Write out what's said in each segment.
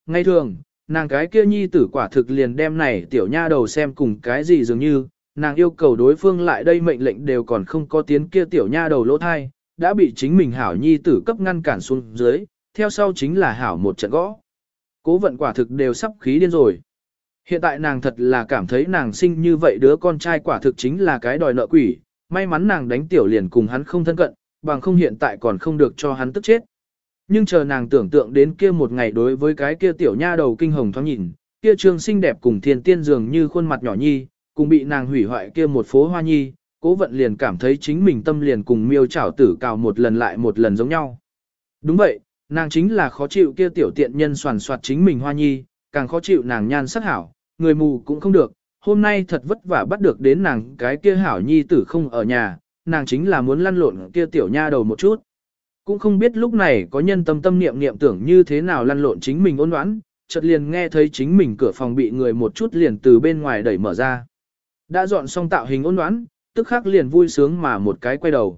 Ngay thường, nàng cái kia nhi tử quả thực liền đem này tiểu nha đầu xem cùng cái gì dường như, nàng yêu cầu đối phương lại đây mệnh lệnh đều còn không có tiếng kia tiểu nha đầu lỗ thai, đã bị chính mình hảo nhi tử cấp ngăn cản xuống dưới, theo sau chính là hảo một trận gõ. Cố vận quả thực đều sắp khí điên rồi. Hiện tại nàng thật là cảm thấy nàng sinh như vậy đứa con trai quả thực chính là cái đòi nợ quỷ, may mắn nàng đánh tiểu liền cùng hắn không thân cận, bằng không hiện tại còn không được cho hắn tức chết. Nhưng chờ nàng tưởng tượng đến kia một ngày đối với cái kia tiểu nha đầu kinh hồng thoáng nhìn, kia trường xinh đẹp cùng thiên tiên dường như khuôn mặt nhỏ nhi, cùng bị nàng hủy hoại kia một phố hoa nhi, cố vận liền cảm thấy chính mình tâm liền cùng miêu chảo tử cào một lần lại một lần giống nhau. Đúng vậy, nàng chính là khó chịu kia tiểu tiện nhân soàn soạt chính mình hoa nhi, càng khó chịu nàng nhan sắc hảo, người mù cũng không được, hôm nay thật vất vả bắt được đến nàng cái kia hảo nhi tử không ở nhà, nàng chính là muốn lăn lộn kia tiểu nha đầu một chút. Cũng không biết lúc này có nhân tâm tâm niệm niệm tưởng như thế nào lăn lộn chính mình ôn đoán, chợt liền nghe thấy chính mình cửa phòng bị người một chút liền từ bên ngoài đẩy mở ra. Đã dọn xong tạo hình ôn đoán, tức khắc liền vui sướng mà một cái quay đầu.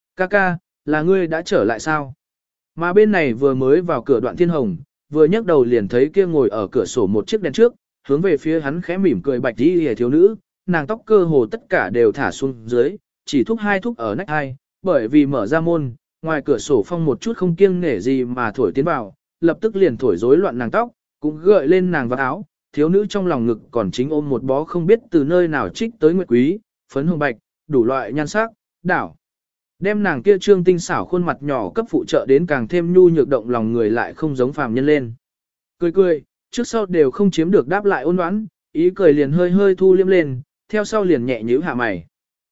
Ca, là ngươi đã trở lại sao? Mà bên này vừa mới vào cửa Đoạn Thiên Hồng, vừa nhấc đầu liền thấy kia ngồi ở cửa sổ một chiếc đèn trước, hướng về phía hắn khẽ mỉm cười bạch đi hề thiếu nữ, nàng tóc cơ hồ tất cả đều thả xuống dưới, chỉ thúc hai thúc ở nách hai, bởi vì mở ra môn, ngoài cửa sổ phong một chút không kiêng nể gì mà thổi tiến vào, lập tức liền thổi rối loạn nàng tóc, cũng gợi lên nàng vào áo, thiếu nữ trong lòng ngực còn chính ôm một bó không biết từ nơi nào trích tới nguyệt quý, phấn hồng bạch, đủ loại nhan sắc, đảo. Đem nàng kia trương tinh xảo khuôn mặt nhỏ cấp phụ trợ đến càng thêm nhu nhược động lòng người lại không giống phàm nhân lên. Cười, trước sau đều không chiếm được đáp lại ôn đoán, ý cười liền hơi hơi thu liêm lên, theo sau liền nhẹ nhíu hạ mày.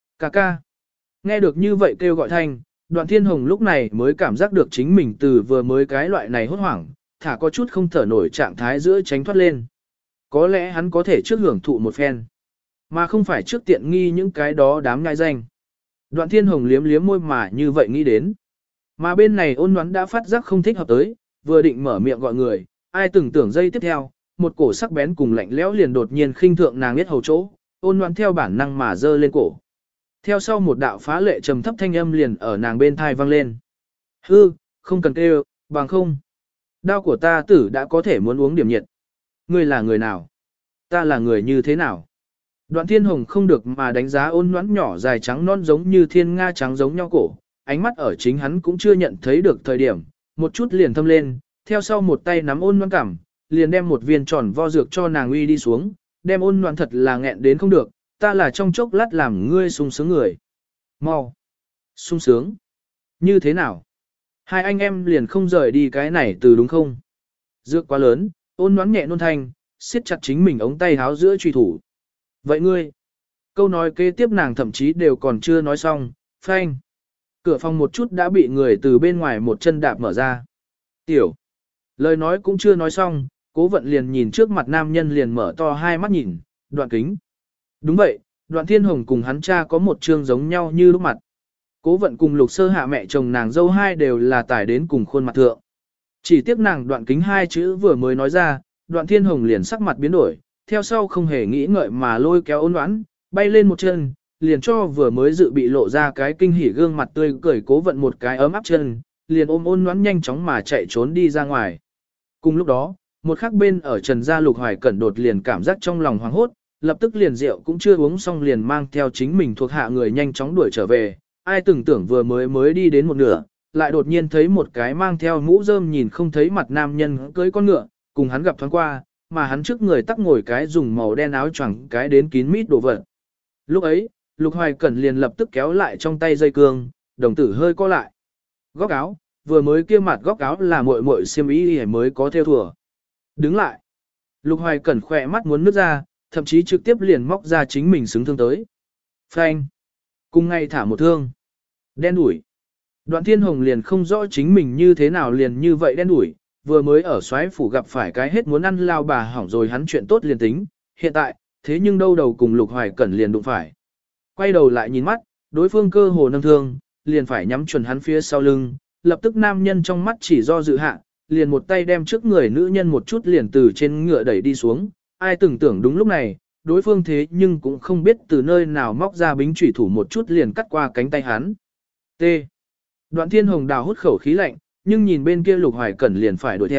Ca. Nghe được như vậy kêu gọi thanh, Đoạn Thiên Hồng lúc này mới cảm giác được chính mình từ vừa mới cái loại này hốt hoảng, thả có chút không thở nổi trạng thái giữa tránh thoát lên. Có lẽ hắn có thể trước hưởng thụ một phen, mà không phải trước tiện nghi những cái đó đám nhai danh. Đoạn Thiên Hồng liếm liếm môi mà như vậy nghĩ đến. Mà bên này ôn đoán đã phát giác không thích hợp tới, vừa định mở miệng gọi người, ai từng tưởng giây tiếp theo, một cổ sắc bén cùng lạnh lẽo liền đột nhiên khinh thượng nàng biết hầu chỗ, ôn đoán theo bản năng mà giơ lên cổ. Theo sau một đạo phá lệ trầm thấp thanh âm liền ở nàng bên thai vang lên. Hư, không cần kêu, bằng không. Đao của ta tử đã có thể muốn uống điểm nhiệt. Ngươi là người nào? Ta là người như thế nào? Đoạn Thiên Hồng không được mà đánh giá ôn nhoãn nhỏ dài trắng non giống như thiên nga trắng giống nhau cổ, ánh mắt ở chính hắn cũng chưa nhận thấy được thời điểm, một chút liền thâm lên, theo sau một tay nắm ôn nhoãn cảm, liền đem một viên tròn vo dược cho nàng uy đi xuống, đem ôn nhoãn thật là nghẹn đến không được, ta là trong chốc lát làm ngươi sung sướng người. Mau. Sung sướng. Như thế nào? Hai anh em liền không rời đi cái này từ đúng không? Dược quá lớn, ôn nhoãn nhẹ nôn thanh, siết chặt chính mình ống tay háo giữa truy thủ. Vậy ngươi? Câu nói kế tiếp nàng thậm chí đều còn chưa nói xong, phanh. Cửa phòng một chút đã bị người từ bên ngoài một chân đạp mở ra. Tiểu. Lời nói cũng chưa nói xong, Cố Vận liền nhìn trước mặt nam nhân liền mở to hai mắt nhìn, Đoạn Kính. Đúng vậy, Đoạn Thiên Hồng cùng hắn cha có một chương giống nhau như lúc mặt. Cố Vận cùng Lục Sơ Hạ mẹ chồng nàng dâu hai đều là tải đến cùng khuôn mặt thượng. Chỉ tiếc nàng Đoạn Kính hai chữ vừa mới nói ra, Đoạn Thiên Hồng liền sắc mặt biến đổi, theo sau không hề nghĩ ngợi mà lôi kéo ôn đoán, bay lên một chân, liền cho vừa mới dự bị lộ ra cái kinh hỉ gương mặt tươi cười Cố Vận một cái ấm áp chân, liền ôm ôn đoán nhanh chóng mà chạy trốn đi ra ngoài. Cùng lúc đó, một khắc bên ở Trần gia Lục Hoài Cẩn đột liền cảm giác trong lòng hoảng hốt, lập tức liền rượu cũng chưa uống xong liền mang theo chính mình thuộc hạ người nhanh chóng đuổi trở về, ai từng tưởng vừa mới đi đến một nửa, lại đột nhiên thấy một cái mang theo mũ rơm nhìn không thấy mặt nam nhân cưỡi con ngựa, cùng hắn gặp thoáng qua, mà hắn trước người tắc ngồi cái dùng màu đen áo choàng cái đến kín mít đồ vật. Lúc ấy, Lục Hoài Cẩn liền lập tức kéo lại trong tay dây cương, đồng tử hơi co lại. Góc áo, vừa mới kia mặt góc áo là muội muội xiêm y mới có theo thùa. Đứng lại. Lục Hoài Cẩn khỏe mắt muốn nứt ra, thậm chí trực tiếp liền móc ra chính mình xứng thương tới. Phanh. Cùng ngay thả một thương. Đen đủi. Đoạn Thiên Hồng liền không rõ chính mình như thế nào liền như vậy đen đủi, vừa mới ở Soái phủ gặp phải cái hết muốn ăn lao bà hỏng rồi hắn chuyện tốt liền tính, hiện tại, thế nhưng đâu đầu cùng Lục Hoài Cẩn liền đụng phải. Quay đầu lại nhìn mắt, đối phương cơ hồ nâng thương, liền phải nhắm chuẩn hắn phía sau lưng, lập tức nam nhân trong mắt chỉ do dự hạ, liền một tay đem trước người nữ nhân một chút liền từ trên ngựa đẩy đi xuống, ai từng tưởng đúng lúc này, đối phương thế nhưng cũng không biết từ nơi nào móc ra bính chủy thủ một chút liền cắt qua cánh tay hắn. T. Đoạn Thiên Hồng đào hút khẩu khí lạnh, nhưng nhìn bên kia Lục Hoài Cẩn liền phải đuổi theo,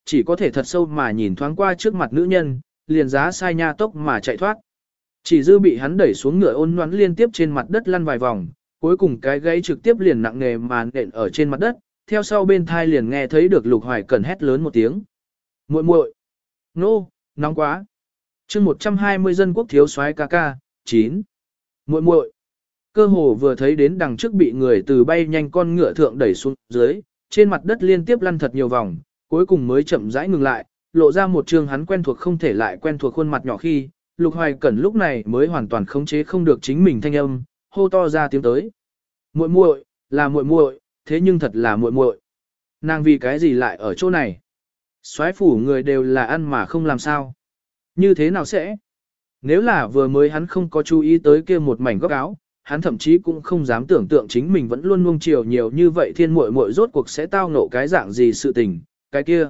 chỉ có thể thật sâu mà nhìn thoáng qua trước mặt nữ nhân, liền giá sai nha tốc mà chạy thoát. Chỉ dư bị hắn đẩy xuống ngựa ôn nhoắn liên tiếp trên mặt đất lăn vài vòng, cuối cùng cái gáy trực tiếp liền nặng nề mà nện ở trên mặt đất, theo sau bên thai liền nghe thấy được Lục Hoài Cẩn hét lớn một tiếng. Muội muội, nô, nóng quá. Chương 120 dân quốc thiếu soái ca ca, 9. Muội muội. Cơ hồ vừa thấy đến đằng trước bị người từ bay nhanh con ngựa thượng đẩy xuống dưới, trên mặt đất liên tiếp lăn thật nhiều vòng, cuối cùng mới chậm rãi ngừng lại, lộ ra một trương hắn quen thuộc không thể lại quen thuộc khuôn mặt nhỏ khi, Lục Hoài Cẩn lúc này mới hoàn toàn khống chế không được chính mình thanh âm, hô to ra tiếng tới. Muội muội, là muội muội, thế nhưng thật là muội muội. Nàng vì cái gì lại ở chỗ này? Soái phủ người đều là ăn mà không làm sao. Như thế nào sẽ? Nếu là vừa mới hắn không có chú ý tới kia một mảnh góc áo, hắn thậm chí cũng không dám tưởng tượng chính mình vẫn luôn nuông chiều nhiều như vậy thiên muội muội rốt cuộc sẽ tao ngộ cái dạng gì sự tình, cái kia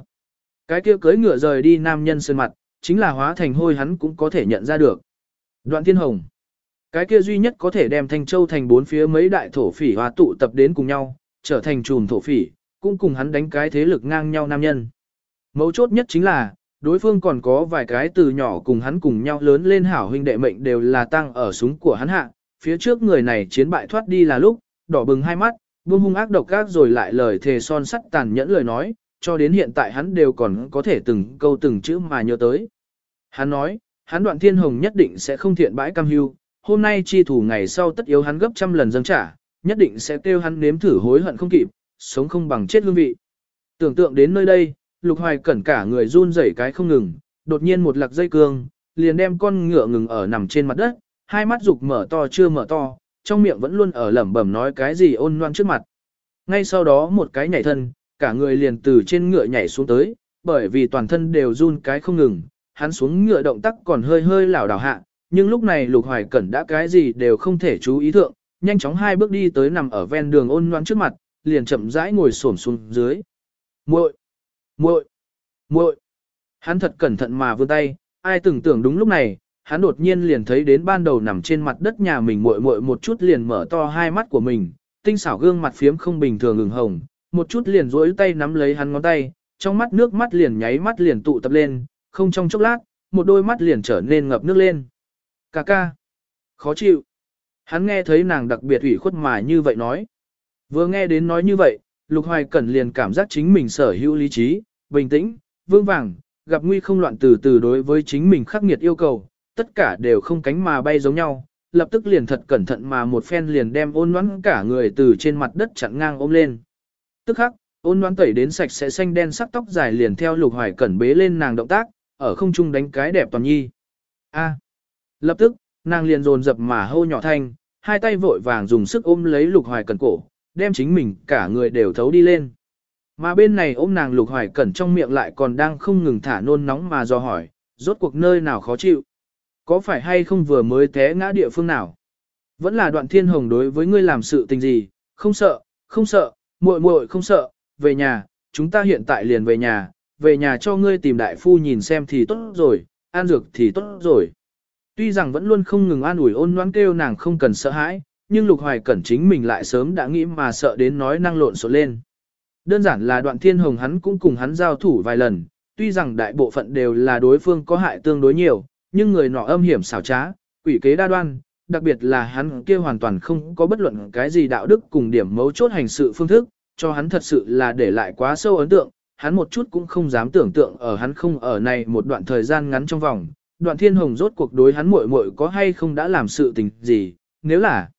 cưỡi ngựa rời đi nam nhân sơn mặt, chính là hóa thành hôi hắn cũng có thể nhận ra được. Đoạn Thiên Hồng, cái kia duy nhất có thể đem Thanh Châu thành bốn phía mấy đại thổ phỉ hòa tụ tập đến cùng nhau, trở thành chùm thổ phỉ, cũng cùng hắn đánh cái thế lực ngang nhau nam nhân. Mấu chốt nhất chính là, đối phương còn có vài cái từ nhỏ cùng hắn cùng nhau lớn lên hảo huynh đệ mệnh đều là tăng ở súng của hắn hạ, phía trước người này chiến bại thoát đi là lúc, đỏ bừng hai mắt, buông hung ác độc ác rồi lại lời thề son sắt tàn nhẫn lời nói, cho đến hiện tại hắn đều còn có thể từng câu từng chữ mà nhớ tới. Hắn nói, hắn Đoạn Thiên Hồng nhất định sẽ không thiện bãi cam hưu, hôm nay chi thủ ngày sau tất yếu hắn gấp trăm lần dâng trả, nhất định sẽ kêu hắn nếm thử hối hận không kịp, sống không bằng chết hương vị. Tưởng tượng đến nơi đây, Lục Hoài Cẩn cả người run rẩy cái không ngừng, đột nhiên một lạc dây cương, liền đem con ngựa ngừng ở nằm trên mặt đất, hai mắt dục mở to chưa mở to, trong miệng vẫn luôn ở lẩm bẩm nói cái gì ôn nhoan trước mặt. Ngay sau đó một cái nhảy thân, cả người liền từ trên ngựa nhảy xuống tới, bởi vì toàn thân đều run cái không ngừng, hắn xuống ngựa động tác còn hơi hơi lảo đảo hạ, nhưng lúc này Lục Hoài Cẩn đã cái gì đều không thể chú ý thượng, nhanh chóng hai bước đi tới nằm ở ven đường ôn nhoan trước mặt, liền chậm rãi ngồi xổm xuống dưới. Muội, muội, muội. Hắn thật cẩn thận mà vươn tay, ai từng tưởng đúng lúc này, hắn đột nhiên liền thấy đến ban đầu nằm trên mặt đất nhà mình muội muội một chút liền mở to hai mắt của mình, tinh xảo gương mặt phiếm không bình thường ửng hồng, một chút liền duỗi tay nắm lấy hắn ngón tay, trong mắt nước mắt liền nháy mắt liền tụ tập lên, không trong chốc lát, một đôi mắt liền trở nên ngập nước lên. Ca ca, khó chịu. Hắn nghe thấy nàng đặc biệt ủy khuất mà như vậy nói. Vừa nghe đến nói như vậy, Lục Hoài Cẩn liền cảm giác chính mình sở hữu lý trí, bình tĩnh, vương vàng, gặp nguy không loạn từ từ đối với chính mình khắc nghiệt yêu cầu, tất cả đều không cánh mà bay giống nhau, lập tức liền thật cẩn thận mà một phen liền đem ôn nhoãn cả người từ trên mặt đất chặn ngang ôm lên. Tức khắc, ôn nhoãn tẩy đến sạch sẽ xanh đen sắc tóc dài liền theo Lục Hoài Cẩn bế lên nàng động tác, ở không trung đánh cái đẹp toàn nhi. A. Lập tức, nàng liền dồn dập mà hô nhỏ thanh, hai tay vội vàng dùng sức ôm lấy Lục Hoài Cẩn cổ, đem chính mình cả người đều thấu đi lên. Mà bên này ôm nàng Lục Hoài Cẩn trong miệng lại còn đang không ngừng thả nôn nóng mà do hỏi, rốt cuộc nơi nào khó chịu? Có phải hay không vừa mới té ngã địa phương nào? Vẫn là Đoạn Thiên Hồng đối với ngươi làm sự tình gì? Không sợ, không sợ, muội muội không sợ, về nhà, chúng ta hiện tại liền về nhà cho ngươi tìm đại phu nhìn xem thì tốt rồi, an dược thì tốt rồi. Tuy rằng vẫn luôn không ngừng an ủi ôn nhoãn kêu nàng không cần sợ hãi, nhưng Lục Hoài Cẩn chính mình lại sớm đã nghĩ mà sợ đến nói năng lộn xộn lên. Đơn giản là Đoạn Thiên Hồng hắn cũng cùng hắn giao thủ vài lần, tuy rằng đại bộ phận đều là đối phương có hại tương đối nhiều, nhưng người nọ âm hiểm xảo trá, quỷ kế đa đoan, đặc biệt là hắn kia hoàn toàn không có bất luận cái gì đạo đức cùng điểm mấu chốt hành sự phương thức, cho hắn thật sự là để lại quá sâu ấn tượng, hắn một chút cũng không dám tưởng tượng ở hắn không ở này một đoạn thời gian ngắn trong vòng, Đoạn Thiên Hồng rốt cuộc đối hắn muội muội có hay không đã làm sự tình gì, nếu là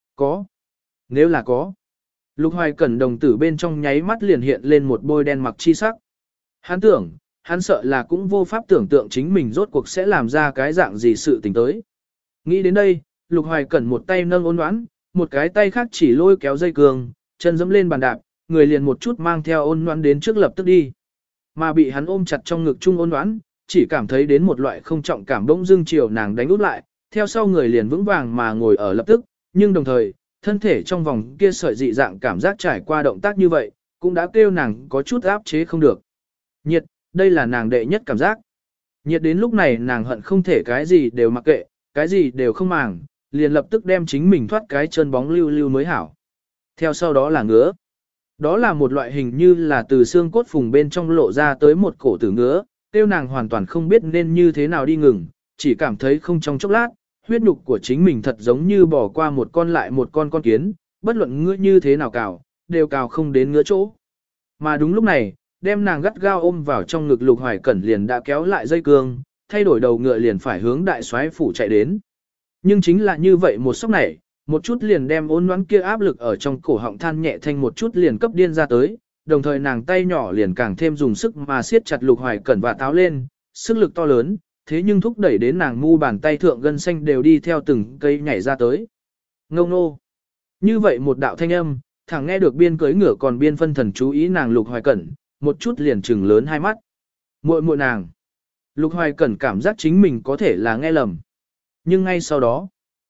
có. Lục Hoài Cẩn đồng tử bên trong nháy mắt liền hiện lên một bôi đen mặc chi sắc. Hắn sợ là cũng vô pháp tưởng tượng chính mình rốt cuộc sẽ làm ra cái dạng gì sự tình tới. Nghĩ đến đây, Lục Hoài Cẩn một tay nâng ôn nhoãn, một cái tay khác chỉ lôi kéo dây cương, chân dẫm lên bàn đạp, người liền một chút mang theo ôn nhoãn đến trước lập tức đi. Mà bị hắn ôm chặt trong ngực chung ôn nhoãn, chỉ cảm thấy đến một loại không trọng cảm bỗng dưng chiều nàng đánh út lại, theo sau người liền vững vàng mà ngồi ở lập tức, nhưng đồng thời, thân thể trong vòng kia sợi dị dạng cảm giác trải qua động tác như vậy, cũng đã kêu nàng có chút áp chế không được. Nhiệt, đây là nàng đệ nhất cảm giác. Nhiệt đến lúc này nàng hận không thể cái gì đều mặc kệ, cái gì đều không màng, liền lập tức đem chính mình thoát cái chân bóng lưu lưu mới hảo. Theo sau đó là ngứa. Đó là một loại hình như là từ xương cốt phùng bên trong lộ ra tới một cổ tử ngứa, tiêu nàng hoàn toàn không biết nên như thế nào đi ngừng, chỉ cảm thấy không trong chốc lát, huyết nhục của chính mình thật giống như bỏ qua một con lại một con kiến, bất luận ngứa như thế nào cào, đều cào không đến ngứa chỗ. Mà đúng lúc này, đem nàng gắt gao ôm vào trong ngực Lục Hoài Cẩn liền đã kéo lại dây cương, thay đổi đầu ngựa liền phải hướng đại soái phủ chạy đến. Nhưng chính là như vậy một sốc này, một chút liền đem ôn nhoãn kia áp lực ở trong cổ họng than nhẹ thanh một chút liền cấp điên ra tới, đồng thời nàng tay nhỏ liền càng thêm dùng sức mà siết chặt Lục Hoài Cẩn và táo lên, sức lực to lớn, thế nhưng thúc đẩy đến nàng mu bàn tay thượng gân xanh đều đi theo từng cây nhảy ra tới. Ngâu nô. Như vậy một đạo thanh âm, thẳng nghe được biên cưới ngựa còn biên phân thần chú ý nàng Lục Hoài Cẩn, một chút liền trừng lớn hai mắt. Muội muội nàng. Lục Hoài Cẩn cảm giác chính mình có thể là nghe lầm. Nhưng ngay sau đó,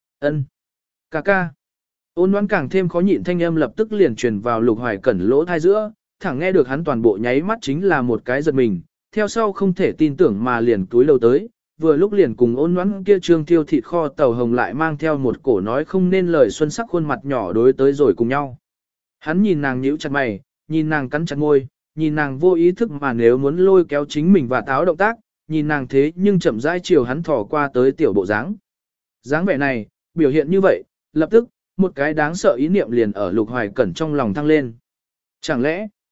ca ca. Ôn đoán càng thêm khó nhịn thanh âm lập tức liền truyền vào Lục Hoài Cẩn lỗ thai giữa, thẳng nghe được hắn toàn bộ nháy mắt chính là một cái giật mình, theo sau không thể tin tưởng mà liền túi lầu tới, vừa lúc liền cùng ôn đoán kia trương tiêu thịt kho tàu hồng lại mang theo một cổ nói không nên lời xuân sắc khuôn mặt nhỏ đối tới rồi cùng nhau. Hắn nhìn nàng nhíu chặt mày, nhìn nàng cắn chặt môi, nhìn nàng vô ý thức mà nếu muốn lôi kéo chính mình và táo động tác, nhìn nàng thế nhưng chậm rãi chiều hắn thò qua tới tiểu bộ dáng. Dáng vẻ này, biểu hiện như vậy, lập tức, một cái đáng sợ ý niệm liền ở Lục Hoài Cẩn trong lòng thăng lên. Chẳng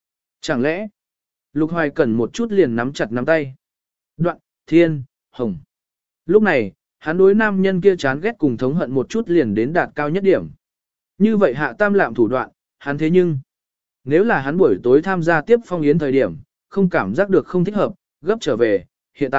lẽ, Lục Hoài Cẩn một chút liền nắm chặt nắm tay. Đoạn, thiên, hồng. Lúc này, hắn đối nam nhân kia chán ghét cùng thống hận một chút liền đến đạt cao nhất điểm. Như vậy hạ tam lạm thủ đoạn, hắn thế nhưng, nếu là hắn buổi tối tham gia tiếp phong yến thời điểm, không cảm giác được không thích hợp, gấp trở về, hiện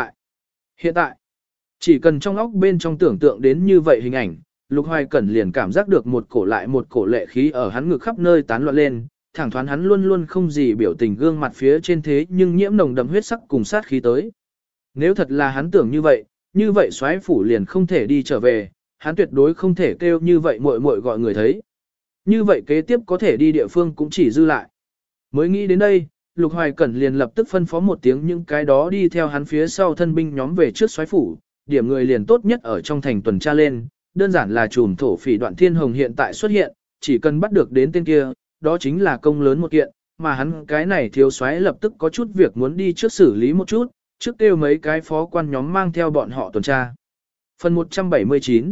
tại, chỉ cần trong óc bên trong tưởng tượng đến như vậy hình ảnh, Lục Hoài Cẩn liền cảm giác được một cổ lại một cổ lệ khí ở hắn ngực khắp nơi tán loạn lên, thẳng thoáng hắn luôn luôn không gì biểu tình gương mặt phía trên thế nhưng nhiễm nồng đậm huyết sắc cùng sát khí tới. Nếu thật là hắn tưởng như vậy soái phủ liền không thể đi trở về, hắn tuyệt đối không thể kêu như vậy muội muội gọi người thấy. Như vậy kế tiếp có thể đi địa phương cũng chỉ dư lại. Mới nghĩ đến đây, Lục Hoài Cẩn liền lập tức phân phó một tiếng những cái đó đi theo hắn phía sau thân binh nhóm về trước soái phủ, điểm người liền tốt nhất ở trong thành tuần tra lên, đơn giản là trùm thổ phỉ Đoạn Thiên Hồng hiện tại xuất hiện, chỉ cần bắt được đến tên kia, đó chính là công lớn một kiện, mà hắn cái này thiếu soái lập tức có chút việc muốn đi trước xử lý một chút, trước kêu mấy cái phó quan nhóm mang theo bọn họ tuần tra. Phần 179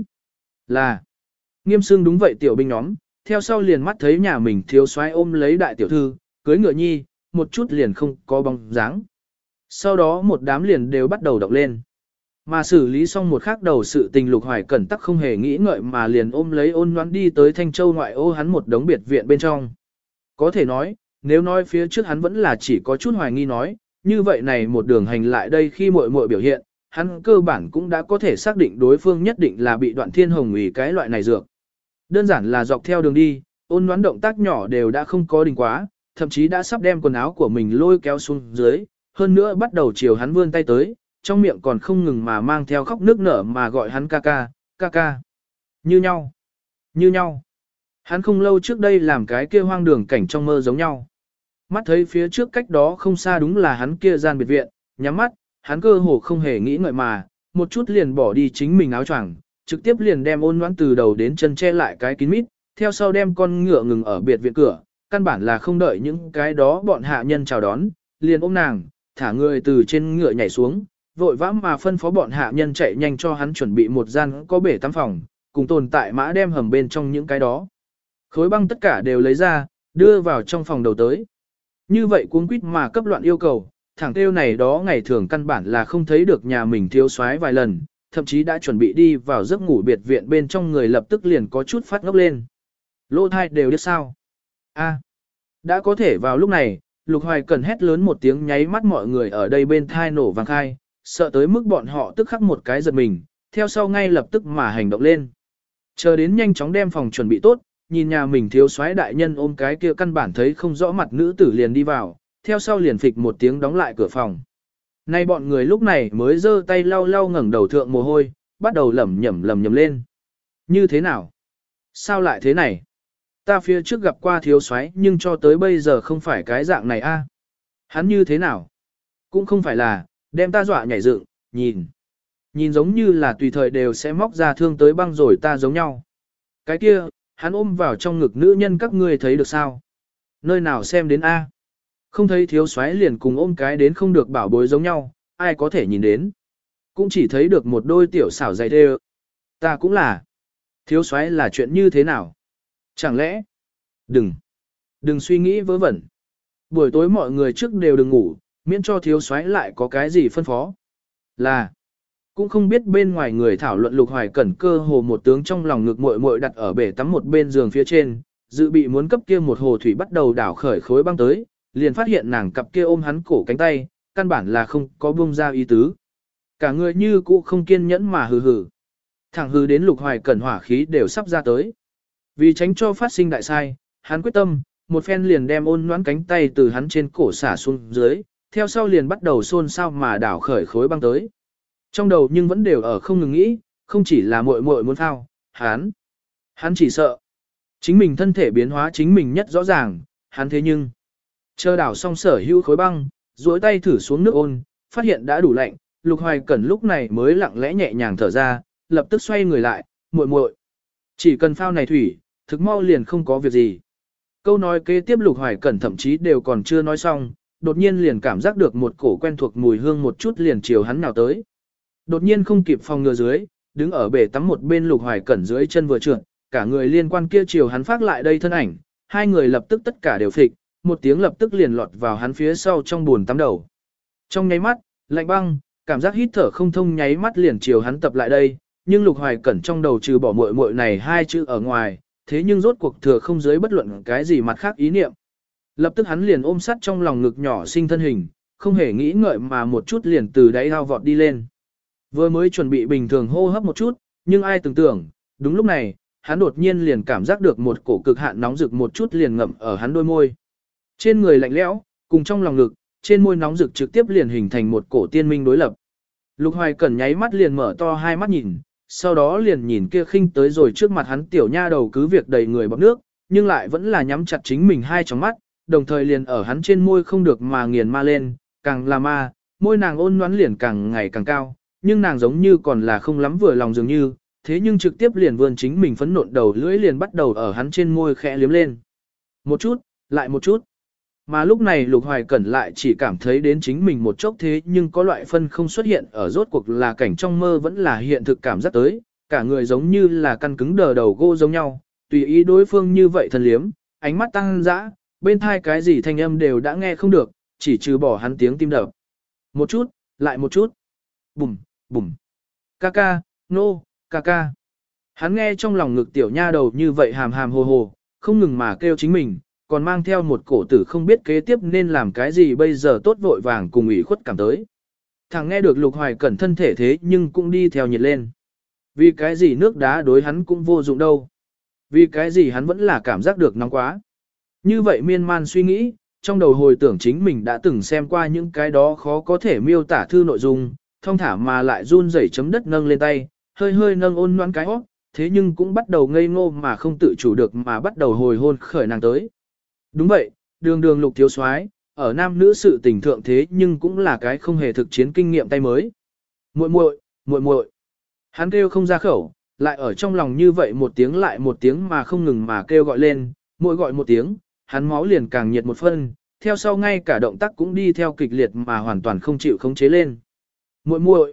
là Nghiêm Sương đúng vậy tiểu binh nhóm, theo sau liền mắt thấy nhà mình thiếu soái ôm lấy đại tiểu thư, cưới ngựa nhi, một chút liền không có bóng dáng. Sau đó một đám liền đều bắt đầu động lên. Mà xử lý xong một khác đầu sự tình Lục Hoài Cẩn tắc không hề nghĩ ngợi mà liền ôm lấy ôn nhoãn đi tới Thanh Châu ngoại ô hắn một đống biệt viện bên trong. Có thể nói, nếu nói phía trước hắn vẫn là chỉ có chút hoài nghi nói, như vậy này một đường hành lại đây khi muội muội biểu hiện, hắn cơ bản cũng đã có thể xác định đối phương nhất định là bị Đoạn Thiên Hồng ủy cái loại này dược. Đơn giản là dọc theo đường đi, ôn nhoãn động tác nhỏ đều đã không có đình quá, thậm chí đã sắp đem quần áo của mình lôi kéo xuống dưới, hơn nữa bắt đầu chiều hắn vươn tay tới, trong miệng còn không ngừng mà mang theo khóc nước nở mà gọi hắn ca ca, ca ca. Như nhau. Hắn không lâu trước đây làm cái kia hoang đường cảnh trong mơ giống nhau. Mắt thấy phía trước cách đó không xa đúng là hắn kia gian biệt viện, nhắm mắt, hắn cơ hồ không hề nghĩ ngợi mà, một chút liền bỏ đi chính mình áo choàng, trực tiếp liền đem ôn nhoãn từ đầu đến chân che lại cái kín mít, theo sau đem con ngựa ngừng ở biệt viện cửa, căn bản là không đợi những cái đó bọn hạ nhân chào đón, liền ôm nàng, thả người từ trên ngựa nhảy xuống, vội vã mà phân phó bọn hạ nhân chạy nhanh cho hắn chuẩn bị một gian có bể tắm phòng, cùng tồn tại mã đem hầm bên trong những cái đó. Khối băng tất cả đều lấy ra, đưa vào trong phòng đầu tới. Như vậy cuống quýt mà cấp loạn yêu cầu, thẳng kêu này đó ngày thường căn bản là không thấy được nhà mình thiếu soái vài lần, thậm chí đã chuẩn bị đi vào giấc ngủ biệt viện bên trong người lập tức liền có chút phát ngốc lên. Lô thai đều biết sao. Đã có thể vào lúc này, Lục Hoài Cẩn hét lớn một tiếng nháy mắt mọi người ở đây bên thai nổ vang khai, sợ tới mức bọn họ tức khắc một cái giật mình, theo sau ngay lập tức mà hành động lên. Chờ đến nhanh chóng đem phòng chuẩn bị tốt, nhìn nhà mình thiếu soái đại nhân ôm cái kia căn bản thấy không rõ mặt nữ tử liền đi vào, theo sau liền phịch một tiếng đóng lại cửa phòng. Nay bọn người lúc này mới giơ tay lau lau ngẩng đầu thượng mồ hôi, bắt đầu lẩm nhẩm lên. Như thế nào? Sao lại thế này? Ta phía trước gặp qua thiếu soái nhưng cho tới bây giờ không phải cái dạng này a. Hắn như thế nào? Cũng không phải là, đem ta dọa nhảy dựng, nhìn giống như là tùy thời đều sẽ móc ra thương tới băng rồi ta giống nhau. Cái kia, hắn ôm vào trong ngực nữ nhân các ngươi thấy được sao? Nơi nào xem đến A. Không thấy thiếu soái liền cùng ôm cái đến không được bảo bối giống nhau, ai có thể nhìn đến. Cũng chỉ thấy được một đôi tiểu xảo dày đê. Ta cũng là. Thiếu soái là chuyện như thế nào? Chẳng lẽ? Đừng suy nghĩ vớ vẩn. Buổi tối mọi người trước đều đừng ngủ, miễn cho thiếu soái lại có cái gì phân phó. Là, cũng không biết bên ngoài người thảo luận Lục Hoài Cẩn cơ hồ một tướng trong lòng ngực muội muội đặt ở bể tắm một bên giường phía trên, dự bị muốn cấp kia một hồ thủy bắt đầu đảo khởi khối băng tới, liền phát hiện nàng cặp kia ôm hắn cổ cánh tay, căn bản là không có buông ra ý tứ. Cả người như cũ không kiên nhẫn mà hừ hừ. Thẳng hừ đến Lục Hoài Cẩn hỏa khí đều sắp ra tới. Vì tránh cho phát sinh đại sai, hắn quyết tâm, một phen liền đem ôn noãn cánh tay từ hắn trên cổ xả xuống dưới, theo sau liền bắt đầu xôn xao mà đảo khởi khối băng tới. Trong đầu nhưng vẫn đều ở không ngừng nghĩ, không chỉ là muội muội muốn thao, hắn chỉ sợ. Chính mình thân thể biến hóa chính mình nhất rõ ràng, hắn thế nhưng. Chờ đảo xong sở hữu khối băng, duỗi tay thử xuống nước ôn, phát hiện đã đủ lạnh, Lục Hoài Cẩn lúc này mới lặng lẽ nhẹ nhàng thở ra, lập tức xoay người lại, muội muội, chỉ cần phao này thủy, thực mau liền không có việc gì. Câu nói kế tiếp Lục Hoài Cẩn thậm chí đều còn chưa nói xong, đột nhiên liền cảm giác được một cổ quen thuộc mùi hương một chút liền chiều hắn nào tới. Đột nhiên không kịp phòng ngừa dưới, đứng ở bể tắm một bên Lục Hoài Cẩn dưới chân vừa trượt, cả người liên quan kia chiều hắn phát lại đây thân ảnh, hai người lập tức tất cả đều phịch, một tiếng lập tức liền lọt vào hắn phía sau trong buồn tắm đầu. Trong nháy mắt, lạnh băng, cảm giác hít thở không thông nháy mắt liền chiều hắn tập lại đây, nhưng Lục Hoài Cẩn trong đầu trừ bỏ muội muội này hai chữ ở ngoài, thế nhưng rốt cuộc thừa không dưới bất luận cái gì mặt khác ý niệm. Lập tức hắn liền ôm sát trong lòng ngực nhỏ sinh thân hình, không hề nghĩ ngợi mà một chút liền từ đáy ao vọt đi lên. Vừa mới chuẩn bị bình thường hô hấp một chút, nhưng ai tưởng tượng, đúng lúc này, hắn đột nhiên liền cảm giác được một cổ cực hạn nóng rực một chút liền ngậm ở hắn đôi môi. Trên người lạnh lẽo, cùng trong lòng ngực, trên môi nóng rực trực tiếp liền hình thành một cổ tiên minh đối lập. Lục Hoài Cẩn nháy mắt liền mở to hai mắt nhìn, sau đó liền nhìn kia khinh tới rồi trước mặt hắn tiểu nha đầu cứ việc đầy người bọt nước, nhưng lại vẫn là nhắm chặt chính mình hai tròng mắt, đồng thời liền ở hắn trên môi không được mà nghiền ma lên, càng là ma, môi nàng ôn nhoắn liền càng ngày càng cao, nhưng nàng giống như còn là không lắm vừa lòng dường như, thế nhưng trực tiếp liền vươn chính mình phấn nộn đầu lưỡi liền bắt đầu ở hắn trên môi khẽ liếm lên. Một chút, lại một chút. Mà lúc này Lục Hoài Cẩn lại chỉ cảm thấy đến chính mình một chốc thế nhưng có loại phân không xuất hiện ở rốt cuộc là cảnh trong mơ vẫn là hiện thực cảm giác tới, cả người giống như là căn cứng đờ đầu gỗ giống nhau, tùy ý đối phương như vậy thần liếm, ánh mắt tăng dã, bên thai cái gì thanh âm đều đã nghe không được, chỉ trừ bỏ hắn tiếng tim đập. Một chút, lại một chút. Bùm, bùm. Ca, nô, ca. Hắn nghe trong lòng ngực tiểu nha đầu như vậy hàm hàm hồ hồ, không ngừng mà kêu chính mình, còn mang theo một cổ tử không biết kế tiếp nên làm cái gì bây giờ tốt vội vàng cùng ủy khuất cảm tới. Thằng nghe được Lục Hoài Cẩn thân thể thế nhưng cũng đi theo nhiệt lên. Vì cái gì nước đá đối hắn cũng vô dụng đâu. Vì cái gì hắn vẫn là cảm giác được nóng quá. Như vậy miên man suy nghĩ, trong đầu hồi tưởng chính mình đã từng xem qua những cái đó khó có thể miêu tả thư nội dung, thông thả mà lại run rẩy chấm đất nâng lên tay, hơi hơi nâng ôn noan cái hót, thế nhưng cũng bắt đầu ngây ngô mà không tự chủ được mà bắt đầu hồi hôn khởi nàng tới. Đúng vậy, đường Lục thiếu soái ở nam nữ sự tình thượng thế nhưng cũng là cái không hề thực chiến kinh nghiệm tay mới. Muội. Hắn kêu không ra khẩu, lại ở trong lòng như vậy một tiếng lại một tiếng mà không ngừng mà kêu gọi lên, mỗi gọi một tiếng, hắn máu liền càng nhiệt một phân, theo sau ngay cả động tác cũng đi theo kịch liệt mà hoàn toàn không chịu khống chế lên. Muội.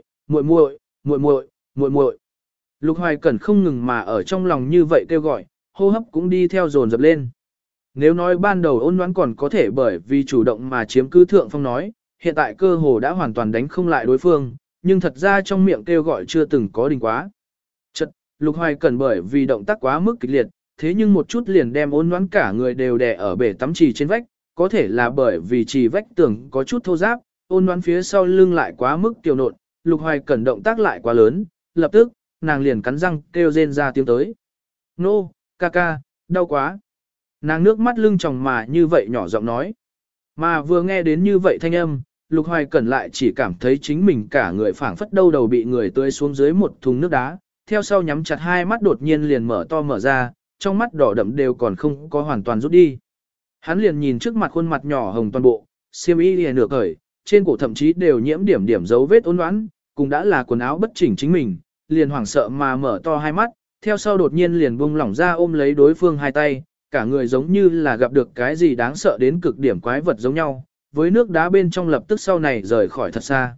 Lục Hoài Cẩn không ngừng mà ở trong lòng như vậy kêu gọi, hô hấp cũng đi theo dồn dập lên. Nếu nói ban đầu ôn đoán còn có thể bởi vì chủ động mà chiếm cứ thượng phong nói, hiện tại cơ hồ đã hoàn toàn đánh không lại đối phương, nhưng thật ra trong miệng kêu gọi chưa từng có đình quá. Chật, Lục Hoài Cẩn bởi vì động tác quá mức kịch liệt, thế nhưng một chút liền đem ôn đoán cả người đều đè ở bể tắm trì trên vách, có thể là bởi vì trì vách tường có chút thô ráp, ôn đoán phía sau lưng lại quá mức kiều nộn, Lục Hoài Cẩn động tác lại quá lớn, lập tức, nàng liền cắn răng kêu rên ra tiếng tới. Nô, ca, đau quá. Nàng nước mắt lưng tròng mà như vậy nhỏ giọng nói. Mà vừa nghe đến như vậy thanh âm, Lục Hoài Cẩn lại chỉ cảm thấy chính mình cả người phảng phất đâu đầu bị người tưới xuống dưới một thùng nước đá, theo sau nhắm chặt hai mắt đột nhiên liền mở to mở ra, trong mắt đỏ đậm đều còn không có hoàn toàn rút đi. Hắn liền nhìn trước mặt khuôn mặt nhỏ hồng toàn bộ, xiêm y liền nửa cởi, trên cổ thậm chí đều nhiễm điểm dấu vết ôn oán, cũng đã là quần áo bất chỉnh chính mình, liền hoảng sợ mà mở to hai mắt, theo sau đột nhiên liền buông lỏng ra ôm lấy đối phương hai tay, cả người giống như là gặp được cái gì đáng sợ đến cực điểm quái vật giống nhau, với nước đá bên trong lập tức sau này rời khỏi thật xa.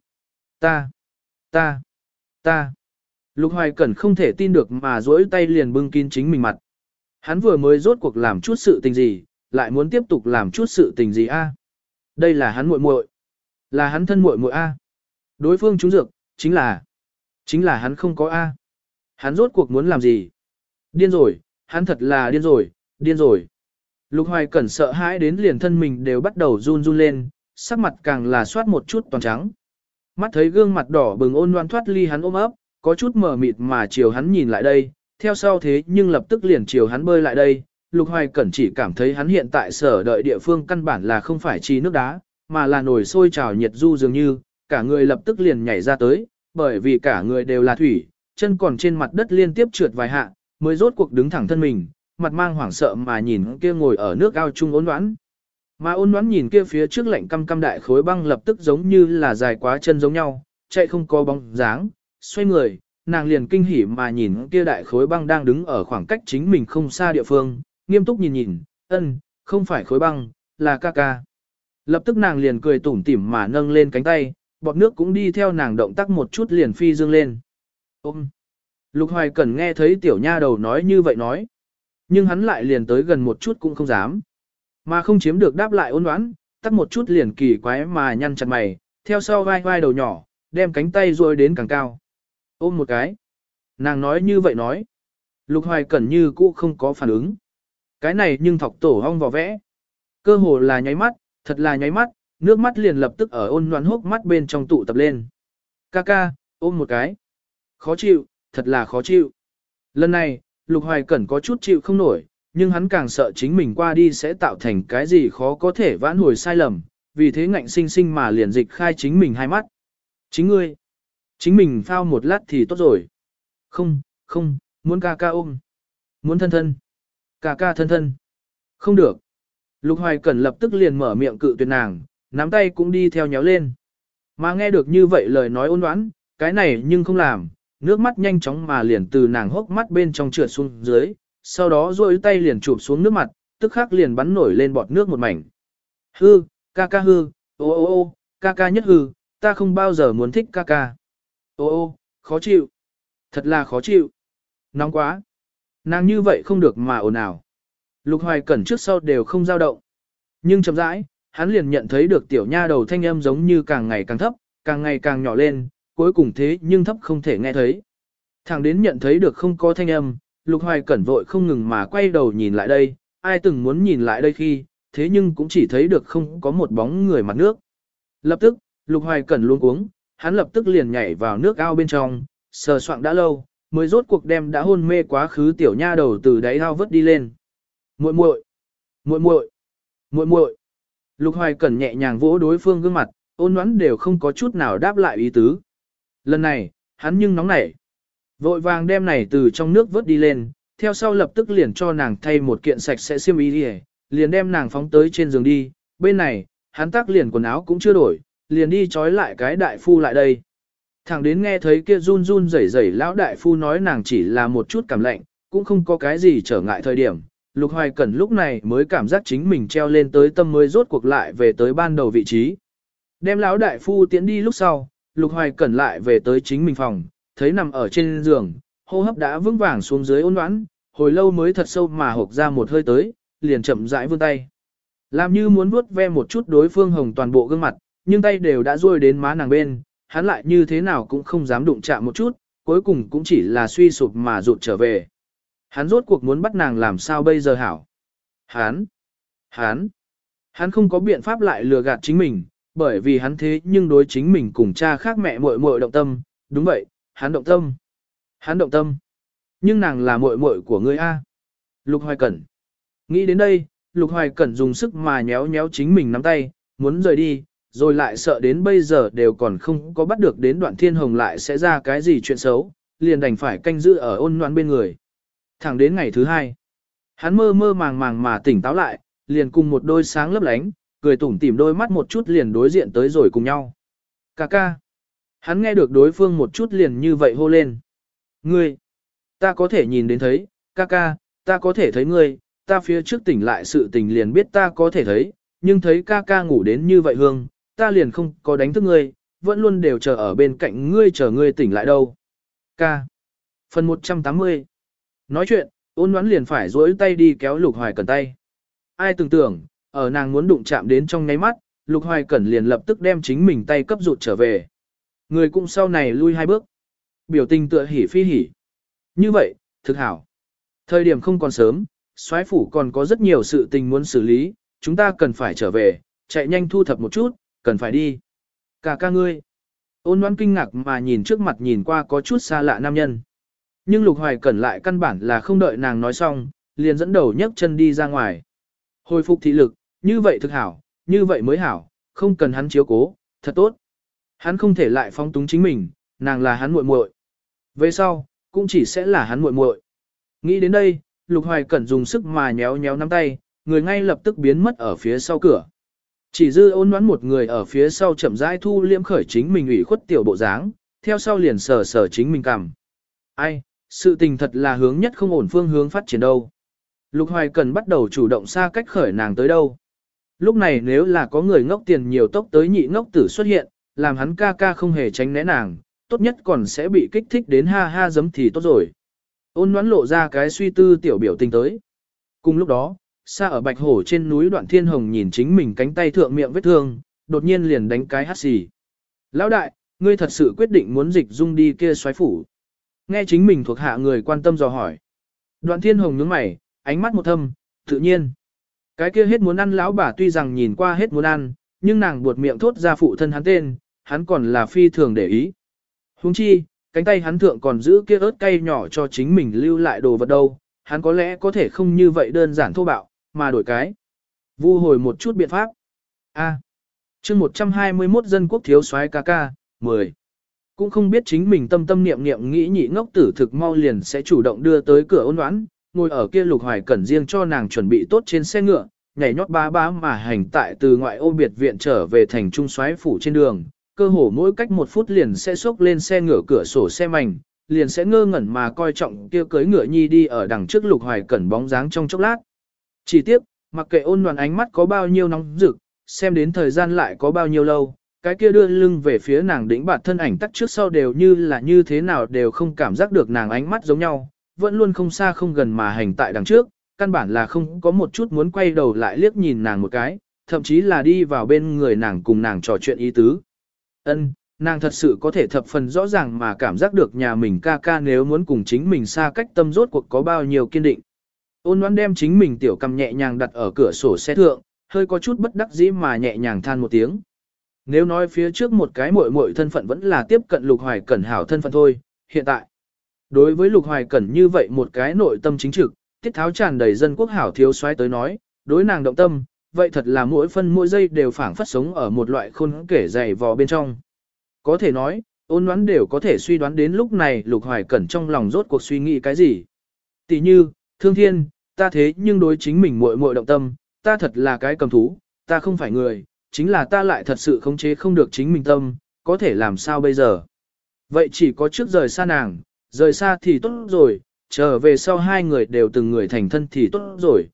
Ta. Lục Hoài Cẩn không thể tin được mà duỗi tay liền bưng kín chính mình mặt. Hắn vừa mới rốt cuộc làm chút sự tình gì, lại muốn tiếp tục làm chút sự tình gì a? Đây là hắn muội muội, là hắn thân muội muội a. Đối phương trúng dược, chính là hắn không có a. Hắn rốt cuộc muốn làm gì? Điên rồi, hắn thật là điên rồi. Lục Hoài Cẩn sợ hãi đến liền thân mình đều bắt đầu run run lên, sắc mặt càng là soát một chút toàn trắng. Mắt thấy gương mặt đỏ bừng ôn loan thoát ly hắn ôm ấp, có chút mờ mịt mà chiều hắn nhìn lại đây, theo sau thế nhưng lập tức liền chiều hắn bơi lại đây. Lục Hoài Cẩn chỉ cảm thấy hắn hiện tại sở đợi địa phương căn bản là không phải chi nước đá, mà là nồi sôi trào nhiệt du dường như, cả người lập tức liền nhảy ra tới, bởi vì cả người đều là thủy, chân còn trên mặt đất liên tiếp trượt vài hạ, mới rốt cuộc đứng thẳng thân mình, mặt mang hoảng sợ mà nhìn kia ngồi ở nước ao chung ôn đoán. Mà ôn đoán nhìn kia phía trước lạnh căm căm đại khối băng lập tức giống như là dài quá chân giống nhau, chạy không có bóng dáng, xoay người, nàng liền kinh hỉ mà nhìn kia đại khối băng đang đứng ở khoảng cách chính mình không xa địa phương, nghiêm túc nhìn, không phải khối băng, là ca ca. Lập tức nàng liền cười tủm tỉm mà nâng lên cánh tay, bọt nước cũng đi theo nàng động tác một chút liền phi dương lên. Ôm. Lục Hoài Cẩn nghe thấy tiểu nha đầu nói như vậy nói. Nhưng hắn lại liền tới gần một chút cũng không dám. Mà không chiếm được đáp lại ôn đoán, tắt một chút liền kỳ quái mà nhăn chặt mày, theo sau vai vai đầu nhỏ, đem cánh tay ruôi đến càng cao. Ôm một cái. Nàng nói như vậy nói. Lục Hoài Cẩn như cũ không có phản ứng. Cái này nhưng thọc tổ hong vò vẽ. Cơ hồ là nháy mắt, thật là nháy mắt, nước mắt liền lập tức ở ôn loạn hốc mắt bên trong tụ tập lên. Ca, ôm một cái. Khó chịu, thật là khó chịu. Lần này, Lục Hoài Cẩn có chút chịu không nổi, nhưng hắn càng sợ chính mình qua đi sẽ tạo thành cái gì khó có thể vãn hồi sai lầm, vì thế ngạnh sinh sinh mà liền dịch khai chính mình hai mắt. Chính mình phao một lát thì tốt rồi. Không, muốn ca ôm. Muốn thân. Ca thân. Không được. Lục Hoài Cẩn lập tức liền mở miệng cự tuyệt nàng, nắm tay cũng đi theo nhéo lên. Mà nghe được như vậy lời nói ôn đoán, cái này nhưng không làm, nước mắt nhanh chóng mà liền từ nàng hốc mắt bên trong trượt xuống dưới, sau đó duỗi tay liền chụp xuống nước mặt, tức khắc liền bắn nổi lên bọt nước một mảnh. Hư, ca hư, ô, ca nhất hư, ta không bao giờ muốn thích ca. Ô, khó chịu. Thật là khó chịu. Nóng quá. Nàng như vậy không được mà ồn ào. Lục Hoài Cẩn trước sau đều không dao động. Nhưng chậm rãi, hắn liền nhận thấy được tiểu nha đầu thanh âm giống như càng ngày càng thấp, càng ngày càng nhỏ lên, cuối cùng thế nhưng thấp không thể nghe thấy. Thẳng đến nhận thấy được không có thanh âm, Lục Hoài Cẩn vội không ngừng mà quay đầu nhìn lại đây, ai từng muốn nhìn lại đây khi, thế nhưng cũng chỉ thấy được không có một bóng người mặt nước. Lập tức, Lục Hoài Cẩn luống cuống, hắn lập tức liền nhảy vào nước ao bên trong, sờ soạng đã lâu, mới rốt cuộc đem đã hôn mê quá khứ tiểu nha đầu từ đáy ao vớt đi lên. Muội. Lục Hoài Cẩn nhẹ nhàng vỗ đối phương gương mặt, ôn nhoắn đều không có chút nào đáp lại ý tứ. Lần này, hắn nhưng nóng nảy. Vội vàng đem này từ trong nước vớt đi lên, theo sau lập tức liền cho nàng thay một kiện sạch sẽ xiêm y đi, liền đem nàng phóng tới trên giường đi. Bên này, hắn tác liền quần áo cũng chưa đổi, liền đi trói lại cái đại phu lại đây. Thẳng đến nghe thấy kia run run rẩy rẩy lão đại phu nói nàng chỉ là một chút cảm lạnh, cũng không có cái gì trở ngại thời điểm. Lục Hoài Cẩn lúc này mới cảm giác chính mình treo lên tới tâm mới rốt cuộc lại về tới ban đầu vị trí. Đem lão đại phu tiến đi lúc sau, Lục Hoài Cẩn lại về tới chính mình phòng, thấy nằm ở trên giường, hô hấp đã vững vàng xuống dưới ôn đoán, hồi lâu mới thật sâu mà hộc ra một hơi tới, liền chậm rãi vươn tay. Làm như muốn vuốt ve một chút đối phương hồng toàn bộ gương mặt, nhưng tay đều đã ruôi đến má nàng bên, hắn lại như thế nào cũng không dám đụng chạm một chút, cuối cùng cũng chỉ là suy sụp mà rụt trở về. Hắn rốt cuộc muốn bắt nàng làm sao bây giờ hảo? Hắn không có biện pháp lại lừa gạt chính mình, bởi vì hắn thế nhưng đối chính mình cùng cha khác mẹ muội muội động tâm, đúng vậy, hắn động tâm. Nhưng nàng là muội muội của ngươi a. Lục Hoài Cẩn. Nghĩ đến đây, Lục Hoài Cẩn dùng sức mà nhéo nhéo chính mình nắm tay, muốn rời đi, rồi lại sợ đến bây giờ đều còn không có bắt được đến Đoạn Thiên Hồng lại sẽ ra cái gì chuyện xấu, liền đành phải canh giữ ở ôn noãn bên người. Thẳng đến ngày thứ hai, hắn mơ mơ màng màng mà tỉnh táo lại, liền cùng một đôi sáng lấp lánh, cười tủm tỉm đôi mắt một chút liền đối diện tới rồi cùng nhau. Ca. Hắn nghe được đối phương một chút liền như vậy hô lên. Ngươi, ta có thể nhìn đến thấy, ca, ta có thể thấy ngươi, ta phía trước tỉnh lại sự tình liền biết ta có thể thấy, nhưng thấy ca ca ngủ đến như vậy hương, ta liền không có đánh thức ngươi, vẫn luôn đều chờ ở bên cạnh ngươi chờ ngươi tỉnh lại đâu. Ca. Phần 180. Nói chuyện, Ôn Ngoãn liền phải duỗi tay đi kéo Lục Hoài Cẩn tay. Ai tưởng tưởng, ở nàng muốn đụng chạm đến trong nháy mắt, Lục Hoài Cẩn liền lập tức đem chính mình tay cấp rụt trở về. Người cũng sau này lui 2 bước. Biểu tình tựa hỉ phi hỉ. Như vậy, thực hảo. Thời điểm không còn sớm, soái phủ còn có rất nhiều sự tình muốn xử lý, chúng ta cần phải trở về, chạy nhanh thu thập một chút, cần phải đi. Cả ca ngươi. Ôn Ngoãn kinh ngạc mà nhìn trước mặt nhìn qua có chút xa lạ nam nhân. Nhưng Lục Hoài Cẩn lại căn bản là không đợi nàng nói xong, liền dẫn đầu nhấc chân đi ra ngoài. Hồi phục thị lực, như vậy thực hảo, như vậy mới hảo, không cần hắn chiếu cố, thật tốt. Hắn không thể lại phóng túng chính mình, nàng là hắn muội muội. Về sau, cũng chỉ sẽ là hắn muội muội. Nghĩ đến đây, Lục Hoài Cẩn dùng sức mà nhéo nhéo nắm tay, người ngay lập tức biến mất ở phía sau cửa. Chỉ dư Ôn Ngoãn một người ở phía sau chậm rãi thu liễm khởi chính mình ủy khuất tiểu bộ dáng, theo sau liền sờ sờ chính mình cằm. Ai, sự tình thật là hướng nhất không ổn phương hướng phát triển đâu. Lục Hoài Cẩn bắt đầu chủ động xa cách khởi nàng tới đâu. Lúc này nếu là có người ngốc tiền nhiều tốc tới nhị ngốc tử xuất hiện, làm hắn ca ca không hề tránh né nàng, tốt nhất còn sẽ bị kích thích đến ha ha giấm thì tốt rồi. Ôn Ngoãn lộ ra cái suy tư tiểu biểu tình tới. Cùng lúc đó, xa ở Bạch Hổ trên núi Đoạn Thiên Hồng nhìn chính mình cánh tay thượng miệng vết thương, đột nhiên liền đánh cái hắt xì. Lão đại, ngươi thật sự quyết định muốn dịch dung đi kia soái phủ. Nghe chính mình thuộc hạ người quan tâm dò hỏi. Đoạn Thiên Hồng nhướng mày, ánh mắt một thâm, tự nhiên. Cái kia hết muốn ăn lão bà tuy rằng nhìn qua hết muốn ăn, nhưng nàng buột miệng thốt ra phụ thân hắn tên, hắn còn là phi thường để ý. Huống chi, cánh tay hắn thượng còn giữ kia ớt cay nhỏ cho chính mình lưu lại đồ vật đâu, hắn có lẽ có thể không như vậy đơn giản thô bạo, mà đổi cái. Vu hồi một chút biện pháp. A. Chương 121 dân quốc thiếu soái ca ca, 10. Cũng không biết chính mình tâm tâm niệm niệm nghĩ nhị ngốc tử thực mau liền sẽ chủ động đưa tới cửa Ôn Ngoãn, ngồi ở kia Lục Hoài Cẩn riêng cho nàng chuẩn bị tốt trên xe ngựa, nhảy nhót bá bá mà hành tại từ ngoại ô biệt viện trở về thành trung soái phủ trên đường, cơ hồ mỗi cách 1 phút liền sẽ xốc lên xe ngựa cửa sổ xe mảnh, liền sẽ ngơ ngẩn mà coi trọng kia cưới ngựa nhi đi ở đằng trước Lục Hoài Cẩn bóng dáng trong chốc lát. Chỉ tiếc, mặc kệ Ôn Ngoãn ánh mắt có bao nhiêu nóng rực, xem đến thời gian lại có bao nhiêu lâu, cái kia đưa lưng về phía nàng đĩnh bạt thân ảnh tắt trước sau đều như là như thế nào đều không cảm giác được nàng ánh mắt giống nhau, vẫn luôn không xa không gần mà hành tại đằng trước, căn bản là không có một chút muốn quay đầu lại liếc nhìn nàng một cái, thậm chí là đi vào bên người nàng cùng nàng trò chuyện ý tứ. Nàng thật sự có thể thập phần rõ ràng mà cảm giác được nhà mình ca ca nếu muốn cùng chính mình xa cách tâm rốt cuộc có bao nhiêu kiên định. Ôn Ngoãn đem chính mình tiểu cầm nhẹ nhàng đặt ở cửa sổ xe thượng, hơi có chút bất đắc dĩ mà nhẹ nhàng than một tiếng. Nếu nói phía trước một cái muội muội thân phận vẫn là tiếp cận Lục Hoài Cẩn hảo thân phận thôi, hiện tại, đối với Lục Hoài Cẩn như vậy một cái nội tâm chính trực, tiết tháo tràn đầy dân quốc hảo thiếu soái tới nói, đối nàng động tâm, vậy thật là mỗi phân mỗi giây đều phảng phất sống ở một loại khôn kể dày vò bên trong. Có thể nói, Ôn Ngoãn đều có thể suy đoán đến lúc này Lục Hoài Cẩn trong lòng rốt cuộc suy nghĩ cái gì. Tỷ như, Thương Thiên, ta thế nhưng đối chính mình muội muội động tâm, ta thật là cái cầm thú, ta không phải người, chính là ta lại thật sự khống chế không được chính mình tâm, có thể làm sao bây giờ. Vậy chỉ có trước rời xa nàng, rời xa thì tốt rồi, trở về sau hai người đều từng người thành thân thì tốt rồi,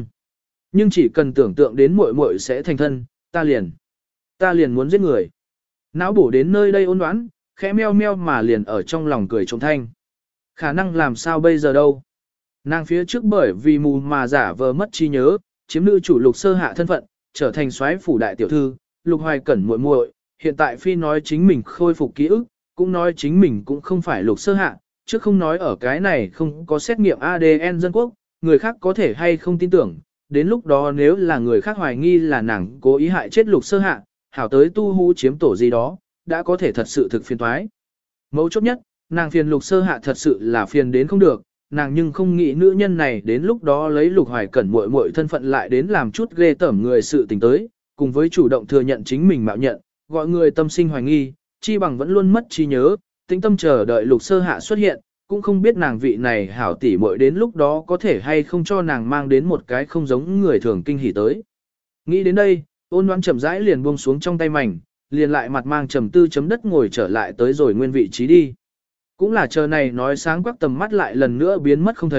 nhưng chỉ cần tưởng tượng đến muội muội sẽ thành thân, ta liền muốn giết người. Não bổ đến nơi đây Ôn Ngoãn, khẽ meo meo mà liền ở trong lòng cười trống thanh. Khả năng làm sao bây giờ đâu. Nàng phía trước bởi vì mù mà giả vờ mất trí nhớ, chiếm nữ chủ Lục sơ hạ thân phận, trở thành soái phủ đại tiểu thư, Lục Hoài Cẩn muội muội, hiện tại phi nói chính mình khôi phục ký ức, cũng nói chính mình cũng không phải Lục sơ hạ, chứ không nói ở cái này không có xét nghiệm ADN dân quốc, người khác có thể hay không tin tưởng, đến lúc đó nếu là người khác hoài nghi là nàng cố ý hại chết Lục sơ hạ, hảo tới tu hú chiếm tổ gì đó, đã có thể thật sự thực phiền toái. Mấu chốt nhất, nàng phiền Lục sơ hạ thật sự là phiền đến không được, nàng nhưng không nghĩ nữ nhân này đến lúc đó lấy Lục Hoài Cẩn muội muội thân phận lại đến làm chút ghê tởm người sự tình tới, cùng với chủ động thừa nhận chính mình mạo nhận, gọi người tâm sinh hoài nghi, chi bằng vẫn luôn mất trí nhớ, tĩnh tâm chờ đợi Lục sơ hạ xuất hiện, cũng không biết nàng vị này hảo tỷ muội đến lúc đó có thể hay không cho nàng mang đến một cái không giống người thường kinh hỉ tới. Nghĩ đến đây, Ôn Ngoãn chậm rãi liền buông xuống trong tay mảnh, liền lại mặt mang trầm tư chấm đất ngồi trở lại tới rồi nguyên vị trí đi. Cũng là chờ này nói sáng quắc tầm mắt lại lần nữa biến mất không thấy,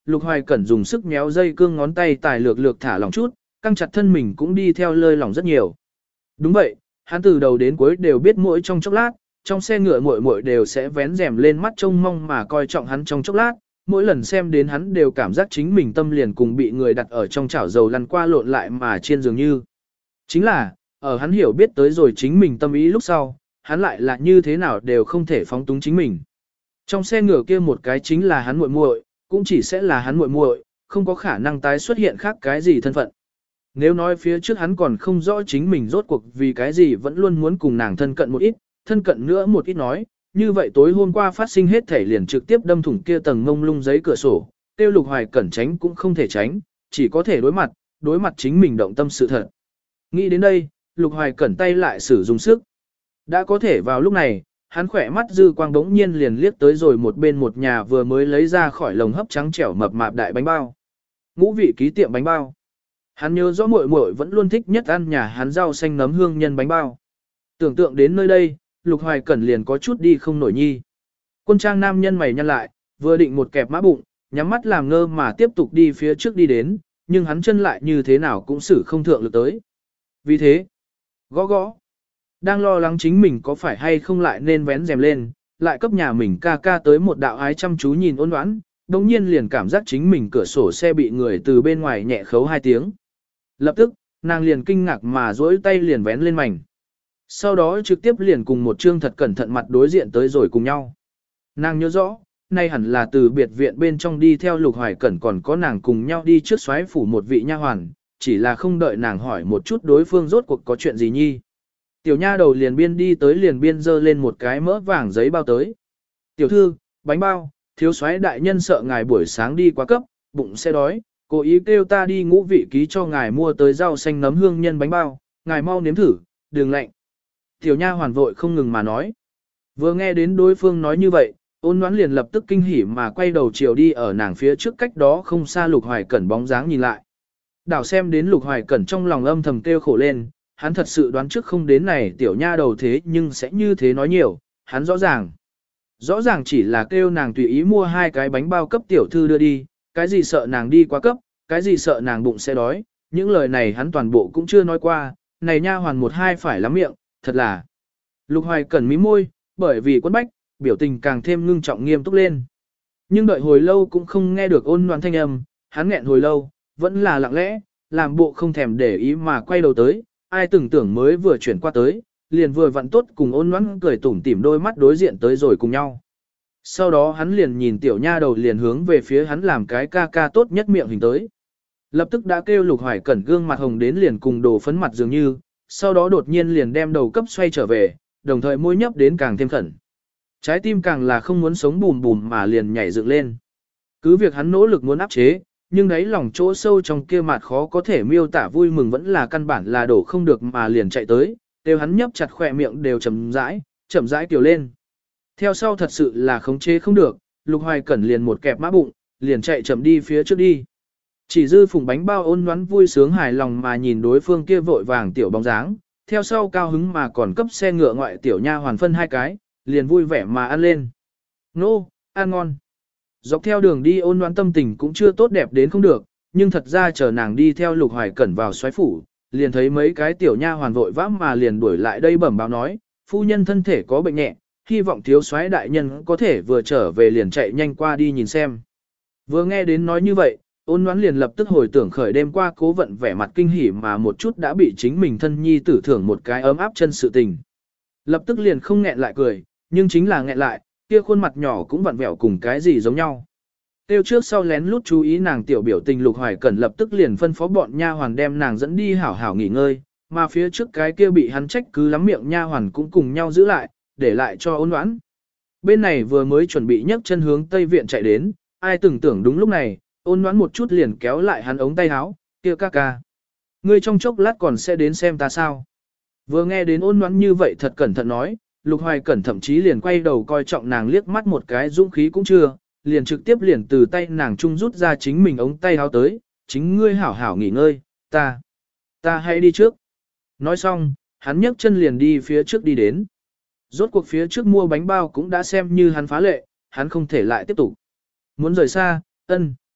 Lục Hoài Cẩn dùng sức méo dây cương ngón tay tài lược lược thả lỏng chút, căng chặt thân mình cũng đi theo lơi lỏng rất nhiều. Đúng vậy, hắn từ đầu đến cuối đều biết mỗi trong chốc lát, trong xe ngựa muội muội đều sẽ vén rèm lên mắt trông mong mà coi trọng hắn trong chốc lát, mỗi lần xem đến hắn đều cảm giác chính mình tâm liền cùng bị người đặt ở trong chảo dầu lăn qua lộn lại mà chiên dường như. Chính là, ở hắn hiểu biết tới rồi chính mình tâm ý lúc sau, hắn lại là như thế nào đều không thể phóng túng chính mình. Trong xe ngựa kia một cái chính là hắn muội muội, cũng chỉ sẽ là hắn muội muội, không có khả năng tái xuất hiện khác cái gì thân phận. Nếu nói phía trước hắn còn không rõ chính mình rốt cuộc vì cái gì vẫn luôn muốn cùng nàng thân cận một ít, thân cận nữa một ít nói, như vậy tối hôm qua phát sinh hết thể liền trực tiếp đâm thủng kia tầng mông lung giấy cửa sổ, tiêu Lục Hoài Cẩn tránh cũng không thể tránh, chỉ có thể đối mặt chính mình động tâm sự thật. Nghĩ đến đây, Lục Hoài Cẩn tay lại sử dụng sức. Đã có thể vào lúc này, hắn khỏe mắt dư quang đống nhiên liền liếc tới rồi một bên một nhà vừa mới lấy ra khỏi lồng hấp trắng trẻo mập mạp đại bánh bao. Ngũ vị ký tiệm bánh bao. Hắn nhớ rõ muội muội vẫn luôn thích nhất ăn nhà hắn rau xanh nấm hương nhân bánh bao. Tưởng tượng đến nơi đây, Lục Hoài Cẩn liền có chút đi không nổi nhi. Quân trang nam nhân mày nhăn lại, vừa định một kẹp mã bụng, nhắm mắt làm ngơ mà tiếp tục đi phía trước đi đến, nhưng hắn chân lại như thế nào cũng xử không thượng lực tới. Vì thế, gõ gõ, đang lo lắng chính mình có phải hay không lại nên vén rèm lên, lại cấp nhà mình ca ca tới một đạo ái chăm chú nhìn ôn đoán, đồng nhiên liền cảm giác chính mình cửa sổ xe bị người từ bên ngoài nhẹ khấu 2 tiếng. Lập tức, nàng liền kinh ngạc mà duỗi tay liền vén lên mảnh. Sau đó trực tiếp liền cùng một trương thật cẩn thận mặt đối diện tới rồi cùng nhau. Nàng nhớ rõ, nay hẳn là từ biệt viện bên trong đi theo Lục Hoài Cẩn còn có nàng cùng nhau đi trước soái phủ một vị nha hoàn, chỉ là không đợi nàng hỏi một chút đối phương rốt cuộc có chuyện gì nhi. Tiểu nha đầu liền biên đi tới liền biên dơ lên một cái mỡ vàng giấy bao tới. Tiểu thư, bánh bao, thiếu soái đại nhân sợ ngài buổi sáng đi quá cấp, bụng sẽ đói, cố ý kêu ta đi ngũ vị ký cho ngài mua tới rau xanh nấm hương nhân bánh bao, ngài mau nếm thử, đừng lạnh. Tiểu nha hoàn vội không ngừng mà nói. Vừa nghe đến đối phương nói như vậy, ôn đoán liền lập tức kinh hỉ mà quay đầu chiều đi ở nàng phía trước cách đó không xa Lục Hoài Cẩn bóng dáng nhìn lại. Đảo xem đến Lục Hoài Cẩn trong lòng âm thầm kêu khổ lên, hắn thật sự đoán trước không đến này tiểu nha đầu thế nhưng sẽ như thế nói nhiều, hắn rõ ràng. Rõ ràng chỉ là kêu nàng tùy ý mua 2 cái bánh bao cấp tiểu thư đưa đi, cái gì sợ nàng đi quá cấp, cái gì sợ nàng bụng sẽ đói, những lời này hắn toàn bộ cũng chưa nói qua, này nha hoàn một hai phải lắm miệng, thật là. Lục Hoài Cẩn mí môi, bởi vì quấn bách, biểu tình càng thêm ngưng trọng nghiêm túc lên. Nhưng đợi hồi lâu cũng không nghe được ôn loạn thanh âm, hắn nghẹn hồi lâu, vẫn là lặng lẽ, làm bộ không thèm để ý mà quay đầu tới, ai từng tưởng mới vừa chuyển qua tới, liền vừa vặn tốt cùng ôn loạn cười tủm tỉm đôi mắt đối diện tới rồi cùng nhau. Sau đó hắn liền nhìn tiểu nha đầu liền hướng về phía hắn làm cái ca ca tốt nhất miệng hình tới. Lập tức đã kêu Lục Hoài Cẩn gương mặt hồng đến liền cùng đồ phấn mặt dường như, sau đó đột nhiên liền đem đầu cấp xoay trở về, đồng thời môi nhấp đến càng thêm khẩn. Trái tim càng là không muốn sống bùm bùm mà liền nhảy dựng lên. Cứ việc hắn nỗ lực muốn áp chế, nhưng đấy lòng chỗ sâu trong kia mặt khó có thể miêu tả vui mừng vẫn là căn bản là đổ không được mà liền chạy tới, đều hắn nhấp chặt khỏe miệng đều chậm rãi tiểu lên. Theo sau thật sự là khống chế không được, Lục Hoài Cẩn liền một kẹp mã bụng, liền chạy chậm đi phía trước đi. Chỉ dư phùng bánh bao ôn ngoãn vui sướng hài lòng mà nhìn đối phương kia vội vàng tiểu bóng dáng, theo sau cao hứng mà còn cấp xe ngựa ngoại tiểu nha hoàn phân 2 cái, liền vui vẻ mà ăn lên. Nô, ăn ngon. Dọc theo đường đi ôn ngoãn tâm tình cũng chưa tốt đẹp đến không được, nhưng thật ra chờ nàng đi theo Lục Hoài Cẩn vào soái phủ, liền thấy mấy cái tiểu nha hoàn vội vã mà liền đuổi lại đây bẩm báo nói, phu nhân thân thể có bệnh nhẹ, hy vọng thiếu soái đại nhân có thể vừa trở về liền chạy nhanh qua đi nhìn xem. Vừa nghe đến nói như vậy, ôn ngoãn liền lập tức hồi tưởng khởi đêm qua cố vận vẻ mặt kinh hỉ mà một chút đã bị chính mình thân nhi tử thưởng một cái ấm áp chân sự tình. Lập tức liền không nghẹn lại cười, nhưng chính là nghẹn lại, kia khuôn mặt nhỏ cũng vặn vẹo cùng cái gì giống nhau. Tiêu trước sau lén lút chú ý nàng tiểu biểu tình Lục Hoài Cẩn lập tức liền phân phó bọn nha hoàn đem nàng dẫn đi hảo hảo nghỉ ngơi, mà phía trước cái kia bị hắn trách cứ lắm miệng nha hoàn cũng cùng nhau giữ lại, để lại cho ôn ngoãn. Bên này vừa mới chuẩn bị nhấc chân hướng Tây Viện chạy đến, ai từng tưởng đúng lúc này, ôn ngoãn một chút liền kéo lại hắn ống tay áo, kia ca ca. Ngươi trong chốc lát còn sẽ đến xem ta sao. Vừa nghe đến ôn ngoãn như vậy thật cẩn thận nói, Lục Hoài Cẩn thậm chí liền quay đầu coi trọng nàng liếc mắt một cái dũng khí cũng chưa, liền trực tiếp liền từ tay nàng trung rút ra chính mình ống tay áo tới, chính ngươi hảo hảo nghỉ ngơi, ta hãy đi trước. Nói xong, hắn nhấc chân liền đi phía trước đi đến. Rốt cuộc phía trước mua bánh bao cũng đã xem như hắn phá lệ, hắn không thể lại tiếp tục. Muốn rời xa,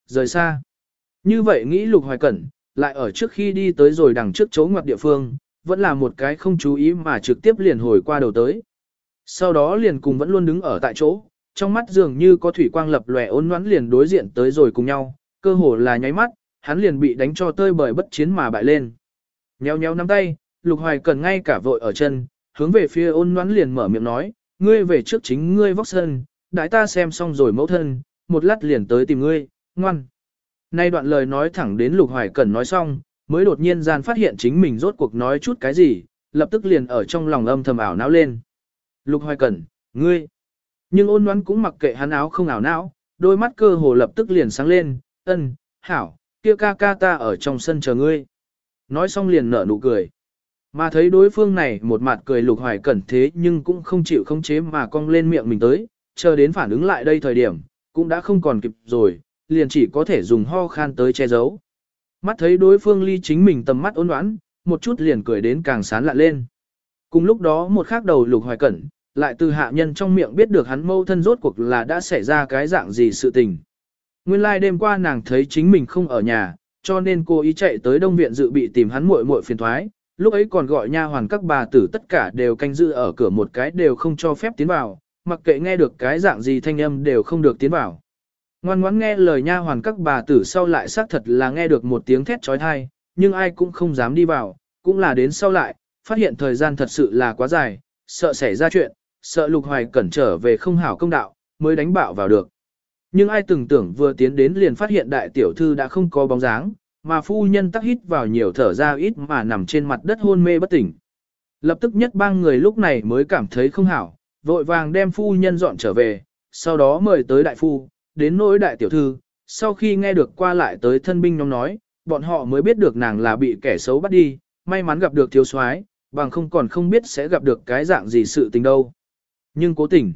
rời xa. Như vậy nghĩ Lục Hoài Cẩn, lại ở trước khi đi tới rồi đằng trước chỗ ngoặt địa phương, vẫn là một cái không chú ý mà trực tiếp liền hồi qua đầu tới. Sau đó liền cùng vẫn luôn đứng ở tại chỗ, trong mắt dường như có thủy quang lập lòe ôn nhoắn liền đối diện tới rồi cùng nhau, cơ hồ là nháy mắt, hắn liền bị đánh cho tơi bời bất chiến mà bại lên. Nhéo nhéo nắm tay, Lục Hoài Cẩn ngay cả vội ở chân, hướng về phía ôn nhoắn liền mở miệng nói, ngươi về trước chính ngươi vóc sân, đãi ta xem xong rồi mẫu thân, một lát liền tới tìm ngươi, ngoan. Nay đoạn lời nói thẳng đến Lục Hoài Cẩn nói xong, mới đột nhiên gian phát hiện chính mình rốt cuộc nói chút cái gì, lập tức liền ở trong lòng âm thầm ảo não lên. Lục Hoài Cẩn, ngươi. Nhưng ôn nhoắn cũng mặc kệ hắn áo không ảo não, đôi mắt cơ hồ lập tức liền sáng lên, ân, hảo, kia ca ca ta ở trong sân chờ ngươi. Nói xong liền nở nụ cười. Mà thấy đối phương này một mặt cười Lục Hoài Cẩn thế nhưng cũng không chịu khống chế mà cong lên miệng mình tới, chờ đến phản ứng lại đây thời điểm, cũng đã không còn kịp rồi, liền chỉ có thể dùng ho khan tới che giấu. Mắt thấy đối phương ly chính mình tầm mắt ôn đoán, một chút liền cười đến càng sán lạ lên. Cùng lúc đó một khắc đầu Lục Hoài Cẩn, lại từ hạ nhân trong miệng biết được hắn mâu thân rốt cuộc là đã xảy ra cái dạng gì sự tình. Nguyên lai đêm qua nàng thấy chính mình không ở nhà, cho nên cô ý chạy tới Đông Viện dự bị tìm hắn muội muội phiền thoái, lúc ấy còn gọi nha hoàn các bà tử tất cả đều canh giữ ở cửa một cái đều không cho phép tiến vào, mặc kệ nghe được cái dạng gì thanh âm đều không được tiến vào. Ngoan ngoãn nghe lời nha hoàn các bà tử sau lại xác thật là nghe được một tiếng thét trói thai, nhưng ai cũng không dám đi vào, cũng là đến sau lại, phát hiện thời gian thật sự là quá dài, sợ xảy ra chuyện, sợ Lục Hoài Cẩn trở về không hảo công đạo, mới đánh bạo vào được. Nhưng ai từng tưởng vừa tiến đến liền phát hiện đại tiểu thư đã không có bóng dáng, mà phu nhân tắc hít vào nhiều thở ra ít mà nằm trên mặt đất hôn mê bất tỉnh. Lập tức nhất bang người lúc này mới cảm thấy không hảo, vội vàng đem phu nhân dọn trở về, sau đó mời tới đại phu, đến nỗi đại tiểu thư, sau khi nghe được qua lại tới thân binh nhóm nói, bọn họ mới biết được nàng là bị kẻ xấu bắt đi, may mắn gặp được thiếu soái, bằng không còn không biết sẽ gặp được cái dạng gì sự tình đâu. Nhưng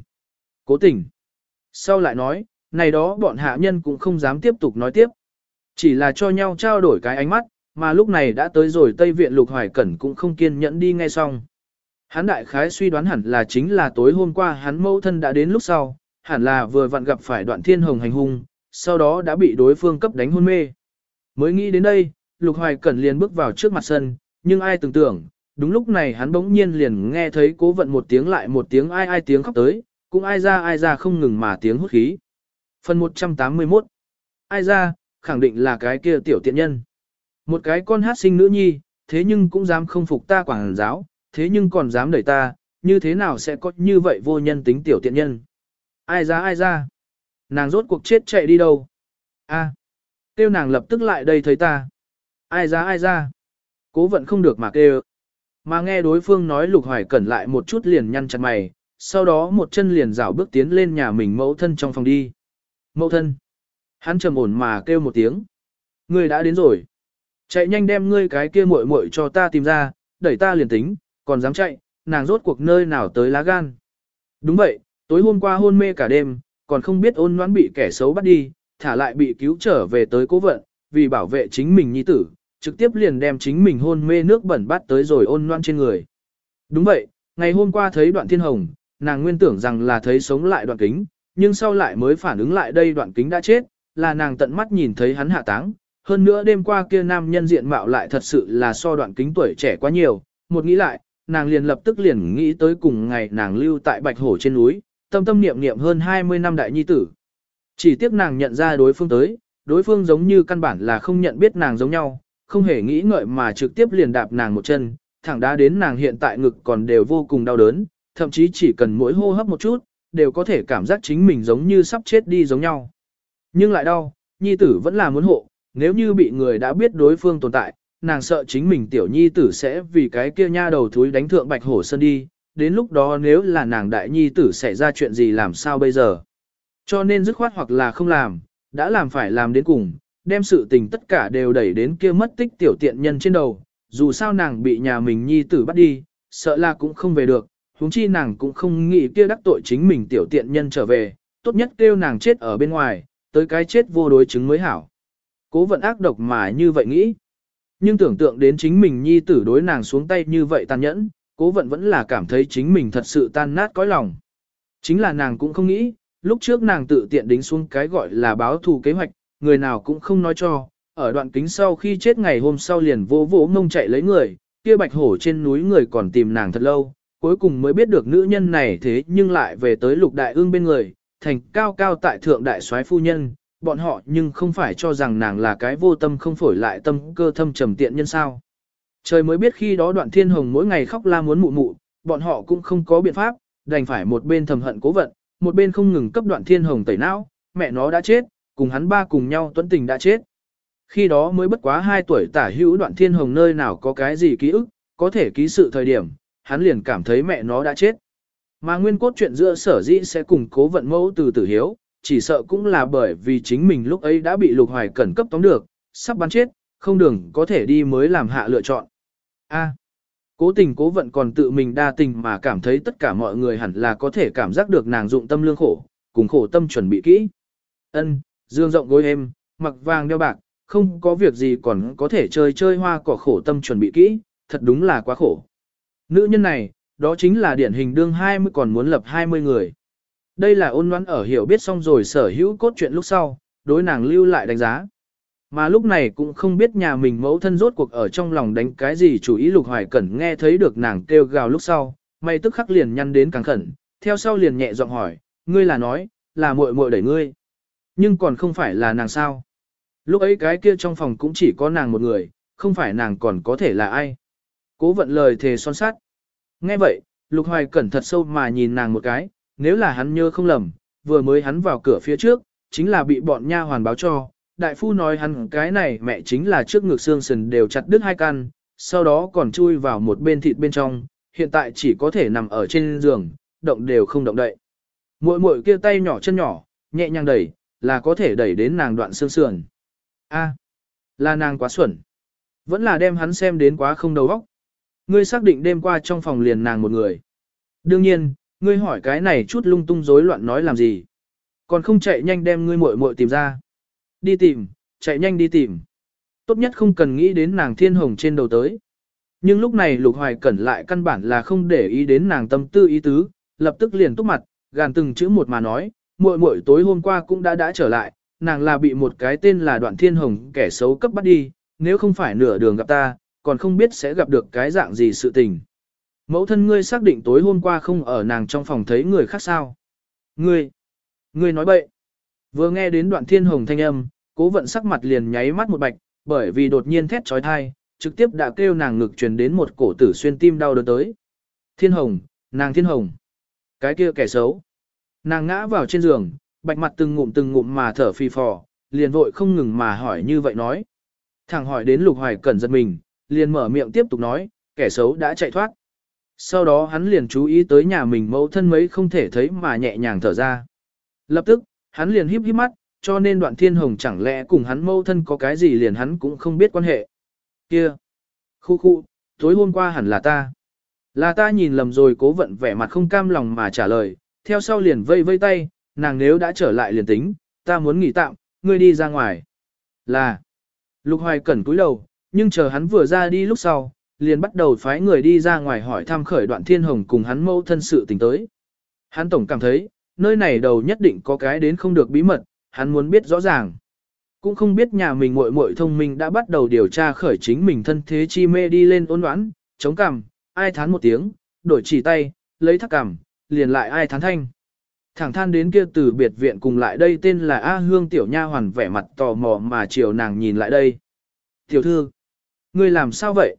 cố tình. Sau lại nói, này đó bọn hạ nhân cũng không dám tiếp tục nói tiếp. Chỉ là cho nhau trao đổi cái ánh mắt, mà lúc này đã tới rồi Tây Viện Lục Hoài Cẩn cũng không kiên nhẫn đi nghe xong. Hắn đại khái suy đoán hẳn là chính là tối hôm qua hắn mẫu thân đã đến lúc sau, hẳn là vừa vặn gặp phải Đoạn Thiên Hồng hành hung, sau đó đã bị đối phương cấp đánh hôn mê. Mới nghĩ đến đây, Lục Hoài Cẩn liền bước vào trước mặt sân, nhưng ai tưởng tượng, đúng lúc này hắn bỗng nhiên liền nghe thấy Cố Vận một tiếng lại một tiếng ai tiếng khóc tới, cũng ai ra không ngừng mà tiếng hút khí. Phần 181 ai ra, khẳng định là cái kia tiểu tiện nhân. Một cái con hát sinh nữ nhi, thế nhưng cũng dám không phục ta quảng giáo, thế nhưng còn dám đẩy ta, như thế nào sẽ có như vậy vô nhân tính tiểu tiện nhân. Ai ra, nàng rốt cuộc chết chạy đi đâu. Kêu nàng lập tức lại đây thấy ta. Ai ra, Cố Vận không được mà kêu. Mà nghe đối phương nói Lục Hoài Cẩn lại một chút liền nhăn chặt mày, sau đó một chân liền rảo bước tiến lên nhà mình mẫu thân trong phòng đi. Mẫu thân. Hắn trầm ổn mà kêu một tiếng. Ngươi đã đến rồi. Chạy nhanh đem ngươi cái kia muội muội cho ta tìm ra, đẩy ta liền tính, còn dám chạy, nàng rốt cuộc nơi nào tới lá gan. Đúng vậy, tối hôm qua hôn mê cả đêm, còn không biết Ôn Noãn bị kẻ xấu bắt đi, thả lại bị cứu trở về tới Cố Vận, vì bảo vệ chính mình nhi tử, trực tiếp liền đem chính mình hôn mê nước bẩn bắt tới rồi Ôn Noãn trên người. Đúng vậy, ngày hôm qua thấy Đoạn Thiên Hồng, nàng nguyên tưởng rằng là thấy sống lại Đoạn Kính, nhưng sau lại mới phản ứng lại đây Đoạn Kính đã chết, là nàng tận mắt nhìn thấy hắn hạ táng. Hơn nữa đêm qua kia nam nhân diện mạo lại thật sự là so Đoạn Kính tuổi trẻ quá nhiều, một nghĩ lại, nàng liền lập tức liền nghĩ tới cùng ngày nàng lưu tại Bạch Hổ trên núi, tâm tâm niệm niệm hơn 20 năm đại nhi tử. Chỉ tiếc nàng nhận ra đối phương tới, đối phương giống như căn bản là không nhận biết nàng giống nhau, không hề nghĩ ngợi mà trực tiếp liền đạp nàng một chân, thẳng đá đến nàng hiện tại ngực còn đều vô cùng đau đớn, thậm chí chỉ cần mỗi hô hấp một chút, đều có thể cảm giác chính mình giống như sắp chết đi giống nhau. Nhưng lại đau, nhi tử vẫn là muốn hộ, nếu như bị người đã biết đối phương tồn tại, nàng sợ chính mình tiểu nhi tử sẽ vì cái kia nha đầu thúi đánh thượng Bạch Hổ Sơn đi, đến lúc đó nếu là nàng đại nhi tử xảy ra chuyện gì làm sao bây giờ. Cho nên dứt khoát hoặc là không làm, đã làm phải làm đến cùng, đem sự tình tất cả đều đẩy đến kia mất tích tiểu tiện nhân trên đầu, dù sao nàng bị nhà mình nhi tử bắt đi, sợ là cũng không về được, huống chi nàng cũng không nghĩ kia đắc tội chính mình tiểu tiện nhân trở về, tốt nhất kêu nàng chết ở bên ngoài, tới cái chết vô đối chứng mới hảo. Cố Vận ác độc mà như vậy nghĩ. Nhưng tưởng tượng đến chính mình nhi tử đối nàng xuống tay như vậy tàn nhẫn, Cố Vận vẫn là cảm thấy chính mình thật sự tan nát cõi lòng. Chính là nàng cũng không nghĩ, lúc trước nàng tự tiện đính xuống cái gọi là báo thù kế hoạch, người nào cũng không nói cho, ở đoạn kính sau khi chết ngày hôm sau liền vô vỗ mông chạy lấy người, kia bạch hổ trên núi người còn tìm nàng thật lâu, cuối cùng mới biết được nữ nhân này thế nhưng lại về tới lục đại ương bên người, thành cao cao tại thượng đại soái phu nhân, bọn họ nhưng không phải cho rằng nàng là cái vô tâm không phổi lại tâm cơ thâm trầm tiện nhân sao. Trời mới biết khi đó Đoạn Thiên Hồng mỗi ngày khóc la muốn mụ mụ, bọn họ cũng không có biện pháp, đành phải một bên thầm hận Cố Vận, một bên không ngừng cấp Đoạn Thiên Hồng tẩy não, mẹ nó đã chết, cùng hắn ba cùng nhau tuấn tình đã chết. Khi đó mới bất quá 2 tuổi tả hữu Đoạn Thiên Hồng nơi nào có cái gì ký ức, có thể ký sự thời điểm, hắn liền cảm thấy mẹ nó đã chết. Mà nguyên cốt chuyện giữa Sở Dĩ sẽ cùng Cố Vận mẫu từ tử hiếu, chỉ sợ cũng là bởi vì chính mình lúc ấy đã bị Lục Hoài Cẩn cấp tóm được, sắp bắn chết, không đường có thể đi mới làm hạ lựa chọn. Cố tình Cố Vận còn tự mình đa tình mà cảm thấy tất cả mọi người hẳn là có thể cảm giác được nàng dụng tâm lương khổ, cùng khổ tâm chuẩn bị kỹ. Dương rộng gối êm, mặc vàng đeo bạc, không có việc gì còn có thể chơi chơi hoa cỏ khổ tâm chuẩn bị kỹ, thật đúng là quá khổ. Nữ nhân này, đó chính là điển hình đương 20 còn muốn lập 20 người. Đây là Ôn Loan ở hiểu biết xong rồi sở hữu cốt truyện lúc sau, đối nàng lưu lại đánh giá. Mà lúc này cũng không biết nhà mình mẫu thân rốt cuộc ở trong lòng đánh cái gì chủ ý. Lục Hoài Cẩn nghe thấy được nàng kêu gào lúc sau, mày tức khắc liền nhăn đến càng khẩn, theo sau liền nhẹ giọng hỏi, ngươi là nói, là muội muội đẩy ngươi. Nhưng còn không phải là nàng sao? Lúc ấy cái kia trong phòng cũng chỉ có nàng một người, không phải nàng còn có thể là ai? Cố Vận lời thề son sát. Nghe vậy, Lục Hoài Cẩn thật sâu mà nhìn nàng một cái, nếu là hắn nhớ không lầm, vừa mới hắn vào cửa phía trước, chính là bị bọn nha hoàn báo cho. Đại phu nói hắn cái này mẹ chính là trước ngực xương sườn đều chặt đứt 2 căn, sau đó còn chui vào một bên thịt bên trong, hiện tại chỉ có thể nằm ở trên giường, động đều không động đậy. Muội muội kia tay nhỏ chân nhỏ, nhẹ nhàng đẩy, là có thể đẩy đến nàng đoạn xương sườn. Là nàng quá xuẩn. Vẫn là đem hắn xem đến quá không đầu óc. Ngươi xác định đêm qua trong phòng liền nàng một người. Đương nhiên, ngươi hỏi cái này chút lung tung rối loạn nói làm gì. Còn không chạy nhanh đem ngươi muội muội tìm ra. Đi tìm, chạy nhanh đi tìm. Tốt nhất không cần nghĩ đến nàng Thiên Hồng trên đầu tới. Nhưng lúc này Lục Hoài Cẩn lại căn bản là không để ý đến nàng tâm tư ý tứ, lập tức liền túc mặt, gàn từng chữ một mà nói, muội muội tối hôm qua cũng đã trở lại, nàng là bị một cái tên là Đoạn Thiên Hồng kẻ xấu cấp bắt đi, nếu không phải nửa đường gặp ta, còn không biết sẽ gặp được cái dạng gì sự tình. Mẫu thân ngươi xác định tối hôm qua không ở nàng trong phòng thấy người khác sao? Ngươi nói bậy. Vừa nghe đến Đoạn Thiên Hồng thanh âm, Cố Vận sắc mặt liền nháy mắt một bạch, bởi vì đột nhiên thét trói thai, trực tiếp đã kêu nàng ngực truyền đến một cổ tử xuyên tim đau đớn tới. Thiên Hồng, nàng Thiên Hồng. Cái kia kẻ xấu. Nàng ngã vào trên giường, bạch mặt từng ngụm mà thở phì phò, liền vội không ngừng mà hỏi như vậy nói. Thằng hỏi đến Lục Hoài Cẩn giật mình, liền mở miệng tiếp tục nói, kẻ xấu đã chạy thoát. Sau đó hắn liền chú ý tới nhà mình mẫu thân mấy không thể thấy mà nhẹ nhàng thở ra. Lập tức, hắn liền híp híp mắt, cho nên Đoạn Thiên Hồng chẳng lẽ cùng hắn mẫu thân có cái gì liền hắn cũng không biết quan hệ. Kia! Khu, tối hôm qua hẳn là ta. Là ta nhìn lầm rồi. Cố Vận vẻ mặt không cam lòng mà trả lời, theo sau liền vây tay, nàng nếu đã trở lại liền tính, ta muốn nghỉ tạm, ngươi đi ra ngoài. Là! Lục Hoài Cẩn cúi đầu, nhưng chờ hắn vừa ra đi lúc sau, liền bắt đầu phái người đi ra ngoài hỏi thăm khởi Đoạn Thiên Hồng cùng hắn mẫu thân sự tình tới. Hắn tổng cảm thấy, nơi này đầu nhất định có cái đến không được bí mật, hắn muốn biết rõ ràng. Cũng không biết nhà mình muội muội thông minh đã bắt đầu điều tra khởi chính mình thân thế chi mê đi lên Ôn Đoán, chống cằm, ai thán một tiếng, đổi chỉ tay, lấy thắt cằm, liền lại ai thán thanh. Thẳng than đến kia từ biệt viện cùng lại đây tên là A Hương tiểu nha hoàn vẻ mặt tò mò mà chiều nàng nhìn lại đây. Tiểu thư, ngươi làm sao vậy?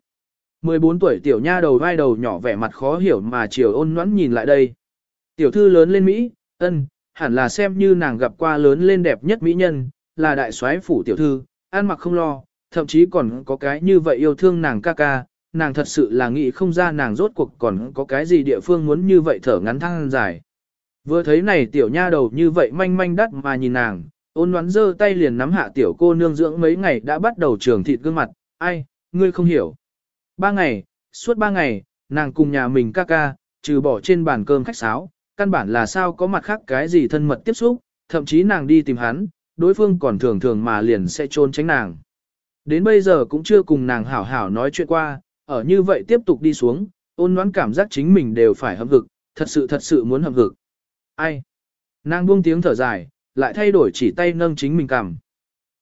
14 tuổi tiểu nha đầu vai đầu nhỏ vẻ mặt khó hiểu mà chiều Ôn Ngoãn nhìn lại đây. Tiểu thư lớn lên Mỹ, hẳn là xem như nàng gặp qua lớn lên đẹp nhất mỹ nhân, là đại soái phủ tiểu thư, ăn mặc không lo, thậm chí còn có cái như vậy yêu thương nàng ca ca, nàng thật sự là nghĩ không ra nàng rốt cuộc còn có cái gì địa phương muốn như vậy thở ngắn thăng dài. Vừa thấy này tiểu nha đầu như vậy manh manh đắt mà nhìn nàng, Ôn Ngoãn giơ tay liền nắm hạ tiểu cô nương dưỡng mấy ngày đã bắt đầu trường thịt gương mặt, ai, ngươi không hiểu. 3 ngày, suốt 3 ngày, nàng cùng nhà mình ca ca, trừ bỏ trên bàn cơm khách sáo, căn bản là sao có mặt khác cái gì thân mật tiếp xúc, thậm chí nàng đi tìm hắn, đối phương còn thường thường mà liền sẽ trốn tránh nàng. Đến bây giờ cũng chưa cùng nàng hảo hảo nói chuyện qua, ở như vậy tiếp tục đi xuống, Ôn Ngoãn cảm giác chính mình đều phải hâm hực, thật sự muốn hâm hực. Ai? Nàng buông tiếng thở dài, lại thay đổi chỉ tay nâng chính mình cằm.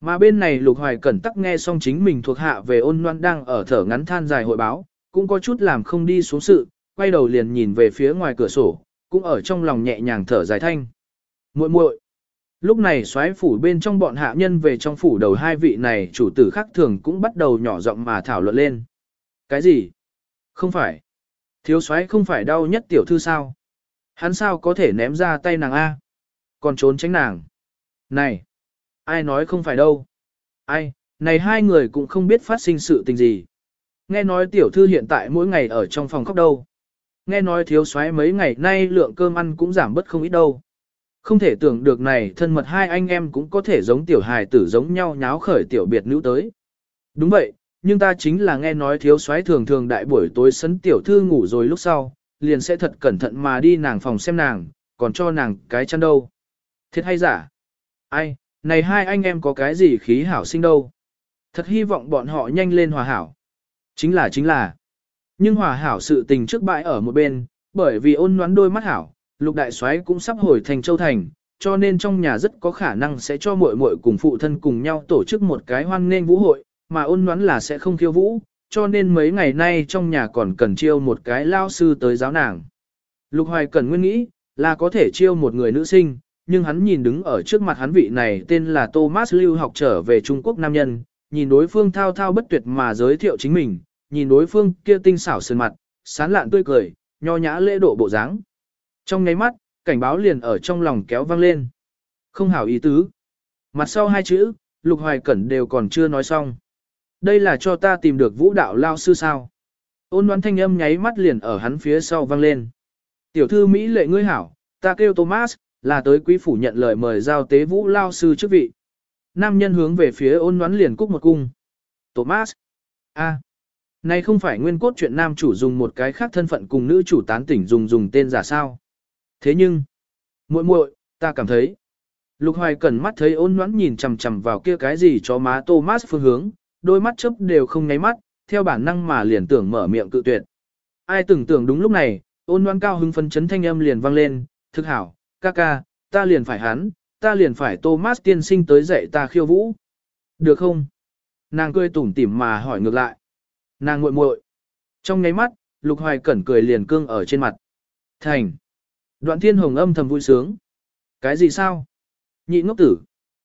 Mà bên này Lục Hoài Cẩn tắc nghe xong chính mình thuộc hạ về Ôn Loan đang ở thở ngắn than dài hội báo, cũng có chút làm không đi xuống sự, quay đầu liền nhìn về phía ngoài cửa sổ, cũng ở trong lòng nhẹ nhàng thở dài thanh. Muội muội. Lúc này soái phủ bên trong bọn hạ nhân về trong phủ đầu hai vị này chủ tử khác thường cũng bắt đầu nhỏ giọng mà thảo luận lên. Cái gì? Không phải. Thiếu soái không phải đau nhất tiểu thư sao? Hắn sao có thể ném ra tay nàng A? Còn trốn tránh nàng. Này! Ai nói không phải đâu? Ai? Này hai người cũng không biết phát sinh sự tình gì. Nghe nói tiểu thư hiện tại mỗi ngày ở trong phòng khóc đâu. Nghe nói thiếu soái mấy ngày nay lượng cơm ăn cũng giảm bớt không ít đâu. Không thể tưởng được này thân mật hai anh em cũng có thể giống tiểu hài tử giống nhau nháo khởi tiểu biệt nữ tới. Đúng vậy, nhưng ta chính là nghe nói thiếu soái thường thường đại buổi tối sấn tiểu thư ngủ rồi lúc sau, liền sẽ thật cẩn thận mà đi nàng phòng xem nàng, còn cho nàng cái chăn đâu. Thiệt hay giả? Ai, này hai anh em có cái gì khí hảo sinh đâu. Thật hy vọng bọn họ nhanh lên hòa hảo. Chính là. Nhưng hòa hảo sự tình trước bãi ở một bên, bởi vì Ôn Ngoãn đôi mắt hảo, Lục đại soái cũng sắp hồi thành Châu Thành, cho nên trong nhà rất có khả năng sẽ cho muội muội cùng phụ thân cùng nhau tổ chức một cái hoan nghênh vũ hội, mà Ôn Ngoãn là sẽ không khiêu vũ, cho nên mấy ngày nay trong nhà còn cần chiêu một cái lao sư tới giáo nàng. Lục Hoài Cẩn nguyên nghĩ là có thể chiêu một người nữ sinh, nhưng hắn nhìn đứng ở trước mặt hắn vị này tên là Thomas lưu học trở về Trung Quốc nam nhân, nhìn đối phương thao thao bất tuyệt mà giới thiệu chính mình, nhìn đối phương kia tinh xảo sơn mặt, sán lạn tươi cười, nho nhã lễ độ bộ dáng. Trong nháy mắt, cảnh báo liền ở trong lòng kéo vang lên. Không hảo ý tứ. Mặt sau hai chữ, Lục Hoài Cẩn đều còn chưa nói xong. Đây là cho ta tìm được vũ đạo lao sư sao. Ôn Đoán thanh âm nháy mắt liền ở hắn phía sau vang lên. Tiểu thư Mỹ lệ ngươi hảo, ta kêu Thomas, là tới quý phủ nhận lời mời giao tế vũ lao sư chức vị. Nam nhân hướng về phía Ôn Đoán liền cúc một cung. Thomas. A. Này không phải nguyên cốt chuyện nam chủ dùng một cái khác thân phận cùng nữ chủ tán tỉnh dùng tên giả sao. Thế nhưng, muội, ta cảm thấy. Lục Hoài Cẩn mắt thấy Ôn Ngoãn nhìn chằm chằm vào kia cái gì cho má Thomas phương hướng, đôi mắt chớp đều không nháy mắt, theo bản năng mà liền tưởng mở miệng cự tuyệt. Ai từng tưởng đúng lúc này, Ôn Ngoãn cao hứng phấn chấn thanh âm liền vang lên, thực hảo, ca, ta liền phải hắn, ta liền phải Thomas tiên sinh tới dạy ta khiêu vũ. Được không? Nàng cười tủm tỉm mà hỏi ngược lại. Nàng muội. Trong nháy mắt, Lục Hoài Cẩn cười liền cương ở trên mặt. Thành. Đoạn Thiên Hồng âm thầm vui sướng. Cái gì sao? Nhị ngốc tử.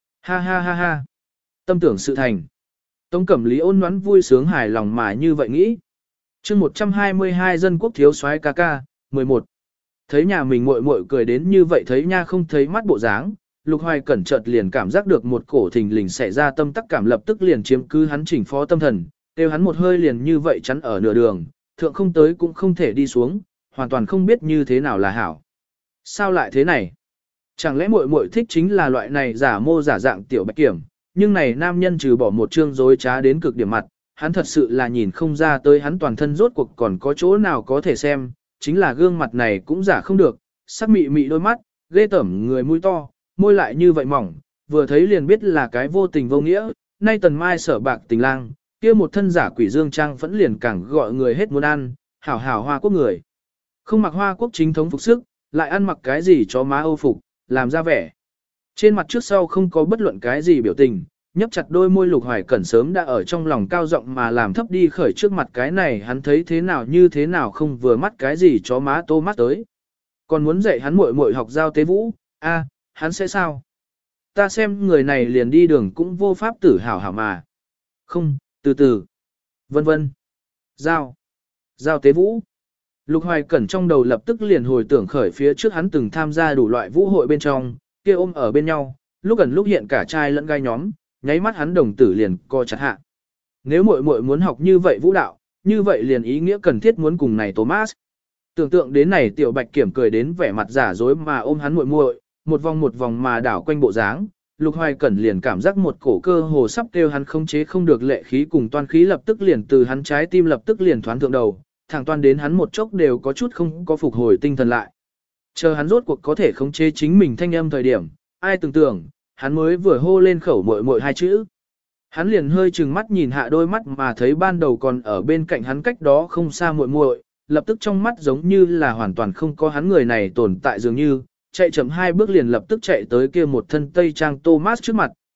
Ha. Tâm tưởng sự thành. Tống Cẩm Lý Ôn Ngoãn vui sướng hài lòng mà như vậy nghĩ. Chương 122 dân quốc thiếu soái ca 11. Thấy nhà mình muội cười đến như vậy thấy nha không thấy mắt bộ dáng, Lục Hoài Cẩn chợt liền cảm giác được một cổ thình lình xảy ra tâm tắc cảm lập tức liền chiếm cứ hắn chỉnh phó tâm thần, kêu hắn một hơi liền như vậy chắn ở nửa đường, thượng không tới cũng không thể đi xuống, hoàn toàn không biết như thế nào là hảo. Sao lại thế này? Chẳng lẽ muội thích chính là loại này giả mô giả dạng tiểu bạch kiểm, nhưng này nam nhân trừ bỏ một trương dối trá đến cực điểm mặt, hắn thật sự là nhìn không ra tới hắn toàn thân rốt cuộc còn có chỗ nào có thể xem, chính là gương mặt này cũng giả không được, sắc mị mị đôi mắt, ghê tởm người mũi to, môi lại như vậy mỏng, vừa thấy liền biết là cái vô tình vô nghĩa, nay tần mai sở bạc tình lang, kia một thân giả quỷ dương trang vẫn liền càng gọi người hết muốn ăn, hảo hảo hoa quốc người. Không mặc hoa quốc chính thống phục sức, lại ăn mặc cái gì cho má Âu phục, làm ra vẻ. Trên mặt trước sau không có bất luận cái gì biểu tình, nhấp chặt đôi môi Lục Hoài Cẩn sớm đã ở trong lòng cao giọng mà làm thấp đi khởi trước mặt cái này hắn thấy thế nào như thế nào không vừa mắt cái gì cho má tô mắt tới. Còn muốn dạy hắn muội học giao tế vũ, hắn sẽ sao? Ta xem người này liền đi đường cũng vô pháp tử hảo hảo mà. Không, từ từ. Vân vân. Giao tế vũ. Lục Hoài Cẩn trong đầu lập tức liền hồi tưởng khởi phía trước hắn từng tham gia đủ loại vũ hội bên trong, kia ôm ở bên nhau, lúc gần lúc hiện cả trai lẫn gai nhóm, nháy mắt hắn đồng tử liền co chặt hạ. Nếu muội muốn học như vậy vũ đạo, như vậy liền ý nghĩa cần thiết muốn cùng này Thomas. Tưởng tượng đến này tiểu bạch kiểm cười đến vẻ mặt giả dối mà ôm hắn muội, một vòng mà đảo quanh bộ dáng, Lục Hoài Cẩn liền cảm giác một cổ cơ hồ sắp kêu hắn không chế không được lệ khí cùng toan khí lập tức liền từ hắn trái tim lập tức liền thoán thượng đầu, thẳng toan đến hắn một chốc đều có chút không có phục hồi tinh thần lại. Chờ hắn rốt cuộc có thể khống chế chính mình thanh âm thời điểm, ai tưởng tượng, hắn mới vừa hô lên khẩu muội hai chữ. Hắn liền hơi trừng mắt nhìn hạ đôi mắt mà thấy ban đầu còn ở bên cạnh hắn cách đó không xa muội, lập tức trong mắt giống như là hoàn toàn không có hắn người này tồn tại dường như, chạy chậm hai bước liền lập tức chạy tới kia một thân tây trang Thomas trước mặt,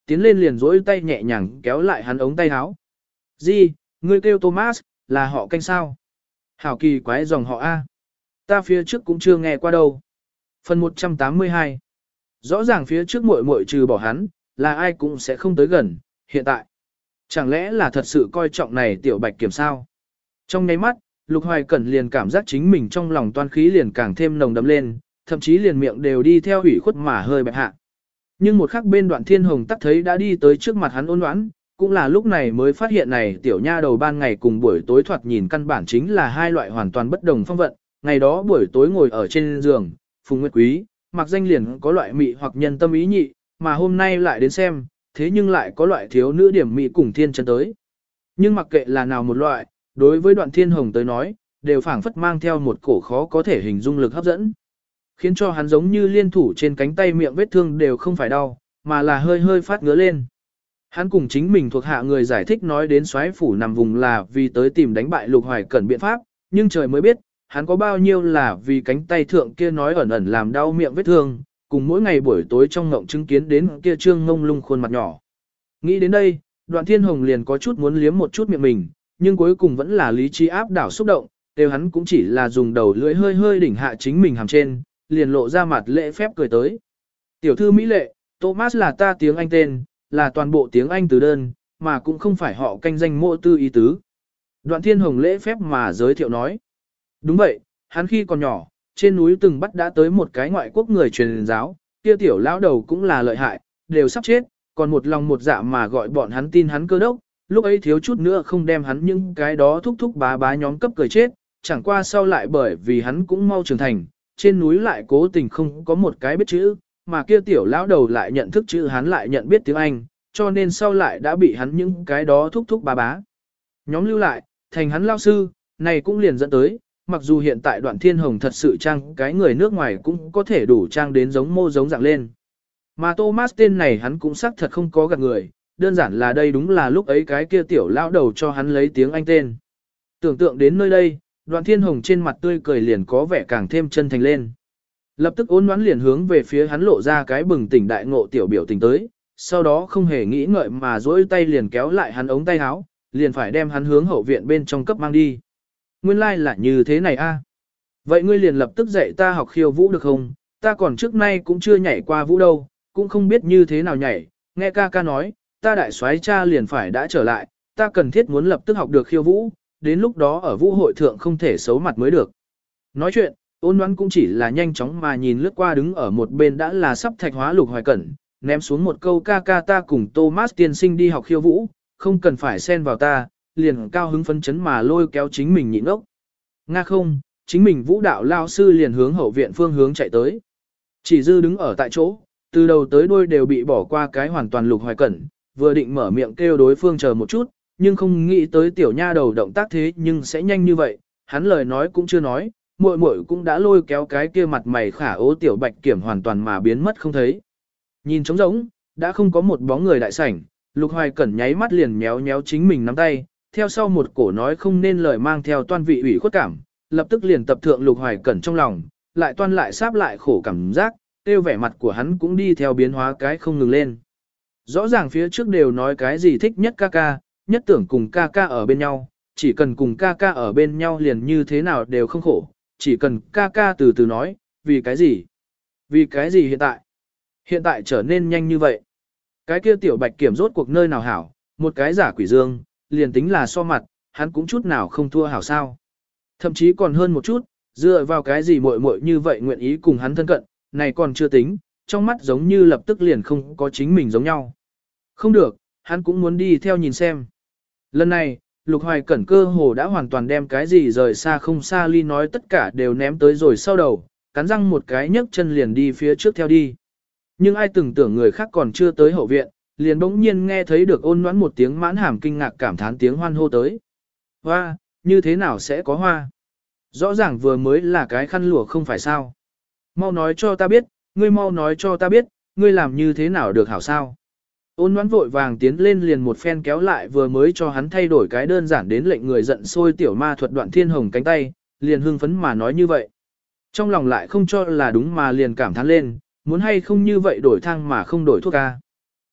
tiến lên liền dỗi tay nhẹ nhàng kéo lại hắn ống tay áo. Gì, ngươi kêu Thomas, là họ canh sao? Hảo kỳ quái dòng họ A. Ta phía trước cũng chưa nghe qua đâu. Phần 182. Rõ ràng phía trước muội muội trừ bỏ hắn, là ai cũng sẽ không tới gần, hiện tại. Chẳng lẽ là thật sự coi trọng này tiểu bạch kiểm sao? Trong nháy mắt, Lục Hoài Cẩn liền cảm giác chính mình trong lòng toan khí liền càng thêm nồng đậm lên, thậm chí liền miệng đều đi theo ủy khuất mà hơi bẹp hạ. Nhưng một khắc bên Đoạn Thiên Hồng tắc thấy đã đi tới trước mặt hắn ôn đoán, cũng là lúc này mới phát hiện này tiểu nha đầu ban ngày cùng buổi tối thoạt nhìn căn bản chính là hai loại hoàn toàn bất đồng phong vận. Ngày đó buổi tối ngồi ở trên giường, Phùng Nguyệt Quý, mặc danh liền có loại mị hoặc nhân tâm ý nhị, mà hôm nay lại đến xem, thế nhưng lại có loại thiếu nữ điểm mị cùng thiên chân tới. Nhưng mặc kệ là nào một loại, đối với Đoạn Thiên Hồng tới nói, đều phảng phất mang theo một cổ khó có thể hình dung lực hấp dẫn. Khiến cho hắn giống như liên thủ trên cánh tay miệng vết thương đều không phải đau, mà là hơi hơi phát ngứa lên. Hắn cùng chính mình thuộc hạ người giải thích nói đến soái phủ nằm vùng là vì tới tìm đánh bại Lục Hoài Cẩn biện pháp, nhưng trời mới biết, hắn có bao nhiêu là vì cánh tay thượng kia nói ẩn ẩn làm đau miệng vết thương, cùng mỗi ngày buổi tối trong ngộng chứng kiến đến kia trương ngông lung khuôn mặt nhỏ. Nghĩ đến đây, Đoạn Thiên Hồng liền có chút muốn liếm một chút miệng mình, nhưng cuối cùng vẫn là lý trí áp đảo xúc động, đều hắn cũng chỉ là dùng đầu lưỡi hơi hơi đỉnh hạ chính mình hàm trên, liền lộ ra mặt lễ phép cười tới. Tiểu thư Mỹ lệ, Thomas là ta tiếng Anh tên, là toàn bộ tiếng Anh từ đơn, mà cũng không phải họ canh danh mộ tư ý tứ. Đoạn Thiên Hồng lễ phép mà giới thiệu nói. Đúng vậy, hắn khi còn nhỏ, trên núi từng bắt đã tới một cái ngoại quốc người truyền giáo, kia tiểu lão đầu cũng là lợi hại, đều sắp chết, còn một lòng một dạ mà gọi bọn hắn tin hắn cơ đốc, lúc ấy thiếu chút nữa không đem hắn những cái đó thúc thúc bá bá nhóm cấp cười chết, chẳng qua sau lại bởi vì hắn cũng mau trưởng thành, trên núi lại cố tình không có một cái biết chữ, mà kia tiểu lão đầu lại nhận thức chữ hắn lại nhận biết tiếng Anh, cho nên sau lại đã bị hắn những cái đó thúc thúc bá bá. Nhóm lưu lại, thành hắn lao sư, này cũng liền dẫn tới, mặc dù hiện tại Đoạn Thiên Hồng thật sự trang cái người nước ngoài cũng có thể đủ trang đến giống mô giống dạng lên. Mà Thomas tên này hắn cũng xác thật không có gạt người, đơn giản là đây đúng là lúc ấy cái kia tiểu lão đầu cho hắn lấy tiếng Anh tên. Tưởng tượng đến nơi đây, Đoạn Thiên Hồng trên mặt tươi cười liền có vẻ càng thêm chân thành lên. Lập tức ôn đoán liền hướng về phía hắn lộ ra cái bừng tỉnh đại ngộ tiểu biểu tình tới, sau đó không hề nghĩ ngợi mà duỗi tay liền kéo lại hắn ống tay áo, liền phải đem hắn hướng hậu viện bên trong cấp mang đi. Nguyên lai like là như thế này a. Vậy ngươi liền lập tức dạy ta học khiêu vũ được không? Ta còn trước nay cũng chưa nhảy qua vũ đâu, cũng không biết như thế nào nhảy, nghe ca ca nói, ta đại soái cha liền phải đã trở lại, ta cần thiết muốn lập tức học được khiêu vũ, đến lúc đó ở vũ hội thượng không thể xấu mặt mới được. Nói chuyện, ôn đoán cũng chỉ là nhanh chóng mà nhìn lướt qua đứng ở một bên đã là sắp thạch hóa Lục Hoài Cẩn, ném xuống một câu ca ca ta cùng Thomas tiên sinh đi học khiêu vũ, không cần phải xen vào ta, liền cao hứng phấn chấn mà lôi kéo chính mình nhịn ốc. Nga không, chính mình vũ đạo lao sư liền hướng hậu viện phương hướng chạy tới. Chỉ dư đứng ở tại chỗ, từ đầu tới đuôi đều bị bỏ qua cái hoàn toàn Lục Hoài Cẩn, vừa định mở miệng kêu đối phương chờ một chút, nhưng không nghĩ tới tiểu nha đầu động tác thế nhưng sẽ nhanh như vậy, hắn lời nói cũng chưa nói, muội muội cũng đã lôi kéo cái kia mặt mày khả ố tiểu bạch kiểm hoàn toàn mà biến mất không thấy. Nhìn trống rỗng, đã không có một bóng người đại sảnh, Lục Hoài Cẩn nháy mắt liền méo méo chính mình nắm tay, theo sau một cổ nói không nên lời mang theo toan vị ủy khuất cảm, lập tức liền tập thượng Lục Hoài Cẩn trong lòng, lại toan lại sáp lại khổ cảm giác, tiêu vẻ mặt của hắn cũng đi theo biến hóa cái không ngừng lên. Rõ ràng phía trước đều nói cái gì thích nhất ca ca, nhất tưởng cùng ca ca ở bên nhau, chỉ cần cùng ca ca ở bên nhau liền như thế nào đều không khổ, chỉ cần ca ca từ từ nói, vì cái gì? Vì cái gì hiện tại? Hiện tại trở nên nhanh như vậy. Cái kia tiểu bạch kiểm rốt cuộc nơi nào hảo, một cái giả quỷ dương, liền tính là so mặt, hắn cũng chút nào không thua hảo sao. Thậm chí còn hơn một chút, dựa vào cái gì muội muội như vậy nguyện ý cùng hắn thân cận, này còn chưa tính, trong mắt giống như lập tức liền không có chính mình giống nhau. Không được, hắn cũng muốn đi theo nhìn xem. Lần này, Lục Hoài Cẩn cơ hồ đã hoàn toàn đem cái gì rời xa không xa ly nói tất cả đều ném tới rồi sau đầu, cắn răng một cái nhấc chân liền đi phía trước theo đi. Nhưng ai từng tưởng người khác còn chưa tới hậu viện, liền bỗng nhiên nghe thấy được ôn noãn một tiếng mãn hàm kinh ngạc cảm thán tiếng hoan hô tới. Hoa, như thế nào sẽ có hoa? Rõ ràng vừa mới là cái khăn lụa không phải sao? Mau nói cho ta biết, ngươi mau nói cho ta biết, ngươi làm như thế nào được hảo sao? Ôn noãn vội vàng tiến lên liền một phen kéo lại vừa mới cho hắn thay đổi cái đơn giản đến lệnh người giận sôi tiểu ma thuật Đoạn Thiên Hồng cánh tay, liền hưng phấn mà nói như vậy. Trong lòng lại không cho là đúng mà liền cảm thán lên, muốn hay không như vậy đổi thang mà không đổi thuốc ca.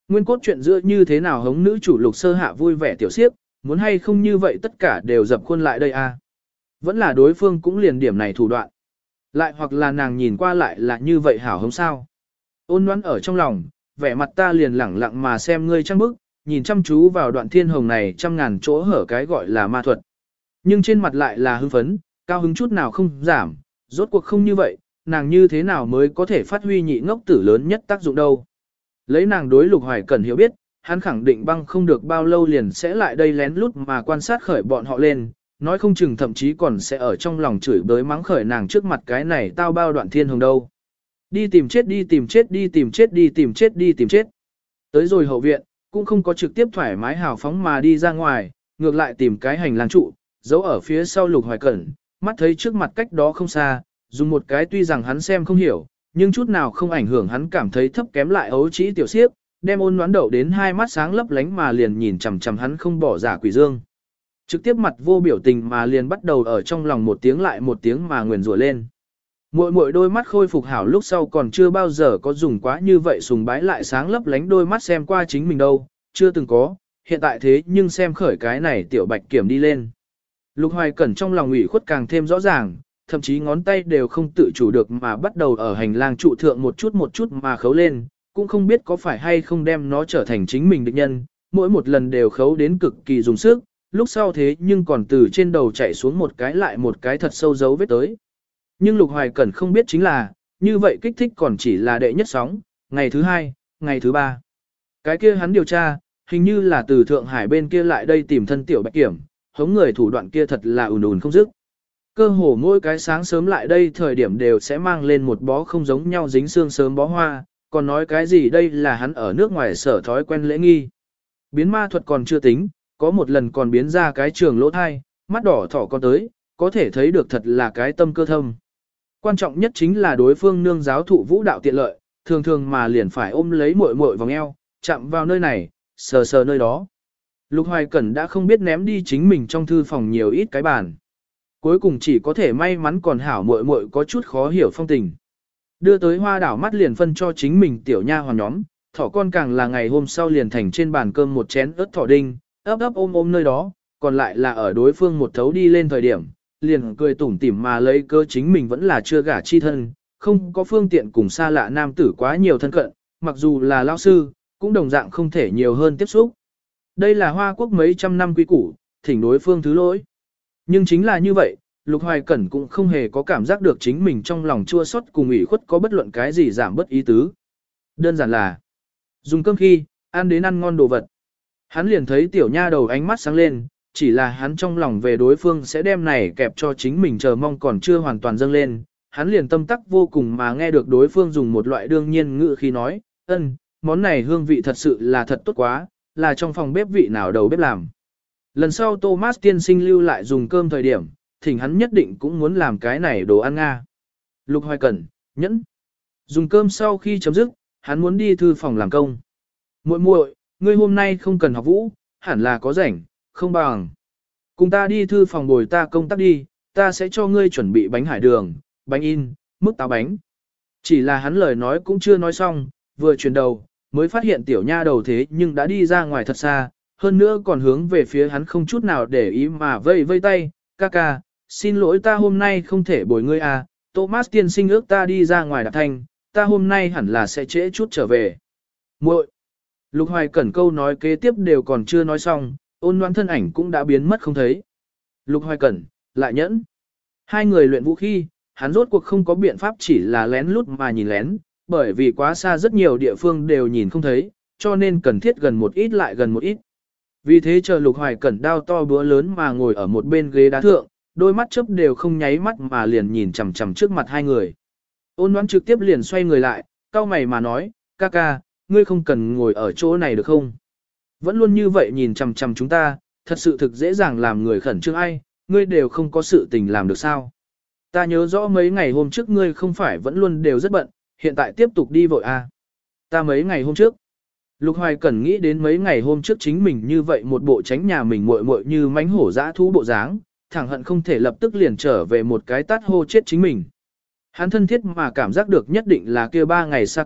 Nguyên cốt chuyện giữa như thế nào hống nữ chủ Lục Sơ Hạ vui vẻ tiểu siếp, muốn hay không như vậy tất cả đều dập khuôn lại đây a. Vẫn là đối phương cũng liền điểm này thủ đoạn. Lại hoặc là nàng nhìn qua lại là như vậy hảo hống sao. Ôn đoán ở trong lòng, vẻ mặt ta liền lẳng lặng mà xem ngươi trăng bức, nhìn chăm chú vào đoạn thiên hồng này trăm ngàn chỗ hở cái gọi là ma thuật. Nhưng trên mặt lại là hưng phấn, cao hứng chút nào không giảm, rốt cuộc không như vậy, nàng như thế nào mới có thể phát huy nhị ngốc tử lớn nhất tác dụng đâu. Lấy nàng đối Lục Hoài Cẩn hiểu biết, hắn khẳng định băng không được bao lâu liền sẽ lại đây lén lút mà quan sát khởi bọn họ lên, nói không chừng thậm chí còn sẽ ở trong lòng chửi bới mắng khởi nàng trước mặt cái này tao bao đoạn thiên hồng đâu. Đi tìm chết đi tìm chết đi tìm chết đi tìm chết đi tìm chết. Tới rồi hậu viện, cũng không có trực tiếp thoải mái hào phóng mà đi ra ngoài, ngược lại tìm cái hành lang trụ, giấu ở phía sau Lục Hoài Cẩn, mắt thấy trước mặt cách đó không xa, dùng một cái tuy rằng hắn xem không hiểu, nhưng chút nào không ảnh hưởng hắn cảm thấy thấp kém lại ấu trĩ tiểu siếp, đem Ôn Ngoãn đậu đến hai mắt sáng lấp lánh mà liền nhìn chằm chằm hắn không bỏ giả quỷ dương. Trực tiếp mặt vô biểu tình mà liền bắt đầu ở trong lòng một tiếng lại một tiếng mà nguyền rủa lên. Muội muội đôi mắt khôi phục hảo lúc sau còn chưa bao giờ có dùng quá như vậy sùng bái lại sáng lấp lánh đôi mắt xem qua chính mình đâu, chưa từng có, hiện tại thế nhưng xem khởi cái này tiểu bạch kiểm đi lên. Lục Hoài Cẩn trong lòng ủy khuất càng thêm rõ ràng, thậm chí ngón tay đều không tự chủ được mà bắt đầu ở hành lang trụ thượng một chút mà khấu lên, cũng không biết có phải hay không đem nó trở thành chính mình địch nhân, mỗi một lần đều khấu đến cực kỳ dùng sức, lúc sau thế nhưng còn từ trên đầu chạy xuống một cái lại một cái thật sâu dấu vết tới. Nhưng Lục Hoài Cẩn không biết chính là, như vậy kích thích còn chỉ là đệ nhất sóng, ngày thứ hai, ngày thứ ba. Cái kia hắn điều tra, hình như là từ Thượng Hải bên kia lại đây tìm thân tiểu bạch kiểm, hống người thủ đoạn kia thật là ùn ùn không dứt. Cơ hồ mỗi cái sáng sớm lại đây thời điểm đều sẽ mang lên một bó không giống nhau dính xương sớm bó hoa, còn nói cái gì đây là hắn ở nước ngoài sở thói quen lễ nghi. Biến ma thuật còn chưa tính, có một lần còn biến ra cái trường lỗ thai, mắt đỏ thỏ con tới, có thể thấy được thật là cái tâm cơ thâm. Quan trọng nhất chính là đối phương nương giáo thụ vũ đạo tiện lợi, thường thường mà liền phải ôm lấy muội muội vòng eo, chạm vào nơi này, sờ sờ nơi đó. Lục Hoài Cẩn đã không biết ném đi chính mình trong thư phòng nhiều ít cái bàn. Cuối cùng chỉ có thể may mắn còn hảo muội muội có chút khó hiểu phong tình. Đưa tới hoa đảo mắt liền phân cho chính mình tiểu nha hoàn nhóm, thỏ con càng là ngày hôm sau liền thành trên bàn cơm một chén ớt thỏ đinh, ấp ấp ôm ôm nơi đó, còn lại là ở đối phương một thấu đi lên thời điểm, liền cười tủm tỉm mà lấy cơ chính mình vẫn là chưa gả chi thân, không có phương tiện cùng xa lạ nam tử quá nhiều thân cận, mặc dù là lao sư, cũng đồng dạng không thể nhiều hơn tiếp xúc. Đây là Hoa Quốc mấy trăm năm quý củ, thỉnh đối phương thứ lỗi. Nhưng chính là như vậy, Lục Hoài Cẩn cũng không hề có cảm giác được chính mình trong lòng chua xót cùng ủy khuất có bất luận cái gì giảm bất ý tứ. Đơn giản là dùng cơm khi, ăn đến ăn ngon đồ vật. Hắn liền thấy tiểu nha đầu ánh mắt sáng lên, chỉ là hắn trong lòng về đối phương sẽ đem này kẹp cho chính mình chờ mong còn chưa hoàn toàn dâng lên. Hắn liền tâm tắc vô cùng mà nghe được đối phương dùng một loại đương nhiên ngữ khi nói, món này hương vị thật sự là thật tốt quá, là trong phòng bếp vị nào đầu bếp làm. Lần sau Thomas tiên sinh lưu lại dùng cơm thời điểm, thỉnh hắn nhất định cũng muốn làm cái này đồ ăn Nga. Lục Hoài Cẩn, nhẫn. Dùng cơm sau khi chấm dứt, hắn muốn đi thư phòng làm công. Muội muội, ngươi hôm nay không cần học vũ, hẳn là có rảnh, không bằng. Cùng ta đi thư phòng bồi ta công tác đi, ta sẽ cho ngươi chuẩn bị bánh hải đường, bánh in, mức táo bánh. Chỉ là hắn lời nói cũng chưa nói xong, vừa chuyển đầu, mới phát hiện tiểu nha đầu thế nhưng đã đi ra ngoài thật xa, hơn nữa còn hướng về phía hắn không chút nào để ý mà vây vây tay, ca ca, xin lỗi ta hôm nay không thể bồi ngươi à, Thomas tiên sinh ước ta đi ra ngoài đạp thanh, ta hôm nay hẳn là sẽ trễ chút trở về. Muội. Lục Hoài Cẩn câu nói kế tiếp đều còn chưa nói xong, Ôn Ngoãn thân ảnh cũng đã biến mất không thấy. Lục Hoài Cẩn, lại nhẫn. Hai người luyện vũ khi, hắn rốt cuộc không có biện pháp chỉ là lén lút mà nhìn lén, bởi vì quá xa rất nhiều địa phương đều nhìn không thấy, cho nên cần thiết gần một ít lại gần một ít. Vì thế chờ Lục Hoài Cẩn đao to búa lớn mà ngồi ở một bên ghế đá thượng, đôi mắt chớp đều không nháy mắt mà liền nhìn chằm chằm trước mặt hai người. Ôn Ngoãn trực tiếp liền xoay người lại, cau mày mà nói, ca ca, ngươi không cần ngồi ở chỗ này được không? Vẫn luôn như vậy nhìn chằm chằm chúng ta, thật sự thực dễ dàng làm người khẩn trương ai, ngươi đều không có sự tình làm được sao? Ta nhớ rõ mấy ngày hôm trước ngươi không phải vẫn luôn đều rất bận, hiện tại tiếp tục đi vội à? Ta mấy ngày hôm trước. Lục Hoài Cẩn nghĩ đến mấy ngày hôm trước chính mình như vậy một bộ tránh nhà mình muội muội như mánh hổ dã thú bộ dáng, thẳng hận không thể lập tức liền trở về một cái tát hô chết chính mình. Hắn thân thiết mà cảm giác được nhất định là kia 3 ngày xa cách,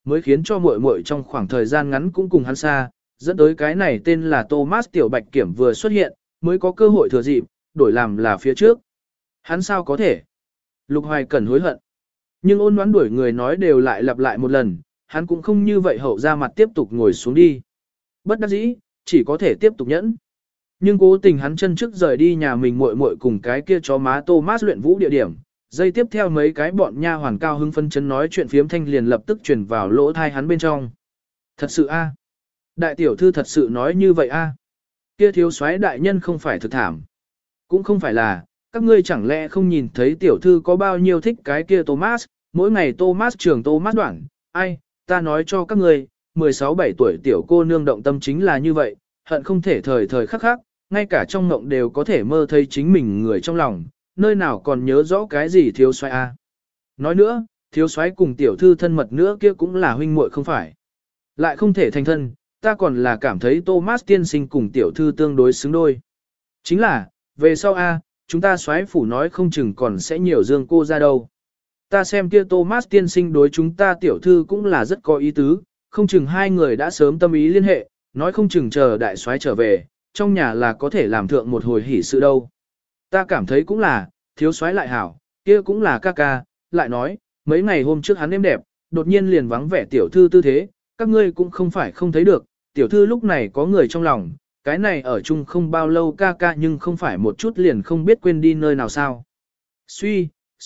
mới khiến cho muội muội trong khoảng thời gian ngắn cũng cùng hắn xa, dẫn tới cái này tên là Thomas Tiểu Bạch Kiểm vừa xuất hiện, mới có cơ hội thừa dịp, đổi làm là phía trước. Hắn sao có thể? Lục Hoài Cẩn hối hận. Nhưng Ôn Ngoãn đuổi người nói đều lại lặp lại một lần, hắn cũng không như vậy hậu ra mặt tiếp tục ngồi xuống đi. Bất đắc dĩ, chỉ có thể tiếp tục nhẫn. Nhưng cố tình hắn chân trước rời đi nhà mình muội muội cùng cái kia chó má Thomas luyện vũ địa điểm. Dây tiếp theo mấy cái bọn nha hoàn cao hưng phân chấn nói chuyện phiếm thanh liền lập tức truyền vào lỗ thai hắn bên trong. Thật sự a, đại tiểu thư thật sự nói như vậy a. Kia thiếu soái đại nhân không phải thực thảm. Cũng không phải là, các ngươi chẳng lẽ không nhìn thấy tiểu thư có bao nhiêu thích cái kia Thomas, mỗi ngày Thomas trường Thomas đoạn, ai, ta nói cho các ngươi, 16-17 tuổi tiểu cô nương động tâm chính là như vậy, hận không thể thời thời khắc khắc, ngay cả trong mộng đều có thể mơ thấy chính mình người trong lòng, nơi nào còn nhớ rõ cái gì thiếu soái a. Nói nữa, thiếu soái cùng tiểu thư thân mật nữa kia cũng là huynh muội không phải. Lại không thể thành thân, ta còn là cảm thấy Thomas tiên sinh cùng tiểu thư tương đối xứng đôi. Chính là, về sau a, chúng ta soái phủ nói không chừng còn sẽ nhiều dương cô ra đâu. Ta xem kia Thomas tiên sinh đối chúng ta tiểu thư cũng là rất có ý tứ, không chừng hai người đã sớm tâm ý liên hệ, nói không chừng chờ đại soái trở về, trong nhà là có thể làm thượng một hồi hỷ sự đâu. Ta cảm thấy cũng là, thiếu soái lại hảo, kia cũng là ca ca, lại nói, mấy ngày hôm trước hắn êm đẹp, đột nhiên liền vắng vẻ tiểu thư tư thế, các ngươi cũng không phải không thấy được, tiểu thư lúc này có người trong lòng, cái này ở chung không bao lâu ca ca nhưng không phải một chút liền không biết quên đi nơi nào sao. Suy,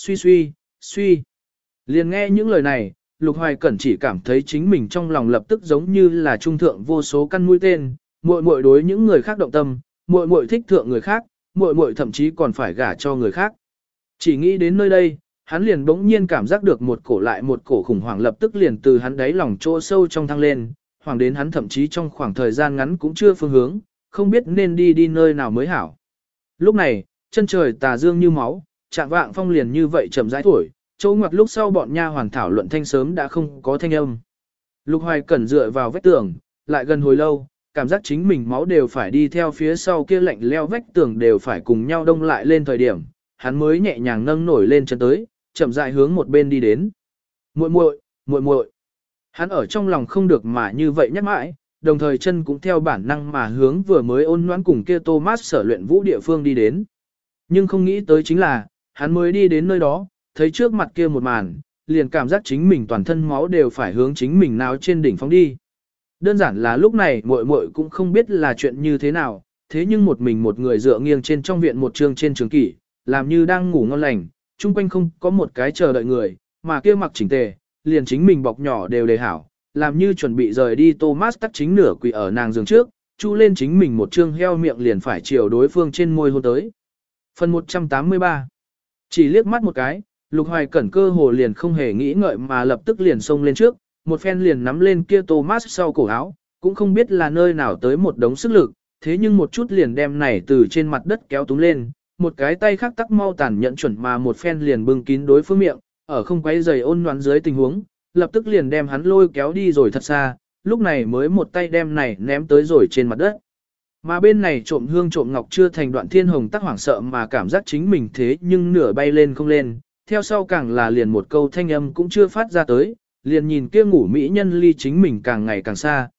liền nghe những lời này, Lục Hoài Cẩn chỉ cảm thấy chính mình trong lòng lập tức giống như là trung thượng vô số căn mũi tên, muội muội đối những người khác động tâm, muội muội thích thượng người khác, muội muội thậm chí còn phải gả cho người khác. Chỉ nghĩ đến nơi đây, hắn liền bỗng nhiên cảm giác được một cổ lại một cổ khủng hoảng lập tức liền từ hắn đáy lòng chỗ sâu trong thăng lên, hoàng đến hắn thậm chí trong khoảng thời gian ngắn cũng chưa phương hướng, không biết nên đi nơi nào mới hảo. Lúc này, chân trời tà dương như máu, trạng vạng phong liền như vậy chậm rãi thổi, chỗ ngoặt lúc sau bọn nha hoàn thảo luận thanh sớm đã không có thanh âm. Lục Hoài Cẩn dựa vào vách tường, lại gần hồi lâu, cảm giác chính mình máu đều phải đi theo phía sau kia lạnh leo vách tường đều phải cùng nhau đông lại lên thời điểm, hắn mới nhẹ nhàng nâng nổi lên chân tới, chậm rãi hướng một bên đi đến. Muội muội. Hắn ở trong lòng không được mà như vậy nhắc mãi, đồng thời chân cũng theo bản năng mà hướng vừa mới ôn nhoãn cùng kia Thomas sở luyện vũ địa phương đi đến. Nhưng không nghĩ tới chính là, hắn mới đi đến nơi đó, thấy trước mặt kia một màn, liền cảm giác chính mình toàn thân máu đều phải hướng chính mình nào trên đỉnh phóng đi. Đơn giản là lúc này muội muội cũng không biết là chuyện như thế nào, thế nhưng một mình một người dựa nghiêng trên trong viện một trường trên trường kỷ, làm như đang ngủ ngon lành, chung quanh không có một cái chờ đợi người, mà kia mặc chỉnh tề, liền chính mình bọc nhỏ đều đề hảo, làm như chuẩn bị rời đi Thomas tắt chính nửa quỳ ở nàng giường trước, chu lên chính mình một trương heo miệng liền phải chiều đối phương trên môi hôn tới. Phần 183. Chỉ liếc mắt một cái, Lục Hoài Cẩn cơ hồ liền không hề nghĩ ngợi mà lập tức liền xông lên trước, một phen liền nắm lên kia Thomas sau cổ áo, cũng không biết là nơi nào tới một đống sức lực, thế nhưng một chút liền đem này từ trên mặt đất kéo túm lên, một cái tay khác tắc mau tàn nhẫn chuẩn mà một phen liền bưng kín đối phương miệng, ở không quấy giày ôn nhoắn dưới tình huống, lập tức liền đem hắn lôi kéo đi rồi thật xa, lúc này mới một tay đem này ném tới rồi trên mặt đất. Mà bên này trộm hương trộm ngọc chưa thành Đoạn Thiên Hồng tắc hoảng sợ mà cảm giác chính mình thế nhưng nửa bay lên không lên, theo sau càng là liền một câu thanh âm cũng chưa phát ra tới, liền nhìn kia ngủ mỹ nhân ly chính mình càng ngày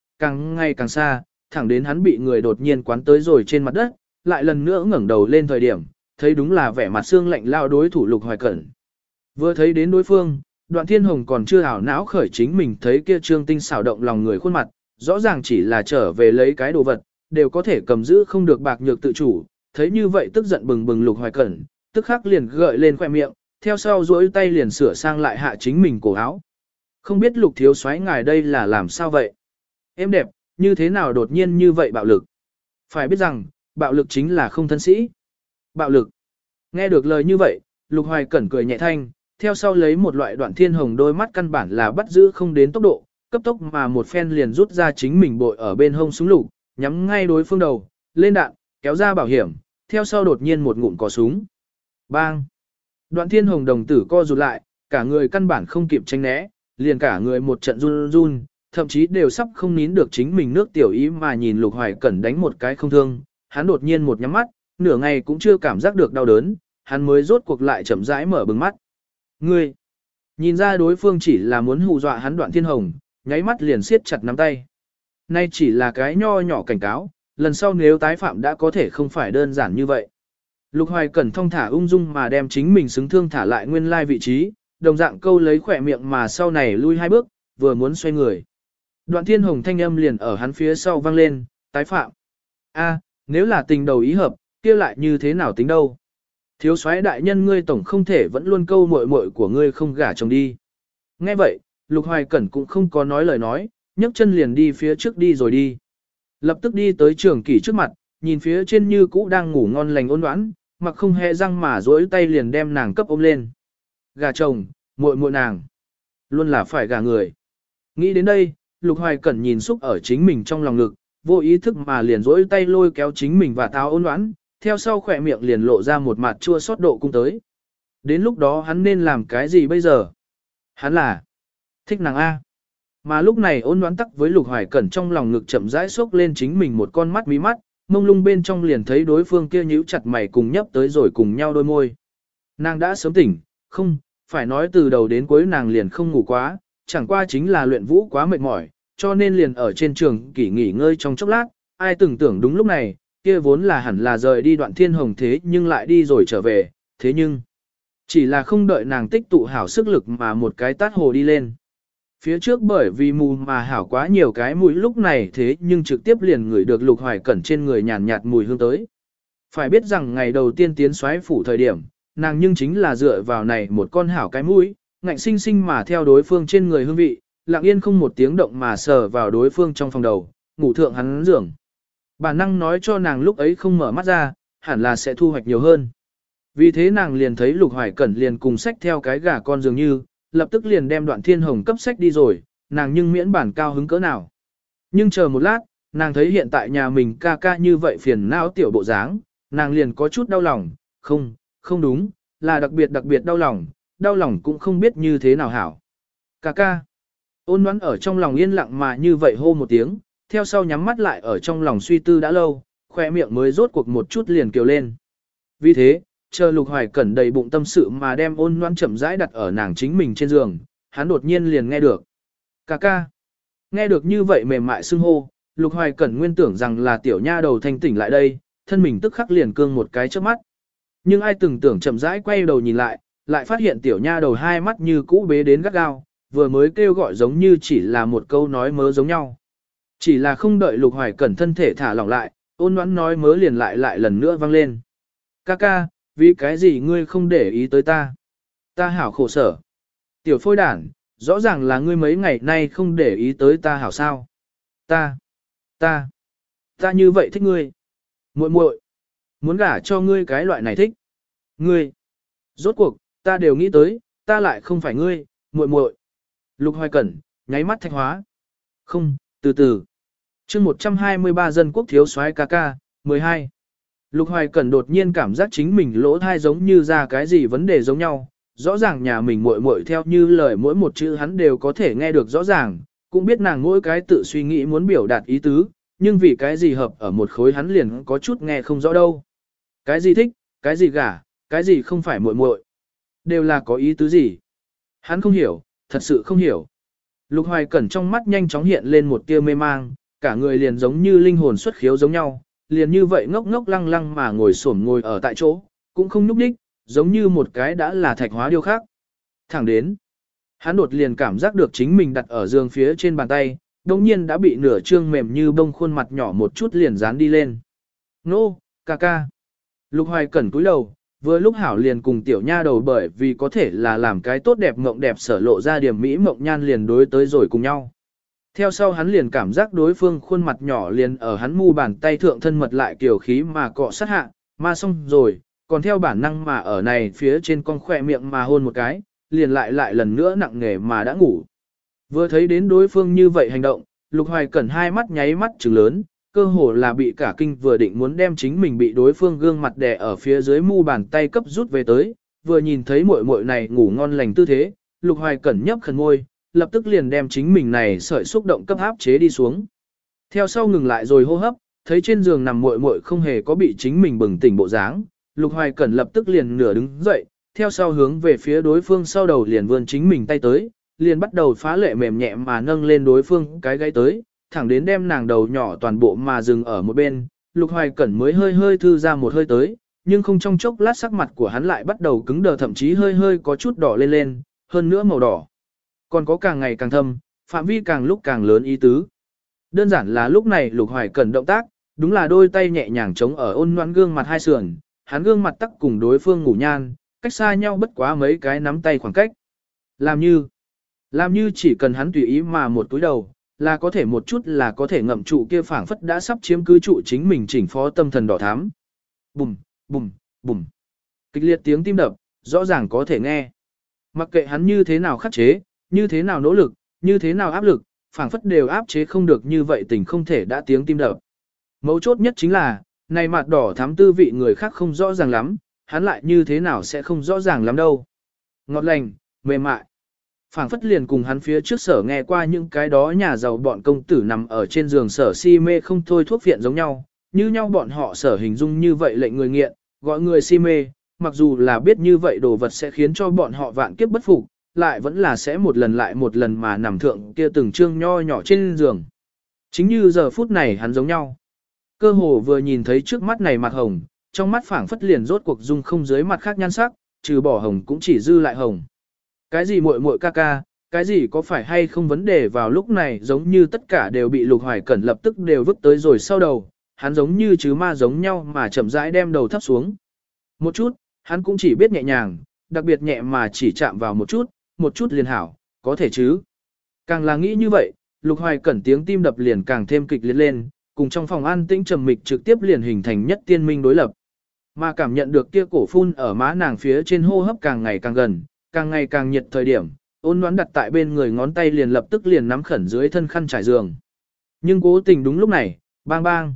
càng xa, thẳng đến hắn bị người đột nhiên quán tới rồi trên mặt đất, lại lần nữa ngẩng đầu lên thời điểm, thấy đúng là vẻ mặt xương lạnh lao đối thủ Lục Hoài Cẩn. Vừa thấy đến đối phương, Đoạn Thiên Hồng còn chưa ảo não khởi chính mình thấy kia trương tinh xảo động lòng người khuôn mặt, rõ ràng chỉ là trở về lấy cái đồ vật, đều có thể cầm giữ không được bạc nhược tự chủ, thấy như vậy tức giận bừng bừng Lục Hoài Cẩn, tức khắc liền gợi lên khoẻ miệng, theo sau duỗi tay liền sửa sang lại hạ chính mình cổ áo. Không biết Lục thiếu soái ngài đây là làm sao vậy? Em đẹp, như thế nào đột nhiên như vậy bạo lực? Phải biết rằng, bạo lực chính là không thân sĩ. Bạo lực. Nghe được lời như vậy, Lục Hoài Cẩn cười nhẹ thanh, theo sau lấy một loại Đoạn Thiên Hồng đôi mắt căn bản là bắt giữ không đến tốc độ, cấp tốc mà một phen liền rút ra chính mình bội ở bên hông súng lục, nhắm ngay đối phương đầu, lên đạn, kéo ra bảo hiểm, theo sau đột nhiên một ngụm cò súng. Bang! Đoạn Thiên Hồng đồng tử co rụt lại, cả người căn bản không kịp tránh né, liền cả người một trận run run, thậm chí đều sắp không nín được chính mình nước tiểu ý mà nhìn Lục Hoài Cẩn đánh một cái không thương, hắn đột nhiên một nhắm mắt, nửa ngày cũng chưa cảm giác được đau đớn, hắn mới rốt cuộc lại chậm rãi mở bừng mắt. Ngươi! Nhìn ra đối phương chỉ là muốn hù dọa hắn Đoạn Thiên Hồng, nháy mắt liền siết chặt nắm tay. Nay chỉ là cái nho nhỏ cảnh cáo, lần sau nếu tái phạm đã có thể không phải đơn giản như vậy. Lục Hoài Cẩn thong thả ung dung mà đem chính mình xứng thương thả lại nguyên lai vị trí, đồng dạng câu lấy khỏe miệng mà sau này lui 2 bước, vừa muốn xoay người. Đoạn Thiên Hồng thanh âm liền ở hắn phía sau vang lên, tái phạm. A, nếu là tình đầu ý hợp, kia lại như thế nào tính đâu? Thiếu soái đại nhân ngươi tổng không thể vẫn luôn câu muội muội của ngươi không gả chồng đi. Nghe vậy, Lục Hoài Cẩn cũng không có nói lời nói, nhấc chân liền đi phía trước đi rồi đi. Lập tức đi tới Trường Kỷ trước mặt, nhìn phía trên Như cũ đang ngủ ngon lành ôn đoán, mặc không hề răng mà duỗi tay liền đem nàng cấp ôm lên. Gả chồng, muội muội nàng, luôn là phải gả người. Nghĩ đến đây, Lục Hoài Cẩn nhìn xúc ở chính mình trong lòng ngực, vô ý thức mà liền duỗi tay lôi kéo chính mình và táo ôn đoán, theo sau khỏe miệng liền lộ ra một mặt chua xót độ cung tới. Đến lúc đó hắn nên làm cái gì bây giờ? Hắn là thích nàng A. Mà lúc này ôn đoán tắc với Lục Hoài Cẩn trong lòng ngực chậm rãi xốc lên chính mình một con mắt mí mắt, mông lung bên trong liền thấy đối phương kia nhíu chặt mày cùng nhấp tới rồi cùng nhau đôi môi. Nàng đã sớm tỉnh, không, phải nói từ đầu đến cuối nàng liền không ngủ quá, chẳng qua chính là luyện vũ quá mệt mỏi, cho nên liền ở trên trường kỷ nghỉ ngơi trong chốc lát, ai từng tưởng đúng lúc này, kia vốn là hẳn là rời đi Đoạn Thiên Hồng thế nhưng lại đi rồi trở về, thế nhưng chỉ là không đợi nàng tích tụ hảo sức lực mà một cái tát hồ đi lên. Phía trước bởi vì mù mà hảo quá nhiều cái mũi lúc này thế nhưng trực tiếp liền ngửi được Lục Hoài Cẩn trên người nhàn nhạt mùi hương tới. Phải biết rằng ngày đầu tiên tiến soái phủ thời điểm, nàng nhưng chính là dựa vào này một con hảo cái mũi, ngạnh sinh sinh mà theo đối phương trên người hương vị, lặng yên không một tiếng động mà sờ vào đối phương trong phòng đầu, ngủ thượng hắn giường. Bản năng nói cho nàng lúc ấy không mở mắt ra, hẳn là sẽ thu hoạch nhiều hơn. Vì thế nàng liền thấy Lục Hoài Cẩn liền cùng sách theo cái gà con dường như, lập tức liền đem Đoạn Thiên Hồng cấp sách đi rồi, nàng nhưng miễn bản cao hứng cỡ nào. Nhưng chờ một lát, nàng thấy hiện tại nhà mình ca ca như vậy phiền não tiểu bộ dáng, nàng liền có chút đau lòng, không đúng, là đặc biệt đau lòng cũng không biết như thế nào hảo. Ca ca, ôn đoán ở trong lòng yên lặng mà như vậy hô một tiếng, theo sau nhắm mắt lại ở trong lòng suy tư đã lâu, khoe miệng mới rốt cuộc một chút liền kiều lên. Vì thế, chờ Lục Hoài Cẩn đầy bụng tâm sự mà đem ôn đoán chậm rãi đặt ở nàng chính mình trên giường, hắn đột nhiên liền nghe được. Ca ca. Nghe được như vậy mềm mại xưng hô, Lục Hoài Cẩn nguyên tưởng rằng là tiểu nha đầu thanh tỉnh lại đây, thân mình tức khắc liền cương một cái trước mắt. Nhưng ai từng tưởng chậm rãi quay đầu nhìn lại, lại phát hiện tiểu nha đầu hai mắt như cũ bế đến gắt gao, vừa mới kêu gọi giống như chỉ là một câu nói mớ giống nhau. Chỉ là không đợi Lục Hoài Cẩn thân thể thả lỏng lại, ôn đoán nói mớ liền lại lần nữa vang lên. Ca ca, vì cái gì ngươi không để ý tới ta? Ta hảo khổ sở. Tiểu phôi đản, rõ ràng là ngươi mấy ngày nay không để ý tới ta hảo sao? Ta như vậy thích ngươi. Muội muội, muốn gả cho ngươi cái loại này thích. Ngươi, rốt cuộc, ta đều nghĩ tới, ta lại không phải ngươi, muội muội. Lục Hoài Cẩn, nháy mắt thạch hóa. Không, từ từ. Chương 123 dân quốc thiếu soái ca ca, 12. Lục Hoài Cẩn đột nhiên cảm giác chính mình lỗ thai giống như ra cái gì vấn đề giống nhau, rõ ràng nhà mình muội muội theo như lời mỗi một chữ hắn đều có thể nghe được rõ ràng, cũng biết nàng mỗi cái tự suy nghĩ muốn biểu đạt ý tứ, nhưng vì cái gì hợp ở một khối hắn liền có chút nghe không rõ đâu. Cái gì thích, cái gì gả, cái gì không phải muội muội, đều là có ý tứ gì. Hắn không hiểu, thật sự không hiểu. Lục Hoài Cẩn trong mắt nhanh chóng hiện lên một tia mê mang, cả người liền giống như linh hồn xuất khiếu giống nhau, liền như vậy ngốc ngốc lăng lăng mà ngồi ở tại chỗ, cũng không nhúc đích, giống như một cái đã là thạch hóa điêu khác. Thẳng đến, hắn đột liền cảm giác được chính mình đặt ở giường phía trên bàn tay, đồng nhiên đã bị nửa trương mềm như bông khuôn mặt nhỏ một chút liền dán đi lên. Nô, ca ca. Lục Hoài Cẩn cúi đầu, vừa lúc hảo liền cùng tiểu nha đầu bởi vì có thể là làm cái tốt đẹp mộng đẹp sở lộ ra điểm mỹ mộng nhan liền đối tới rồi cùng nhau. Theo sau hắn liền cảm giác đối phương khuôn mặt nhỏ liền ở hắn mu bàn tay thượng thân mật lại kiểu khí mà cọ sát hạ, mà xong rồi, còn theo bản năng mà ở này phía trên con khỏe miệng mà hôn một cái, liền lại lần nữa nặng nề mà đã ngủ. Vừa thấy đến đối phương như vậy hành động, Lục Hoài Cẩn hai mắt nháy mắt trừng lớn, cơ hồ là bị cả kinh vừa định muốn đem chính mình bị đối phương gương mặt đè ở phía dưới mu bàn tay cấp rút về tới, vừa nhìn thấy muội muội này ngủ ngon lành tư thế, Lục Hoài Cẩn nhấp khẩn môi, lập tức liền đem chính mình này sợi xúc động cấp áp chế đi xuống. Theo sau ngừng lại rồi hô hấp, thấy trên giường nằm muội muội không hề có bị chính mình bừng tỉnh bộ dáng, Lục Hoài Cẩn lập tức liền nửa đứng dậy, theo sau hướng về phía đối phương sau đầu liền vươn chính mình tay tới, liền bắt đầu phá lệ mềm nhẹ mà nâng lên đối phương cái gáy tới, thẳng đến đem nàng đầu nhỏ toàn bộ mà dừng ở một bên, Lục Hoài Cẩn mới hơi hơi thư ra một hơi tới, nhưng không trong chốc lát sắc mặt của hắn lại bắt đầu cứng đờ, thậm chí hơi hơi có chút đỏ lên lên, hơn nữa màu đỏ. Còn có càng ngày càng thâm, phạm vi càng lúc càng lớn ý tứ. Đơn giản là lúc này Lục Hoài Cẩn động tác, đúng là đôi tay nhẹ nhàng chống ở ôn ngoãn gương mặt hai sườn, hắn gương mặt tắc cùng đối phương ngủ nhan, cách xa nhau bất quá mấy cái nắm tay khoảng cách. Làm như chỉ cần hắn tùy ý mà một túi đầu, là có thể một chút là có thể ngậm trụ kia phảng phất đã sắp chiếm cứ trụ chính mình chỉnh phó tâm thần đỏ thắm. Bùm, bùm, bùm. Kịch liệt tiếng tim đập, rõ ràng có thể nghe. Mặc kệ hắn như thế nào khắc chế, như thế nào nỗ lực, như thế nào áp lực, phảng phất đều áp chế không được như vậy tình không thể đã tiếng tim đập. Mấu chốt nhất chính là, này mặt đỏ thắm tư vị người khác không rõ ràng lắm, hắn lại như thế nào sẽ không rõ ràng lắm đâu. Ngọt lành, mềm mại. Phảng phất liền cùng hắn phía trước sở nghe qua những cái đó nhà giàu bọn công tử nằm ở trên giường sở si mê không thôi thuốc viện giống nhau, như nhau bọn họ sở hình dung như vậy lệnh người nghiện, gọi người si mê, mặc dù là biết như vậy đồ vật sẽ khiến cho bọn họ vạn kiếp bất phục, lại vẫn là sẽ một lần lại một lần mà nằm thượng kia từng trương nho nhỏ trên giường. Chính như giờ phút này hắn giống nhau. Cơ hồ vừa nhìn thấy trước mắt này mặt hồng, trong mắt phảng phất liền rốt cuộc dung không dưới mặt khác nhan sắc, trừ bỏ hồng cũng chỉ dư lại hồng. Cái gì muội muội ca ca, cái gì có phải hay không vấn đề vào lúc này giống như tất cả đều bị Lục Hoài Cẩn lập tức đều vứt tới rồi sau đầu, hắn giống như chứ ma giống nhau mà chậm rãi đem đầu thấp xuống. Một chút, hắn cũng chỉ biết nhẹ nhàng, đặc biệt nhẹ mà chỉ chạm vào một chút liền hảo, có thể chứ. Càng là nghĩ như vậy, Lục Hoài Cẩn tiếng tim đập liền càng thêm kịch liệt lên, cùng trong phòng an tĩnh trầm mịch trực tiếp liền hình thành nhất tiên minh đối lập. Mà cảm nhận được kia cổ phun ở má nàng phía trên hô hấp càng ngày càng gần, càng ngày càng nhiệt thời điểm, ôn đoán đặt tại bên người ngón tay liền lập tức liền nắm khẩn dưới thân khăn trải giường. Nhưng cố tình đúng lúc này, bang bang.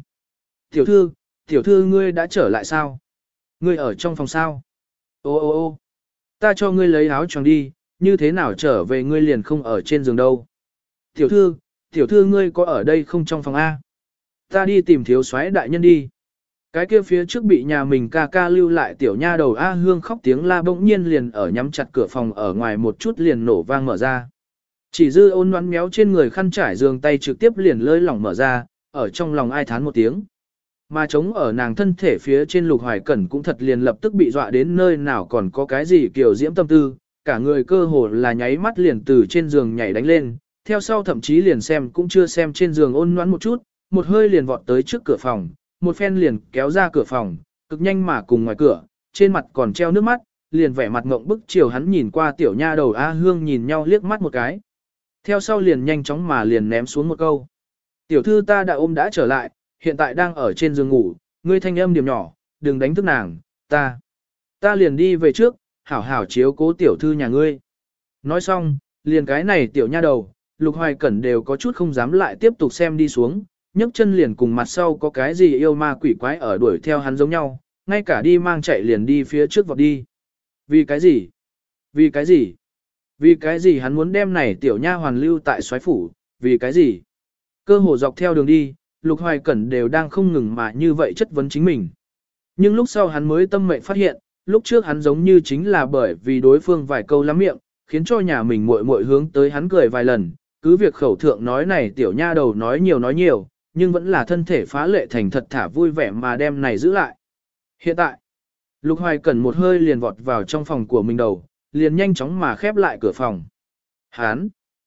Tiểu thư ngươi đã trở lại sao? Ngươi ở trong phòng sao? Ô, ta cho ngươi lấy áo choàng đi, như thế nào trở về ngươi liền không ở trên giường đâu. Tiểu thư ngươi có ở đây không trong phòng A? Ta đi tìm thiếu soái đại nhân đi. Cái kia phía trước bị nhà mình ca ca lưu lại tiểu nha đầu A Hương khóc tiếng la bỗng nhiên liền ở nhắm chặt cửa phòng ở ngoài một chút liền nổ vang mở ra. Chỉ dư ôn ngoãn méo trên người khăn trải giường tay trực tiếp liền lơi lỏng mở ra, ở trong lòng ai thán một tiếng. Mà trống ở nàng thân thể phía trên Lục Hoài Cẩn cũng thật liền lập tức bị dọa đến nơi nào còn có cái gì kiểu diễm tâm tư, cả người cơ hồ là nháy mắt liền từ trên giường nhảy đánh lên, theo sau thậm chí liền xem cũng chưa xem trên giường ôn ngoãn một chút, một hơi liền vọt tới trước cửa phòng, một phen liền kéo ra cửa phòng, cực nhanh mà cùng ngoài cửa, trên mặt còn treo nước mắt, liền vẻ mặt ngộng bức chiều hắn nhìn qua tiểu nha đầu A Hương nhìn nhau liếc mắt một cái. Theo sau liền nhanh chóng mà liền ném xuống một câu. Tiểu thư ta đã ôm đã trở lại, hiện tại đang ở trên giường ngủ, ngươi thanh âm điểm nhỏ, đừng đánh thức nàng, ta liền đi về trước, hảo hảo chiếu cố tiểu thư nhà ngươi. Nói xong, liền cái này tiểu nha đầu, Lục Hoài Cẩn đều có chút không dám lại tiếp tục xem đi xuống, nhấc chân liền cùng mặt sau có cái gì yêu ma quỷ quái ở đuổi theo hắn giống nhau, ngay cả đi mang chạy liền đi phía trước vọt đi. Vì cái gì? Vì cái gì? Vì cái gì hắn muốn đem này tiểu nha hoàn lưu tại soái phủ, vì cái gì? Cơ hồ dọc theo đường đi, Lục Hoài Cẩn đều đang không ngừng mà như vậy chất vấn chính mình. Nhưng lúc sau hắn mới tâm mệnh phát hiện, lúc trước hắn giống như chính là bởi vì đối phương vài câu lắm miệng, khiến cho nhà mình muội muội hướng tới hắn cười vài lần, cứ việc khẩu thượng nói này tiểu nha đầu nói nhiều, nhưng vẫn là thân thể phá lệ thành thật thả vui vẻ mà đem này giữ lại. Hiện tại, Lục Hoài Cẩn một hơi liền vọt vào trong phòng của mình đầu, liền nhanh chóng mà khép lại cửa phòng. Hán!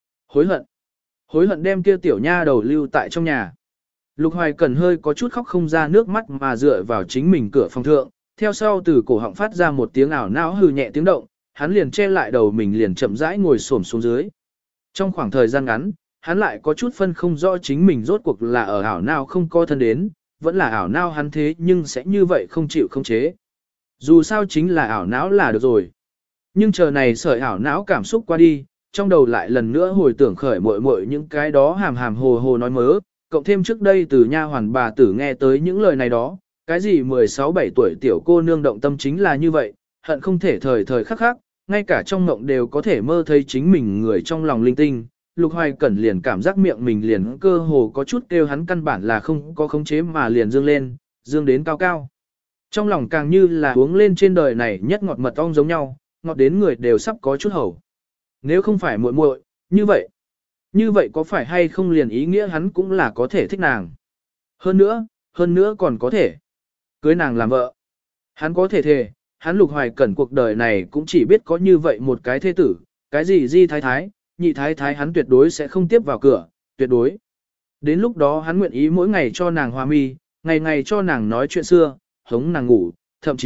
Hối hận đem kia tiểu nha đầu lưu tại trong nhà. Lục Hoài Cẩn hơi có chút khóc không ra nước mắt mà dựa vào chính mình cửa phòng thượng, theo sau từ cổ họng phát ra một tiếng ảo não hừ nhẹ tiếng động, hắn liền che lại đầu mình liền chậm rãi ngồi xổm xuống dưới. Trong khoảng thời gian ngắn, hắn lại có chút phân không rõ chính mình rốt cuộc là ở ảo nào không có thân đến, vẫn là ảo não hắn thế nhưng sẽ như vậy không chịu không chế. Dù sao chính là ảo não là được rồi. Nhưng chờ này sợi ảo não cảm xúc qua đi, trong đầu lại lần nữa hồi tưởng khởi muội những cái đó hàm hàm hồ hồ nói mớ, cộng thêm trước đây từ nha hoàn bà tử nghe tới những lời này đó, cái gì 16-17 tuổi tiểu cô nương động tâm chính là như vậy, hận không thể thời thời khắc khắc, ngay cả trong mộng đều có thể mơ thấy chính mình người trong lòng linh tinh. Lục Hoài Cẩn liền cảm giác miệng mình liền cơ hồ có chút kêu hắn căn bản là không có khống chế mà liền dương lên, dương đến cao cao. Trong lòng càng như là uống lên trên đời này nhất ngọt mật ong giống nhau, ngọt đến người đều sắp có chút hầu. Nếu không phải muội muội, như vậy có phải hay không liền ý nghĩa hắn cũng là có thể thích nàng. Hơn nữa còn có thể cưới nàng làm vợ. Hắn có thể thề, hắn Lục Hoài Cẩn cuộc đời này cũng chỉ biết có như vậy một cái thế tử, cái gì di thái thái, nhị thái thái hắn tuyệt đối sẽ không tiếp vào cửa, tuyệt đối. Đến lúc đó hắn nguyện ý mỗi ngày cho nàng hoa mi, ngày ngày cho nàng nói chuyện xưa, hống nàng ngủ, thậm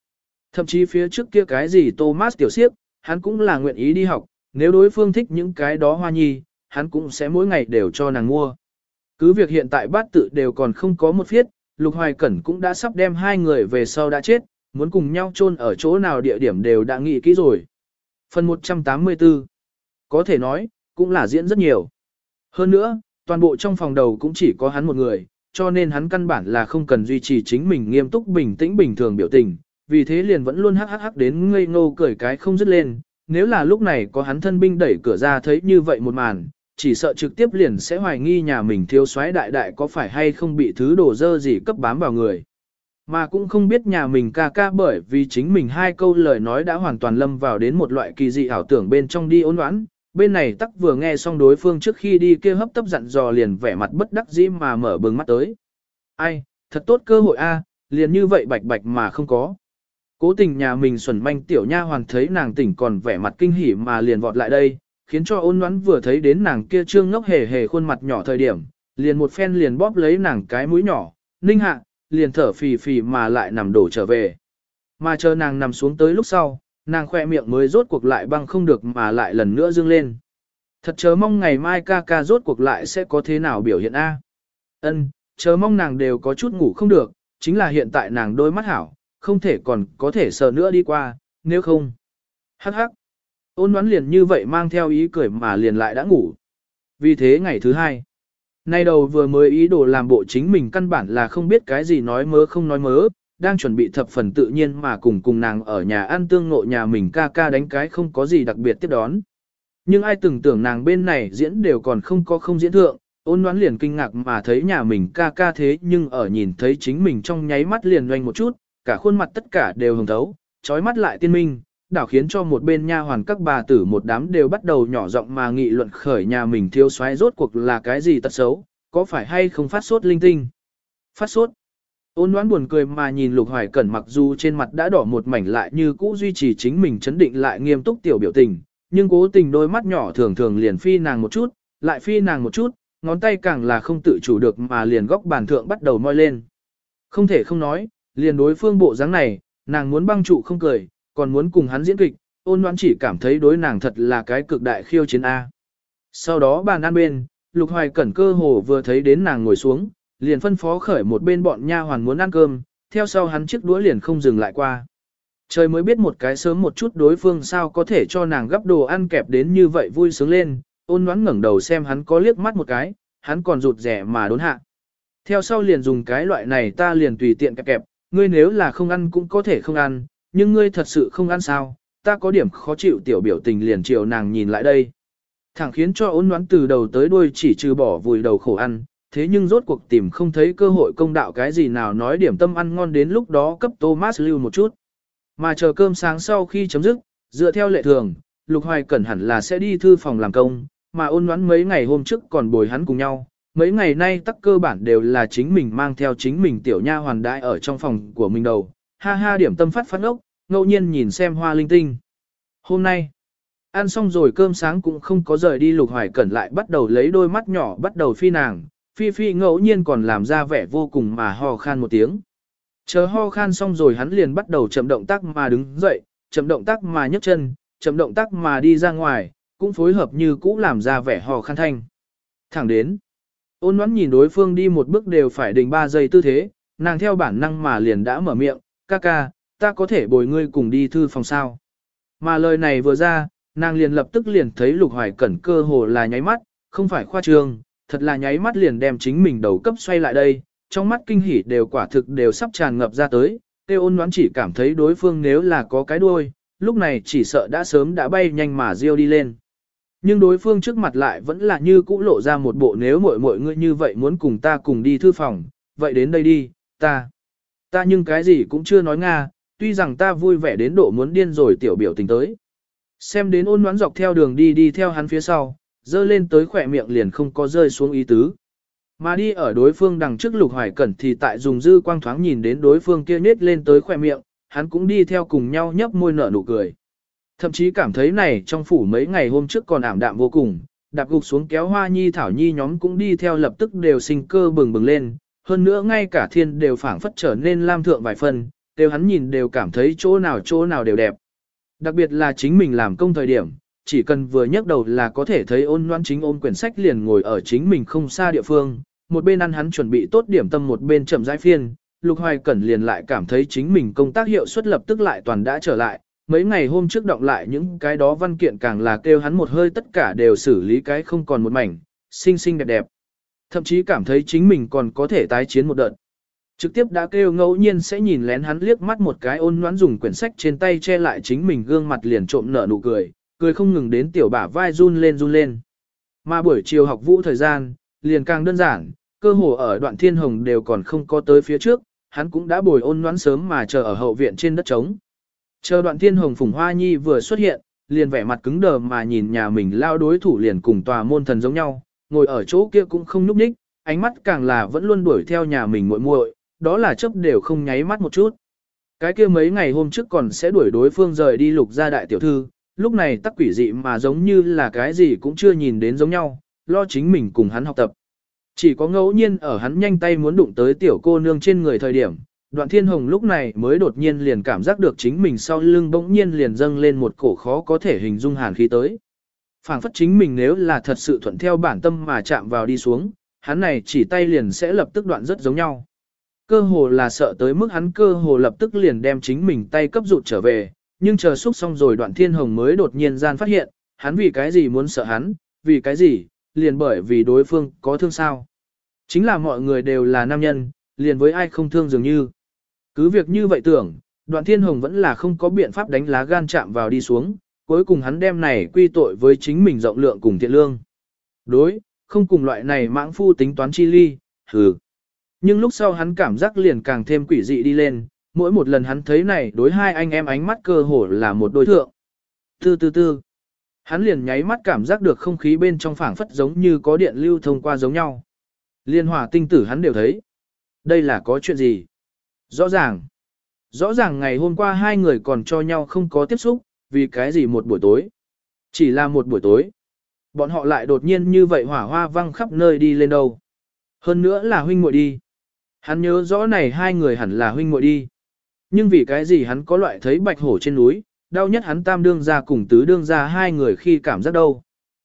chí phía trước kia cái gì Thomas tiểu siếp, hắn cũng là nguyện ý đi học, nếu đối phương thích những cái đó hoa nhi, hắn cũng sẽ mỗi ngày đều cho nàng mua. Cứ việc hiện tại bát tự đều còn không có một phiết, Lục Hoài Cẩn cũng đã sắp đem hai người về sau đã chết, muốn cùng nhau chôn ở chỗ nào địa điểm đều đã nghĩ kỹ rồi. Phần 184 có thể nói, cũng là diễn rất nhiều. Hơn nữa, toàn bộ trong phòng đầu cũng chỉ có hắn một người, cho nên hắn căn bản là không cần duy trì chính mình nghiêm túc bình tĩnh bình thường biểu tình, vì thế liền vẫn luôn hắc hắc hắc đến ngây ngô cười cái không dứt lên. Nếu là lúc này có hắn thân binh đẩy cửa ra thấy như vậy một màn, chỉ sợ trực tiếp liền sẽ hoài nghi nhà mình thiếu soái đại đại có phải hay không bị thứ đổ dơ gì cấp bám vào người. Mà cũng không biết nhà mình ca ca bởi vì chính mình hai câu lời nói đã hoàn toàn lâm vào đến một loại kỳ dị ảo tưởng bên trong đi ôn oán. Bên này tắc vừa nghe xong đối phương trước khi đi kia hấp tấp dặn dò liền vẻ mặt bất đắc dĩ mà mở bừng mắt tới. Ai, thật tốt cơ hội a, liền như vậy bạch bạch mà không có. Cố tình nhà mình xuẩn manh tiểu nha hoàn thấy nàng tỉnh còn vẻ mặt kinh hỉ mà liền vọt lại đây, khiến cho ôn oán vừa thấy đến nàng kia trương ngốc hề hề khuôn mặt nhỏ thời điểm, liền một phen liền bóp lấy nàng cái mũi nhỏ, ninh hạ, liền thở phì phì mà lại nằm đổ trở về. Mà chờ nàng nằm xuống tới lúc sau, nàng khoe miệng mới rốt cuộc lại băng không được mà lại lần nữa dương lên. Thật chờ mong ngày mai ca ca rốt cuộc lại sẽ có thế nào biểu hiện a. Ân, chờ mong nàng đều có chút ngủ không được, chính là hiện tại nàng đôi mắt hảo, không thể còn có thể sờ nữa đi qua, nếu không. Hắc hắc. Ôn đoán liền như vậy mang theo ý cười mà liền lại đã ngủ. Vì thế ngày thứ hai, nay đầu vừa mới ý đồ làm bộ chính mình căn bản là không biết cái gì nói mớ không nói mớ, đang chuẩn bị thập phần tự nhiên mà cùng nàng ở nhà ăn tương ngộ nhà mình ca ca đánh cái không có gì đặc biệt tiếp đón. Nhưng ai từng tưởng nàng bên này diễn đều còn không diễn thượng, ôn đoán liền kinh ngạc mà thấy nhà mình ca ca thế nhưng ở nhìn thấy chính mình trong nháy mắt liền doanh một chút, cả khuôn mặt tất cả đều hồng thấu, trói mắt lại tiên minh, đảo khiến cho một bên nha hoàn các bà tử một đám đều bắt đầu nhỏ giọng mà nghị luận khởi nhà mình thiếu soái rốt cuộc là cái gì tật xấu, có phải hay không phát sốt linh tinh. Phát sốt. Ôn đoán buồn cười mà nhìn Lục Hoài Cẩn mặc dù trên mặt đã đỏ một mảnh lại như cũ duy trì chính mình chấn định lại nghiêm túc tiểu biểu tình, nhưng cố tình đôi mắt nhỏ thường thường liền phi nàng một chút, lại phi nàng một chút, ngón tay càng là không tự chủ được mà liền góc bàn thượng bắt đầu moi lên. Không thể không nói, liền đối phương bộ dáng này, nàng muốn băng trụ không cười, còn muốn cùng hắn diễn kịch, ôn đoán chỉ cảm thấy đối nàng thật là cái cực đại khiêu chiến A. Sau đó bàn ăn bên, Lục Hoài Cẩn cơ hồ vừa thấy đến nàng ngồi xuống, liền phân phó khởi một bên bọn nha hoàn muốn ăn cơm, theo sau hắn chiếc đũa liền không dừng lại qua. Trời mới biết một cái sớm một chút đối phương sao có thể cho nàng gấp đồ ăn kẹp đến như vậy vui sướng lên, ôn đoán ngẩng đầu xem hắn có liếc mắt một cái, hắn còn rụt rẻ mà đốn hạ. Theo sau liền dùng cái loại này ta liền tùy tiện kẹp, ngươi nếu là không ăn cũng có thể không ăn, nhưng ngươi thật sự không ăn sao, ta có điểm khó chịu tiểu biểu tình liền chiều nàng nhìn lại đây. Thẳng khiến cho ôn đoán từ đầu tới đuôi chỉ trừ bỏ vùi đầu khổ ăn, thế nhưng rốt cuộc tìm không thấy cơ hội công đạo cái gì nào nói điểm tâm ăn ngon đến lúc đó cấp Thomas lưu một chút. Mà chờ cơm sáng sau khi chấm dứt, dựa theo lệ thường, Lục Hoài Cẩn hẳn là sẽ đi thư phòng làm công, mà ôn đoán mấy ngày hôm trước còn bồi hắn cùng nhau. Mấy ngày nay tắc cơ bản đều là chính mình mang theo chính mình tiểu nha hoàn đại ở trong phòng của mình đầu, ha ha điểm tâm phát ốc, ngẫu nhiên nhìn xem hoa linh tinh. Hôm nay, ăn xong rồi cơm sáng cũng không có rời đi Lục Hoài Cẩn lại bắt đầu lấy đôi mắt nhỏ bắt đầu phi nàng, phi ngẫu nhiên còn làm ra vẻ vô cùng mà ho khan một tiếng. Chờ ho khan xong rồi hắn liền bắt đầu chậm động tác mà đứng dậy, chậm động tác mà nhấc chân, chậm động tác mà đi ra ngoài, cũng phối hợp như cũ làm ra vẻ ho khan thanh. Thẳng đến, ôn đoán nhìn đối phương đi một bước đều phải đình 3 giây tư thế, nàng theo bản năng mà liền đã mở miệng, ca ca, ta có thể bồi ngươi cùng đi thư phòng sao. Mà lời này vừa ra, nàng liền lập tức liền thấy Lục Hoài Cẩn cơ hồ là nháy mắt, không phải khoa trương, thật là nháy mắt liền đem chính mình đầu cấp xoay lại đây, trong mắt kinh hỉ đều quả thực đều sắp tràn ngập ra tới, tiêu ôn đoán chỉ cảm thấy đối phương nếu là có cái đuôi, lúc này chỉ sợ đã sớm đã bay nhanh mà riêu đi lên. Nhưng đối phương trước mặt lại vẫn là như cũ lộ ra một bộ nếu mọi người như vậy muốn cùng ta cùng đi thư phòng, vậy đến đây đi, ta nhưng cái gì cũng chưa nói Nga, tuy rằng ta vui vẻ đến độ muốn điên rồi tiểu biểu tình tới. Xem đến ôn đoán dọc theo đường đi theo hắn phía sau, dơ lên tới khỏe miệng liền không có rơi xuống ý tứ. Mà đi ở đối phương đằng trước Lục Hoài Cẩn thì tại dùng dư quang thoáng nhìn đến đối phương kia nết lên tới khỏe miệng, hắn cũng đi theo cùng nhau nhấp môi nở nụ cười. Thậm chí cảm thấy này trong phủ mấy ngày hôm trước còn ảm đạm vô cùng, đạp gục xuống kéo Hoa Nhi Thảo Nhi nhóm cũng đi theo lập tức đều sinh cơ bừng bừng lên, hơn nữa ngay cả thiên đều phảng phất trở nên lam thượng vài phần, đều hắn nhìn đều cảm thấy chỗ nào đều đẹp. Đặc biệt là chính mình làm công thời điểm, chỉ cần vừa nhấc đầu là có thể thấy Ôn Loan Chính ôm quyển sách liền ngồi ở chính mình không xa địa phương, một bên ăn hắn chuẩn bị tốt điểm tâm một bên chậm rãi phiên, Lục Hoài Cẩn liền lại cảm thấy chính mình công tác hiệu suất lập tức lại toàn đã trở lại, mấy ngày hôm trước đọng lại những cái đó văn kiện càng là kêu hắn một hơi tất cả đều xử lý cái không còn một mảnh, xinh xinh đẹp đẹp. Thậm chí cảm thấy chính mình còn có thể tái chiến một đợt. Trực tiếp đã kêu ngẫu nhiên sẽ nhìn lén hắn liếc mắt một cái Ôn Loan dùng quyển sách trên tay che lại chính mình gương mặt liền trộm nở nụ cười, cười không ngừng đến tiểu bả vai run lên. Mà buổi chiều học vũ thời gian, liền càng đơn giản, cơ hồ ở Đoạn Thiên Hồng đều còn không có tới phía trước, hắn cũng đã bồi Ôn Loan sớm mà chờ ở hậu viện trên đất trống. Chờ Đoạn Thiên Hồng Phùng Hoa Nhi vừa xuất hiện, liền vẻ mặt cứng đờ mà nhìn nhà mình lao đối thủ liền cùng tòa môn thần giống nhau, ngồi ở chỗ kia cũng không nhúc nhích, ánh mắt càng là vẫn luôn đuổi theo nhà mình muội muội, đó là chớp đều không nháy mắt một chút. Cái kia mấy ngày hôm trước còn sẽ đuổi đối phương rời đi Lục gia đại tiểu thư, lúc này tắc quỷ dị mà giống như là cái gì cũng chưa nhìn đến giống nhau, lo chính mình cùng hắn học tập. Chỉ có ngẫu nhiên ở hắn nhanh tay muốn đụng tới tiểu cô nương trên người thời điểm, Đoạn Thiên Hồng lúc này mới đột nhiên liền cảm giác được chính mình sau lưng bỗng nhiên liền dâng lên một cổ khó có thể hình dung hàn khí tới. Phảng phất chính mình nếu là thật sự thuận theo bản tâm mà chạm vào đi xuống, hắn này chỉ tay liền sẽ lập tức đoạn rất giống nhau. Cơ hồ là sợ tới mức hắn cơ hồ lập tức liền đem chính mình tay cấp rụt trở về, nhưng chờ xúc xong rồi Đoạn Thiên Hồng mới đột nhiên gian phát hiện, hắn vì cái gì muốn sợ hắn, vì cái gì, liền bởi vì đối phương có thương sao. Chính là mọi người đều là nam nhân, liền với ai không thương dường như. Cứ việc như vậy tưởng, Đoạn Thiên Hồng vẫn là không có biện pháp đánh lá gan chạm vào đi xuống, cuối cùng hắn đem này quy tội với chính mình rộng lượng cùng thiện lương. Đối, không cùng loại này mãng phu tính toán chi ly, hừ. Nhưng lúc sau hắn cảm giác liền càng thêm quỷ dị đi lên, mỗi một lần hắn thấy này đối hai anh em ánh mắt cơ hồ là một đối thượng. Tư. Hắn liền nháy mắt cảm giác được không khí bên trong phảng phất giống như có điện lưu thông qua giống nhau. Liên hỏa tinh tử hắn đều thấy. Đây là có chuyện gì? Rõ ràng ngày hôm qua hai người còn cho nhau không có tiếp xúc, vì cái gì một buổi tối. Chỉ là một buổi tối. Bọn họ lại đột nhiên như vậy hỏa hoa văng khắp nơi đi lên đâu. Hơn nữa là huynh muội đi. Hắn nhớ rõ này hai người hẳn là huynh muội đi. Nhưng vì cái gì hắn có loại thấy bạch hổ trên núi, đau nhất hắn tam đương ra cùng tứ đương ra hai người khi cảm giác đâu.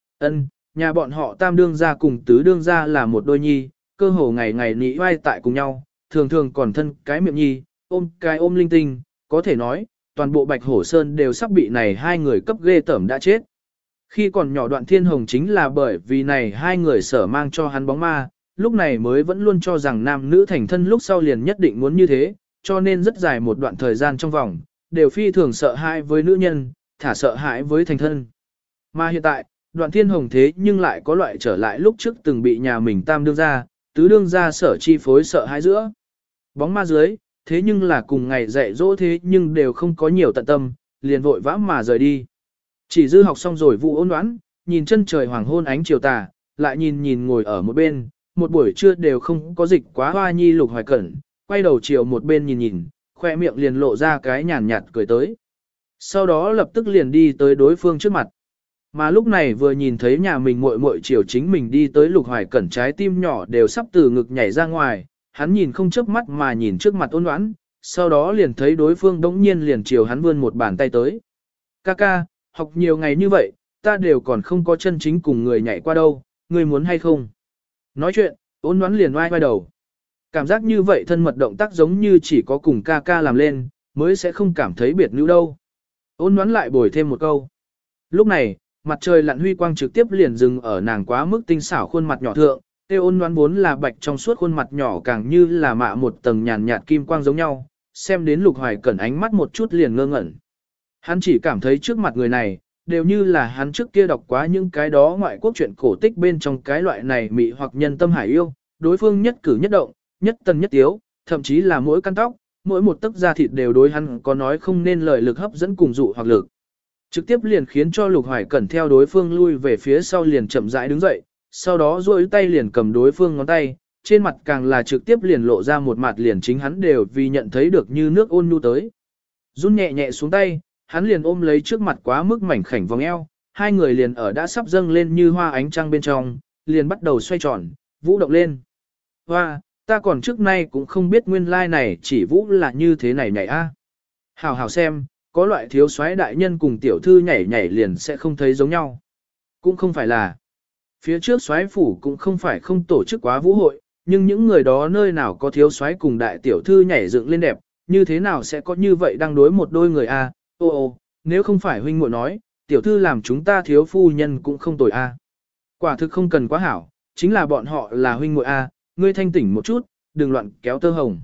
Nhà bọn họ tam đương ra cùng tứ đương ra là một đôi nhi, cơ hồ ngày ngày nị vai tại cùng nhau, thường còn thân cái miệng nhi, ôm linh tinh, có thể nói, toàn bộ Bạch Hổ Sơn đều sắp bị này hai người cấp ghê tởm đã chết. Khi còn nhỏ Đoạn Thiên Hồng chính là bởi vì này hai người sở mang cho hắn bóng ma, lúc này mới vẫn luôn cho rằng nam nữ thành thân lúc sau liền nhất định muốn như thế, cho nên rất dài một đoạn thời gian trong vòng, đều phi thường sợ hãi với nữ nhân, thả sợ hãi với thành thân. Mà hiện tại, Đoạn Thiên Hồng thế nhưng lại có loại trở lại lúc trước từng bị nhà mình tam đương ra, tứ đương ra sở chi phối sợ hãi giữa. Bóng ma dưới, thế nhưng là cùng ngày dạy dỗ thế nhưng đều không có nhiều tận tâm, liền vội vã mà rời đi. Chỉ dư học xong rồi Vụ Ôn Đoán, nhìn chân trời hoàng hôn ánh chiều tà, lại nhìn ngồi ở một bên, một buổi trưa đều không có dịch quá Hoa Nhi Lục Hoài Cẩn, quay đầu chiều một bên nhìn, khoe miệng liền lộ ra cái nhàn nhạt cười tới. Sau đó lập tức liền đi tới đối phương trước mặt. Mà lúc này vừa nhìn thấy nhà mình muội muội chiều chính mình đi tới Lục Hoài Cẩn trái tim nhỏ đều sắp từ ngực nhảy ra ngoài, hắn nhìn không chớp mắt mà nhìn trước mặt Ôn Đoán, sau đó liền thấy đối phương đống nhiên liền chiều hắn vươn một bàn tay tới. Ca, học nhiều ngày như vậy, ta đều còn không có chân chính cùng người nhảy qua đâu, ngươi muốn hay không? Nói chuyện, Ôn Đoán liền oai đầu. Cảm giác như vậy thân mật động tác giống như chỉ có cùng ca làm lên, mới sẽ không cảm thấy biệt nữ đâu. Ôn Đoán lại bồi thêm một câu. Lúc này, mặt trời lặn huy quang trực tiếp liền dừng ở nàng quá mức tinh xảo khuôn mặt nhỏ thượng, tiêu Ôn Đoán vốn là bạch trong suốt khuôn mặt nhỏ càng như là mạ một tầng nhàn nhạt kim quang giống nhau, xem đến Lục Hoài Cẩn ánh mắt một chút liền ngơ ngẩn. Hắn chỉ cảm thấy trước mặt người này, đều như là hắn trước kia đọc quá những cái đó ngoại quốc truyện cổ tích bên trong cái loại này mị hoặc nhân tâm hải yêu, đối phương nhất cử nhất động, nhất tần nhất tiếu, thậm chí là mỗi căn tóc, mỗi một tấc da thịt đều đối hắn có nói không nên lời lực hấp dẫn cùng dụ hoặc lực. Trực tiếp liền khiến cho Lục Hoài Cẩn theo đối phương lui về phía sau liền chậm rãi đứng dậy, sau đó duỗi tay liền cầm đối phương ngón tay, trên mặt càng là trực tiếp liền lộ ra một mặt liền chính hắn đều vì nhận thấy được như nước ôn nhu tới. Run nhẹ nhẹ xuống tay, hắn liền ôm lấy trước mặt quá mức mảnh khảnh vòng eo, hai người liền ở đã sắp dâng lên như hoa ánh trăng bên trong, liền bắt đầu xoay tròn, vũ động lên. Hoa, ta còn trước nay cũng không biết nguyên lai này chỉ vũ là như thế này nhảy a. Hảo hảo xem, có loại thiếu soái đại nhân cùng tiểu thư nhảy nhảy liền sẽ không thấy giống nhau. Cũng không phải là. Phía trước soái phủ cũng không phải không tổ chức quá vũ hội, nhưng những người đó nơi nào có thiếu soái cùng đại tiểu thư nhảy dựng lên đẹp, như thế nào sẽ có như vậy đang đối một đôi người a? Ô, nếu không phải huynh muội nói, tiểu thư làm chúng ta thiếu phu nhân cũng không tồi a. Quả thực không cần quá hảo, chính là bọn họ là huynh muội a, ngươi thanh tỉnh một chút, đừng loạn kéo tơ hồng.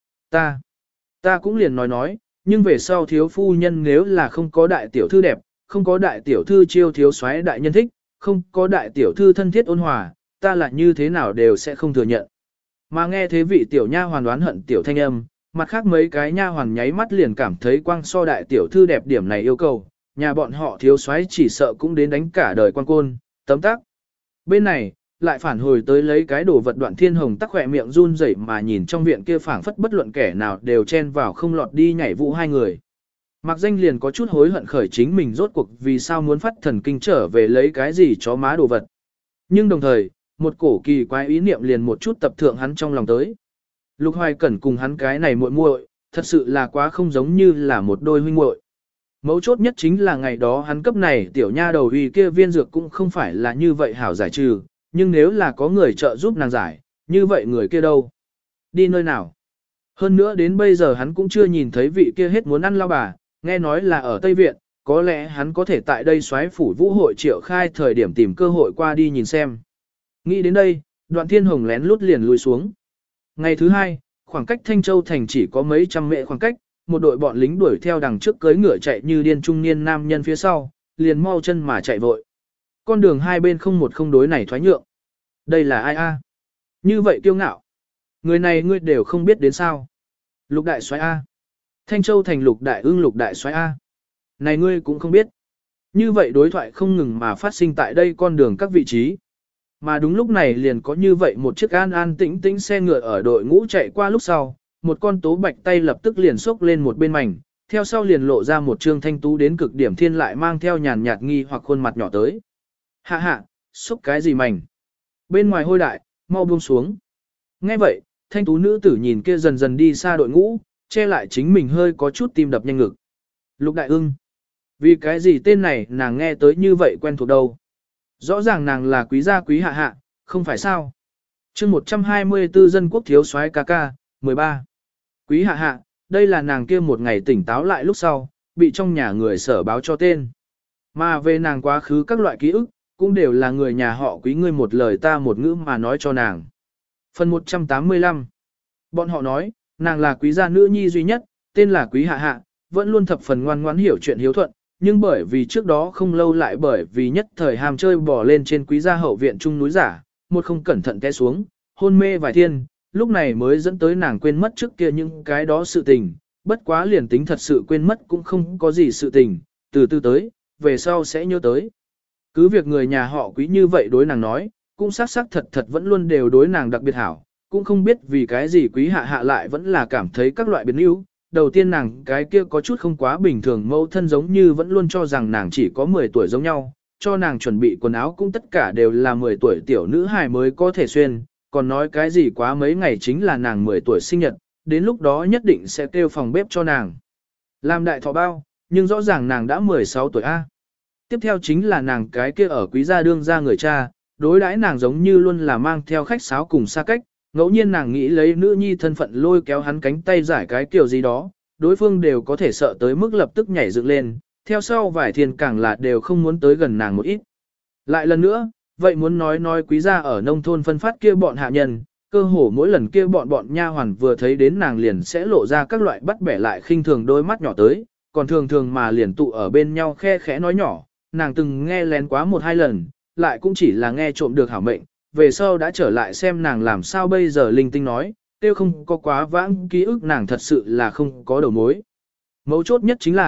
Ta cũng liền nói, nhưng về sau thiếu phu nhân nếu là không có đại tiểu thư đẹp, không có đại tiểu thư chiêu thiếu soái đại nhân thích, không có đại tiểu thư thân thiết ôn hòa, ta là như thế nào đều sẽ không thừa nhận. Mà nghe thế vị tiểu nha hoàn đoán hận tiểu thanh âm, mặt khác mấy cái nha hoàn nháy mắt liền cảm thấy quang so đại tiểu thư đẹp điểm này yêu cầu, nhà bọn họ thiếu soái chỉ sợ cũng đến đánh cả đời quan côn, tấm tắc. Bên này, lại phản hồi tới lấy cái đồ vật Đoạn Thiên Hồng tắc khỏe miệng run rẩy mà nhìn trong viện kia phảng phất bất luận kẻ nào đều chen vào không lọt đi nhảy vụ hai người. Mạc Danh liền có chút hối hận khởi chính mình rốt cuộc vì sao muốn phát thần kinh trở về lấy cái gì chó má đồ vật. Nhưng đồng thời, một cổ kỳ quái ý niệm liền một chút tập thượng hắn trong lòng tới. Lục Hoài Cẩn cùng hắn cái này muội muội, thật sự là quá không giống như là một đôi huynh muội. Mấu chốt nhất chính là ngày đó hắn cấp này tiểu nha đầu uy kia viên dược cũng không phải là như vậy hảo giải trừ, nhưng nếu là có người trợ giúp nàng giải, như vậy người kia đâu? Đi nơi nào? Hơn nữa đến bây giờ hắn cũng chưa nhìn thấy vị kia hết muốn ăn lao bà, nghe nói là ở Tây Viện, có lẽ hắn có thể tại đây soái phủ vũ hội triệu khai thời điểm tìm cơ hội qua đi nhìn xem. Nghĩ đến đây, Đoạn Thiên Hồng lén lút liền lùi xuống. Ngày thứ hai, khoảng cách Thanh Châu thành chỉ có mấy trăm mệ khoảng cách, một đội bọn lính đuổi theo đằng trước cưỡi ngựa chạy như điên trung niên nam nhân phía sau, liền mau chân mà chạy vội. Con đường hai bên không một không đối này thoái nhượng. Đây là ai a? Như vậy kiêu ngạo. Người này ngươi đều không biết đến sao. Lục đại soái A. Thanh Châu thành lục đại ương lục đại soái A. Này ngươi cũng không biết. Như vậy đối thoại không ngừng mà phát sinh tại đây con đường các vị trí. Mà đúng lúc này liền có như vậy một chiếc an an tĩnh tĩnh xe ngựa ở đội ngũ chạy qua lúc sau, một con tố bạch tay lập tức liền xốc lên một bên mảnh, theo sau liền lộ ra một trương thanh tú đến cực điểm thiên lại mang theo nhàn nhạt nghi hoặc khuôn mặt nhỏ tới. Hạ hạ, xốc cái gì mảnh? Bên ngoài hôi đại, mau buông xuống. Nghe vậy, thanh tú nữ tử nhìn kia dần dần đi xa đội ngũ, che lại chính mình hơi có chút tim đập nhanh ngực. Lục đại ưng. Vì cái gì tên này nàng nghe tới như vậy quen thuộc đâu. Rõ ràng nàng là quý gia quý hạ hạ, không phải sao. chương 124 dân quốc thiếu soái ca ca, 13. Quý hạ hạ, đây là nàng kia một ngày tỉnh táo lại lúc sau, bị trong nhà người sở báo cho tên. Mà về nàng quá khứ các loại ký ức, cũng đều là người nhà họ quý ngươi một lời ta một ngữ mà nói cho nàng. Phần 185. Bọn họ nói, nàng là quý gia nữ nhi duy nhất, tên là quý hạ hạ, vẫn luôn thập phần ngoan ngoãn hiểu chuyện hiếu thuận, nhưng bởi vì trước đó không lâu lại bởi vì nhất thời ham chơi bỏ lên trên quý gia hậu viện trung núi giả, một không cẩn thận té xuống, hôn mê vài thiên, lúc này mới dẫn tới nàng quên mất trước kia những cái đó sự tình, bất quá liền tính thật sự quên mất cũng không có gì sự tình, từ từ tới, về sau sẽ nhớ tới. Cứ việc người nhà họ quý như vậy đối nàng nói, cũng xác thật thật vẫn luôn đều đối nàng đặc biệt hảo, cũng không biết vì cái gì quý hạ hạ lại vẫn là cảm thấy các loại biến yếu. Đầu tiên nàng cái kia có chút không quá bình thường mẫu thân giống như vẫn luôn cho rằng nàng chỉ có 10 tuổi giống nhau, cho nàng chuẩn bị quần áo cũng tất cả đều là 10 tuổi tiểu nữ hài mới có thể xuyên, còn nói cái gì quá mấy ngày chính là nàng 10 tuổi sinh nhật, đến lúc đó nhất định sẽ kêu phòng bếp cho nàng. Làm đại thọ bao, nhưng rõ ràng nàng đã 16 tuổi A. Tiếp theo chính là nàng cái kia ở quý gia đương ra người cha, đối đãi nàng giống như luôn là mang theo khách sáo cùng xa cách, ngẫu nhiên nàng nghĩ lấy nữ nhi thân phận lôi kéo hắn cánh tay giải cái kiểu gì đó, đối phương đều có thể sợ tới mức lập tức nhảy dựng lên, theo sau vài thiên càng là đều không muốn tới gần nàng một ít. Lại lần nữa, vậy muốn nói quý gia ở nông thôn phân phát kia bọn hạ nhân, cơ hồ mỗi lần kia bọn nha hoàn vừa thấy đến nàng liền sẽ lộ ra các loại bắt bẻ lại khinh thường đôi mắt nhỏ tới, còn thường thường mà liền tụ ở bên nhau khe khẽ nói nhỏ, nàng từng nghe lén quá 1-2 lần, lại cũng chỉ là nghe trộm được hảo mệnh, về sau đã trở lại xem nàng làm sao bây giờ linh tinh nói, tiêu không có quá vãng ký ức nàng thật sự là không có đầu mối. Mấu chốt nhất chính là,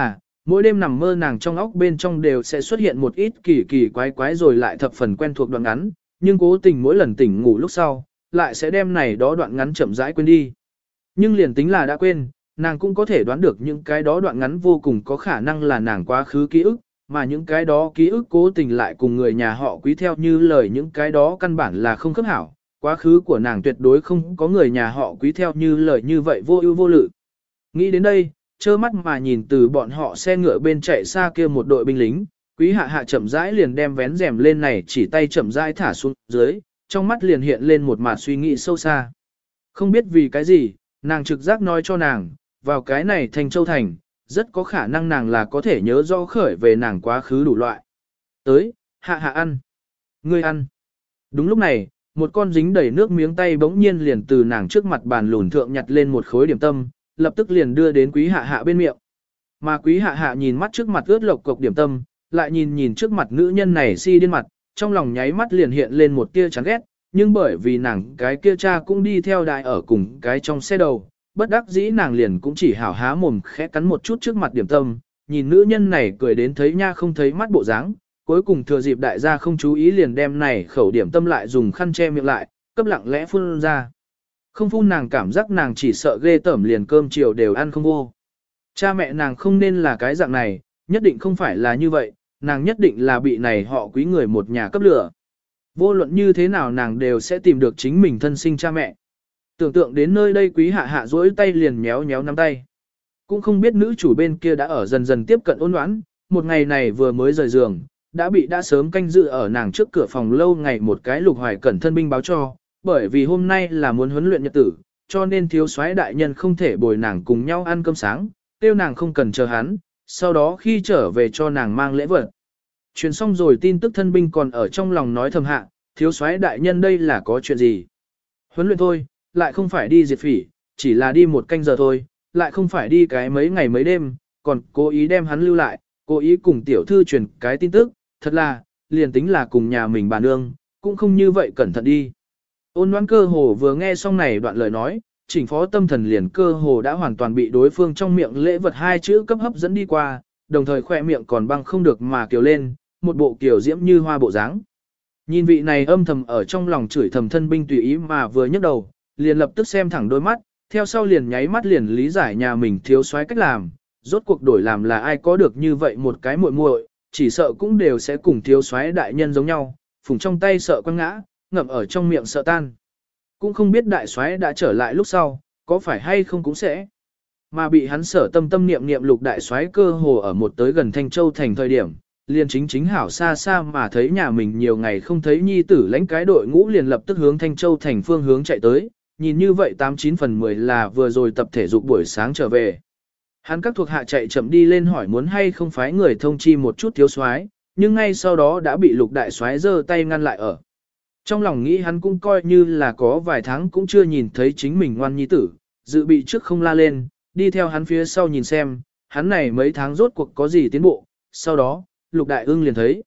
Mỗi đêm nằm mơ nàng trong óc bên trong đều sẽ xuất hiện một ít kỳ kỳ quái quái rồi lại thập phần quen thuộc đoạn ngắn, nhưng cố tình mỗi lần tỉnh ngủ lúc sau, lại sẽ đem này đó đoạn ngắn chậm rãi quên đi. Nhưng liền tính là đã quên, nàng cũng có thể đoán được những cái đó đoạn ngắn vô cùng có khả năng là nàng quá khứ ký ức, mà những cái đó ký ức cố tình lại cùng người nhà họ Quý theo như lời những cái đó căn bản là không khớp hảo. Quá khứ của nàng tuyệt đối không có người nhà họ Quý theo như lời như vậy vô ưu vô lự. Nghĩ đến đây, trơ mắt mà nhìn từ bọn họ xe ngựa bên chạy xa kia một đội binh lính, Quý Hạ Hạ chậm rãi liền đem vén rèm lên này chỉ tay chậm rãi thả xuống dưới, trong mắt liền hiện lên một mạt suy nghĩ sâu xa. Không biết vì cái gì, nàng trực giác nói cho nàng, vào cái này Thanh Châu Thành, rất có khả năng nàng là có thể nhớ rõ khởi về nàng quá khứ đủ loại. Tới, Hạ Hạ ăn. Ngươi ăn. Đúng lúc này, một con dính đầy nước miếng tay bỗng nhiên liền từ nàng trước mặt bàn lùn thượng nhặt lên một khối điểm tâm, lập tức liền đưa đến Quý Hạ Hạ bên miệng. Mà Quý Hạ Hạ nhìn mắt trước mặt ướt lộc cục điểm tâm, lại nhìn trước mặt nữ nhân này si điên mặt, trong lòng nháy mắt liền hiện lên một tia chán ghét, nhưng bởi vì nàng cái kia cha cũng đi theo đại ở cùng cái trong xe đầu, bất đắc dĩ nàng liền cũng chỉ hảo há mồm khẽ cắn một chút trước mặt điểm tâm, nhìn nữ nhân này cười đến thấy nha không thấy mắt bộ dáng, cuối cùng thừa dịp đại gia không chú ý liền đem này khẩu điểm tâm lại dùng khăn che miệng lại, cấp lặng lẽ phun ra. Không phun nàng cảm giác nàng chỉ sợ ghê tởm liền cơm chiều đều ăn không vô. Cha mẹ nàng không nên là cái dạng này, nhất định không phải là như vậy, nàng nhất định là bị này họ Quý người một nhà cấp lửa. Vô luận như thế nào nàng đều sẽ tìm được chính mình thân sinh cha mẹ. Tưởng tượng đến nơi đây Quý Hạ Hạ duỗi tay liền nhéo nhéo nắm tay. Cũng không biết nữ chủ bên kia đã ở dần dần tiếp cận ôn đoán, một ngày này vừa mới rời giường, đã sớm canh dự ở nàng trước cửa phòng lâu ngày một cái Lục Hoài Cẩn thân binh báo cho, bởi vì hôm nay là muốn huấn luyện nhật tử, cho nên thiếu soái đại nhân không thể bồi nàng cùng nhau ăn cơm sáng, tiêu nàng không cần chờ hắn, sau đó khi trở về cho nàng mang lễ vật. Truyền xong rồi tin tức thân binh còn ở trong lòng nói thầm hạ, thiếu soái đại nhân đây là có chuyện gì? Huấn luyện thôi, lại không phải đi diệt phỉ, chỉ là đi một canh giờ thôi, lại không phải đi cái mấy ngày mấy đêm, còn cố ý đem hắn lưu lại, cố ý cùng tiểu thư truyền cái tin tức, thật là, liền tính là cùng nhà mình bà nương, cũng không như vậy cẩn thận đi. Ôn Loan cơ hồ vừa nghe xong này đoạn lời nói, chỉnh phó tâm thần liền cơ hồ đã hoàn toàn bị đối phương trong miệng lễ vật hai chữ cấp hấp dẫn đi qua, đồng thời khoe miệng còn băng không được mà kiều lên, một bộ kiều diễm như hoa bộ dáng. Nhìn vị này âm thầm ở trong lòng chửi thầm thân binh tùy ý mà vừa nhấc đầu, liền lập tức xem thẳng đôi mắt, theo sau liền nháy mắt liền lý giải nhà mình thiếu soái cách làm, rốt cuộc đổi làm là ai có được như vậy một cái muội muội, chỉ sợ cũng đều sẽ cùng thiếu soái đại nhân giống nhau, phùng trong tay sợ quăng ngã, ngậm ở trong miệng sợ tan. Cũng không biết đại soái đã trở lại lúc sau, có phải hay không cũng sẽ. Mà bị hắn sở tâm niệm niệm Lục đại soái cơ hồ ở một tới gần Thanh Châu thành thời điểm, liền chính hảo xa xa mà thấy nhà mình nhiều ngày không thấy nhi tử lãnh cái đội ngũ liền lập tức hướng Thanh Châu thành phương hướng chạy tới, nhìn như vậy 89 phần 10 là vừa rồi tập thể dục buổi sáng trở về. Hắn các thuộc hạ chạy chậm đi lên hỏi muốn hay không phái người thông chi một chút thiếu soái, nhưng ngay sau đó đã bị Lục đại soái giơ tay ngăn lại ở. Trong lòng nghĩ hắn cũng coi như là có vài tháng cũng chưa nhìn thấy chính mình ngoan nhi tử, dự bị trước không la lên, đi theo hắn phía sau nhìn xem, hắn này mấy tháng rốt cuộc có gì tiến bộ, sau đó, Lục Đại Ưng liền thấy.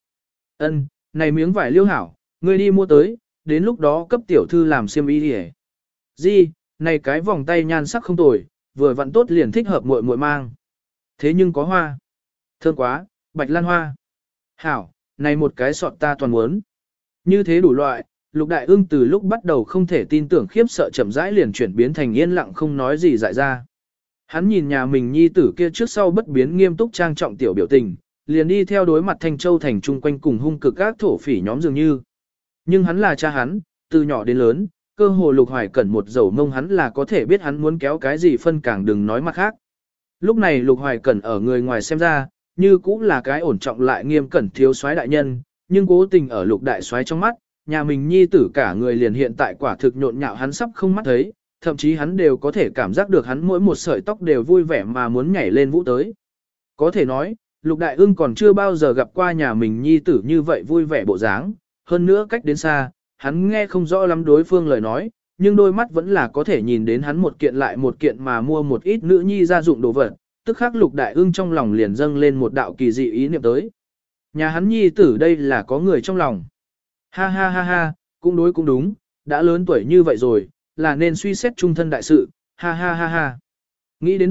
Này miếng vải liêu hảo, ngươi đi mua tới, đến lúc đó cấp tiểu thư làm xiêm y đi. Gì, này cái vòng tay nhan sắc không tồi, vừa vặn tốt liền thích hợp muội muội mang. Thế nhưng có hoa. Thơm quá, bạch lan hoa. Hảo, này một cái sọt ta toàn muốn. Như thế đủ loại, Lục Đại Ưng từ lúc bắt đầu không thể tin tưởng khiếp sợ chậm rãi liền chuyển biến thành yên lặng không nói gì dại ra. Hắn nhìn nhà mình nhi tử kia trước sau bất biến nghiêm túc trang trọng tiểu biểu tình, liền đi theo đối mặt Thanh Châu thành chung quanh cùng hung cực các thổ phỉ nhóm dường như. Nhưng hắn là cha hắn, từ nhỏ đến lớn, cơ hồ Lục Hoài Cẩn một dầu mông hắn là có thể biết hắn muốn kéo cái gì phân càng đừng nói mặt khác. Lúc này Lục Hoài Cẩn ở người ngoài xem ra, như cũng là cái ổn trọng lại nghiêm cẩn thiếu soái đại nhân, nhưng cố tình ở Lục đại soái trong mắt, nhà mình nhi tử cả người liền hiện tại quả thực nhộn nhạo hắn sắp không mắt thấy, thậm chí hắn đều có thể cảm giác được hắn mỗi một sợi tóc đều vui vẻ mà muốn nhảy lên vũ tới. Có thể nói, Lục Đại Ưng còn chưa bao giờ gặp qua nhà mình nhi tử như vậy vui vẻ bộ dáng, hơn nữa cách đến xa, hắn nghe không rõ lắm đối phương lời nói, nhưng đôi mắt vẫn là có thể nhìn đến hắn một kiện lại một kiện mà mua một ít nữ nhi gia dụng đồ vật, tức khắc Lục Đại Ưng trong lòng liền dâng lên một đạo kỳ dị ý niệm tới. Nhà hắn nhi tử đây là có người trong lòng. Ha ha ha ha, cũng đúng, đã lớn tuổi như vậy rồi, là nên suy xét trung thân đại sự, ha ha ha ha. Nghĩ đến đây,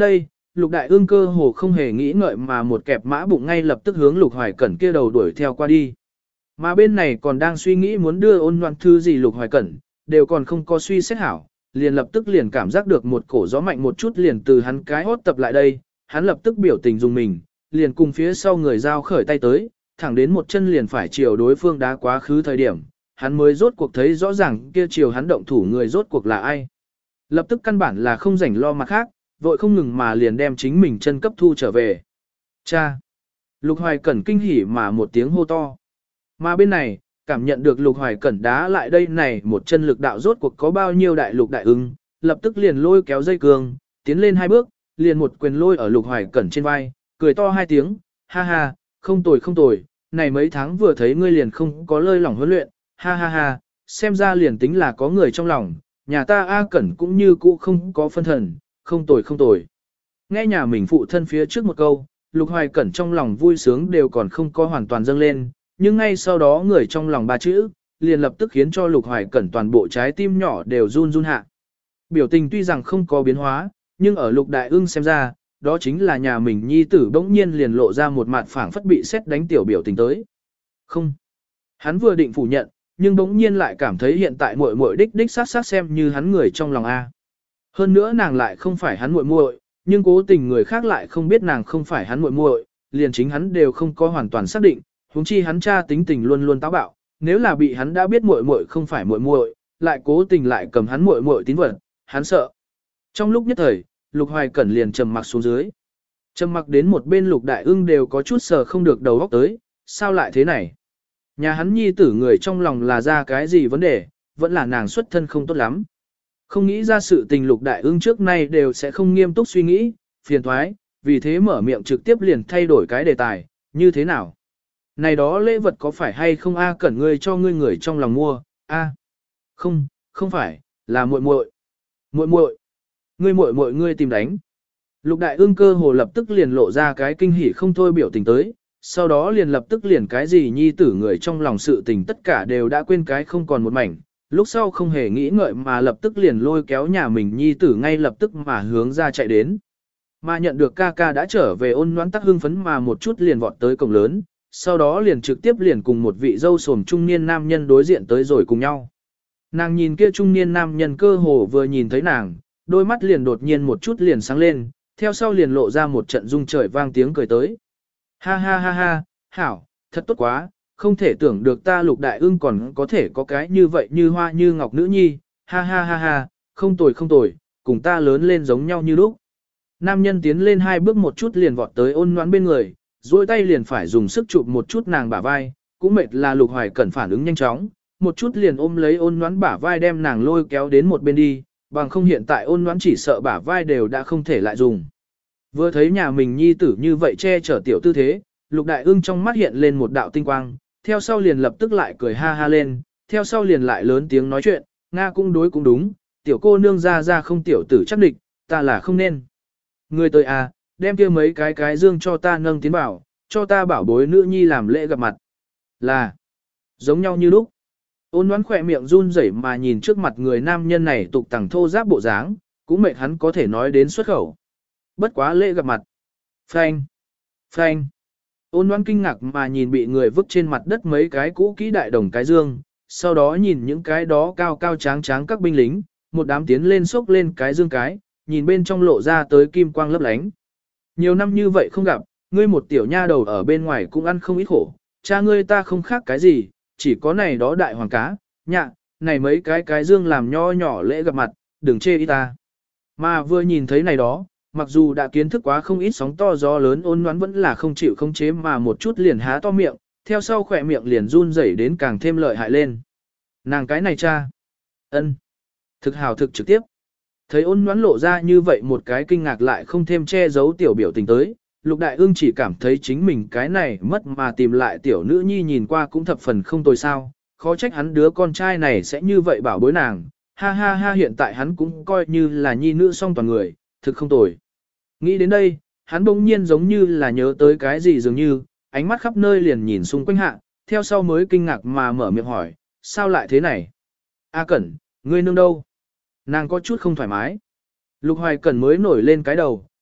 Lục Đại Ương cơ hồ không hề nghĩ ngợi mà một kẹp mã bụng ngay lập tức hướng Lục Hoài Cẩn kia đầu đuổi theo qua đi. Mà bên này còn đang suy nghĩ muốn đưa Ôn Loan thư gì Lục Hoài Cẩn, đều còn không có suy xét hảo, liền lập tức liền cảm giác được một cổ gió mạnh một chút liền từ hắn cái hốt tập lại đây, hắn lập tức biểu tình dùng mình, liền cùng phía sau người giao khởi tay tới, thẳng đến một chân liền phải chiều đối phương đá quá khứ thời điểm, hắn mới rốt cuộc thấy rõ ràng kia chiều hắn động thủ người rốt cuộc là ai. Lập tức căn bản là không rảnh lo mặt khác, vội không ngừng mà liền đem chính mình chân cấp thu trở về. Cha! Lục Hoài Cẩn kinh hỉ mà một tiếng hô to. Mà bên này, cảm nhận được Lục Hoài Cẩn đá lại đây này một chân lực đạo rốt cuộc có bao nhiêu đại Lục Đại Ưng, lập tức liền lôi kéo dây cương, tiến lên hai bước, liền một quyền lôi ở Lục Hoài Cẩn trên vai, cười to hai tiếng, ha ha, không tồi không tồi, này mấy tháng vừa thấy ngươi liền không có lơi lỏng huấn luyện, ha ha ha, xem ra liền tính là có người trong lòng, nhà ta A Cẩn cũng như cũ không có phân thần, không tồi không tồi. Nghe nhà mình phụ thân phía trước một câu, Lục Hoài Cẩn trong lòng vui sướng đều còn không có hoàn toàn dâng lên, nhưng ngay sau đó người trong lòng ba chữ, liền lập tức khiến cho Lục Hoài Cẩn toàn bộ trái tim nhỏ đều run run hạ. Biểu tình tuy rằng không có biến hóa, nhưng ở Lục Đại Ưng xem ra, đó chính là nhà mình nhi tử bỗng nhiên liền lộ ra một mặt phảng phất bị xét đánh tiểu biểu tình tới. Không. Hắn vừa định phủ nhận, nhưng bỗng nhiên lại cảm thấy hiện tại muội muội đích đích sát sát xem như hắn người trong lòng A. Hơn nữa nàng lại không phải hắn muội muội, nhưng cố tình người khác lại không biết nàng không phải hắn muội muội, liền chính hắn đều không có hoàn toàn xác định, huống chi hắn cha tính tình luôn luôn táo bạo, nếu là bị hắn đã biết muội muội không phải muội muội, lại cố tình lại cầm hắn muội muội tín vật, hắn sợ. Trong lúc nhất thời, Lục Hoài Cẩn liền trầm mặc xuống dưới. Trầm mặc đến một bên Lục Đại Ưng đều có chút sờ không được đầu óc tới, sao lại thế này? Nhà hắn nhi tử người trong lòng là ra cái gì vấn đề, vẫn là nàng xuất thân không tốt lắm. Không nghĩ ra sự tình Lục Đại Ưng trước nay đều sẽ không nghiêm túc suy nghĩ, phiền thoái, vì thế mở miệng trực tiếp liền thay đổi cái đề tài, như thế nào? Này đó lễ vật có phải hay không A Cẩn ngươi cho ngươi người trong lòng mua, A? Không, không phải, là muội muội. Muội muội. Ngươi muội muội ngươi tìm đánh. Lục Đại Ưng cơ hồ lập tức liền lộ ra cái kinh hỉ không thôi biểu tình tới, sau đó liền lập tức liền cái gì nhi tử người trong lòng sự tình tất cả đều đã quên cái không còn một mảnh, lúc sau không hề nghĩ ngợi mà lập tức liền lôi kéo nhà mình nhi tử ngay lập tức mà hướng ra chạy đến. Mà nhận được ca ca đã trở về Ôn Noãn tắc hưng phấn mà một chút liền vọt tới cổng lớn, sau đó liền trực tiếp liền cùng một vị dâu sồm trung niên nam nhân đối diện tới rồi cùng nhau. Nàng nhìn kia trung niên nam nhân cơ hồ vừa nhìn thấy nàng, đôi mắt liền đột nhiên một chút liền sáng lên, theo sau liền lộ ra một trận rung trời vang tiếng cười tới. Ha ha ha ha, hảo, thật tốt quá, không thể tưởng được ta Lục Đại Ưng còn có thể có cái như vậy như hoa như ngọc nữ nhi, ha ha ha ha, không tồi không tồi, cùng ta lớn lên giống nhau như lúc. Nam nhân tiến lên hai bước một chút liền vọt tới Ôn Noãn bên người, duỗi tay liền phải dùng sức chụp một chút nàng bả vai, cũng mệt là Lục Hoài Cẩn phản ứng nhanh chóng, một chút liền ôm lấy Ôn Noãn bả vai đem nàng lôi kéo đến một bên đi, bằng không hiện tại Ôn Noãn chỉ sợ bả vai đều đã không thể lại dùng. Vừa thấy nhà mình nhi tử như vậy che chở tiểu tư thế, Lục Đại Ưng trong mắt hiện lên một đạo tinh quang, theo sau liền lập tức lại cười ha ha lên, theo sau liền lại lớn tiếng nói chuyện, Nga cũng đối cũng đúng, tiểu cô nương ra không tiểu tử chắc địch, ta là không nên. Người tới à, đem kia mấy cái dương cho ta nâng tiến bảo, cho ta bảo bối nữ nhi làm lễ gặp mặt. Là, giống nhau như lúc. Ôn Noãn khỏe miệng run rẩy mà nhìn trước mặt người nam nhân này tục tằng thô giáp bộ dáng, cũng mệt hắn có thể nói đến xuất khẩu. Bất quá lễ gặp mặt. Phanh, phanh. Ôn Noãn kinh ngạc mà nhìn bị người vứt trên mặt đất mấy cái cũ kỹ đại đồng cái dương, sau đó nhìn những cái đó cao cao tráng tráng các binh lính, một đám tiến lên xốc lên cái dương cái, nhìn bên trong lộ ra tới kim quang lấp lánh. Nhiều năm như vậy không gặp, ngươi một tiểu nha đầu ở bên ngoài cũng ăn không ít khổ, cha ngươi ta không khác cái gì, chỉ có này đó đại hoàng cá, nhạ, này mấy cái dương làm nho nhỏ lễ gặp mặt, đừng chê ý ta. Mà vừa nhìn thấy này đó, mặc dù đã kiến thức quá không ít sóng to gió lớn Ôn Noãn vẫn là không chịu không chế mà một chút liền há to miệng, theo sau khỏe miệng liền run rẩy đến càng thêm lợi hại lên. Nàng cái này cha. Ân, thực hào thực trực tiếp. Thấy Ôn Noãn lộ ra như vậy một cái kinh ngạc lại không thêm che giấu tiểu biểu tình tới, Lục Đại Ưng chỉ cảm thấy chính mình cái này mất mà tìm lại tiểu nữ nhi nhìn qua cũng thập phần không tồi sao, khó trách hắn đứa con trai này sẽ như vậy bảo bối nàng, ha ha ha hiện tại hắn cũng coi như là nhi nữ song toàn người, thực không tồi. Nghĩ đến đây, hắn bỗng nhiên giống như là nhớ tới cái gì dường như, ánh mắt khắp nơi liền nhìn xung quanh hạ, theo sau mới kinh ngạc mà mở miệng hỏi, sao lại thế này? A Cẩn, ngươi nương đâu? Nàng có chút không thoải mái. Lục Hoài Cẩn mới nổi lên cái đầu,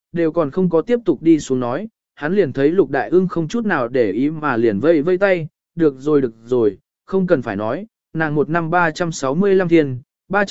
đều còn không có tiếp tục đi xuống nói, hắn liền thấy Lục Đại Ưng không chút nào để ý mà liền vây vây tay, được rồi, không cần phải nói, nàng một năm 365 thiên,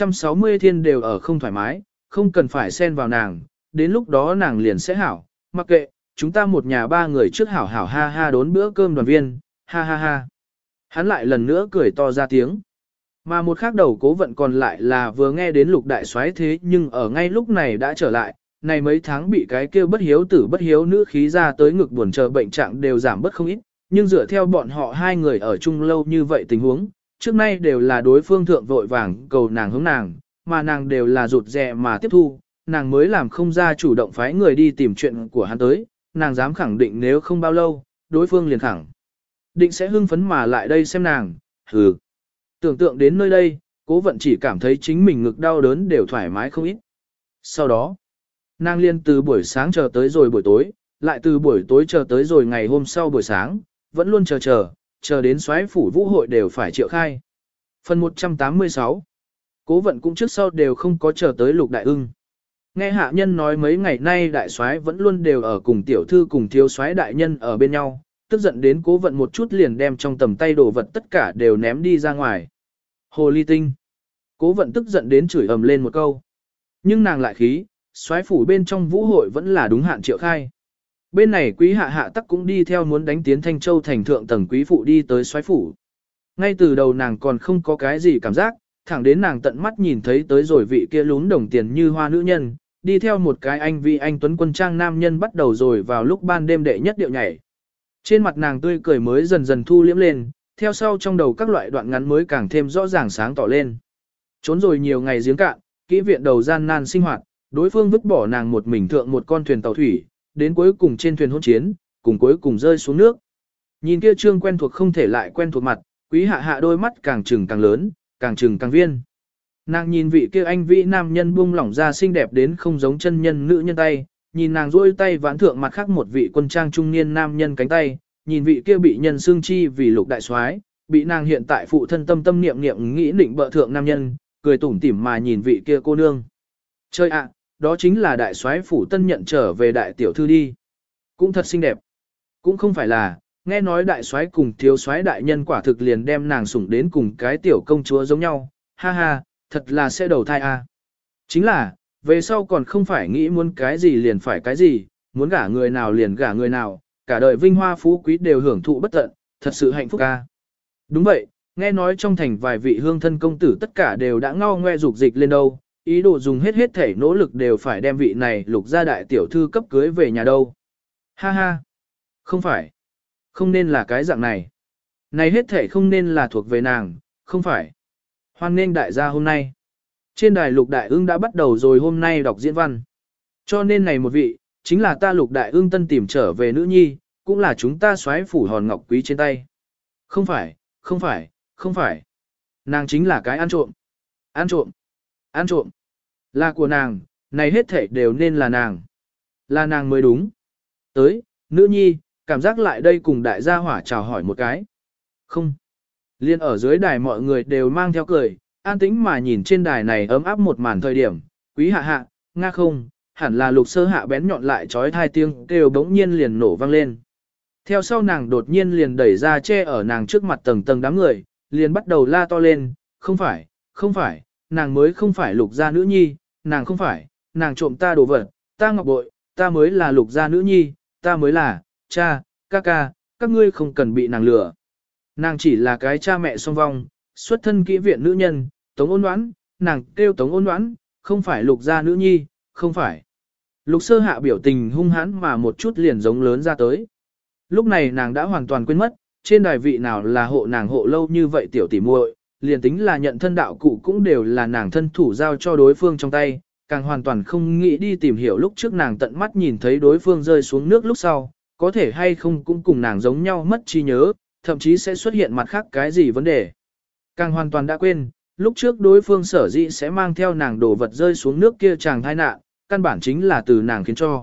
360 thiên đều ở không thoải mái, không cần phải xen vào nàng, đến lúc đó nàng liền sẽ hảo, mặc kệ, chúng ta một nhà ba người trước hảo hảo ha ha đốn bữa cơm đoàn viên, ha ha ha. Hắn lại lần nữa cười to ra tiếng. Mà một khác đầu Cố Vận còn lại là vừa nghe đến Lục đại soái thế nhưng ở ngay lúc này đã trở lại, này mấy tháng bị cái kêu bất hiếu tử bất hiếu nữ khí ra tới ngực buồn chờ bệnh trạng đều giảm bớt không ít, nhưng dựa theo bọn họ hai người ở chung lâu như vậy tình huống, trước nay đều là đối phương thượng vội vàng cầu nàng hướng nàng, mà nàng đều là rụt rè mà tiếp thu, nàng mới làm không ra chủ động phái người đi tìm chuyện của hắn tới, nàng dám khẳng định nếu không bao lâu, đối phương liền khẳng định sẽ hưng phấn mà lại đây xem nàng, hừ. Tưởng tượng đến nơi đây, Cố Vận chỉ cảm thấy chính mình ngực đau đớn đều thoải mái không ít. Sau đó, nàng liên từ buổi sáng chờ tới rồi buổi tối, lại từ buổi tối chờ tới rồi ngày hôm sau buổi sáng, vẫn luôn chờ đến soái phủ vũ hội đều phải triệu khai. Phần 186 Cố Vận cũng trước sau đều không có chờ tới Lục Đại Ưng. Nghe hạ nhân nói mấy ngày nay đại soái vẫn luôn đều ở cùng tiểu thư cùng thiếu soái đại nhân ở bên nhau, tức giận đến Cố Vận một chút liền đem trong tầm tay đồ vật tất cả đều ném đi ra ngoài. Hồ ly tinh. Cố Vận tức giận đến chửi ầm lên một câu. Nhưng nàng lại khí, soái phủ bên trong vũ hội vẫn là đúng hạn triệu khai. Bên này quý hạ hạ tắc cũng đi theo muốn đánh tiến Thanh Châu thành thượng tầng quý phụ đi tới soái phủ. Ngay từ đầu nàng còn không có cái gì cảm giác, thẳng đến nàng tận mắt nhìn thấy tới rồi vị kia lún đồng tiền như hoa nữ nhân, đi theo một cái anh vị anh tuấn quân trang nam nhân bắt đầu rồi vào lúc ban đêm đệ nhất điệu nhảy. Trên mặt nàng tươi cười mới dần dần thu liễm lên, theo sau trong đầu các loại đoạn ngắn mới càng thêm rõ ràng sáng tỏ lên. Trốn rồi nhiều ngày giếng cạn, kỹ viện đầu gian nan sinh hoạt, đối phương vứt bỏ nàng một mình thượng một con thuyền tàu thủy, đến cuối cùng trên thuyền hỗn chiến, cùng cuối cùng rơi xuống nước. Nhìn kia trương quen thuộc không thể lại quen thuộc mặt, quý hạ hạ đôi mắt càng trừng càng lớn, càng trừng càng viên. Nàng nhìn vị kia anh vĩ nam nhân buông lỏng ra xinh đẹp đến không giống chân nhân nữ nhân tay, nhìn nàng duỗi tay vãn thượng mặt khác một vị quân trang trung niên nam nhân cánh tay, nhìn vị kia bị nhân xương chi vì Lục đại soái, bị nàng hiện tại phụ thân tâm tâm niệm niệm nghĩ định bợ thượng nam nhân, cười tủm tỉm mà nhìn vị kia cô nương. Chơi ạ, đó chính là đại soái phủ tân nhận trở về đại tiểu thư đi. Cũng thật xinh đẹp. Cũng không phải là, nghe nói đại soái cùng thiếu soái đại nhân quả thực liền đem nàng sủng đến cùng cái tiểu công chúa giống nhau, ha ha, thật là sẽ đầu thai a. Chính là, về sau còn không phải nghĩ muốn cái gì liền phải cái gì, muốn gả người nào liền gả người nào, cả đời vinh hoa phú quý đều hưởng thụ bất tận, thật sự hạnh phúc a. Đúng vậy, nghe nói trong thành vài vị hương thân công tử tất cả đều đã ngao ngoe dục dịch lên đâu, ý đồ dùng hết thể nỗ lực đều phải đem vị này Lục gia đại tiểu thư cấp cưới về nhà đâu. Ha ha, không phải, không nên là cái dạng này. Này hết thể không nên là thuộc về nàng, không phải. Hoan nghênh đại gia hôm nay. Trên đài Lục Đại Ưng đã bắt đầu rồi hôm nay đọc diễn văn. Cho nên này một vị, chính là ta Lục Đại Ưng tân tìm trở về nữ nhi, cũng là chúng ta soái phủ hòn ngọc quý trên tay. Không phải, không phải, không phải. Nàng chính là cái ăn trộm. Ăn trộm. Ăn trộm. Là của nàng, này hết thể đều nên là nàng. Là nàng mới đúng. Tới, nữ nhi, cảm giác lại đây cùng đại gia hỏa chào hỏi một cái. Không. Liên ở dưới đài mọi người đều mang theo cười, an tĩnh mà nhìn trên đài này ấm áp một màn thời điểm, quý hạ hạ, nga không, hẳn là Lục sơ hạ bén nhọn lại trói thai tiếng kêu bỗng nhiên liền nổ vang lên. Theo sau nàng đột nhiên liền đẩy ra che ở nàng trước mặt tầng tầng đám người, liền bắt đầu la to lên, không phải, không phải, nàng mới không phải Lục gia nữ nhi, nàng không phải, nàng trộm ta đồ vật, ta ngọc bội, ta mới là Lục gia nữ nhi, ta mới là, cha, ca ca, các ngươi không cần bị nàng lừa. Nàng chỉ là cái cha mẹ song vong, xuất thân kỹ viện nữ nhân, Tống Ôn Ngoãn, nàng kêu Tống Ôn Ngoãn, không phải Lục gia nữ nhi, không phải. Lục sơ hạ biểu tình hung hãn mà một chút liền giống lớn ra tới. Lúc này nàng đã hoàn toàn quên mất, trên đài vị nào là hộ nàng hộ lâu như vậy tiểu tỷ muội, liền tính là nhận thân đạo cụ cũng đều là nàng thân thủ giao cho đối phương trong tay, càng hoàn toàn không nghĩ đi tìm hiểu lúc trước nàng tận mắt nhìn thấy đối phương rơi xuống nước lúc sau, có thể hay không cũng cùng nàng giống nhau mất trí nhớ, thậm chí sẽ xuất hiện mặt khác cái gì vấn đề. Càng hoàn toàn đã quên, lúc trước đối phương sở dĩ sẽ mang theo nàng đồ vật rơi xuống nước kia chàng tai nạn, căn bản chính là từ nàng khiến cho.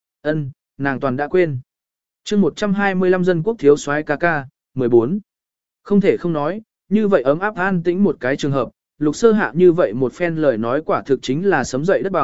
Nàng toàn đã quên. Chương 125 dân quốc thiếu soái ca ca, 14. Không thể không nói, như vậy ấm áp an tĩnh một cái trường hợp, Lục sơ hạ như vậy một phen lời nói quả thực chính là sấm dậy đất bằng,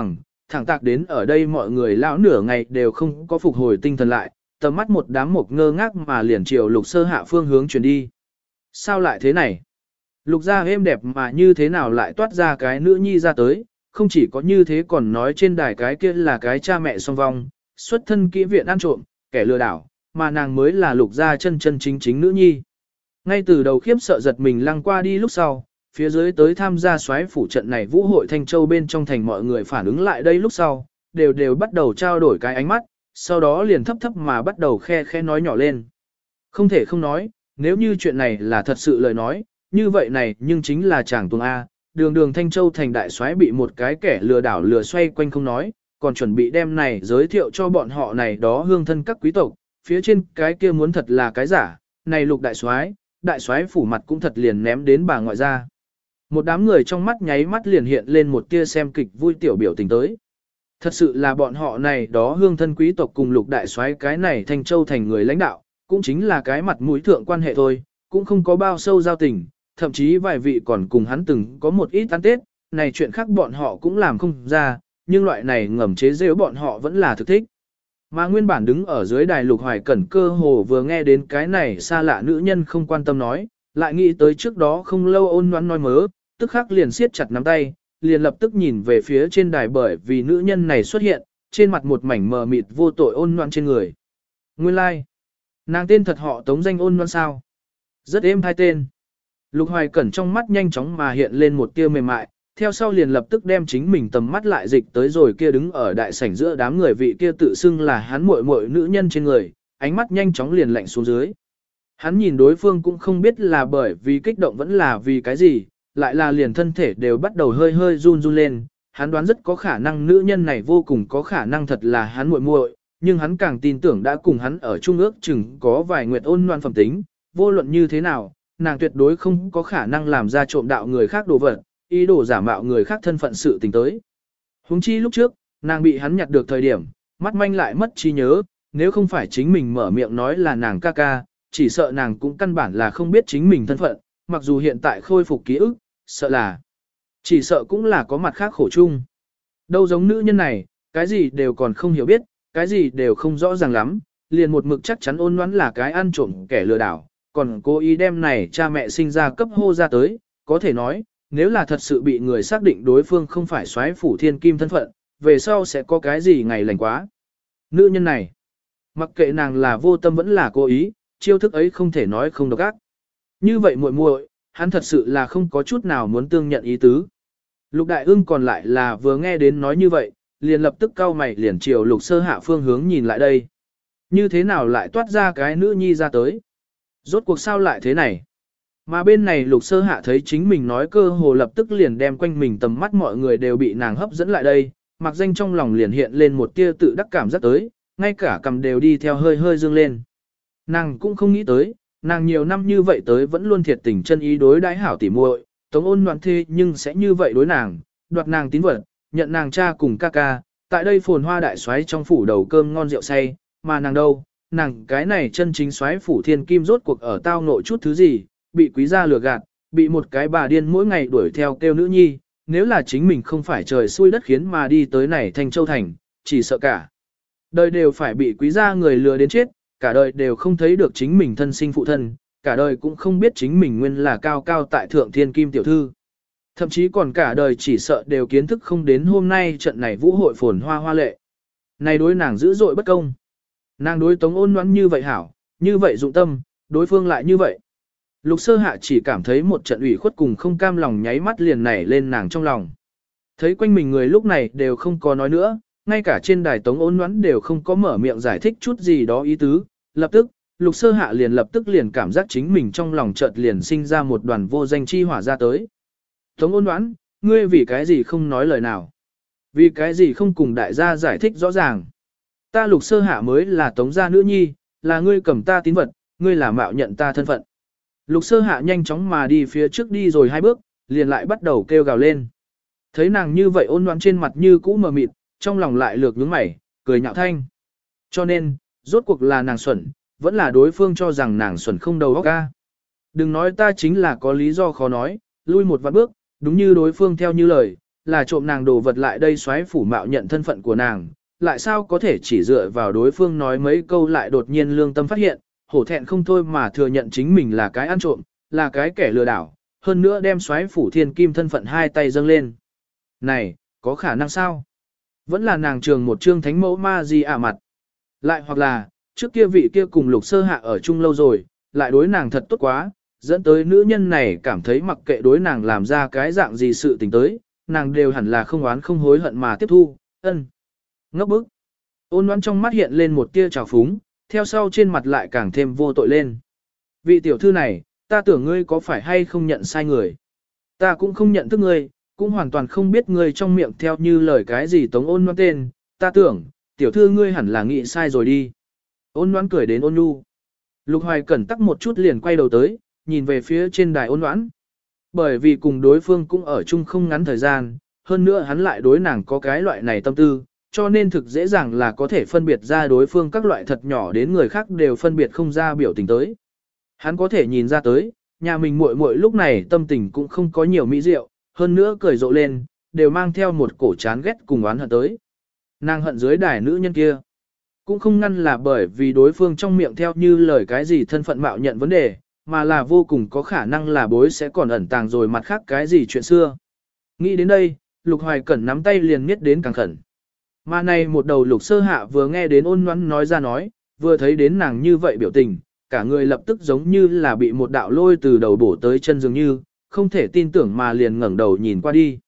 thẳng tạc đến ở đây mọi người lão nửa ngày đều không có phục hồi tinh thần lại, tầm mắt một đám mộc ngơ ngác mà liền chiều Lục Sơ Hạ phương hướng chuyển đi. Sao lại thế này? Lục gia êm đẹp mà như thế nào lại toát ra cái nữ nhi ra tới, không chỉ có như thế còn nói trên đài cái kia là cái cha mẹ song vong, xuất thân kỹ viện ăn trộm, kẻ lừa đảo, mà nàng mới là Lục gia chân chân chính chính nữ nhi. Ngay từ đầu khiếp sợ giật mình lăng qua đi lúc sau, phía dưới tới tham gia soái phủ trận này vũ hội Thanh Châu bên trong thành mọi người phản ứng lại đây lúc sau, đều bắt đầu trao đổi cái ánh mắt, sau đó liền thấp thấp mà bắt đầu khe khe nói nhỏ lên. Không thể không nói, nếu như chuyện này là thật sự lời nói, như vậy này nhưng chính là chàng tuồng A, đường Thanh Châu thành đại soái bị một cái kẻ lừa đảo lừa xoay quanh không nói, còn chuẩn bị đem này giới thiệu cho bọn họ này đó hương thân các quý tộc, phía trên cái kia muốn thật là cái giả, này Lục đại soái phủ mặt cũng thật liền ném đến bà ngoại ra. Một đám người trong mắt nháy mắt liền hiện lên một tia xem kịch vui tiểu biểu tình tới. Thật sự là bọn họ này đó hương thân quý tộc cùng Lục đại soái cái này Thanh Châu thành người lãnh đạo, cũng chính là cái mặt mũi thượng quan hệ thôi, cũng không có bao sâu giao tình, thậm chí vài vị còn cùng hắn từng có một ít ăn tết, này chuyện khác bọn họ cũng làm không ra, nhưng loại này ngầm chế giễu bọn họ vẫn là thực thích. Mà nguyên bản đứng ở dưới đài Lục Hoài Cẩn cơ hồ vừa nghe đến cái này xa lạ nữ nhân không quan tâm nói, lại nghĩ tới trước đó không lâu ôn nhoãn nói mớ, tức khắc liền siết chặt nắm tay, liền lập tức nhìn về phía trên đài bởi vì nữ nhân này xuất hiện, trên mặt một mảnh mờ mịt vô tội ôn nhoãn trên người. Nguyên lai, like. Nàng tên thật họ Tống danh ôn nhoãn sao? Rất êm hai tên. Lục Hoài Cẩn trong mắt nhanh chóng mà hiện lên một tia mềm mại, theo sau liền lập tức đem chính mình tầm mắt lại dịch tới rồi kia đứng ở đại sảnh giữa đám người vị kia tự xưng là hắn muội muội nữ nhân trên người, ánh mắt nhanh chóng liền lạnh xuống dưới. Hắn nhìn đối phương cũng không biết là bởi vì kích động vẫn là vì cái gì, lại là liền thân thể đều bắt đầu hơi hơi run run lên, hắn đoán rất có khả năng nữ nhân này vô cùng có khả năng thật là hắn muội muội, nhưng hắn càng tin tưởng đã cùng hắn ở chung ước chừng có vài nguyệt ôn loan phẩm tính, vô luận như thế nào, nàng tuyệt đối không có khả năng làm ra trộm đạo người khác đồ vật, ý đồ giả mạo người khác thân phận sự tình tới. Huống chi lúc trước, nàng bị hắn nhặt được thời điểm, mắt manh lại mất trí nhớ, nếu không phải chính mình mở miệng nói là nàng ca ca, chỉ sợ nàng cũng căn bản là không biết chính mình thân phận, mặc dù hiện tại khôi phục ký ức, sợ là, chỉ sợ cũng là có mặt khác khổ chung. Đâu giống nữ nhân này, cái gì đều còn không hiểu biết, cái gì đều không rõ ràng lắm, liền một mực chắc chắn ôn đoán là cái ăn trộm kẻ lừa đảo, còn cố ý đem này cha mẹ sinh ra cấp hô ra tới, có thể nói, nếu là thật sự bị người xác định đối phương không phải soái phủ thiên kim thân phận, về sau sẽ có cái gì ngày lành quá. Nữ nhân này, mặc kệ nàng là vô tâm vẫn là cố ý, chiêu thức ấy không thể nói không độc ác. Như vậy muội muội, hắn thật sự là không có chút nào muốn tương nhận ý tứ. Lục Đại Ưng còn lại là vừa nghe đến nói như vậy, liền lập tức cau mày liền chiều Lục Sơ Hạ phương hướng nhìn lại đây. Như thế nào lại toát ra cái nữ nhi ra tới? Rốt cuộc sao lại thế này? Mà bên này Lục Sơ Hạ thấy chính mình nói cơ hồ lập tức liền đem quanh mình tầm mắt mọi người đều bị nàng hấp dẫn lại đây, mặc danh trong lòng liền hiện lên một tia tự đắc cảm giác tới, ngay cả cầm đều đi theo hơi hơi dương lên. Nàng cũng không nghĩ tới, nàng nhiều năm như vậy tới vẫn luôn thiệt tình chân ý đối đãi hảo tỉ muội, Tống Ôn Loan thê nhưng sẽ như vậy đối nàng, đoạt nàng tín vật, nhận nàng cha cùng ca ca, tại đây phồn hoa đại soái trong phủ đầu cơm ngon rượu say, mà nàng đâu, nàng cái này chân chính soái phủ thiên kim rốt cuộc ở tao nội chút thứ gì, bị quý gia lừa gạt, bị một cái bà điên mỗi ngày đuổi theo kêu nữ nhi, nếu là chính mình không phải trời xui đất khiến mà đi tới này Thanh Châu thành, chỉ sợ cả đời đều phải bị quý gia người lừa đến chết, cả đời đều không thấy được chính mình thân sinh phụ thân, cả đời cũng không biết chính mình nguyên là cao cao tại thượng thiên kim tiểu thư. Thậm chí còn cả đời chỉ sợ đều kiến thức không đến hôm nay trận này vũ hội phồn hoa hoa lệ. Này đối nàng dữ dội bất công. Nàng đối Tống Ôn Loan như vậy hảo, như vậy dụng tâm, đối phương lại như vậy. Lục Sơ Hạ chỉ cảm thấy một trận ủy khuất cùng không cam lòng nháy mắt liền nảy lên nàng trong lòng. Thấy quanh mình người lúc này đều không có nói nữa, ngay cả trên đài Tống Ôn Loan đều không có mở miệng giải thích chút gì đó ý tứ, lập tức, Lục Sơ Hạ liền lập tức liền cảm giác chính mình trong lòng chợt liền sinh ra một đoàn vô danh chi hỏa ra tới. Tống Ôn Loan, ngươi vì cái gì không nói lời nào? Vì cái gì không cùng đại gia giải thích rõ ràng? Ta Lục Sơ Hạ mới là Tống gia nữ nhi, là ngươi cầm ta tín vật, ngươi là mạo nhận ta thân phận. Lục Sơ Hạ nhanh chóng mà đi phía trước đi rồi 2 bước, liền lại bắt đầu kêu gào lên. Thấy nàng như vậy ôn loan trên mặt như cũ mờ mịt, trong lòng lại lược nhướng mày, cười nhạo thanh. Cho nên, rốt cuộc là nàng xuẩn, vẫn là đối phương cho rằng nàng xuẩn không đầu óc ca. Đừng nói ta chính là có lý do khó nói, lui một vạn bước, đúng như đối phương theo như lời, là trộm nàng đồ vật lại đây xoáy phủ mạo nhận thân phận của nàng, lại sao có thể chỉ dựa vào đối phương nói mấy câu lại đột nhiên lương tâm phát hiện, hổ thẹn không thôi mà thừa nhận chính mình là cái ăn trộm, là cái kẻ lừa đảo, hơn nữa đem xoáy phủ thiên kim thân phận hai tay dâng lên. Này, có khả năng sao? Vẫn là nàng trường một trương thánh mẫu ma gì mặt. Lại hoặc là, trước kia vị kia cùng lục sơ hạ ở chung lâu rồi, lại đối nàng thật tốt quá, dẫn tới nữ nhân này cảm thấy mặc kệ đối nàng làm ra cái dạng gì sự tình tới, nàng đều hẳn là không oán không hối hận mà tiếp thu, ngốc bức. Ôn Ngoãn trong mắt hiện lên một tia trào phúng, theo sau trên mặt lại càng thêm vô tội lên. Vị tiểu thư này, ta tưởng ngươi có phải hay không nhận sai người. Ta cũng không nhận thức ngươi, cũng hoàn toàn không biết ngươi trong miệng theo như lời cái gì Tống Ôn Ngoãn tên, ta tưởng, tiểu thư ngươi hẳn là nghĩ sai rồi đi. Ôn Ngoãn cười đến ôn nhu. Lục Hoài Cẩn tắc một chút liền quay đầu tới, nhìn về phía trên đài Ôn Ngoãn. Bởi vì cùng đối phương cũng ở chung không ngắn thời gian, hơn nữa hắn lại đối nàng có cái loại này tâm tư, cho nên thực dễ dàng là có thể phân biệt ra đối phương các loại thật nhỏ đến người khác đều phân biệt không ra biểu tình tới. Hắn có thể nhìn ra tới, nhà mình muội muội lúc này tâm tình cũng không có nhiều mỹ diệu, hơn nữa cười rộ lên, đều mang theo một cổ chán ghét cùng oán hận tới. Nàng hận dưới đài nữ nhân kia, cũng không ngăn là bởi vì đối phương trong miệng theo như lời cái gì thân phận mạo nhận vấn đề, mà là vô cùng có khả năng là bối sẽ còn ẩn tàng rồi mặt khác cái gì chuyện xưa. Nghĩ đến đây, Lục Hoài Cẩn nắm tay liền miết đến càng khẩn. Mà này một đầu Lục Sơ Hạ vừa nghe đến Ôn Ngoãn nói ra nói, vừa thấy đến nàng như vậy biểu tình, cả người lập tức giống như là bị một đạo lôi từ đầu bổ tới chân dường như, không thể tin tưởng mà liền ngẩng đầu nhìn qua đi.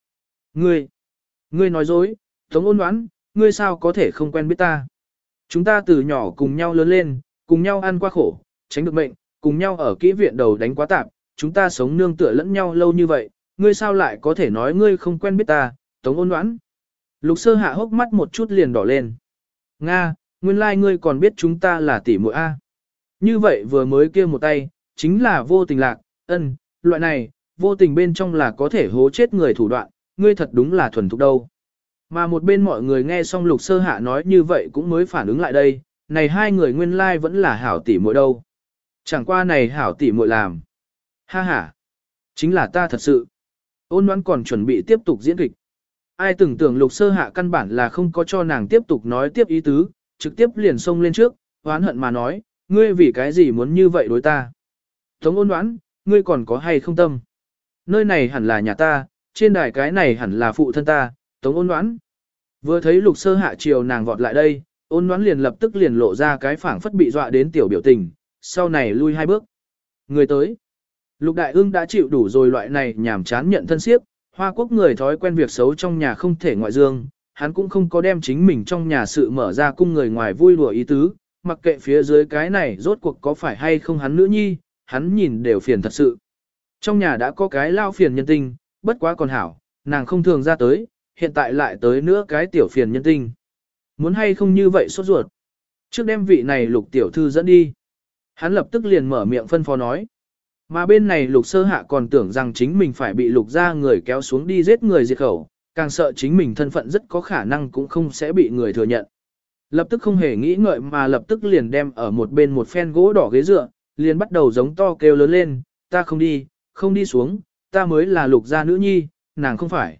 Ngươi nói dối, Tống Ôn Ngoãn, ngươi sao có thể không quen biết ta? Chúng ta từ nhỏ cùng nhau lớn lên, cùng nhau ăn qua khổ, tránh được mệnh, cùng nhau ở kỹ viện đầu đánh quá tạp, chúng ta sống nương tựa lẫn nhau lâu như vậy, ngươi sao lại có thể nói ngươi không quen biết ta, Tống Ôn Ngoãn? Lục Sơ Hạ hốc mắt một chút liền đỏ lên. Nga, nguyên lai like ngươi còn biết chúng ta là tỷ muội A. Như vậy vừa mới kia một tay, chính là vô tình lạc, loại này, vô tình bên trong là có thể hố chết người thủ đoạn, ngươi thật đúng là thuần thục đâu. Mà một bên mọi người nghe xong Lục Sơ Hạ nói như vậy cũng mới phản ứng lại đây, này hai người nguyên lai like vẫn là hảo tỷ muội đâu. Chẳng qua này hảo tỷ muội làm. Ha ha, chính là ta thật sự. Ôn Ngoãn còn chuẩn bị tiếp tục diễn kịch. Ai tưởng tưởng Lục Sơ Hạ căn bản là không có cho nàng tiếp tục nói tiếp ý tứ, trực tiếp liền xông lên trước, oán hận mà nói, ngươi vì cái gì muốn như vậy đối ta? Tống Ôn Ngoãn, ngươi còn có hay không tâm? Nơi này hẳn là nhà ta, trên đài cái này hẳn là phụ thân ta, Tống Ôn Ngoãn. Vừa thấy Lục Sơ Hạ chiều nàng vọt lại đây, Ôn Ngoãn liền lập tức liền lộ ra cái phảng phất bị dọa đến tiểu biểu tình, sau này lui hai bước. Người tới. Lục Đại Ưng đã chịu đủ rồi loại này nhảm chán nhận thân siếp, Hoa Quốc người thói quen việc xấu trong nhà không thể ngoại dương, hắn cũng không có đem chính mình trong nhà sự mở ra cung người ngoài vui đùa ý tứ, mặc kệ phía dưới cái này rốt cuộc có phải hay không hắn nữ nhi, hắn nhìn đều phiền thật sự. Trong nhà đã có cái lao phiền nhân tinh, bất quá còn hảo, nàng không thường ra tới, hiện tại lại tới nữa cái tiểu phiền nhân tinh. Muốn hay không như vậy sốt ruột. Trước đem vị này Lục tiểu thư dẫn đi. Hắn lập tức liền mở miệng phân phó nói. Mà bên này Lục Sơ Hạ còn tưởng rằng chính mình phải bị Lục gia người kéo xuống đi giết người diệt khẩu, càng sợ chính mình thân phận rất có khả năng cũng không sẽ bị người thừa nhận. Lập tức không hề nghĩ ngợi mà lập tức liền đem ở một bên một phen gỗ đỏ ghế dựa, liền bắt đầu giống to kêu lớn lên, ta không đi xuống, ta mới là Lục gia nữ nhi, nàng không phải.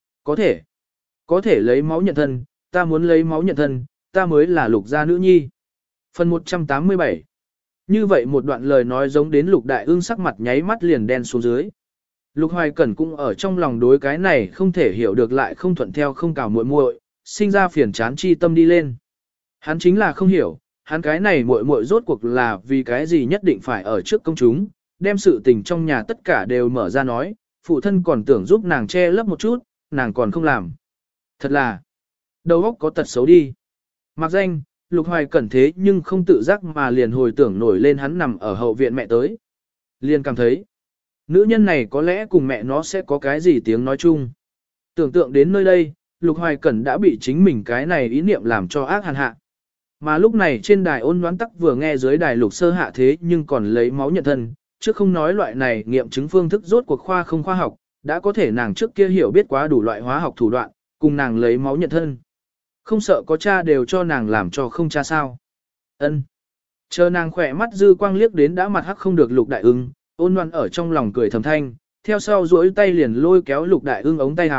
Có thể lấy máu nhận thân, ta muốn lấy máu nhận thân, ta mới là Lục gia nữ nhi. Phần 187. Như vậy một đoạn lời nói giống đến Lục Đại Ưng sắc mặt nháy mắt liền đen xuống dưới. Lục Hoài Cẩn cũng ở trong lòng đối cái này không thể hiểu được lại không thuận theo không cào muội muội, sinh ra phiền chán chi tâm đi lên. Hắn chính là không hiểu, hắn cái này muội muội rốt cuộc là vì cái gì nhất định phải ở trước công chúng, đem sự tình trong nhà tất cả đều mở ra nói, phụ thân còn tưởng giúp nàng che lấp một chút, nàng còn không làm. Thật là, đầu óc có tật xấu đi. Mặc danh, Lục Hoài Cẩn thế nhưng không tự giác mà liền hồi tưởng nổi lên hắn nằm ở hậu viện mẹ tới. Liền cảm thấy, nữ nhân này có lẽ cùng mẹ nó sẽ có cái gì tiếng nói chung. Tưởng tượng đến nơi đây, Lục Hoài Cẩn đã bị chính mình cái này ý niệm làm cho ác hàn hạ. Mà lúc này trên đài Ôn Ngoãn tắc vừa nghe dưới đài Lục Sơ Hạ thế nhưng còn lấy máu nhận thân, chứ không nói loại này nghiệm chứng phương thức rốt cuộc khoa không khoa học, đã có thể nàng trước kia hiểu biết quá đủ loại hóa học thủ đoạn, cùng nàng lấy máu nhận thân. Không sợ có cha đều cho nàng làm cho không cha sao. Ân. Chờ nàng khỏe mắt dư quang liếc đến đã mặt hắc không được Lục Đại Ưng, Ôn Ngoãn ở trong lòng cười thầm thanh, theo sau duỗi tay liền lôi kéo Lục Đại Ưng ống tay áo,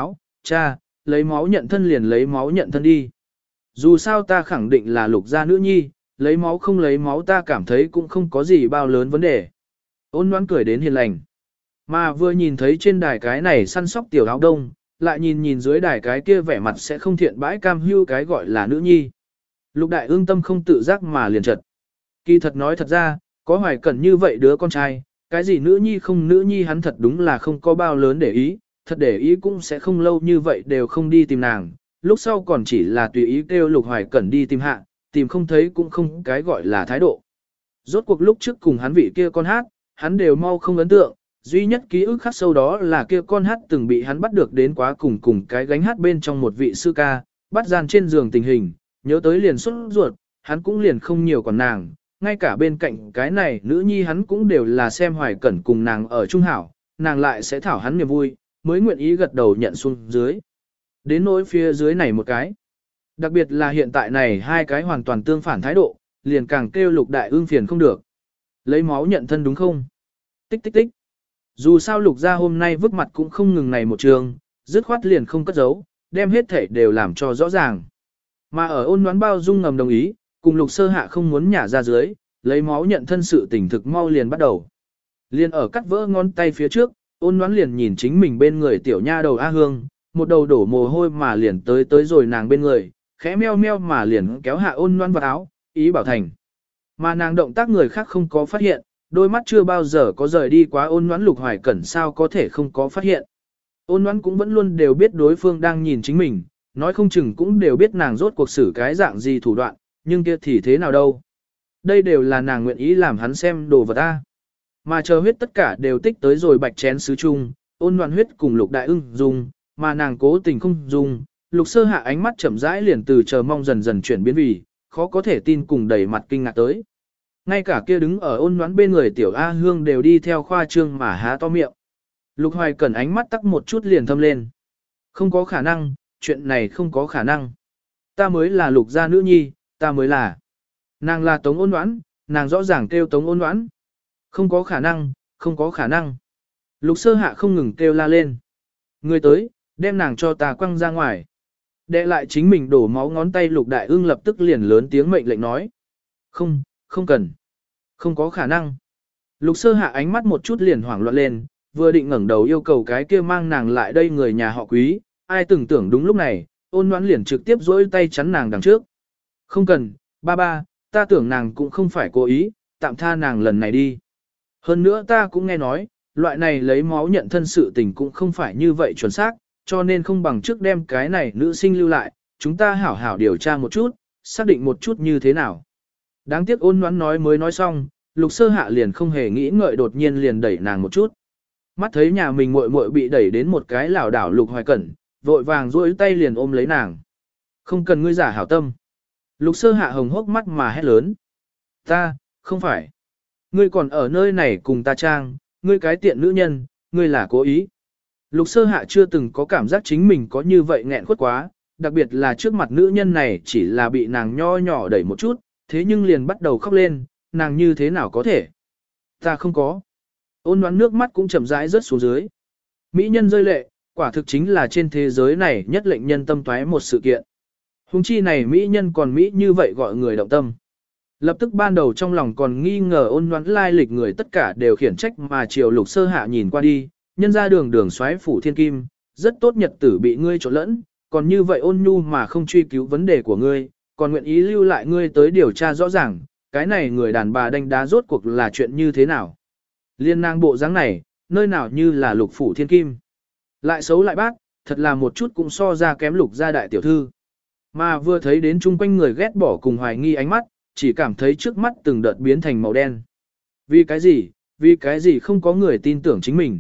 cha, lấy máu nhận thân liền lấy máu nhận thân đi. Dù sao ta khẳng định là Lục gia nữ nhi, lấy máu không lấy máu ta cảm thấy cũng không có gì bao lớn vấn đề. Ôn Ngoãn cười đến hiền lành. Mà vừa nhìn thấy trên đài cái này săn sóc tiểu áo đông, lại nhìn dưới đài cái kia vẻ mặt sẽ không thiện bãi cam hưu cái gọi là nữ nhi. Lục Đại Ương tâm không tự giác mà liền trật. Kỳ thật nói thật ra, có Hoài Cẩn như vậy đứa con trai, cái gì nữ nhi không nữ nhi hắn thật đúng là không có bao lớn để ý, thật để ý cũng sẽ không lâu như vậy đều không đi tìm nàng, lúc sau còn chỉ là tùy ý kêu Lục Hoài Cẩn đi tìm hạ, tìm không thấy cũng không cái gọi là thái độ. Rốt cuộc lúc trước cùng hắn vị kia con hát, hắn đều mau không ấn tượng, duy nhất ký ức khắc sâu đó là kia con hát từng bị hắn bắt được đến quá cùng cái gánh hát bên trong một vị sư ca, bắt gian trên giường tình hình, nhớ tới liền xuất ruột, hắn cũng liền không nhiều còn nàng, ngay cả bên cạnh cái này nữ nhi hắn cũng đều là xem Hoài Cẩn cùng nàng ở trung hảo, nàng lại sẽ thảo hắn niềm vui, mới nguyện ý gật đầu nhận xuống dưới. Đến nỗi phía dưới này một cái. Đặc biệt là hiện tại này hai cái hoàn toàn tương phản thái độ, liền càng kêu Lục Đại Ương phiền không được. Lấy máu nhận thân đúng không? Tích tích tích. Dù sao Lục gia hôm nay vứt mặt cũng không ngừng này một trường, dứt khoát liền không cất giấu, đem hết thể đều làm cho rõ ràng. Mà ở Ôn Ngoãn bao dung ngầm đồng ý, cùng Lục Sơ Hạ không muốn nhả ra dưới, lấy máu nhận thân sự tình thực mau liền bắt đầu. Liền ở cắt vỡ ngón tay phía trước, Ôn Ngoãn liền nhìn chính mình bên người tiểu nha đầu A Hương, một đầu đổ mồ hôi mà liền tới rồi nàng bên người, khẽ meo meo mà liền kéo hạ Ôn Ngoãn vào áo, ý bảo thành. Mà nàng động tác người khác không có phát hiện, đôi mắt chưa bao giờ có rời đi quá Ôn Ngoãn. Lục Hoài Cẩn sao có thể không có phát hiện. Ôn Ngoãn cũng vẫn luôn đều biết đối phương đang nhìn chính mình, nói không chừng cũng đều biết nàng rốt cuộc xử cái dạng gì thủ đoạn, nhưng kia thì thế nào đâu. Đây đều là nàng nguyện ý làm hắn xem đồ vật ta. Mà chờ huyết tất cả đều tích tới rồi bạch chén sứ chung, Ôn Ngoãn huyết cùng Lục Đại Ưng dùng, mà nàng cố tình không dùng. Lục Sơ Hạ ánh mắt chậm rãi liền từ chờ mong dần dần chuyển biến vì, khó có thể tin cùng đầy mặt kinh ngạc tới. Ngay cả kia đứng ở Ôn Ngoãn bên người tiểu A Hương đều đi theo khoa trương mà há to miệng. Lục Hoài Cẩn ánh mắt tắc một chút liền thâm lên. Không có khả năng, chuyện này không có khả năng. Ta mới là Lục gia nữ nhi, ta mới là. Nàng là Tống Ôn Ngoãn, nàng rõ ràng kêu Tống Ôn Ngoãn. Không có khả năng, không có khả năng. Lục Sơ Hạ không ngừng kêu la lên. Người tới, đem nàng cho ta quăng ra ngoài. Đệ lại chính mình đổ máu ngón tay Lục Đại Ưng lập tức liền lớn tiếng mệnh lệnh nói. Không, không cần. Không có khả năng. Lục Sơ Hạ ánh mắt một chút liền hoảng loạn lên, vừa định ngẩng đầu yêu cầu cái kia mang nàng lại đây người nhà họ Quý, ai từng tưởng đúng lúc này, Ôn Ngoãn liền trực tiếp dỗi tay chắn nàng đằng trước. Không cần, ba ba, ta tưởng nàng cũng không phải cố ý, tạm tha nàng lần này đi. Hơn nữa ta cũng nghe nói, loại này lấy máu nhận thân sự tình cũng không phải như vậy chuẩn xác, cho nên không bằng trước đem cái này nữ sinh lưu lại, chúng ta hảo hảo điều tra một chút, xác định một chút như thế nào. Đáng tiếc Ôn Ngoãn nói mới nói xong, Lục Sơ Hạ liền không hề nghĩ ngợi đột nhiên liền đẩy nàng một chút. Mắt thấy nhà mình muội muội bị đẩy đến một cái lảo đảo Lục Hoài Cẩn, vội vàng duỗi tay liền ôm lấy nàng. Không cần ngươi giả hảo tâm. Lục Sơ Hạ hồng hốc mắt mà hét lớn. Ta, không phải. Ngươi còn ở nơi này cùng ta trang, ngươi cái tiện nữ nhân, ngươi là cố ý. Lục Sơ Hạ chưa từng có cảm giác chính mình có như vậy nghẹn khuất quá, đặc biệt là trước mặt nữ nhân này chỉ là bị nàng nho nhỏ đẩy một chút, thế nhưng liền bắt đầu khóc lên, nàng như thế nào có thể. Ta không có. Ôn Ngoãn nước mắt cũng chậm rãi rớt xuống dưới. Mỹ nhân rơi lệ, quả thực chính là trên thế giới này nhất lệnh nhân tâm toái một sự kiện. Hùng chi này Mỹ nhân còn Mỹ như vậy gọi người động tâm. Lập tức ban đầu trong lòng còn nghi ngờ Ôn Ngoãn lai lịch người tất cả đều khiển trách mà chiều Lục Sơ Hạ nhìn qua đi, nhân ra đường xoáy phủ thiên kim, rất tốt nhật tử bị ngươi trộn lẫn, còn như vậy ôn nhu mà không truy cứu vấn đề của ngươi, còn nguyện ý lưu lại ngươi tới điều tra rõ ràng, cái này người đàn bà đánh đá rốt cuộc là chuyện như thế nào. Liên nàng bộ dáng này, nơi nào như là Lục phủ thiên kim. Lại xấu lại bác, thật là một chút cũng so ra kém Lục gia đại tiểu thư. Mà vừa thấy đến chung quanh người ghét bỏ cùng hoài nghi ánh mắt, chỉ cảm thấy trước mắt từng đợt biến thành màu đen. Vì cái gì? Vì cái gì không có người tin tưởng chính mình?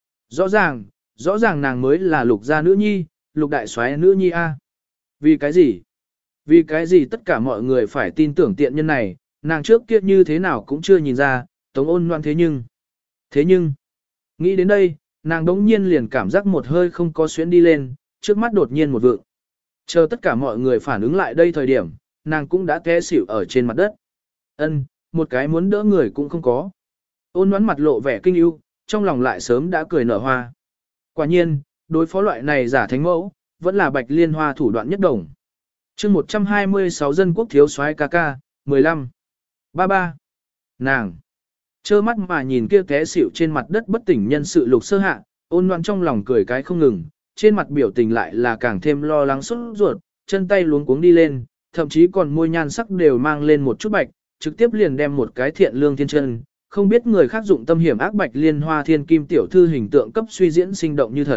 Rõ ràng nàng mới là Lục gia nữ nhi, Lục đại soái nữ nhi a. Vì cái gì? Vì cái gì tất cả mọi người phải tin tưởng tiện nhân này, nàng trước kia như thế nào cũng chưa nhìn ra, Tống Ôn Loan thế nhưng, nghĩ đến đây, nàng đống nhiên liền cảm giác một hơi không có xuyến đi lên, trước mắt đột nhiên một vượng. Chờ tất cả mọi người phản ứng lại đây thời điểm, nàng cũng đã té xỉu ở trên mặt đất. Ân, một cái muốn đỡ người cũng không có. Ôn Ngoãn mặt lộ vẻ kinh ưu, trong lòng lại sớm đã cười nở hoa. Quả nhiên, đối phó loại này giả thánh mẫu, vẫn là Bạch Liên Hoa thủ đoạn nhất đồng. chương 126 dân quốc thiếu soái ca ca, 15. 33. Nàng. Trơ mắt mà nhìn kia té xỉu trên mặt đất bất tỉnh nhân sự Lục Sơ Hạ, Ôn Loan trong lòng cười cái không ngừng, trên mặt biểu tình lại là càng thêm lo lắng sốt ruột, chân tay luống cuống đi lên, thậm chí còn môi nhan sắc đều mang lên một chút bạch, trực tiếp liền đem một cái thiện lương thiên chân, không biết người khác dụng tâm hiểm ác Bạch Liên Hoa thiên kim tiểu thư hình tượng cấp suy diễn sinh động như thật.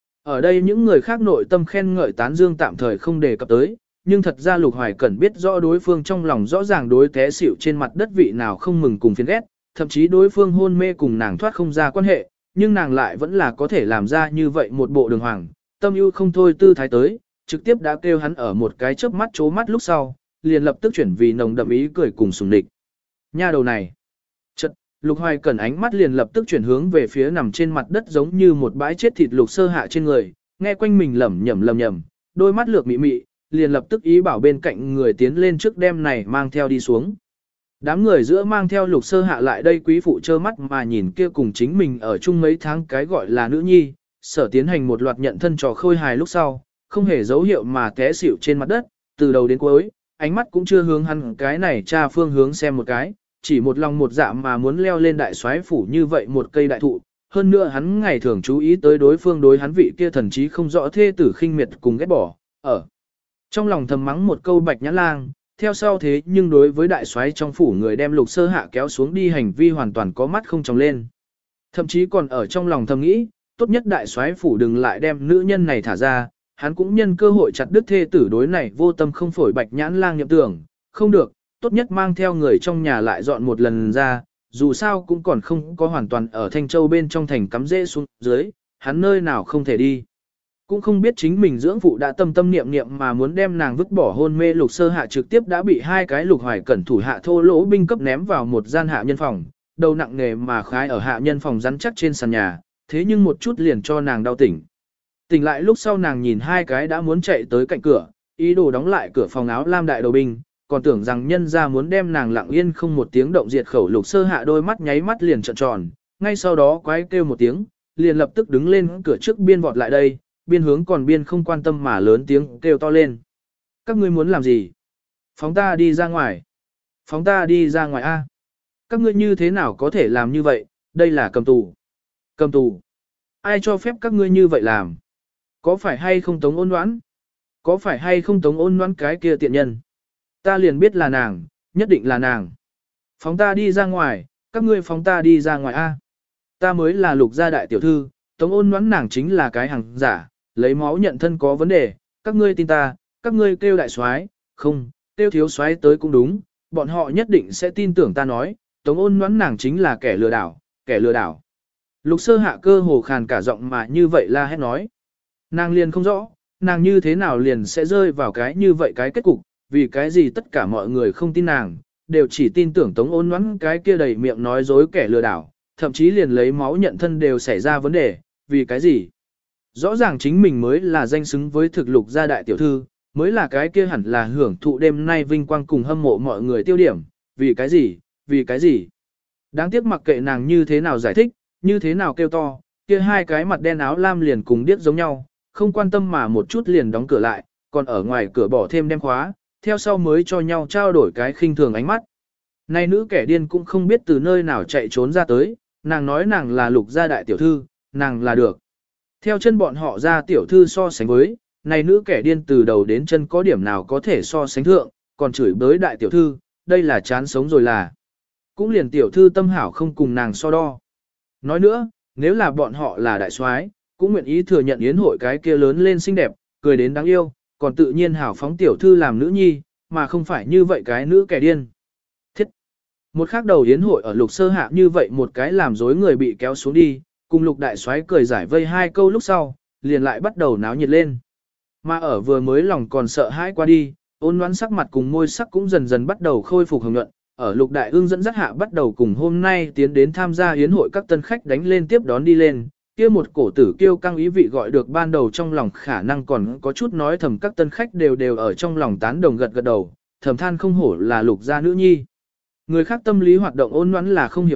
Ở đây những người khác nội tâm khen ngợi tán dương tạm thời không đề cập tới, nhưng thật ra Lục Hoài Cẩn biết rõ đối phương trong lòng rõ ràng đối té xỉu trên mặt đất vị nào không mừng cùng phiền ghét, thậm chí đối phương hôn mê cùng nàng thoát không ra quan hệ, nhưng nàng lại vẫn là có thể làm ra như vậy một bộ đường hoàng, tâm ưu không thôi tư thái tới, trực tiếp đã kêu hắn ở một cái chớp mắt chố mắt lúc sau, liền lập tức chuyển vì nồng đậm ý cười cùng sùng địch. Nha đầu này. Chật, Lục Hoài Cẩn ánh mắt liền lập tức chuyển hướng về phía nằm trên mặt đất giống như một bãi chết thịt Lục Sơ Hạ trên người, nghe quanh mình lẩm nhẩm, đôi mắt lược mị mị, liền lập tức ý bảo bên cạnh người tiến lên trước đem này mang theo đi xuống. Đám người giữa mang theo Lục Sơ Hạ lại đây quý phụ trơ mắt mà nhìn kia cùng chính mình ở chung mấy tháng cái gọi là nữ nhi, sở tiến hành một loạt nhận thân trò khôi hài lúc sau, không hề dấu hiệu mà té xỉu trên mặt đất, từ đầu đến cuối, ánh mắt cũng chưa hướng hắn cái này cha phương hướng xem một cái, chỉ một lòng một dạ mà muốn leo lên đại soái phủ như vậy một cây đại thụ, hơn nữa hắn ngày thường chú ý tới đối phương đối hắn vị kia thần trí không rõ thê tử khinh miệt cùng ghét bỏ, ở trong lòng thầm mắng một câu Bạch Nhã Lang, theo sau thế nhưng đối với đại soái trong phủ người đem Lục Sơ Hạ kéo xuống đi hành vi hoàn toàn có mắt không tròng lên. Thậm chí còn ở trong lòng thầm nghĩ, tốt nhất đại soái phủ đừng lại đem nữ nhân này thả ra, hắn cũng nhân cơ hội chặt đứt thê tử đối này vô tâm không phổi Bạch Nhã Lang nhậm tưởng, không được, tốt nhất mang theo người trong nhà lại dọn một lần ra, dù sao cũng còn không có hoàn toàn ở Thanh Châu bên trong thành cắm rễ xuống dưới, hắn nơi nào không thể đi. Cũng không biết chính mình dưỡng phụ đã tâm tâm niệm niệm mà muốn đem nàng vứt bỏ hôn mê Lục Sơ Hạ trực tiếp đã bị hai cái Lục Hoài Cẩn thủ hạ thô lỗ binh cấp ném vào một gian hạ nhân phòng, đầu nặng nề mà khái ở hạ nhân phòng rắn chắc trên sàn nhà, thế nhưng một chút liền cho nàng đau tỉnh. Tỉnh lại lúc sau nàng nhìn hai cái đã muốn chạy tới cạnh cửa, ý đồ đóng lại cửa phòng áo lam đại đầu binh, còn tưởng rằng nhân ra muốn đem nàng lặng yên không một tiếng động diệt khẩu. Lục Sơ Hạ đôi mắt nháy mắt liền trợn tròn, ngay sau đó quái kêu một tiếng, liền lập tức đứng lên cửa trước biên vọt lại đây, biên hướng còn biên không quan tâm mà lớn tiếng kêu to lên. Các ngươi muốn làm gì? Phóng ta đi ra ngoài. Phóng ta đi ra ngoài a. Các ngươi như thế nào có thể làm như vậy, đây là cầm tù. Cầm tù. Ai cho phép các ngươi như vậy làm? Có phải hay không Tống Ôn Ngoãn? Có phải hay không Tống Ôn Ngoãn cái kia tiện nhân? Ta liền biết là nàng, nhất định là nàng. Phóng ta đi ra ngoài, các ngươi phóng ta đi ra ngoài a. Ta mới là Lục gia đại tiểu thư, Tống Ôn Ngoãn nàng chính là cái hàng giả, lấy máu nhận thân có vấn đề, các ngươi tin ta, các ngươi kêu đại soái, không, kêu thiếu soái tới cũng đúng, bọn họ nhất định sẽ tin tưởng ta nói, Tống Ôn Ngoãn nàng chính là kẻ lừa đảo, kẻ lừa đảo. Lục Sơ Hạ cơ hồ khàn cả giọng mà như vậy la hét nói. Nàng liền không rõ, nàng như thế nào liền sẽ rơi vào cái như vậy cái kết cục, vì cái gì tất cả mọi người không tin nàng, đều chỉ tin tưởng Tống Ôn Ngoãn cái kia đầy miệng nói dối kẻ lừa đảo, thậm chí liền lấy máu nhận thân đều xảy ra vấn đề, vì cái gì? Rõ ràng chính mình mới là danh xứng với thực Lục gia đại tiểu thư, mới là cái kia hẳn là hưởng thụ đêm nay vinh quang cùng hâm mộ mọi người tiêu điểm, vì cái gì, vì cái gì. Đáng tiếc mặc kệ nàng như thế nào giải thích, như thế nào kêu to, kia hai cái mặt đen áo lam liền cùng điếc giống nhau, không quan tâm mà một chút liền đóng cửa lại, còn ở ngoài cửa bỏ thêm đem khóa, theo sau mới cho nhau trao đổi cái khinh thường ánh mắt. Này nữ kẻ điên cũng không biết từ nơi nào chạy trốn ra tới, nàng nói nàng là Lục gia đại tiểu thư, nàng là được. Theo chân bọn họ ra tiểu thư so sánh với, này nữ kẻ điên từ đầu đến chân có điểm nào có thể so sánh thượng, còn chửi bới đại tiểu thư, đây là chán sống rồi là. Cũng liền tiểu thư tâm hảo không cùng nàng so đo. Nói nữa, nếu là bọn họ là đại soái, cũng nguyện ý thừa nhận yến hội cái kia lớn lên xinh đẹp, cười đến đáng yêu, còn tự nhiên hảo phóng tiểu thư làm nữ nhi, mà không phải như vậy cái nữ kẻ điên. Thiết! Một khắc đầu yến hội ở Lục Sơ Hạ như vậy một cái làm dối người bị kéo xuống đi, cùng Lục đại soái cười giải vây hai câu lúc sau, liền lại bắt đầu náo nhiệt lên. Mà ở vừa mới lòng còn sợ hãi qua đi, Ôn Ngoãn sắc mặt cùng môi sắc cũng dần dần bắt đầu khôi phục hồng nhuận, ở Lục đại ương dẫn dắt hạ bắt đầu cùng hôm nay tiến đến tham gia yến hội các tân khách đánh lên tiếp đón đi lên, kia một cổ tử kiêu căng ý vị gọi được ban đầu trong lòng khả năng còn có chút nói thầm các tân khách đều ở trong lòng tán đồng gật gật đầu, thầm than không hổ là Lục gia nữ nhi. Người khác tâm lý hoạt động Ôn Ngoãn là không hiểu biết,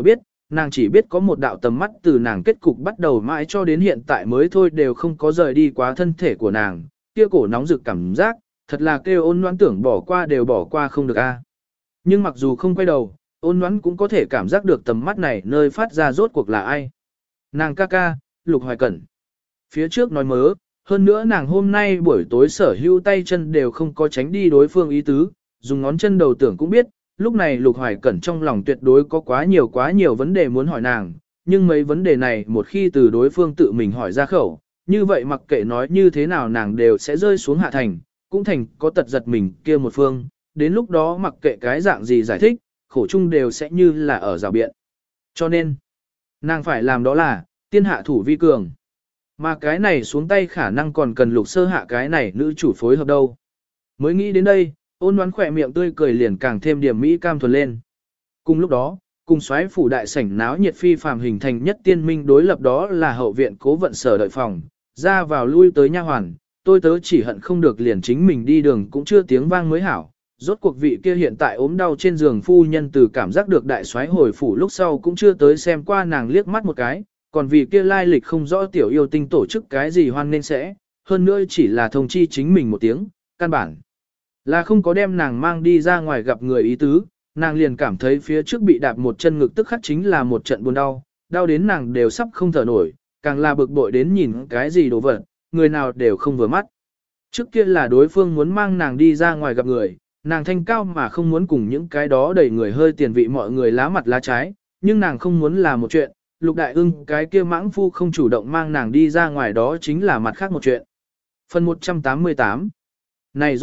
nàng chỉ biết có một đạo tầm mắt từ nàng kết cục bắt đầu mãi cho đến hiện tại mới thôi đều không có rời đi quá thân thể của nàng, kia cổ nóng rực cảm giác, thật là kêu ôn noãn tưởng bỏ qua đều bỏ qua không được a. Nhưng mặc dù không quay đầu, ôn noãn cũng có thể cảm giác được tầm mắt này nơi phát ra rốt cuộc là ai. Nàng ca ca, Lục Hoài Cẩn. Phía trước nói mớ, hơn nữa nàng hôm nay buổi tối sở hữu tay chân đều không có tránh đi đối phương ý tứ, dùng ngón chân đầu tưởng cũng biết, lúc này Lục Hoài Cẩn trong lòng tuyệt đối có quá nhiều vấn đề muốn hỏi nàng, nhưng mấy vấn đề này một khi từ đối phương tự mình hỏi ra khẩu, như vậy mặc kệ nói như thế nào nàng đều sẽ rơi xuống hạ thành, cũng thành có tật giật mình kia một phương, đến lúc đó mặc kệ cái dạng gì giải thích, khổ chung đều sẽ như là ở rào biện. Cho nên, nàng phải làm đó là, tiên hạ thủ vi cường. Mà cái này xuống tay khả năng còn cần Lục Sơ Hạ cái này nữ chủ phối hợp đâu. Mới nghĩ đến đây, ôn đoán khỏe miệng tươi cười liền càng thêm điểm mỹ cam thuần lên. Cùng lúc đó, cùng xoáy phủ đại sảnh náo nhiệt phi phàm hình thành nhất tiên minh đối lập đó là hậu viện cố vận sở đợi phòng, ra vào lui tới nha hoàn, tôi tớ chỉ hận không được liền chính mình đi đường cũng chưa tiếng vang mới hảo. Rốt cuộc vị kia hiện tại ốm đau trên giường phu nhân từ cảm giác được đại soái hồi phủ lúc sau cũng chưa tới xem qua nàng liếc mắt một cái, còn vì kia lai lịch không rõ tiểu yêu tinh tổ chức cái gì hoan nên sẽ, hơn nữa chỉ là thông chi chính mình một tiếng, căn bản là không có đem nàng mang đi ra ngoài gặp người ý tứ, nàng liền cảm thấy phía trước bị đạp một chân ngực tức khắc chính là một trận buồn đau, đau đến nàng đều sắp không thở nổi, càng là bực bội đến nhìn cái gì đồ vật, người nào đều không vừa mắt. Trước kia là đối phương muốn mang nàng đi ra ngoài gặp người, nàng thanh cao mà không muốn cùng những cái đó đẩy người hơi tiền vị mọi người lá mặt lá trái, nhưng nàng không muốn là một chuyện, Lục Đại Ưng cái kia mãng phu không chủ động mang nàng đi ra ngoài đó chính là mặt khác một chuyện. Phần 188 này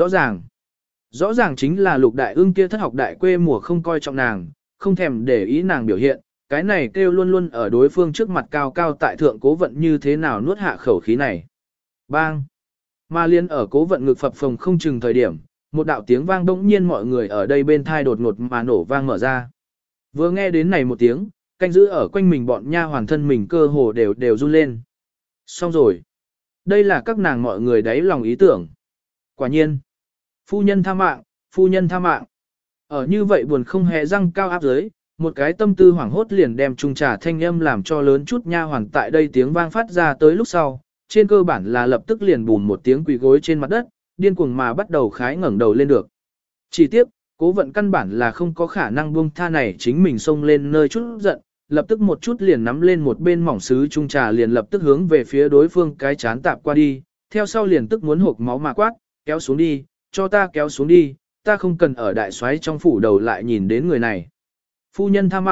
rõ ràng chính là Lục Đại Ưng kia thất học đại quê mùa không coi trọng nàng, không thèm để ý nàng biểu hiện, cái này kêu luôn luôn ở đối phương trước mặt cao cao tại thượng cố vận như thế nào nuốt hạ khẩu khí này. Bang! Mà liên ở cố vận ngực phập phồng không chừng thời điểm, một đạo tiếng vang bỗng nhiên mọi người ở đây bên thai đột ngột mà nổ vang mở ra. Vừa nghe đến này một tiếng, canh giữ ở quanh mình bọn nha hoàn thân mình cơ hồ đều run lên. Xong rồi. Đây là các nàng mọi người đáy lòng ý tưởng. Quả nhiên. Phu nhân tha mạng, phu nhân tha mạng. Ở như vậy buồn không hề răng cao áp dưới, một cái tâm tư hoảng hốt liền đem trung trà thanh âm làm cho lớn chút nha hoàn tại đây tiếng vang phát ra tới lúc sau. Trên cơ bản là lập tức liền bùn một tiếng quỳ gối trên mặt đất, điên cuồng mà bắt đầu khái ngẩng đầu lên được. Chỉ tiếc, cố vận căn bản là không có khả năng buông tha này chính mình xông lên nơi chút giận, lập tức một chút liền nắm lên một bên mỏng sứ trung trà liền lập tức hướng về phía đối phương cái chán tạp qua đi, theo sau liền tức muốn hộc máu mà quát, kéo xuống đi, cho ta kéo xuống đi, ta không cần ở đại soái trong phủ đầu lại nhìn đến người này. Phu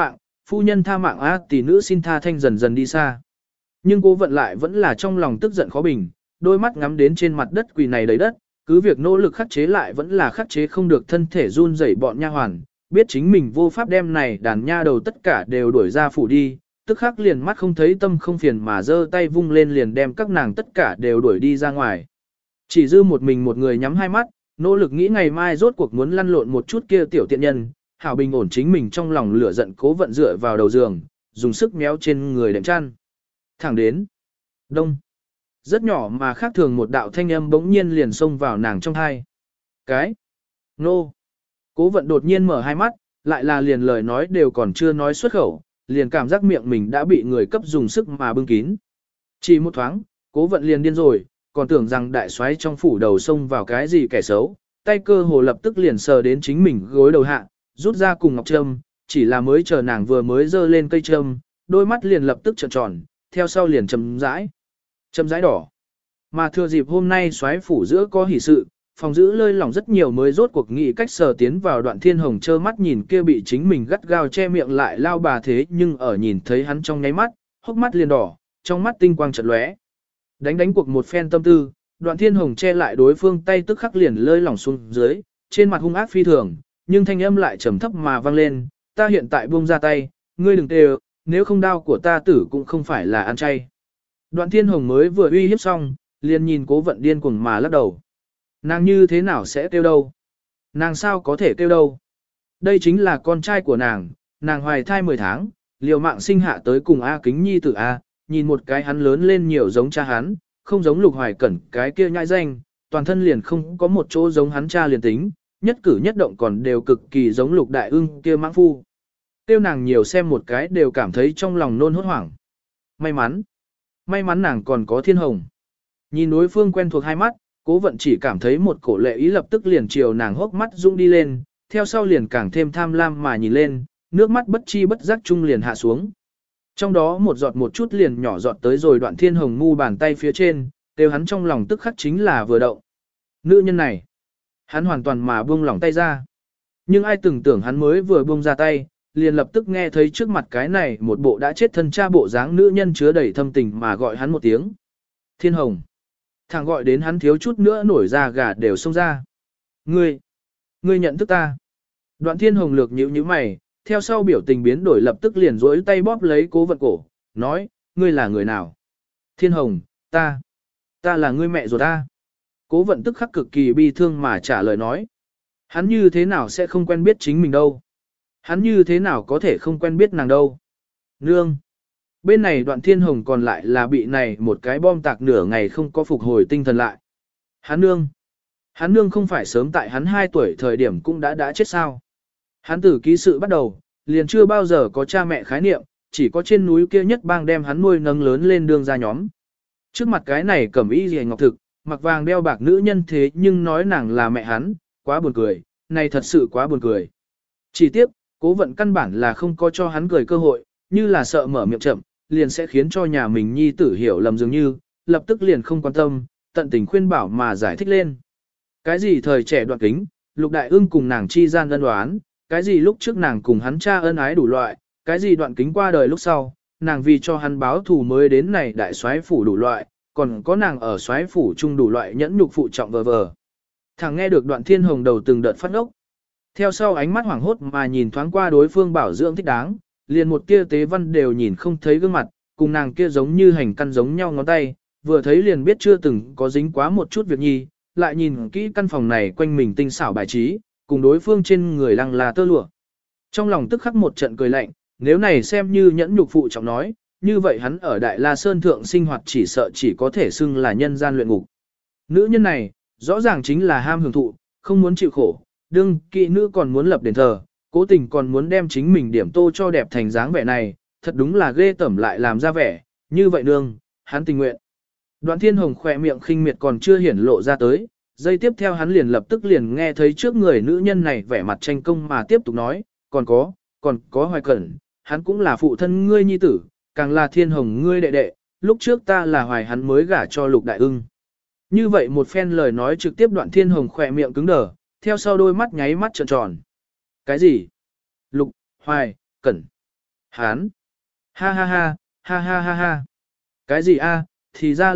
nhân tha mạng á, tỷ nữ xin tha thanh dần dần đi xa. Nhưng cố vận lại vẫn là trong lòng tức giận khó bình, đôi mắt ngắm đến trên mặt đất quỳ này đầy đất, cứ việc nỗ lực khắc chế lại vẫn là khắc chế không được thân thể run rẩy bọn nha hoàn, biết chính mình vô pháp đem này đàn nha đầu tất cả đều đuổi ra phủ đi, tức khắc liền mắt không thấy tâm không phiền mà giơ tay vung lên liền đem các nàng tất cả đều đuổi đi ra ngoài. Chỉ dư một mình một người nhắm hai mắt, nỗ lực nghĩ ngày mai rốt cuộc muốn lăn lộn một chút kia tiểu tiện nhân, hảo bình ổn chính mình trong lòng lửa giận cố vận dựa vào đầu giường, dùng sức méo trên người đệm chăn. Thẳng đến đông. Rất nhỏ mà khác thường một đạo thanh âm bỗng nhiên liền xông vào nàng trong thai. Cái? Nô! Cố vận đột nhiên mở hai mắt, lại là liền lời nói đều còn chưa nói xuất khẩu, liền cảm giác miệng mình đã bị người cấp dùng sức mà bưng kín. Chỉ một thoáng, cố vận liền điên rồi, còn tưởng rằng đại soái trong phủ đầu xông vào cái gì kẻ xấu, tay cơ hồ lập tức liền sờ đến chính mình gối đầu hạ, rút ra cùng ngọc trâm, chỉ là mới chờ nàng vừa mới giơ lên cây trâm, đôi mắt liền lập tức trợn tròn, theo sau liền chậm rãi đỏ. Mà thừa dịp hôm nay soái phủ giữa có hỷ sự, phòng giữ lơi lỏng rất nhiều mới rốt cuộc nghị cách sờ tiến vào Đoạn Thiên Hồng trơ mắt nhìn kia bị chính mình gắt gao che miệng lại lao bà thế nhưng ở nhìn thấy hắn trong nháy mắt, hốc mắt liền đỏ, trong mắt tinh quang chợt lóe. Đánh cuộc một phen tâm tư, Đoạn Thiên Hồng che lại đối phương tay tức khắc liền lơi lỏng xuống dưới, trên mặt hung ác phi thường, nhưng thanh âm lại trầm thấp mà vang lên, ta hiện tại buông ra tay, ngươi đừng tê, nếu không đau của ta tử cũng không phải là ăn chay. Đoạn Thiên Hồng mới vừa uy hiếp xong, liền nhìn cố vận điên cuồng mà lắc đầu. Nàng như thế nào sẽ kêu đâu? Nàng sao có thể kêu đâu? Đây chính là con trai của nàng hoài thai 10 tháng, liều mạng sinh hạ tới cùng A Kính Nhi tử A, nhìn một cái hắn lớn lên nhiều giống cha hắn, không giống Lục Hoài Cẩn cái kia nhãi danh, toàn thân liền không có một chỗ giống hắn cha liền tính, nhất cử nhất động còn đều cực kỳ giống Lục Đại Ưng kia mãng phu. tiêu nàng nhiều xem một cái đều cảm thấy trong lòng nôn hốt hoảng. May mắn nàng còn có Thiên Hồng. Nhìn đối phương quen thuộc hai mắt, Cố Vận chỉ cảm thấy một cổ lệ ý lập tức liền chiều nàng hốc mắt dũng đi lên, theo sau liền càng thêm tham lam mà nhìn lên, nước mắt bất chi bất giác chung liền hạ xuống. Trong đó một giọt một chút liền nhỏ giọt tới rồi Đoạn Thiên Hồng mu bàn tay phía trên, đều hắn trong lòng tức khắc chính là vừa động. Nữ nhân này, hắn hoàn toàn mà buông lỏng tay ra. Nhưng ai từng tưởng hắn mới vừa buông ra tay, liền lập tức nghe thấy trước mặt cái này một bộ đã chết thân cha bộ dáng nữ nhân chứa đầy thâm tình mà gọi hắn một tiếng. Thiên Hồng. Thằng gọi đến hắn thiếu chút nữa nổi ra gà đều xông ra. Ngươi nhận thức ta. Đoạn Thiên Hồng lược nhíu nhíu mày, theo sau biểu tình biến đổi lập tức liền rỗi tay bóp lấy Cố Vận cổ, nói, ngươi là người nào? Thiên Hồng, ta là ngươi mẹ ruột ta. Cố Vận tức khắc cực kỳ bi thương mà trả lời nói. Hắn như thế nào sẽ không quen biết chính mình đâu? Hắn như thế nào có thể không quen biết nàng đâu? Nương. Bên này Đoạn Thiên Hồng còn lại là bị này một cái bom tạc nửa ngày không có phục hồi tinh thần lại. Hắn nương không phải sớm tại hắn 2 tuổi thời điểm cũng đã chết sao? Hắn từ ký sự bắt đầu, liền chưa bao giờ có cha mẹ khái niệm, chỉ có trên núi kia nhất bang đem hắn nuôi nấng lớn lên đường ra nhóm. Trước mặt cái này cẩm y liễu ngọc thực, mặc vàng đeo bạc nữ nhân thế nhưng nói nàng là mẹ hắn, quá buồn cười, này thật sự quá buồn cười. Chỉ tiếp, Cố Vận căn bản là không có cho hắn cười cơ hội, như là sợ mở miệng chậm, liền sẽ khiến cho nhà mình nhi tử hiểu lầm dường như, lập tức liền không quan tâm, tận tình khuyên bảo mà giải thích lên. Cái gì thời trẻ Đoạn Kính, Lục Đại Ưng cùng nàng chi gian ân oán, cái gì lúc trước nàng cùng hắn cha ân ái đủ loại, cái gì Đoạn Kính qua đời lúc sau, nàng vì cho hắn báo thù mới đến này đại soái phủ đủ loại, còn có nàng ở soái phủ chung đủ loại nhẫn nhục phụ trọng vờ vờ. Thằng nghe được Đoạn Thiên Hồng đầu từng đợt phát ốc. Theo sau ánh mắt hoảng hốt mà nhìn thoáng qua đối phương bảo dưỡng thích đáng, liền một kia tế văn đều nhìn không thấy gương mặt, cùng nàng kia giống như hành căn giống nhau ngón tay, vừa thấy liền biết chưa từng có dính quá một chút việc nhi, lại nhìn kỹ căn phòng này quanh mình tinh xảo bài trí, cùng đối phương trên người lăng là tơ lụa. Trong lòng tức khắc một trận cười lạnh, nếu này xem như nhẫn nhục phụ trọng nói, như vậy hắn ở Đại La Sơn Thượng sinh hoạt chỉ sợ chỉ có thể xưng là nhân gian luyện ngục. Nữ nhân này, rõ ràng chính là ham hưởng thụ, không muốn chịu khổ, đương kỵ nữ còn muốn lập đền thờ, cố tình còn muốn đem chính mình điểm tô cho đẹp thành dáng vẻ này, thật đúng là ghê tởm lại làm ra vẻ, như vậy nương, hắn tình nguyện. Đoạn Thiên Hồng khỏe miệng khinh miệt còn chưa hiển lộ ra tới, giây tiếp theo hắn liền lập tức liền nghe thấy trước người nữ nhân này vẻ mặt tranh công mà tiếp tục nói, còn có Hoài Cẩn, hắn cũng là phụ thân ngươi nhi tử, càng là Thiên Hồng ngươi đệ đệ, lúc trước ta là Hoài hắn mới gả cho Lục Đại Ưng. Như vậy một phen lời nói trực tiếp Đoạn Thiên Hồng khỏe miệng cứng đờ, theo sau đôi mắt nháy mắt trợn tròn. Cái gì? Lục, Hoài, Cẩn. Hán. Ha ha ha, ha ha ha ha. Cái gì a? Thì ra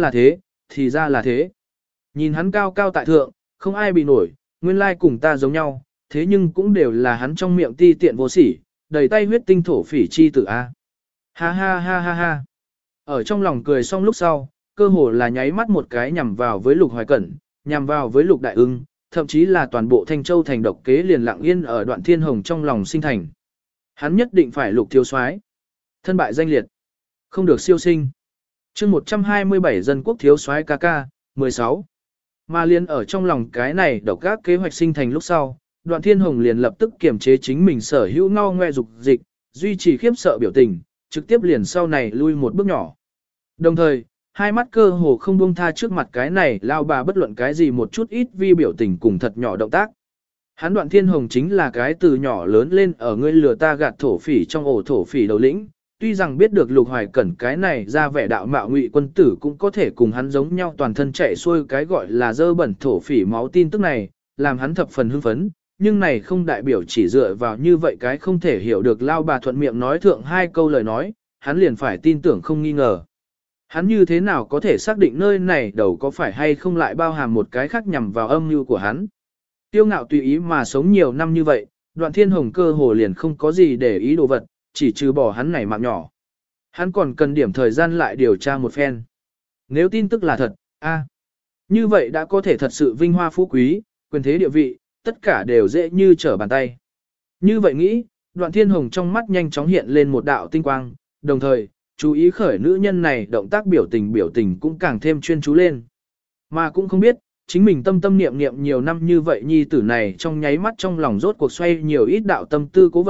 là thế. Nhìn hắn cao cao tại thượng, không ai bị nổi, nguyên lai cùng ta giống nhau, thế nhưng cũng đều là hắn trong miệng ti tiện vô sỉ, đầy tay huyết tinh thổ phỉ chi tử a. Ha ha ha ha ha. Ở trong lòng cười xong lúc sau, cơ hồ là nháy mắt một cái nhằm vào với Lục Hoài Cẩn, nhằm vào với Lục Đại Ưng, thậm chí là toàn bộ Thanh Châu thành độc kế liền lặng yên ở Đoạn Thiên Hồng trong lòng sinh thành. Hắn nhất định phải Lục thiếu soái, thân bại danh liệt, không được siêu sinh. Chương 127 dân quốc thiếu soái ca ca, 16. Mà liên ở trong lòng cái này độc gác kế hoạch sinh thành lúc sau, Đoạn Thiên Hồng liền lập tức kiềm chế chính mình sở hữu ngao ngoe dục dịch, duy trì khiếp sợ biểu tình, trực tiếp liền sau này lui một bước nhỏ. Đồng thời, hai mắt cơ hồ không buông tha trước mặt cái này lao bà bất luận cái gì một chút ít vi biểu tình cùng thật nhỏ động tác. Hắn Đoạn Thiên Hồng chính là cái từ nhỏ lớn lên ở ngươi lừa ta gạt thổ phỉ trong ổ thổ phỉ đầu lĩnh, tuy rằng biết được Lục Hoài Cẩn cái này ra vẻ đạo mạo ngụy quân tử cũng có thể cùng hắn giống nhau toàn thân chạy xuôi cái gọi là dơ bẩn thổ phỉ máu tin tức này, làm hắn thập phần hưng phấn, nhưng này không đại biểu chỉ dựa vào như vậy cái không thể hiểu được lao bà thuận miệng nói thượng 2 câu lời nói, hắn liền phải tin tưởng không nghi ngờ. Hắn như thế nào có thể xác định nơi này đầu có phải hay không lại bao hàm một cái khác nhằm vào âm mưu của hắn. Tiêu ngạo tùy ý mà sống nhiều năm như vậy, Đoạn Thiên Hồng cơ hồ liền không có gì để ý đồ vật, chỉ trừ bỏ hắn này mạng nhỏ. Hắn còn cần điểm thời gian lại điều tra một phen. Nếu tin tức là thật, như vậy đã có thể thật sự vinh hoa phú quý, quyền thế địa vị, tất cả đều dễ như trở bàn tay. Như vậy nghĩ, Đoạn Thiên Hồng trong mắt nhanh chóng hiện lên một đạo tinh quang, đồng thời, chú ý khởi nữ nhân này động tác biểu tình cũng càng thêm chuyên chú lên. Mà cũng không biết, chính mình tâm tâm niệm niệm nhiều năm như vậy nhi tử này trong nháy mắt trong lòng rốt cuộc xoay nhiều ít đạo tâm tư cố vận,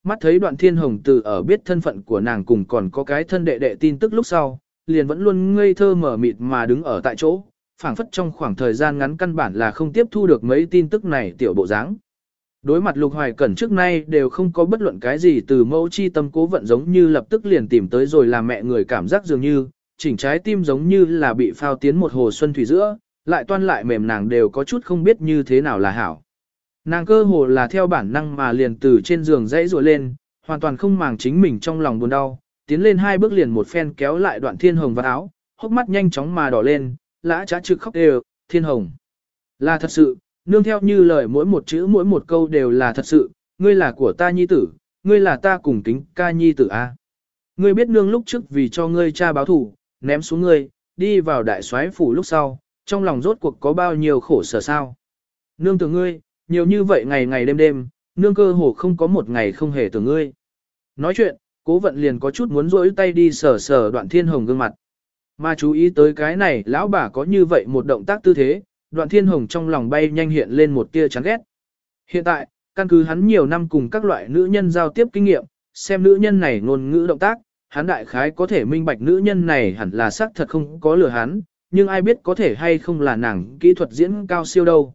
Mắt thấy Đoạn Thiên Hồng từ ở biết thân phận của nàng cùng còn có cái thân đệ đệ tin tức lúc sau, liền vẫn luôn ngây thơ mở mịt mà đứng ở tại chỗ, phảng phất trong khoảng thời gian ngắn căn bản là không tiếp thu được mấy tin tức này tiểu bộ dáng. Đối mặt Lục Hoài Cẩn trước nay đều không có bất luận cái gì từ mẫu chi tâm Cố Vận giống như lập tức liền tìm tới rồi làm mẹ người cảm giác dường như, chỉnh trái tim giống như là bị phao tiến một hồ xuân thủy giữa, lại toan lại mềm nàng đều có chút không biết như thế nào là hảo. Nàng cơ hồ là theo bản năng mà liền từ trên giường dãy rùa lên, hoàn toàn không màng chính mình trong lòng buồn đau, tiến lên 2 bước liền một phen kéo lại Đoạn Thiên Hồng vào áo, hốc mắt nhanh chóng mà đỏ lên, lã trá trực khóc đều, Thiên Hồng. Là thật sự, nương theo như lời mỗi một chữ mỗi một câu đều là thật sự, ngươi là của ta nhi tử, ngươi là ta cùng kính ca nhi tử a. Ngươi biết nương lúc trước vì cho ngươi cha báo thù, ném xuống ngươi, đi vào đại soái phủ lúc sau, trong lòng rốt cuộc có bao nhiêu khổ sở sao. Nương tưởng ngươi, nhiều như vậy ngày ngày đêm đêm, nương cơ hồ không có một ngày không hề tưởng ngươi. Nói chuyện, Cố Vận liền có chút muốn rỗi tay đi sờ sờ Đoạn Thiên Hồng gương mặt. Mà chú ý tới cái này, lão bà có như vậy một động tác tư thế, Đoạn Thiên Hồng trong lòng bay nhanh hiện lên một tia chán ghét. Hiện tại, căn cứ hắn nhiều năm cùng các loại nữ nhân giao tiếp kinh nghiệm, xem nữ nhân này ngôn ngữ động tác, hắn đại khái có thể minh bạch nữ nhân này hẳn là xác thật không có lừa hắn, nhưng ai biết có thể hay không là nàng kỹ thuật diễn cao siêu đâu,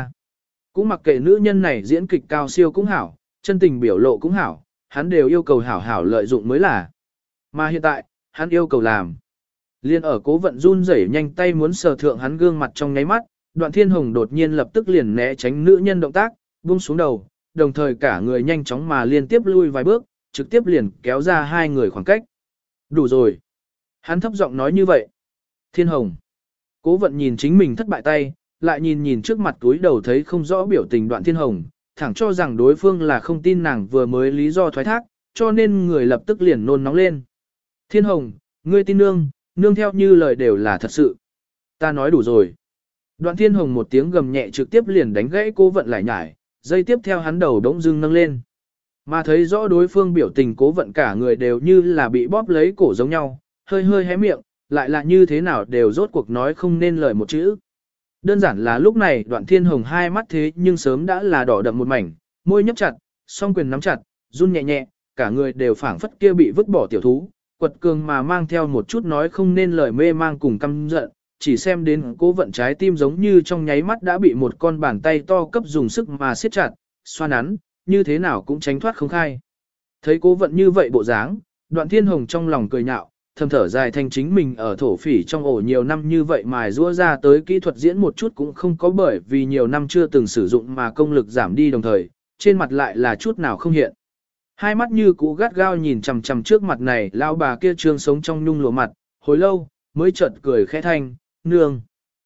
cũng mặc kệ nữ nhân này diễn kịch cao siêu cũng hảo, chân tình biểu lộ cũng hảo, hắn đều yêu cầu hảo hảo lợi dụng mới là. Mà hiện tại, hắn yêu cầu làm. Liên ở Cố Vận run rẩy nhanh tay muốn sờ thượng hắn gương mặt trong nháy mắt, Đoạn Thiên Hồng đột nhiên lập tức liền né tránh nữ nhân động tác, buông xuống đầu, đồng thời cả người nhanh chóng mà liên tiếp lui vài bước, trực tiếp liền kéo ra 2 người khoảng cách. Đủ rồi. Hắn thấp giọng nói như vậy. Thiên Hồng. Cố Vận nhìn chính mình thất bại tay, lại nhìn trước mặt túi đầu thấy không rõ biểu tình Đoạn Thiên Hồng, thẳng cho rằng đối phương là không tin nàng vừa mới lý do thoái thác, cho nên người lập tức liền nôn nóng lên. Thiên Hồng, ngươi tin nương, nương theo như lời đều là thật sự. Ta nói đủ rồi. Đoạn Thiên Hồng một tiếng gầm nhẹ trực tiếp liền đánh gãy Cố Vận lại nhải, dây tiếp theo hắn đầu đống dưng nâng lên. Mà thấy rõ đối phương biểu tình Cố Vận cả người đều như là bị bóp lấy cổ giống nhau, hơi hơi hé miệng, lại là như thế nào đều rốt cuộc nói không nên lời một chữ. Đơn giản là lúc này Đoạn Thiên Hồng hai mắt thế nhưng sớm đã là đỏ đậm một mảnh, môi nhấp chặt, song quyền nắm chặt, run nhẹ nhẹ, cả người đều phảng phất kia bị vứt bỏ tiểu thú, quật cường mà mang theo một chút nói không nên lời mê mang cùng căm giận, chỉ xem đến Cố Vận trái tim giống như trong nháy mắt đã bị một con bàn tay to cấp dùng sức mà siết chặt, xoa nắn, như thế nào cũng tránh thoát không khai. Thấy Cố Vận như vậy bộ dáng, Đoạn Thiên Hồng trong lòng cười nhạo, thầm thở dài thanh chính mình ở thổ phỉ trong ổ nhiều năm như vậy mài rũa ra tới kỹ thuật diễn một chút cũng không có bởi vì nhiều năm chưa từng sử dụng mà công lực giảm đi đồng thời, trên mặt lại là chút nào không hiện. Hai mắt như cũ gắt gao nhìn chằm chằm trước mặt này lão bà kia trương sống trong nhung lụa mặt, hồi lâu, mới chợt cười khẽ thanh, nương.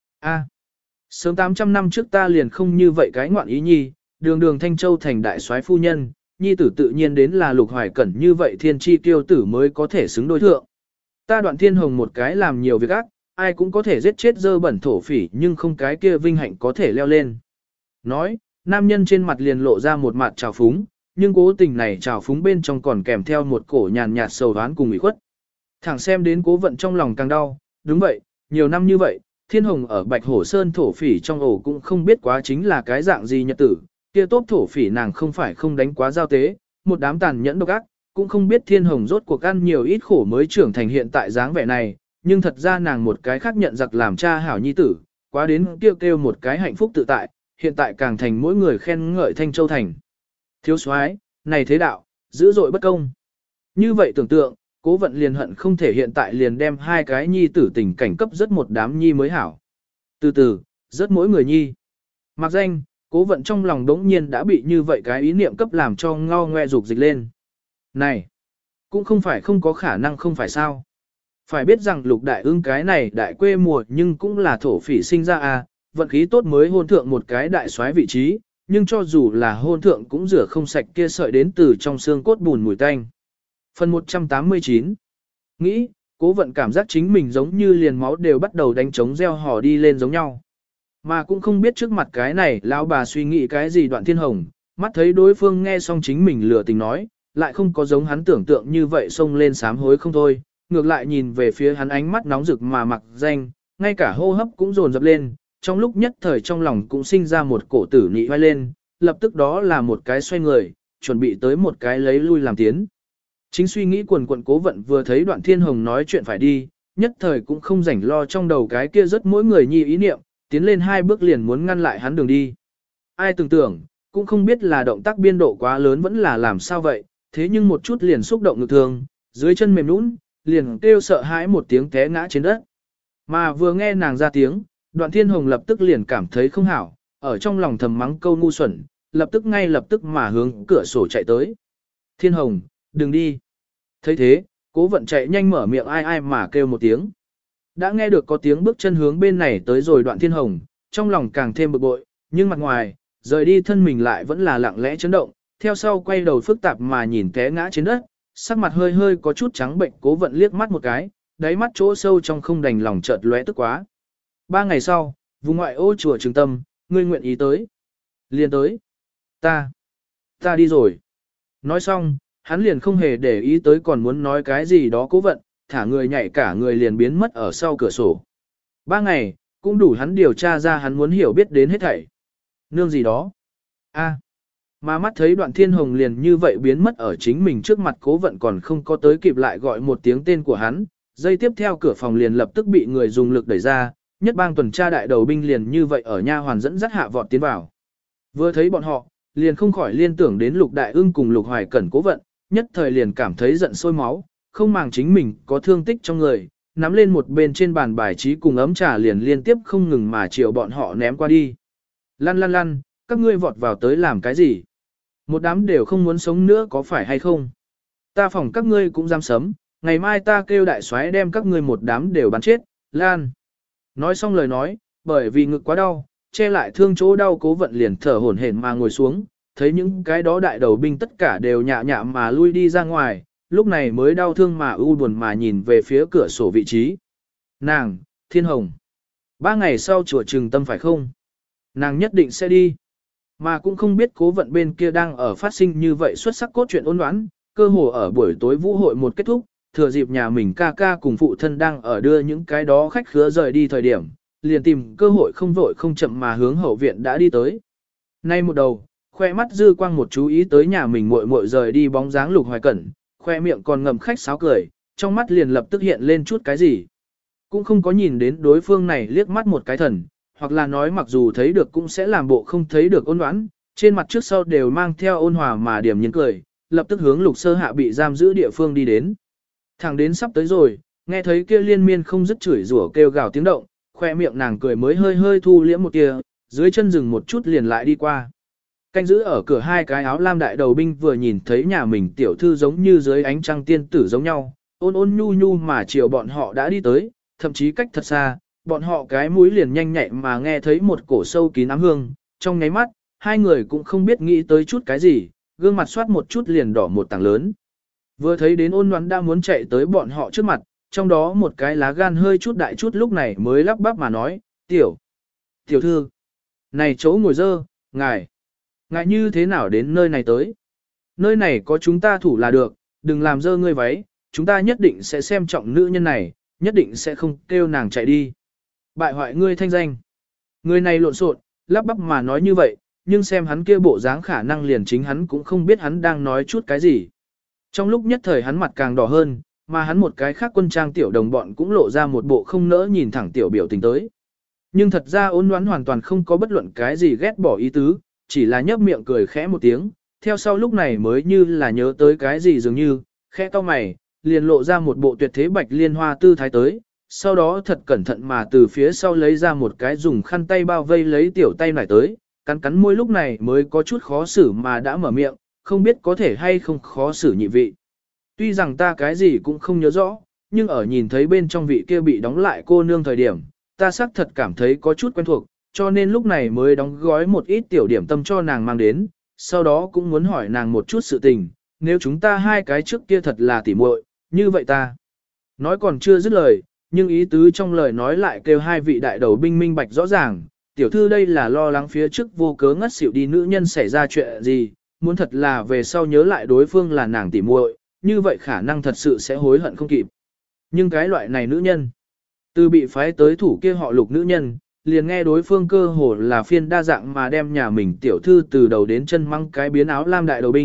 Sớm 800 năm trước ta liền không như vậy cái ngoạn ý nhi, đường Thanh Châu thành đại soái phu nhân, nhi tử tự nhiên đến là Lục Hoài Cẩn như vậy thiên chi tiêu tử mới có thể xứng đối thượng. Ta Đoạn Thiên Hồng một cái làm nhiều việc ác, ai cũng có thể giết chết dơ bẩn thổ phỉ nhưng không cái kia vinh hạnh có thể leo lên. Nói, nam nhân trên mặt liền lộ ra một mặt trào phúng, nhưng cố tình này trào phúng bên trong còn kèm theo một cổ nhàn nhạt sầu đoán cùng ủy khuất. Thẳng xem đến Cố Vận trong lòng càng đau, đúng vậy, nhiều năm như vậy, Thiên Hồng ở Bạch Hổ Sơn thổ phỉ trong ổ cũng không biết quá chính là cái dạng gì nhật tử, kia tốt thổ phỉ nàng không phải không đánh quá giao tế, một đám tàn nhẫn độc ác, cũng không biết Thiên Hồng rốt cuộc ăn nhiều ít khổ mới trưởng thành hiện tại dáng vẻ này, nhưng thật ra nàng một cái khác nhận giặc làm cha hảo nhi tử, quá đến kêu một cái hạnh phúc tự tại, hiện tại càng thành mỗi người khen ngợi Thanh Châu thành. Thiếu soái, này thế đạo, dữ dội bất công. Như vậy tưởng tượng, Cố Vận liền hận không thể hiện tại liền đem hai cái nhi tử tình cảnh cấp rất một đám nhi mới hảo. Từ từ, rất mỗi người nhi. Mặc danh, Cố Vận trong lòng đống nhiên đã bị như vậy cái ý niệm cấp làm cho ngao ngoe dục dịch lên. Này, cũng không phải không có khả năng không phải sao. Phải biết rằng Lục Đại Ưng cái này đại quê mùa nhưng cũng là thổ phỉ sinh ra à, vận khí tốt mới hôn thượng một cái đại soái vị trí, nhưng cho dù là hôn thượng cũng rửa không sạch kia sợi đến từ trong xương cốt bùn mùi tanh. Phần 189. Nghĩ, Cố Vận cảm giác chính mình giống như liền máu đều bắt đầu đánh trống reo hò đi lên giống nhau. Mà cũng không biết trước mặt cái này lão bà suy nghĩ cái gì Đoạn Thiên Hồng, mắt thấy đối phương nghe xong chính mình lừa tình nói, lại không có giống hắn tưởng tượng như vậy xông lên sám hối không thôi, ngược lại nhìn về phía hắn ánh mắt nóng rực mà mặc danh, ngay cả hô hấp cũng dồn dập lên, trong lúc nhất thời trong lòng cũng sinh ra một cổ tử nị vai lên, lập tức đó là một cái xoay người, chuẩn bị tới một cái lấy lui làm tiến. Chính suy nghĩ quần quận Cố Vận vừa thấy Đoạn Thiên Hồng nói chuyện phải đi, nhất thời cũng không rảnh lo trong đầu cái kia rất mỗi người nhi ý niệm, tiến lên 2 bước liền muốn ngăn lại hắn đường đi. Ai tưởng tượng, cũng không biết là động tác biên độ quá lớn vẫn là làm sao vậy, thế nhưng một chút liền xúc động ngực thường, dưới chân mềm nũng, liền kêu sợ hãi một tiếng té ngã trên đất. Mà vừa nghe nàng ra tiếng, Đoạn Thiên Hồng lập tức liền cảm thấy không hảo, ở trong lòng thầm mắng câu ngu xuẩn, ngay lập tức mà hướng cửa sổ chạy tới. Thiên Hồng, đừng đi. Thấy thế, Cố Vận chạy nhanh mở miệng ai mà kêu một tiếng. Đã nghe được có tiếng bước chân hướng bên này tới rồi Đoạn Thiên Hồng, trong lòng càng thêm bực bội, nhưng mặt ngoài, rời đi thân mình lại vẫn là lặng lẽ chấn động, theo sau quay đầu phức tạp mà nhìn té ngã trên đất, sắc mặt hơi hơi có chút trắng bệnh. Cố Vận liếc mắt một cái, đáy mắt chỗ sâu trong không đành lòng chợt lóe tức quá. 3 ngày sau, vùng ngoại ô chùa Trường Tâm, ngươi nguyện ý tới. Liền tới. Ta đi rồi. Nói xong, hắn liền không hề để ý tới còn muốn nói cái gì đó Cố Vận, thả người nhảy cả người liền biến mất ở sau cửa sổ. 3 ngày, cũng đủ hắn điều tra ra hắn muốn hiểu biết đến hết thảy. Nương gì đó. Mà mắt thấy Đoạn Thiên Hồng liền như vậy biến mất ở chính mình trước mặt, Cố Vận còn không có tới kịp lại gọi một tiếng tên của hắn. Giây tiếp theo cửa phòng liền lập tức bị người dùng lực đẩy ra, nhất bang tuần tra đại đầu binh liền như vậy ở nha hoàn dẫn dắt hạ vọt tiến vào. Vừa thấy bọn họ, liền không khỏi liên tưởng đến Lục Đại Ưng cùng Lục Hoài Cẩn Cố Vận, nhất thời liền cảm thấy giận sôi máu, không màng chính mình có thương tích trong người, nắm lên một bên trên bàn bài trí cùng ấm trà liền liên tiếp không ngừng mà chiều bọn họ ném qua đi. Lăn, các ngươi vọt vào tới làm cái gì? Một đám đều không muốn sống nữa có phải hay không? Ta phỏng các ngươi cũng dám sấm, ngày mai ta kêu đại soái đem các ngươi một đám đều bắn chết, Lan. Nói xong lời nói, bởi vì ngực quá đau, che lại thương chỗ đau Cố Vận liền thở hổn hển mà ngồi xuống, thấy những cái đó đại đầu binh tất cả đều nhạ mà lui đi ra ngoài, lúc này mới đau thương mà u buồn mà nhìn về phía cửa sổ vị trí. Nàng, Thiên Hồng. 3 ngày sau chùa Trường Tâm phải không? Nàng nhất định sẽ đi. Mà cũng không biết Cố Vận bên kia đang ở phát sinh như vậy xuất sắc cốt truyện ôn đoán, cơ hồ ở buổi tối vũ hội một kết thúc, thừa dịp nhà mình ca cùng phụ thân đang ở đưa những cái đó khách khứa rời đi thời điểm, liền tìm cơ hội không vội không chậm mà hướng hậu viện đã đi tới. Nay một đầu, khoe mắt dư quang một chú ý tới nhà mình muội rời đi bóng dáng Lục Hoài Cẩn, khoe miệng còn ngậm khách sáo cười, trong mắt liền lập tức hiện lên chút cái gì. Cũng không có nhìn đến đối phương này liếc mắt một cái thần, hoặc là nói mặc dù thấy được cũng sẽ làm bộ không thấy được ôn đoán, trên mặt trước sau đều mang theo ôn hòa mà điểm nhiên cười, lập tức hướng Lục Sơ Hạ bị giam giữ địa phương đi đến. Thẳng đến sắp tới rồi, nghe thấy kia liên miên không dứt chửi rủa kêu gào tiếng động, khoe miệng nàng cười mới hơi hơi thu liễm một tia, dưới chân dừng một chút liền lại đi qua. Canh giữ ở cửa 2 cái áo lam đại đầu binh vừa nhìn thấy nhà mình tiểu thư giống như dưới ánh trăng tiên tử giống nhau, ôn nhu mà chiều bọn họ đã đi tới, thậm chí cách thật xa, bọn họ cái mũi liền nhanh nhạy mà nghe thấy một cổ sâu kín ám hương, trong nháy mắt, 2 người cũng không biết nghĩ tới chút cái gì, gương mặt soát một chút liền đỏ một tảng lớn. Vừa thấy đến Ôn Ngoãn đã muốn chạy tới bọn họ trước mặt, trong đó một cái lá gan hơi chút đại chút lúc này mới lắp bắp mà nói, tiểu thư, này chỗ ngồi dơ, ngài như thế nào đến nơi này tới? Nơi này có chúng ta thủ là được, đừng làm dơ ngươi váy, chúng ta nhất định sẽ xem trọng nữ nhân này, nhất định sẽ không kêu nàng chạy đi. Bại hoại ngươi thanh danh. Người này lộn xộn, lắp bắp mà nói như vậy, nhưng xem hắn kia bộ dáng khả năng liền chính hắn cũng không biết hắn đang nói chút cái gì. Trong lúc nhất thời hắn mặt càng đỏ hơn, mà hắn một cái khác quân trang tiểu đồng bọn cũng lộ ra một bộ không nỡ nhìn thẳng tiểu biểu tình tới. Nhưng thật ra Ôn Ngoãn hoàn toàn không có bất luận cái gì ghét bỏ ý tứ, chỉ là nhấp miệng cười khẽ một tiếng, theo sau lúc này mới như là nhớ tới cái gì dường như, khẽ cau mày, liền lộ ra một bộ tuyệt thế bạch liên hoa tư thái tới, sau đó thật cẩn thận mà từ phía sau lấy ra một cái dùng khăn tay bao vây lấy tiểu tay nải tới, cắn môi lúc này mới có chút khó xử mà đã mở miệng, không biết có thể hay không khó xử nhị vị. Tuy rằng ta cái gì cũng không nhớ rõ, nhưng ở nhìn thấy bên trong vị kia bị đóng lại cô nương thời điểm, ta xác thật cảm thấy có chút quen thuộc, cho nên lúc này mới đóng gói một ít tiểu điểm tâm cho nàng mang đến, sau đó cũng muốn hỏi nàng một chút sự tình, nếu chúng ta 2 cái trước kia thật là tỉ muội, như vậy ta. Nói còn chưa dứt lời, nhưng ý tứ trong lời nói lại kêu 2 vị đại đầu binh minh bạch rõ ràng, tiểu thư đây là lo lắng phía trước vô cớ ngất xỉu đi nữ nhân xảy ra chuyện gì, muốn thật là về sau nhớ lại đối phương là nàng tỉ muội, như vậy khả năng thật sự sẽ hối hận không kịp. Nhưng cái loại này nữ nhân, từ bị phái tới thủ kia họ Lục nữ nhân, liền nghe đối phương cơ hồ là phiên đa dạng mà đem nhà mình tiểu thư từ đầu đến chân măng cái biến áo lam đại đầu binh,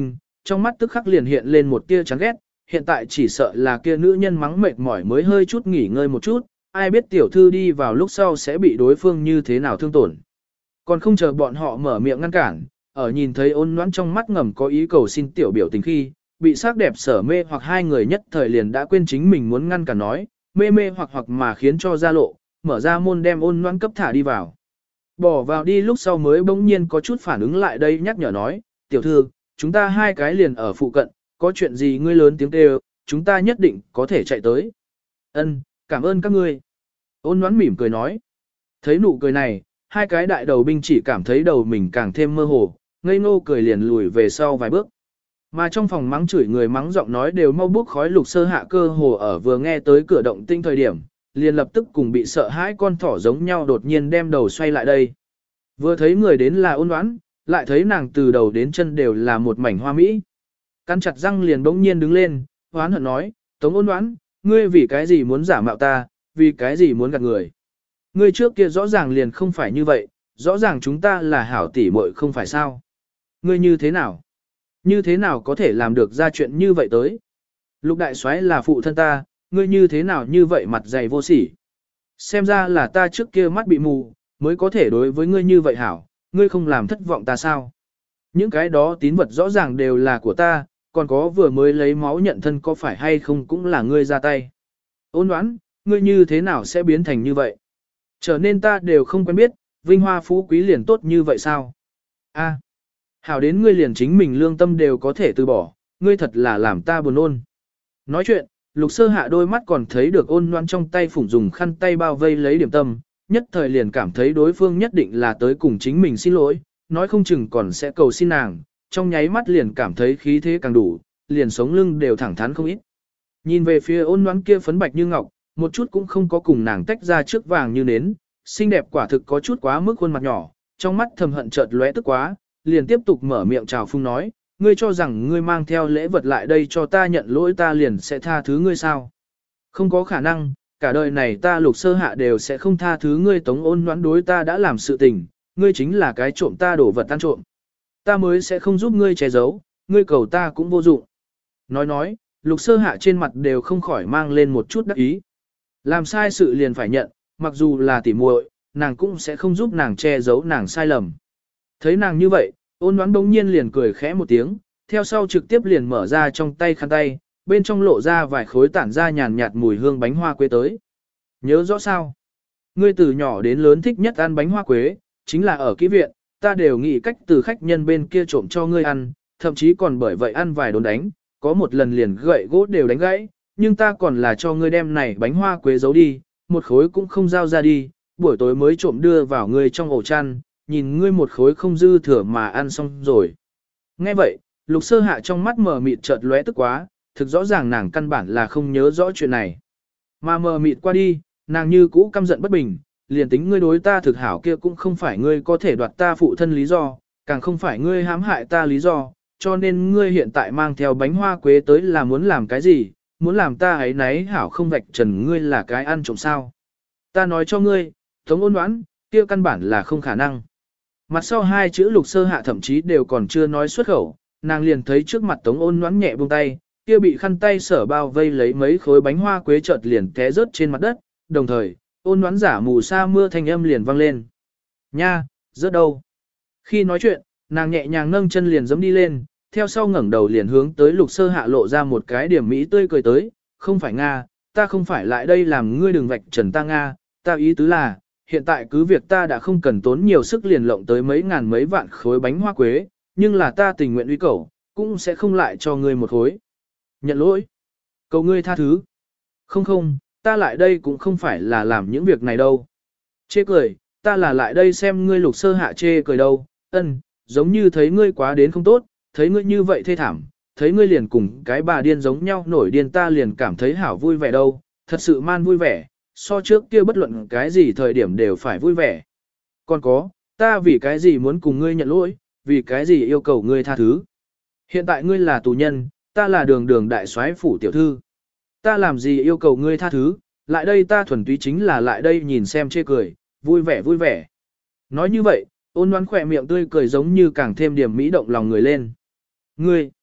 trong mắt tức khắc liền hiện lên một tia chán ghét, hiện tại chỉ sợ là kia nữ nhân mắng mệt mỏi mới hơi chút nghỉ ngơi một chút, ai biết tiểu thư đi vào lúc sau sẽ bị đối phương như thế nào thương tổn. Còn không chờ bọn họ mở miệng ngăn cản, ở nhìn thấy Ôn Noãn trong mắt ngầm có ý cầu xin tiểu biểu tình khi, bị sắc đẹp sở mê hoặc hai người nhất thời liền đã quên chính mình muốn ngăn cản nói, mê mê hoặc mà khiến cho ra lộ, mở ra môn đem Ôn Noãn cấp thả đi vào. Bỏ vào đi lúc sau mới bỗng nhiên có chút phản ứng lại đây nhắc nhở nói, tiểu thư, chúng ta hai cái liền ở phụ cận, có chuyện gì ngươi lớn tiếng kêu, chúng ta nhất định có thể chạy tới. Ân, cảm ơn các ngươi. Ôn Noãn mỉm cười nói. Thấy nụ cười này, hai cái đại đầu binh chỉ cảm thấy đầu mình càng thêm mơ hồ, ngây ngô cười liền lùi về sau vài bước. Mà trong phòng mắng chửi người mắng giọng nói đều mau bốc khói Lục Sơ Hạ cơ hồ ở vừa nghe tới cửa động tinh thời điểm, liền lập tức cùng bị sợ hãi con thỏ giống nhau đột nhiên đem đầu xoay lại đây. Vừa thấy người đến là Ôn Noãn, lại thấy nàng từ đầu đến chân đều là một mảnh hoa mỹ. Cắn chặt răng liền bỗng nhiên đứng lên, hoán hận nói, Tống Ôn Noãn, ngươi vì cái gì muốn giả mạo ta, vì cái gì muốn gạt người. Ngươi trước kia rõ ràng liền không phải như vậy, rõ ràng chúng ta là hảo tỷ muội không phải sao. Ngươi như thế nào? Như thế nào có thể làm được ra chuyện như vậy tới? Lục đại soái là phụ thân ta, ngươi như thế nào như vậy mặt dày vô sỉ? Xem ra là ta trước kia mắt bị mù, mới có thể đối với ngươi như vậy hảo, ngươi không làm thất vọng ta sao? Những cái đó tín vật rõ ràng đều là của ta, còn có vừa mới lấy máu nhận thân có phải hay không cũng là ngươi ra tay. Ôn Noãn, ngươi như thế nào sẽ biến thành như vậy? Trở nên ta đều không quen biết, vinh hoa phú quý liền tốt như vậy sao? A, hảo đến ngươi liền chính mình lương tâm đều có thể từ bỏ, ngươi thật là làm ta buồn ôn. Nói chuyện, Lục Sơ Hạ đôi mắt còn thấy được Ôn Noãn trong tay phủng dùng khăn tay bao vây lấy điểm tâm, nhất thời liền cảm thấy đối phương nhất định là tới cùng chính mình xin lỗi, nói không chừng còn sẽ cầu xin nàng, trong nháy mắt liền cảm thấy khí thế càng đủ, liền sống lưng đều thẳng thắn không ít. Nhìn về phía Ôn Noãn kia phấn bạch như ngọc, một chút cũng không có cùng nàng tách ra trước vàng như nến, xinh đẹp quả thực có chút quá mức khuôn mặt nhỏ, trong mắt thầm hận chợt lóe tức quá, liền tiếp tục mở miệng chào phung nói, ngươi cho rằng ngươi mang theo lễ vật lại đây cho ta nhận lỗi ta liền sẽ tha thứ ngươi sao? Không có khả năng, cả đời này ta Lục Sơ Hạ đều sẽ không tha thứ ngươi. Tống Ôn Noãn đối ta đã làm sự tình, ngươi chính là cái trộm ta đổ vật tan trộm. Ta mới sẽ không giúp ngươi che giấu, ngươi cầu ta cũng vô dụng. Nói, Lục Sơ Hạ trên mặt đều không khỏi mang lên một chút đắc ý. Làm sai sự liền phải nhận, mặc dù là tỉ muội, nàng cũng sẽ không giúp nàng che giấu nàng sai lầm. Thấy nàng như vậy, Ôn Noãn bỗng nhiên liền cười khẽ một tiếng, theo sau trực tiếp liền mở ra trong tay khăn tay, bên trong lộ ra vài khối tản ra nhàn nhạt mùi hương bánh hoa quế tới. Nhớ rõ sao? Ngươi từ nhỏ đến lớn thích nhất ăn bánh hoa quế, chính là ở kỹ viện, ta đều nghĩ cách từ khách nhân bên kia trộm cho ngươi ăn, thậm chí còn bởi vậy ăn vài đốn đánh, có một lần liền gậy gỗ đều đánh gãy, nhưng ta còn là cho ngươi đem này bánh hoa quế giấu đi, một khối cũng không giao ra đi, buổi tối mới trộm đưa vào ngươi trong ổ chăn, nhìn ngươi một khối không dư thừa mà ăn xong rồi. Nghe vậy, Lục Sơ Hạ trong mắt mờ mịt chợt lóe tức quá, thực rõ ràng nàng căn bản là không nhớ rõ chuyện này. Mà mờ mịt qua đi, nàng như cũ căm giận bất bình, liền tính ngươi đối ta thực hảo kia cũng không phải ngươi có thể đoạt ta phụ thân lý do, càng không phải ngươi hãm hại ta lý do, cho nên ngươi hiện tại mang theo bánh hoa quế tới là muốn làm cái gì, muốn làm ta ấy nấy hảo không vạch trần ngươi là cái ăn trộm sao. Ta nói cho ngươi, Tống Ôn Noãn, kia căn bản là không khả năng. Mặt sau hai chữ Lục Sơ Hạ thậm chí đều còn chưa nói xuất khẩu, nàng liền thấy trước mặt Tống Ôn Noãn nhẹ buông tay, kia bị khăn tay sở bao vây lấy mấy khối bánh hoa quế chợt liền té rớt trên mặt đất, đồng thời, Ôn Noãn giả mù sa mưa thanh âm liền vang lên. Nha, rớt đâu? Khi nói chuyện, nàng nhẹ nhàng nâng chân liền giẫm đi lên, theo sau ngẩng đầu liền hướng tới Lục Sơ Hạ lộ ra một cái điểm mỹ tươi cười tới, không phải Nga, ta không phải lại đây làm ngươi đừng vạch trần ta Nga, ta ý tứ là, hiện tại cứ việc ta đã không cần tốn nhiều sức liền lộng tới mấy ngàn mấy vạn khối bánh hoa quế, nhưng là ta tình nguyện uy cầu, cũng sẽ không lại cho ngươi một khối. Nhận lỗi. Cầu ngươi tha thứ. Không, ta lại đây cũng không phải là làm những việc này đâu. Chê cười, ta là lại đây xem ngươi Lục Sơ Hạ chê cười đâu, giống như thấy ngươi quá đến không tốt, thấy ngươi như vậy thê thảm, thấy ngươi liền cùng cái bà điên giống nhau nổi điên ta liền cảm thấy hảo vui vẻ đâu, thật sự man vui vẻ, so trước kia bất luận cái gì thời điểm đều phải vui vẻ. Còn có, ta vì cái gì muốn cùng ngươi nhận lỗi, vì cái gì yêu cầu ngươi tha thứ. Hiện tại ngươi là tù nhân, ta là đường đại soái phủ tiểu thư. Ta làm gì yêu cầu ngươi tha thứ, lại đây ta thuần túy chính là lại đây nhìn xem chê cười, vui vẻ. Nói như vậy, Ôn Noãn khỏe miệng tươi cười giống như càng thêm điểm mỹ động lòng người lên. Ngươi,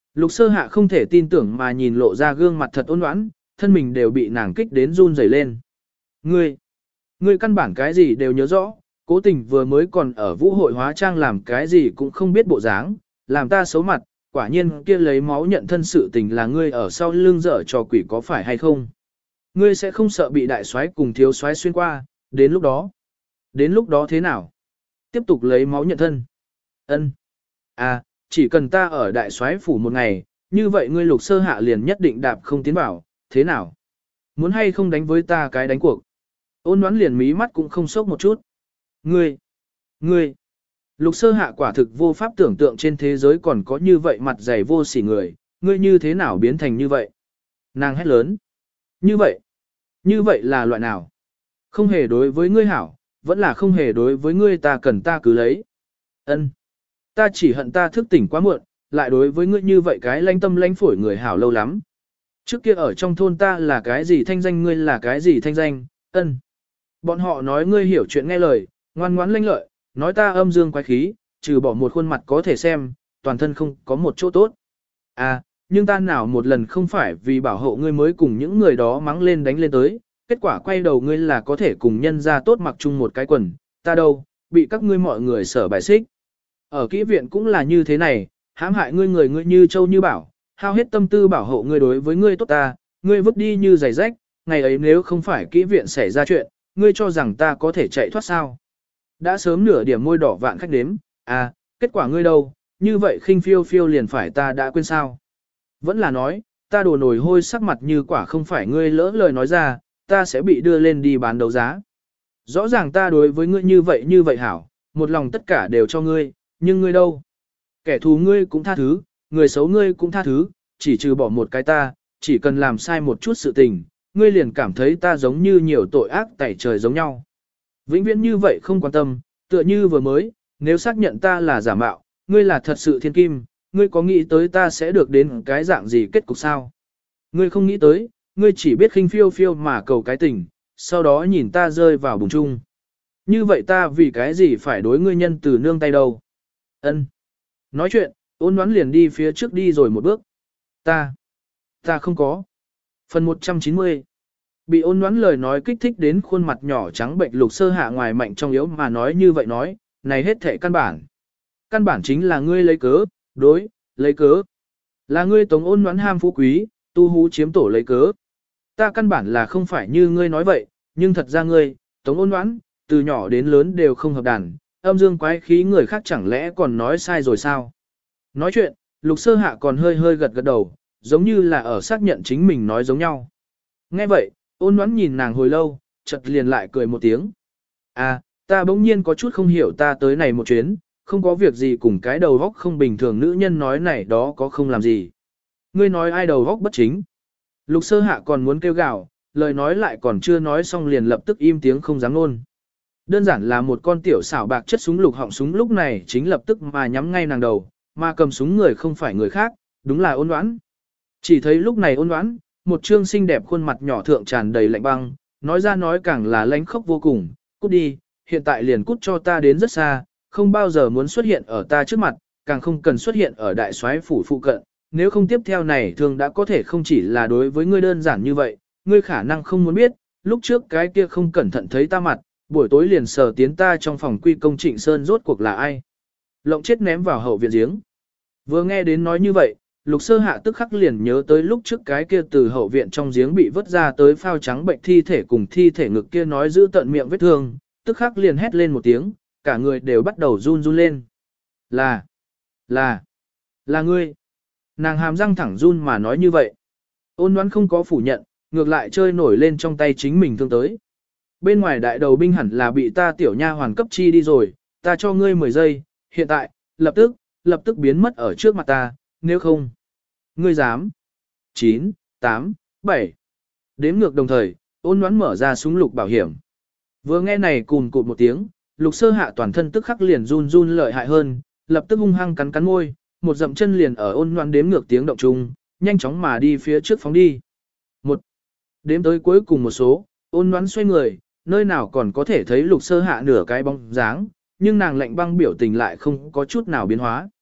Lục sơ hạ không thể tin tưởng mà nhìn lộ ra gương mặt thật ôn oán, thân mình đều bị nàng kích đến run rẩy lên. Ngươi căn bản cái gì đều nhớ rõ, cố tình vừa mới còn ở vũ hội hóa trang làm cái gì cũng không biết bộ dáng, làm ta xấu mặt, quả nhiên kia lấy máu nhận thân sự tình là ngươi ở sau lưng dở trò quỷ có phải hay không. Ngươi sẽ không sợ bị đại soái cùng thiếu soái xuyên qua, đến lúc đó thế nào? Tiếp tục lấy máu nhận thân. Ân. À, chỉ cần ta ở đại soái phủ một ngày, như vậy ngươi lục sơ hạ liền nhất định đạp không tiến vào, thế nào? Muốn hay không đánh với ta cái đánh cuộc? Ôn đoán liền mí mắt cũng không sốc một chút. Ngươi, lục sơ hạ quả thực vô pháp tưởng tượng trên thế giới còn có như vậy mặt dày vô sỉ người, ngươi như thế nào biến thành như vậy? Nàng hét lớn. Như vậy là loại nào? Không hề đối với ngươi hảo, vẫn là không hề đối với ngươi ta cần ta cứ lấy. Ân, ta chỉ hận ta thức tỉnh quá muộn, lại đối với ngươi như vậy cái lanh tâm lanh phổi người hảo lâu lắm. Trước kia ở trong thôn ta là cái gì thanh danh ngươi là cái gì thanh danh, ân. Bọn họ nói ngươi hiểu chuyện nghe lời, ngoan ngoãn lanh lợi, nói ta âm dương quái khí, trừ bỏ một khuôn mặt có thể xem, toàn thân không có một chỗ tốt. À, nhưng ta nào một lần không phải vì bảo hộ ngươi mới cùng những người đó mắng lên đánh lên tới, kết quả quay đầu ngươi là có thể cùng nhân ra tốt mặc chung một cái quần, ta đâu, bị các ngươi mọi người sở bài xích. Ở kỹ viện cũng là như thế này, hãm hại ngươi người ngươi như châu như bảo, hao hết tâm tư bảo hộ ngươi đối với ngươi tốt ta, ngươi vứt đi như giày rách, ngày ấy nếu không phải kỹ viện xảy ra chuyện, ngươi cho rằng ta có thể chạy thoát sao. Đã sớm nửa điểm môi đỏ vạn khách đếm, à, kết quả ngươi đâu, như vậy khinh phiêu phiêu liền phải ta đã quên sao. Vẫn là nói, ta đổ nổi hôi sắc mặt như quả không phải ngươi lỡ lời nói ra, ta sẽ bị đưa lên đi bán đấu giá. Rõ ràng ta đối với ngươi như vậy hảo, một lòng tất cả đều cho ngươi, nhưng ngươi đâu? Kẻ thù ngươi cũng tha thứ, người xấu ngươi cũng tha thứ, chỉ trừ bỏ một cái ta, chỉ cần làm sai một chút sự tình, ngươi liền cảm thấy ta giống như nhiều tội ác tẩy trời giống nhau. Vĩnh viễn như vậy không quan tâm, tựa như vừa mới, nếu xác nhận ta là giả mạo, ngươi là thật sự thiên kim, ngươi có nghĩ tới ta sẽ được đến cái dạng gì kết cục sao? Ngươi không nghĩ tới, ngươi chỉ biết khinh phiêu phiêu mà cầu cái tình, sau đó nhìn ta rơi vào bùng chung. Như vậy ta vì cái gì phải đối ngươi nhân từ nương tay đâu? Ân. Nói chuyện, ôn đoán liền đi phía trước đi rồi một bước. Ta không có. Phần 190. Bị ôn đoán lời nói kích thích đến khuôn mặt nhỏ trắng bệnh lục sơ hạ ngoài mạnh trong yếu mà nói như vậy nói, này hết thệ căn bản. Căn bản chính là ngươi lấy cớ, lấy cớ. Là ngươi tống ôn đoán ham phú quý, tu hú chiếm tổ lấy cớ. Ta căn bản là không phải như ngươi nói vậy, nhưng thật ra ngươi, tống ôn đoán, từ nhỏ đến lớn đều không hợp đàn, âm dương quái khí người khác chẳng lẽ còn nói sai rồi sao? Nói chuyện, lục sơ hạ còn hơi gật đầu, giống như là ở xác nhận chính mình nói giống nhau. Nghe vậy, ôn đoán nhìn nàng hồi lâu, chợt liền lại cười một tiếng. À, ta bỗng nhiên có chút không hiểu ta tới này một chuyến, không có việc gì cùng cái đầu góc không bình thường nữ nhân nói này đó có không làm gì. Ngươi nói ai đầu góc bất chính. Lục sơ hạ còn muốn kêu gào, lời nói lại còn chưa nói xong liền lập tức im tiếng không dám nôn. Đơn giản là một con tiểu xảo bạc chất súng lục họng súng lúc này chính lập tức mà nhắm ngay nàng đầu, mà cầm súng người không phải người khác, đúng là ôn đoán. Chỉ thấy lúc này ôn đoán, một trương xinh đẹp khuôn mặt nhỏ thượng tràn đầy lạnh băng, nói ra nói càng là lánh khốc vô cùng, cút đi, hiện tại liền cút cho ta đến rất xa, không bao giờ muốn xuất hiện ở ta trước mặt, càng không cần xuất hiện ở đại soái phủ phụ cận, nếu không tiếp theo này thường đã có thể không chỉ là đối với ngươi đơn giản như vậy, ngươi khả năng không muốn biết, lúc trước cái kia không cẩn thận thấy ta mặt, buổi tối liền sờ tiến ta trong phòng quy công Trịnh Sơn rốt cuộc là ai. Lộng chết ném vào hậu viện giếng. Vừa nghe đến nói như vậy, lục sơ hạ tức khắc liền nhớ tới lúc trước cái kia từ hậu viện trong giếng bị vớt ra tới phao trắng bệnh thi thể cùng thi thể ngực kia nói giữ tận miệng vết thương, tức khắc liền hét lên một tiếng, cả người đều bắt đầu run lên. Là ngươi. Nàng hàm răng thẳng run mà nói như vậy. Ôn đoán không có phủ nhận, ngược lại chơi nổi lên trong tay chính mình thương tới. Bên ngoài đại đầu binh hẳn là bị ta tiểu nha hoàn cấp chi đi rồi, ta cho ngươi 10 giây, hiện tại, lập tức biến mất ở trước mặt ta, nếu không. Ngươi dám. 9, 8, 7. Đếm ngược đồng thời, ôn đoán mở ra súng lục bảo hiểm. Vừa nghe này cùn cụt một tiếng, lục sơ hạ toàn thân tức khắc liền run lợi hại hơn, lập tức hung hăng cắn môi, một dậm chân liền ở ôn đoán đếm ngược tiếng động chung, nhanh chóng mà đi phía trước phóng đi. Một. Đếm tới cuối cùng một số, ôn đoán xoay người, nơi nào còn có thể thấy lục sơ hạ nửa cái bóng dáng, nhưng nàng lạnh băng biểu tình lại không có chút nào biến hóa.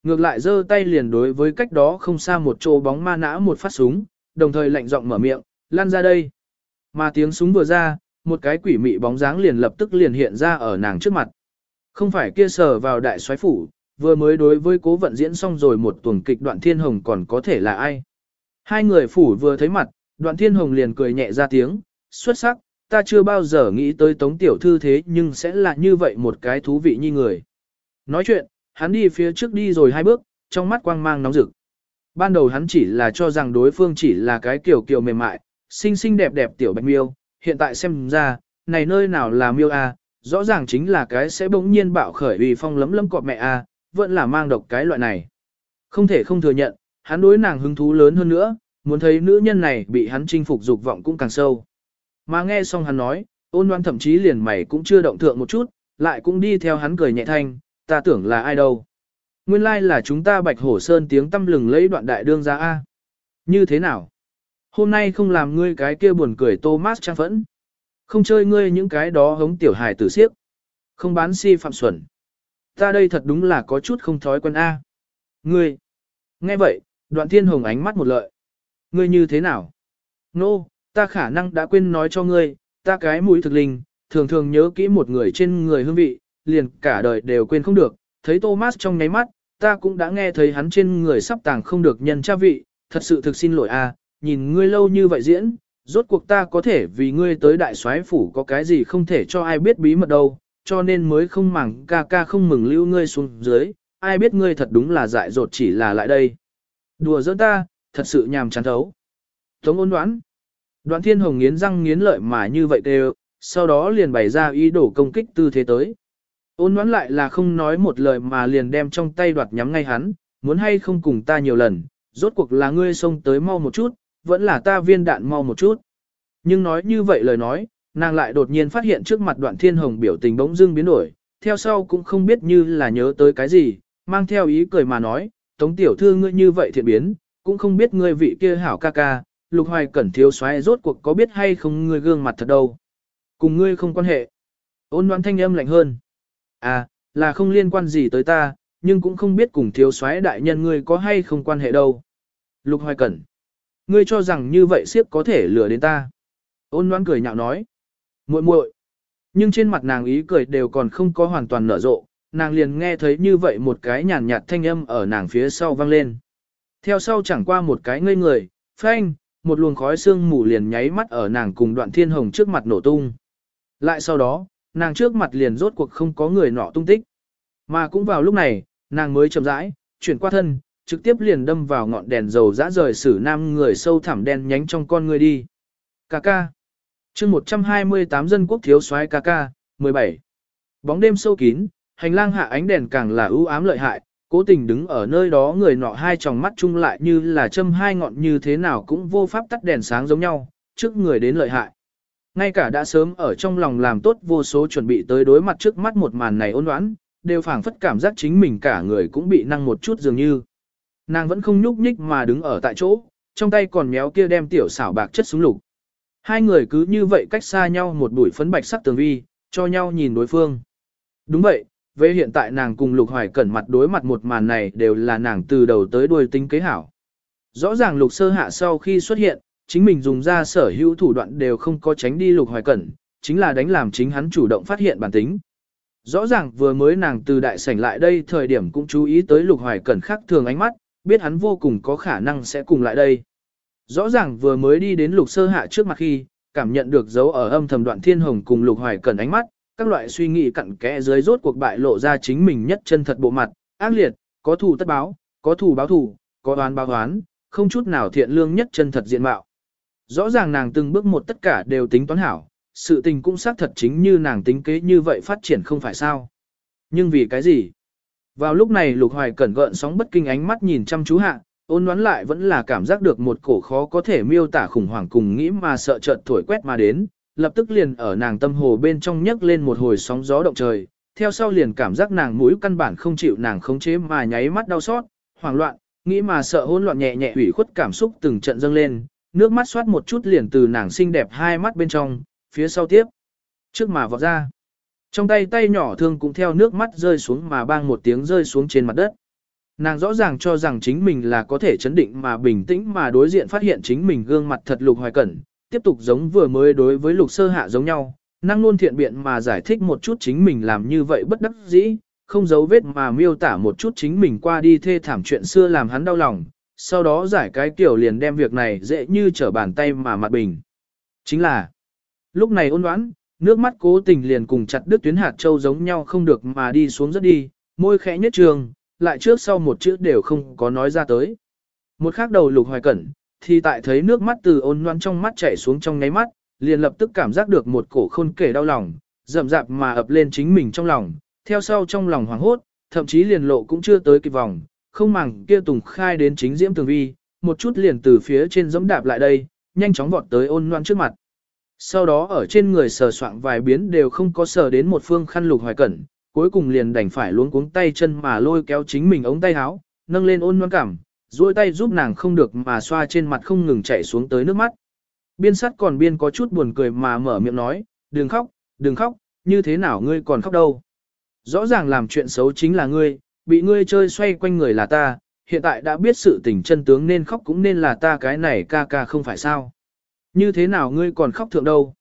Ngược lại giơ tay liền đối với cách đó không xa một chỗ bóng ma nã một phát súng, đồng thời lạnh giọng mở miệng, "Lan ra đây." Mà tiếng súng vừa ra, một cái quỷ mị bóng dáng liền lập tức liền hiện ra ở nàng trước mặt. Không phải kia sờ vào đại soái phủ, vừa mới đối với Cố Vận diễn xong rồi một tuần kịch Đoạn Thiên Hồng còn có thể là ai. Hai người phủ vừa thấy mặt, Đoạn Thiên Hồng liền cười nhẹ ra tiếng, "Xuất sắc, ta chưa bao giờ nghĩ tới Tống tiểu thư thế nhưng sẽ là như vậy một cái thú vị như người." Nói chuyện, hắn đi phía trước đi rồi hai bước, trong mắt quang mang nóng rực. Ban đầu hắn chỉ là cho rằng đối phương chỉ là cái kiểu kiểu mềm mại, xinh xinh đẹp đẹp tiểu bạch miêu, hiện tại xem ra, này nơi nào là miêu a, rõ ràng chính là cái sẽ bỗng nhiên bạo khởi uy phong lấm lấm cọp mẹ a, vẫn là mang độc cái loại này. Không thể không thừa nhận, hắn đối nàng hứng thú lớn hơn nữa, muốn thấy nữ nhân này bị hắn chinh phục dục vọng cũng càng sâu. Mà nghe xong hắn nói, Ôn Loan thậm chí liền mày cũng chưa động thượng một chút, lại cũng đi theo hắn cười nhẹ thanh, "Ta tưởng là ai đâu. Nguyên lai là chúng ta Bạch Hổ Sơn tiếng tăm lừng lấy Đoạn đại đương gia a. Như thế nào? Hôm nay không làm ngươi cái kia buồn cười Thomas trang phẫn. Không chơi ngươi những cái đó hống tiểu hài tử siếc. Không bán si phạm xuẩn. Ta đây thật đúng là có chút không thói quen a." Ngươi. Nghe vậy, Đoạn Thiên Hồng ánh mắt một lợi. "Ngươi như thế nào?" "Nô, ta khả năng đã quên nói cho ngươi, ta cái mũi thực linh, thường thường nhớ kỹ một người trên người hương vị, liền cả đời đều quên không được. Thấy Thomas trong nháy mắt, ta cũng đã nghe thấy hắn trên người sắp tàng không được nhân cha vị, thật sự thực xin lỗi a, nhìn ngươi lâu như vậy diễn, rốt cuộc ta có thể vì ngươi tới đại soái phủ có cái gì không thể cho ai biết bí mật đâu, cho nên mới không màng ca ca không mừng lưu ngươi xuống dưới, ai biết ngươi thật đúng là dại dột chỉ là lại đây. Đùa giỡn ta, thật sự nhàm chán thấu." Tống Ôn Đoán. Đoạn Thiên Hồng nghiến răng nghiến lợi mà như vậy đều, sau đó liền bày ra ý đồ công kích tư thế tới. Ôn Đoán lại là không nói một lời mà liền đem trong tay đoạt nhắm ngay hắn, "Muốn hay không cùng ta nhiều lần, rốt cuộc là ngươi xông tới mau một chút, vẫn là ta viên đạn mau một chút." Nhưng nói như vậy lời nói, nàng lại đột nhiên phát hiện trước mặt Đoạn Thiên Hồng biểu tình bỗng dưng biến đổi, theo sau cũng không biết như là nhớ tới cái gì, mang theo ý cười mà nói, "Tống tiểu thư ngươi như vậy thiện biến, cũng không biết ngươi vị kia hảo ca ca, Lục Hoài Cẩn thiếu soái rốt cuộc có biết hay không ngươi gương mặt thật đâu. Cùng ngươi không quan hệ." Ôn Đoán thanh âm lạnh hơn. "À, là không liên quan gì tới ta, nhưng cũng không biết cùng thiếu soái đại nhân ngươi có hay không quan hệ đâu." "Lục Hoài Cẩn, ngươi cho rằng như vậy siếp có thể lừa đến ta?" Ôn Đoán cười nhạo nói. "Muội muội." Nhưng trên mặt nàng ý cười đều còn không có hoàn toàn nở rộ, nàng liền nghe thấy như vậy một cái nhàn nhạt thanh âm ở nàng phía sau vang lên. Theo sau chẳng qua một cái ngây người, phanh, một luồng khói sương mù liền nháy mắt ở nàng cùng Đoạn Thiên Hồng trước mặt nổ tung. Lại sau đó, nàng trước mặt liền rốt cuộc không có người nọ tung tích. Mà cũng vào lúc này, nàng mới chậm rãi, chuyển qua thân, trực tiếp liền đâm vào ngọn đèn dầu dã rời sử nam người sâu thẳm đen nhánh trong con người đi. Cà ca. Chương 128 dân quốc thiếu soái ca ca, 17. Bóng đêm sâu kín, hành lang hạ ánh đèn càng là ưu ám lợi hại, cố tình đứng ở nơi đó người nọ hai tròng mắt chung lại như là châm hai ngọn như thế nào cũng vô pháp tắt đèn sáng giống nhau, trước người đến lợi hại. Ngay cả đã sớm ở trong lòng làm tốt vô số chuẩn bị tới đối mặt trước mắt một màn này Ôn Đoán, đều phảng phất cảm giác chính mình cả người cũng bị năng một chút dường như. Nàng vẫn không nhúc nhích mà đứng ở tại chỗ, trong tay còn méo kia đem tiểu xảo bạc chất súng lục. Hai người cứ như vậy cách xa nhau một bụi phấn bạch sắc tường vi, cho nhau nhìn đối phương. Đúng vậy, về hiện tại nàng cùng Lục Hoài Cẩn mặt đối mặt một màn này đều là nàng từ đầu tới đuôi tính kế hảo. Rõ ràng Lục Sơ Hạ sau khi xuất hiện, chính mình dùng ra sở hữu thủ đoạn đều không có tránh đi Lục Hoài Cẩn, chính là đánh làm chính hắn chủ động phát hiện bản tính. Rõ ràng vừa mới nàng từ đại sảnh lại đây thời điểm cũng chú ý tới Lục Hoài Cẩn khác thường ánh mắt, biết hắn vô cùng có khả năng sẽ cùng lại đây. Rõ ràng vừa mới đi đến Lục Sơ Hạ trước mặt khi, cảm nhận được dấu ở âm thầm Đoạn Thiên Hồng cùng Lục Hoài Cẩn ánh mắt, các loại suy nghĩ cặn kẽ dưới rốt cuộc bại lộ ra chính mình nhất chân thật bộ mặt, ác liệt, có thù tất báo, có thù báo thù, có oán báo oán, không chút nào thiện lương nhất chân thật diện mạo. Rõ ràng nàng từng bước một tất cả đều tính toán hảo, sự tình cũng xác thật chính như nàng tính kế như vậy phát triển không phải sao. Nhưng vì cái gì? Vào lúc này Lục Hoài Cẩn gợn sóng bất kinh ánh mắt nhìn chăm chú Hạ, Ôn Đoán lại vẫn là cảm giác được một cổ khó có thể miêu tả khủng hoảng cùng nghĩ mà sợ chợt thổi quét mà đến, lập tức liền ở nàng tâm hồ bên trong nhấc lên một hồi sóng gió động trời, theo sau liền cảm giác nàng mũi căn bản không chịu nàng khống chế mà nháy mắt đau xót, hoảng loạn, nghĩ mà sợ hỗn loạn nhẹ nhẹ ủy khuất cảm xúc từng trận dâng lên, nước mắt xoát một chút liền từ nàng xinh đẹp hai mắt bên trong, phía sau tiếp, trước mà vọt ra. Trong tay tay nhỏ thương cũng theo nước mắt rơi xuống mà bang một tiếng rơi xuống trên mặt đất. Nàng rõ ràng cho rằng chính mình là có thể chấn định mà bình tĩnh mà đối diện phát hiện chính mình gương mặt thật Lục Hoài Cẩn, tiếp tục giống vừa mới đối với Lục Sơ Hạ giống nhau, năng luôn thiện biện mà giải thích một chút chính mình làm như vậy bất đắc dĩ, không giấu vết mà miêu tả một chút chính mình qua đi thê thảm chuyện xưa làm hắn đau lòng, sau đó giải cái kiểu liền đem việc này dễ như trở bàn tay mà mặt bình. Chính là, lúc này ôn đoán, nước mắt cố tình liền cùng chặt đứt tuyến hạt châu giống nhau không được mà đi xuống rất đi, môi khẽ nhất trường, lại trước sau một chữ đều không có nói ra tới. Một khắc đầu Lục Hoài Cẩn, thì tại thấy nước mắt từ ôn đoán trong mắt chảy xuống trong nháy mắt, liền lập tức cảm giác được một cổ khôn kể đau lòng, rậm rạp mà ập lên chính mình trong lòng, theo sau trong lòng hoảng hốt, thậm chí liền lộ cũng chưa tới kịp vòng, không màng kia Tùng Khai đến chính Diễm Tường Vi, một chút liền từ phía trên giẫm đạp lại đây, nhanh chóng vọt tới ôn loan trước mặt. Sau đó ở trên người sờ soạng vài biến đều không có sờ đến một phương khăn Lục Hoài Cẩn, cuối cùng liền đành phải luống cuống tay chân mà lôi kéo chính mình ống tay áo, nâng lên ôn loan cảm, duỗi tay giúp nàng không được mà xoa trên mặt không ngừng chảy xuống tới nước mắt. Biên sát còn biên có chút buồn cười mà mở miệng nói, đừng khóc, như thế nào ngươi còn khóc đâu. Rõ ràng làm chuyện xấu chính là ngươi, bị ngươi chơi xoay quanh người là ta, hiện tại đã biết sự tình chân tướng nên khóc cũng nên là ta, cái này ca ca không phải sao. Như thế nào ngươi còn khóc thượng đâu.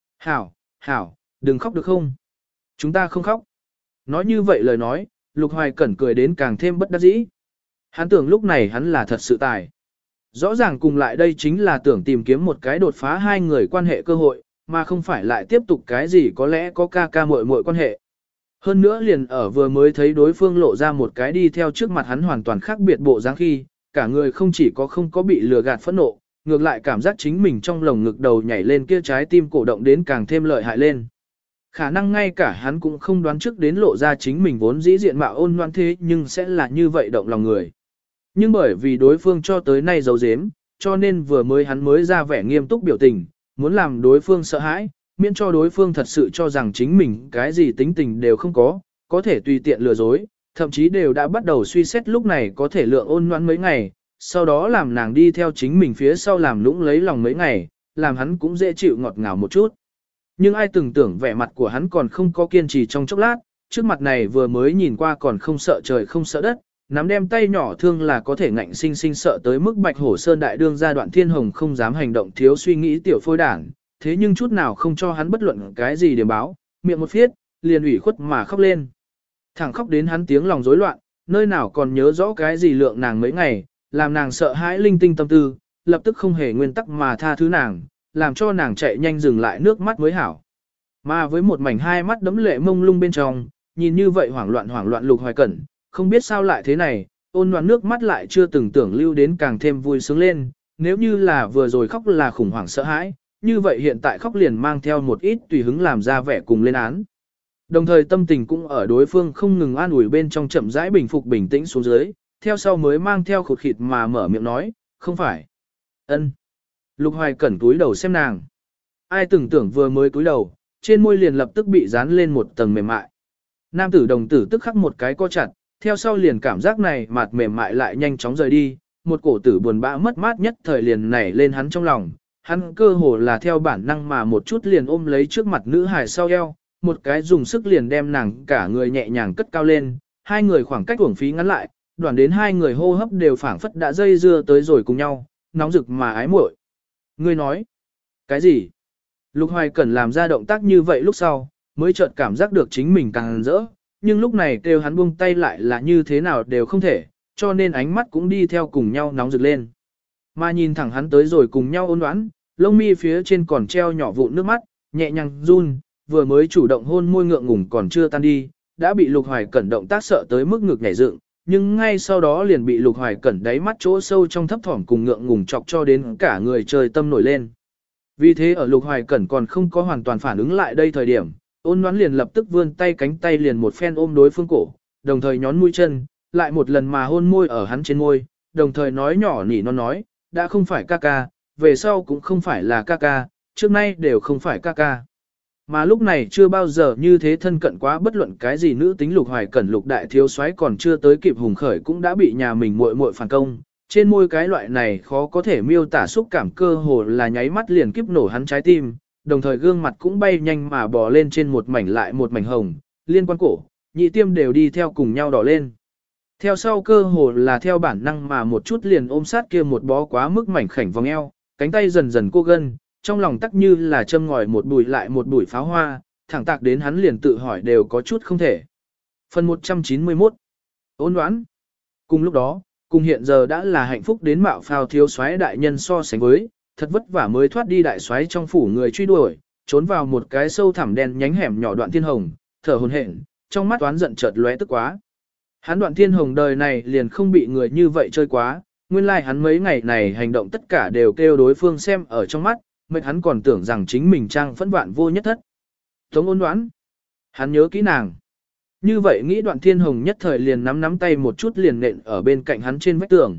Hảo, đừng khóc được không? Chúng ta không khóc. Nói như vậy lời nói, Lục Hoài Cẩn cười đến càng thêm bất đắc dĩ. Hắn tưởng lúc này hắn là thật sự tài. Rõ ràng cùng lại đây chính là tưởng tìm kiếm một cái đột phá hai người quan hệ cơ hội, mà không phải lại tiếp tục cái gì có lẽ có ca ca muội muội quan hệ. Hơn nữa liền ở vừa mới thấy đối phương lộ ra một cái đi theo trước mặt hắn hoàn toàn khác biệt bộ dáng khi, cả người không chỉ có không có bị lừa gạt phẫn nộ, ngược lại cảm giác chính mình trong lồng ngực đầu nhảy lên kia trái tim cổ động đến càng thêm lợi hại lên. Khả năng ngay cả hắn cũng không đoán trước đến lộ ra chính mình vốn dĩ diện mạo ôn loan thế nhưng sẽ là như vậy động lòng người. Nhưng bởi vì đối phương cho tới nay giấu giếm, cho nên vừa mới hắn mới ra vẻ nghiêm túc biểu tình, muốn làm đối phương sợ hãi, miễn cho đối phương thật sự cho rằng chính mình cái gì tính tình đều không có thể tùy tiện lừa dối, thậm chí đều đã bắt đầu suy xét lúc này có thể lượng ôn noãn mấy ngày, sau đó làm nàng đi theo chính mình phía sau làm lũng lấy lòng mấy ngày, làm hắn cũng dễ chịu ngọt ngào một chút. Nhưng ai từng tưởng vẻ mặt của hắn còn không có kiên trì trong chốc lát, trước mặt này vừa mới nhìn qua còn không sợ trời không sợ đất, nắm đem tay nhỏ thương là có thể ngạnh sinh sinh sợ tới mức Bạch Hổ Sơn đại đương gia Đoạn Thiên Hồng không dám hành động thiếu suy nghĩ tiểu phôi đảng, thế nhưng chút nào không cho hắn bất luận cái gì điểm báo, miệng một phiết, liền ủy khuất mà khóc lên. Thẳng khóc đến hắn tiếng lòng rối loạn, nơi nào còn nhớ rõ cái gì lượng nàng mấy ngày, làm nàng sợ hãi linh tinh tâm tư, lập tức không hề nguyên tắc mà tha thứ nàng, làm cho nàng chạy nhanh dừng lại nước mắt mới hảo. Mà với một mảnh hai mắt đấm lệ mông lung bên trong, nhìn như vậy hoảng loạn Lục Hoài Cẩn, không biết sao lại thế này, ôn loạn nước mắt lại chưa từng tưởng lưu đến càng thêm vui sướng lên, nếu như là vừa rồi khóc là khủng hoảng sợ hãi, như vậy hiện tại khóc liền mang theo một ít tùy hứng làm ra vẻ cùng lên án. Đồng thời tâm tình cũng ở đối phương không ngừng an ủi bên trong chậm rãi bình phục bình tĩnh xuống dưới, theo sau mới mang theo khụt khịt mà mở miệng nói, không phải. Ân. Lục Hoài Cẩn túi đầu xem nàng. Ai từng tưởng vừa mới túi đầu, trên môi liền lập tức bị dán lên một tầng mềm mại. Nam tử đồng tử tức khắc một cái co chặt, theo sau liền cảm giác này mặt mềm mại lại nhanh chóng rời đi, một cổ tử buồn bã mất mát nhất thời liền nảy lên hắn trong lòng. Hắn cơ hồ là theo bản năng mà một chút liền ôm lấy trước mặt nữ hài sau eo, một cái dùng sức liền đem nàng cả người nhẹ nhàng cất cao lên, hai người khoảng cách uổng phí ngắn lại, đoạn đến hai người hô hấp đều phảng phất đã dây dưa tới rồi cùng nhau, nóng rực mà ái muội. Ngươi nói, cái gì? Lục Hoài Cẩn làm ra động tác như vậy lúc sau, mới chợt cảm giác được chính mình càng rỡ, nhưng lúc này kêu hắn buông tay lại là như thế nào đều không thể, cho nên ánh mắt cũng đi theo cùng nhau nóng rực lên. Mà nhìn thẳng hắn tới rồi cùng nhau ôn đoán, lông mi phía trên còn treo nhỏ vụn nước mắt, nhẹ nhàng run, vừa mới chủ động hôn môi ngượng ngùng còn chưa tan đi, đã bị Lục Hoài Cẩn động tác sợ tới mức ngực nhảy dựng, nhưng ngay sau đó liền bị Lục Hoài Cẩn đáy mắt chỗ sâu trong thấp thỏm cùng ngượng ngùng chọc cho đến cả người trời tâm nổi lên. Vì thế ở Lục Hoài Cẩn còn không có hoàn toàn phản ứng lại đây thời điểm, ôn đoán liền lập tức vươn tay cánh tay liền một phen ôm đối phương cổ, đồng thời nhón mũi chân, lại một lần mà hôn môi ở hắn trên môi, đồng thời nói nhỏ nỉ non nói, đã không phải ca ca, về sau cũng không phải là ca ca, trước nay đều không phải ca ca. Mà lúc này chưa bao giờ như thế thân cận quá bất luận cái gì nữ tính Lục Hoài Cẩn Lục đại thiếu soái còn chưa tới kịp hùng khởi cũng đã bị nhà mình muội muội phản công. Trên môi cái loại này khó có thể miêu tả xúc cảm cơ hồ là nháy mắt liền kiếp nổ hắn trái tim, đồng thời gương mặt cũng bay nhanh mà bò lên trên một mảnh lại một mảnh hồng, liên quan cổ, nhị tiêm đều đi theo cùng nhau đỏ lên. Theo sau cơ hồ là theo bản năng mà một chút liền ôm sát kia một bó quá mức mảnh khảnh vòng eo, cánh tay dần dần cô gân, trong lòng tắc như là châm ngòi một bụi lại một bụi pháo hoa, thẳng tạc đến hắn liền tự hỏi đều có chút không thể. Phần 191 Ôn đoán. Cùng lúc đó, cùng hiện giờ đã là hạnh phúc đến mạo phao thiếu soái đại nhân so sánh với, thật vất vả mới thoát đi đại soái trong phủ người truy đuổi, trốn vào một cái sâu thẳm đen nhánh hẻm nhỏ Đoạn Thiên Hồng, thở hổn hển, trong mắt toán giận chợt lóe tức quá. Hắn Đoạn Thiên Hồng đời này liền không bị người như vậy chơi quá, nguyên lai hắn mấy ngày này hành động tất cả đều kêu đối phương xem ở trong mắt, mệt hắn còn tưởng rằng chính mình trang phẫn vạn vô nhất thất. Tống Ôn Đoán, hắn nhớ kỹ nàng. Như vậy nghĩ Đoạn Thiên Hồng nhất thời liền nắm tay một chút liền nện ở bên cạnh hắn trên vách tường.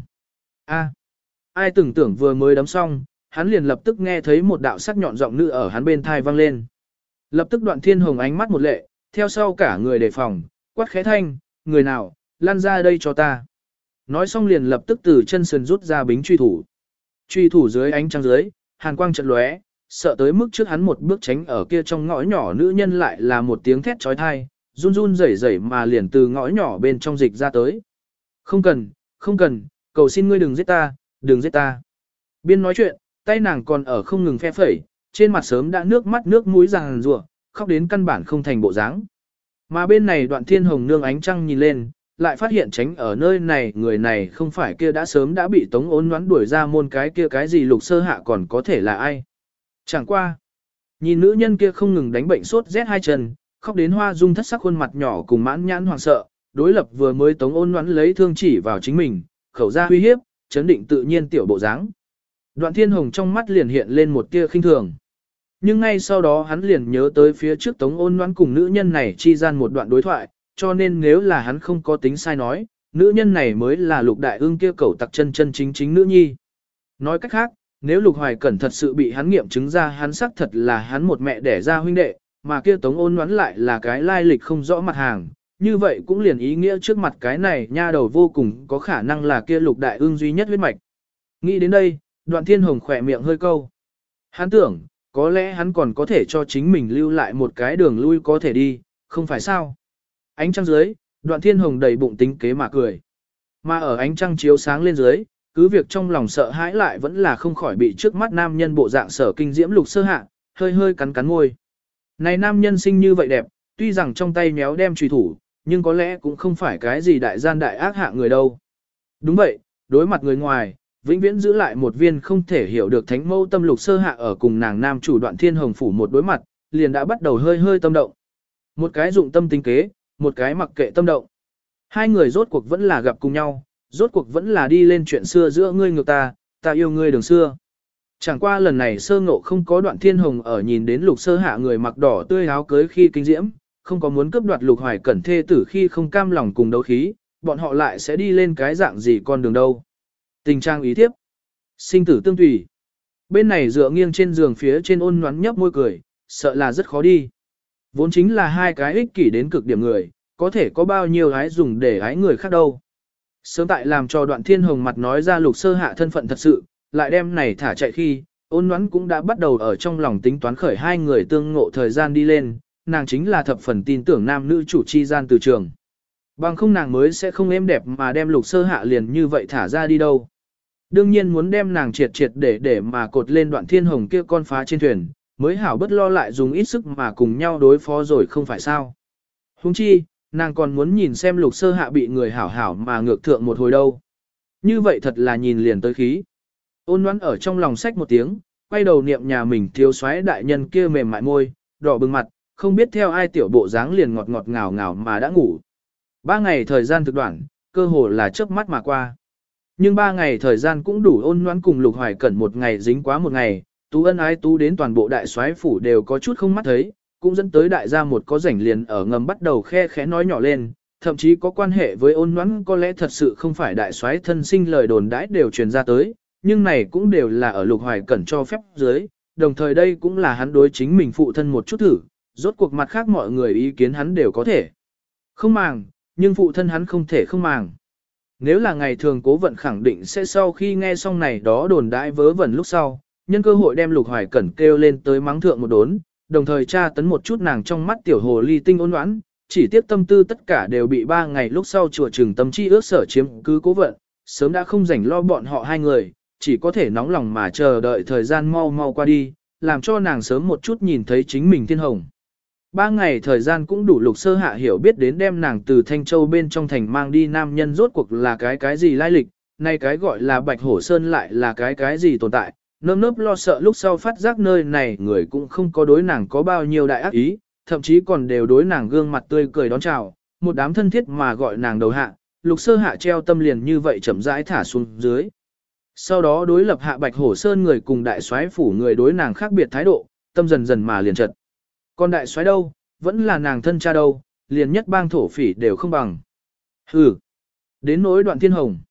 Ai tưởng tượng vừa mới đấm xong, hắn liền lập tức nghe thấy một đạo sắc nhọn giọng nữ ở hắn bên thai vang lên. Lập tức Đoạn Thiên Hồng ánh mắt một lệ, theo sau cả người đề phòng, quát khẽ thanh, người nào, lan ra đây cho ta. Nói xong liền lập tức từ chân sườn rút ra bính truy thủ. Truy thủ dưới ánh trăng dưới, hàn quang chợt lóe, sợ tới mức trước hắn một bước tránh ở kia trong ngõ nhỏ nữ nhân lại là một tiếng thét chói tai, run run rẩy rẩy mà liền từ ngõ nhỏ bên trong dịch ra tới. Không cần, không cần, cầu xin ngươi đừng giết ta, đừng giết ta. Biên nói chuyện, tay nàng còn ở không ngừng phe phẩy, trên mặt sớm đã nước mắt nước mũi ràng rùa, khóc đến căn bản không thành bộ dáng. Mà bên này Đoạn Thiên Hồng nương ánh trăng nhìn lên, lại phát hiện tránh ở nơi này người này không phải kia đã sớm đã bị Tống Ôn Ngoãn đuổi ra môn cái kia cái gì Lục Sơ Hạ còn có thể là ai. Chẳng qua. Nhìn nữ nhân kia không ngừng đánh bệnh sốt rét hai chân, khóc đến hoa dung thất sắc khuôn mặt nhỏ cùng mãn nhãn hoàng sợ, đối lập vừa mới Tống Ôn Ngoãn lấy thương chỉ vào chính mình, khẩu ra uy hiếp, chấn định tự nhiên tiểu bộ dáng. Đoạn Thiên Hồng trong mắt liền hiện lên một tia khinh thường. Nhưng ngay sau đó hắn liền nhớ tới phía trước Tống Ôn Ngoãn cùng nữ nhân này chi gian một đoạn đối thoại, cho nên nếu là hắn không có tính sai nói, nữ nhân này mới là Lục Đại Ưng kia cẩu tặc chân chân chính chính nữ nhi. Nói cách khác, nếu Lục Hoài Cẩn thật sự bị hắn nghiệm chứng ra hắn xác thật là hắn một mẹ đẻ ra huynh đệ, mà kia Tống Ôn Ngoãn lại là cái lai lịch không rõ mặt hàng, như vậy cũng liền ý nghĩa trước mặt cái này nha đầu vô cùng có khả năng là kia Lục Đại Ưng duy nhất huyết mạch. Nghĩ đến đây, Đoạn Thiên Hồng khỏe miệng hơi câu. Hắn tưởng, có lẽ hắn còn có thể cho chính mình lưu lại một cái đường lui có thể đi, không phải sao? Ánh trăng dưới, Đoạn Thiên Hồng đầy bụng tính kế mà cười. Mà ở ánh trăng chiếu sáng lên dưới, cứ việc trong lòng sợ hãi lại vẫn là không khỏi bị trước mắt nam nhân bộ dạng sở kinh diễm Lục Sơ Hạ, hơi hơi cắn cắn môi. Này nam nhân sinh như vậy đẹp, tuy rằng trong tay méo đem trùy thủ, nhưng có lẽ cũng không phải cái gì đại gian đại ác hạ người đâu. Đúng vậy, đối mặt người ngoài, vĩnh viễn giữ lại một viên không thể hiểu được thánh mâu tâm Lục Sơ Hạ ở cùng nàng nam chủ Đoạn Thiên Hồng phủ một đối mặt, liền đã bắt đầu hơi hơi tâm động. Một cái dụng tâm tính kế, một cái mặc kệ tâm động. Hai người rốt cuộc vẫn là gặp cùng nhau, rốt cuộc vẫn là đi lên chuyện xưa giữa ngươi ngược ta yêu ngươi đường xưa. Chẳng qua lần này sơ ngộ không có Đoạn Thiên Hồng ở nhìn đến Lục Sơ Hạ người mặc đỏ tươi áo cưới khi kinh diễm, không có muốn cướp đoạt Lục Hoài Cẩn thê tử khi không cam lòng cùng đấu khí, bọn họ lại sẽ đi lên cái dạng gì con đường đâu. Tình trang ý thiếp, sinh tử tương tùy. Bên này dựa nghiêng trên giường phía trên ôn nhoắn nhấp môi cười, sợ là rất khó đi. Vốn chính là hai cái ích kỷ đến cực điểm người, có thể có bao nhiêu gái dùng để ái người khác đâu. Sớm tại làm cho Đoạn Thiên Hồng mặt nói ra Lục Sơ Hạ thân phận thật sự, lại đem này thả chạy khi, ôn nhoắn cũng đã bắt đầu ở trong lòng tính toán khởi hai người tương ngộ thời gian đi lên, nàng chính là thập phần tin tưởng nam nữ chủ chi gian từ trường. Bằng không nàng mới sẽ không êm đẹp mà đem Lục Sơ Hạ liền như vậy thả ra đi đâu. Đương nhiên muốn đem nàng triệt để mà cột lên Đoạn Thiên Hồng kia con phá trên thuyền, mới hảo bất lo lại dùng ít sức mà cùng nhau đối phó rồi không phải sao. Huống chi, nàng còn muốn nhìn xem Lục Sơ Hạ bị người hảo mà ngược thượng một hồi đâu. Như vậy thật là nhìn liền tới khí. Ôn Ngoãn ở trong lòng sách một tiếng, quay đầu niệm nhà mình thiếu soái đại nhân kia mềm mại môi, đỏ bừng mặt, không biết theo ai tiểu bộ dáng liền ngọt ngọt ngào ngào mà đã ngủ. 3 ngày thời gian thực đoạn, cơ hồ là chớp mắt mà qua. Nhưng 3 ngày thời gian cũng đủ Ôn Ngoãn cùng Lục Hoài Cẩn một ngày dính quá một ngày, tú ân ái tú đến toàn bộ đại soái phủ đều có chút không mắt thấy, cũng dẫn tới đại gia một có rảnh liền ở ngầm bắt đầu khe khẽ nói nhỏ lên, thậm chí có quan hệ với Ôn Ngoãn có lẽ thật sự không phải đại soái thân sinh lời đồn đãi đều truyền ra tới, nhưng này cũng đều là ở Lục Hoài Cẩn cho phép dưới, đồng thời đây cũng là hắn đối chính mình phụ thân một chút thử, rốt cuộc mặt khác mọi người ý kiến hắn đều có thể không màng, nhưng phụ thân hắn không thể không màng. Nếu là ngày thường Cố Vận khẳng định sẽ sau khi nghe xong này đó đồn đãi vớ vẩn lúc sau, nhân cơ hội đem Lục Hoài Cẩn kêu lên tới mắng thượng một đốn, đồng thời tra tấn một chút nàng trong mắt tiểu hồ ly tinh Ôn Ngoãn, chỉ tiếc tâm tư tất cả đều bị 3 ngày lúc sau chùa Trừng Tâm Chi ước sở chiếm cứ cố vận, sớm đã không rảnh lo bọn họ hai người, chỉ có thể nóng lòng mà chờ đợi thời gian mau mau qua đi, làm cho nàng sớm một chút nhìn thấy chính mình thiên hồng. 3 ngày thời gian cũng đủ Lục Sơ Hạ hiểu biết đến đem nàng từ Thanh Châu bên trong thành mang đi nam nhân rốt cuộc là cái gì lai lịch, nay cái gọi là Bạch Hổ Sơn lại là cái gì tồn tại, nơm nớp lo sợ lúc sau phát giác nơi này người cũng không có đối nàng có bao nhiêu đại ác ý, thậm chí còn đều đối nàng gương mặt tươi cười đón chào, một đám thân thiết mà gọi nàng đầu hạ, Lục Sơ Hạ treo tâm liền như vậy chậm rãi thả xuống dưới. Sau đó đối lập hạ Bạch Hổ Sơn người cùng đại soái phủ người đối nàng khác biệt thái độ, tâm dần dần mà liền trật. Còn đại soái đâu, vẫn là nàng thân cha đâu, liền nhất bang thổ phỉ đều không bằng. Hừ. Đến nỗi Đoạn Thiên Hồng.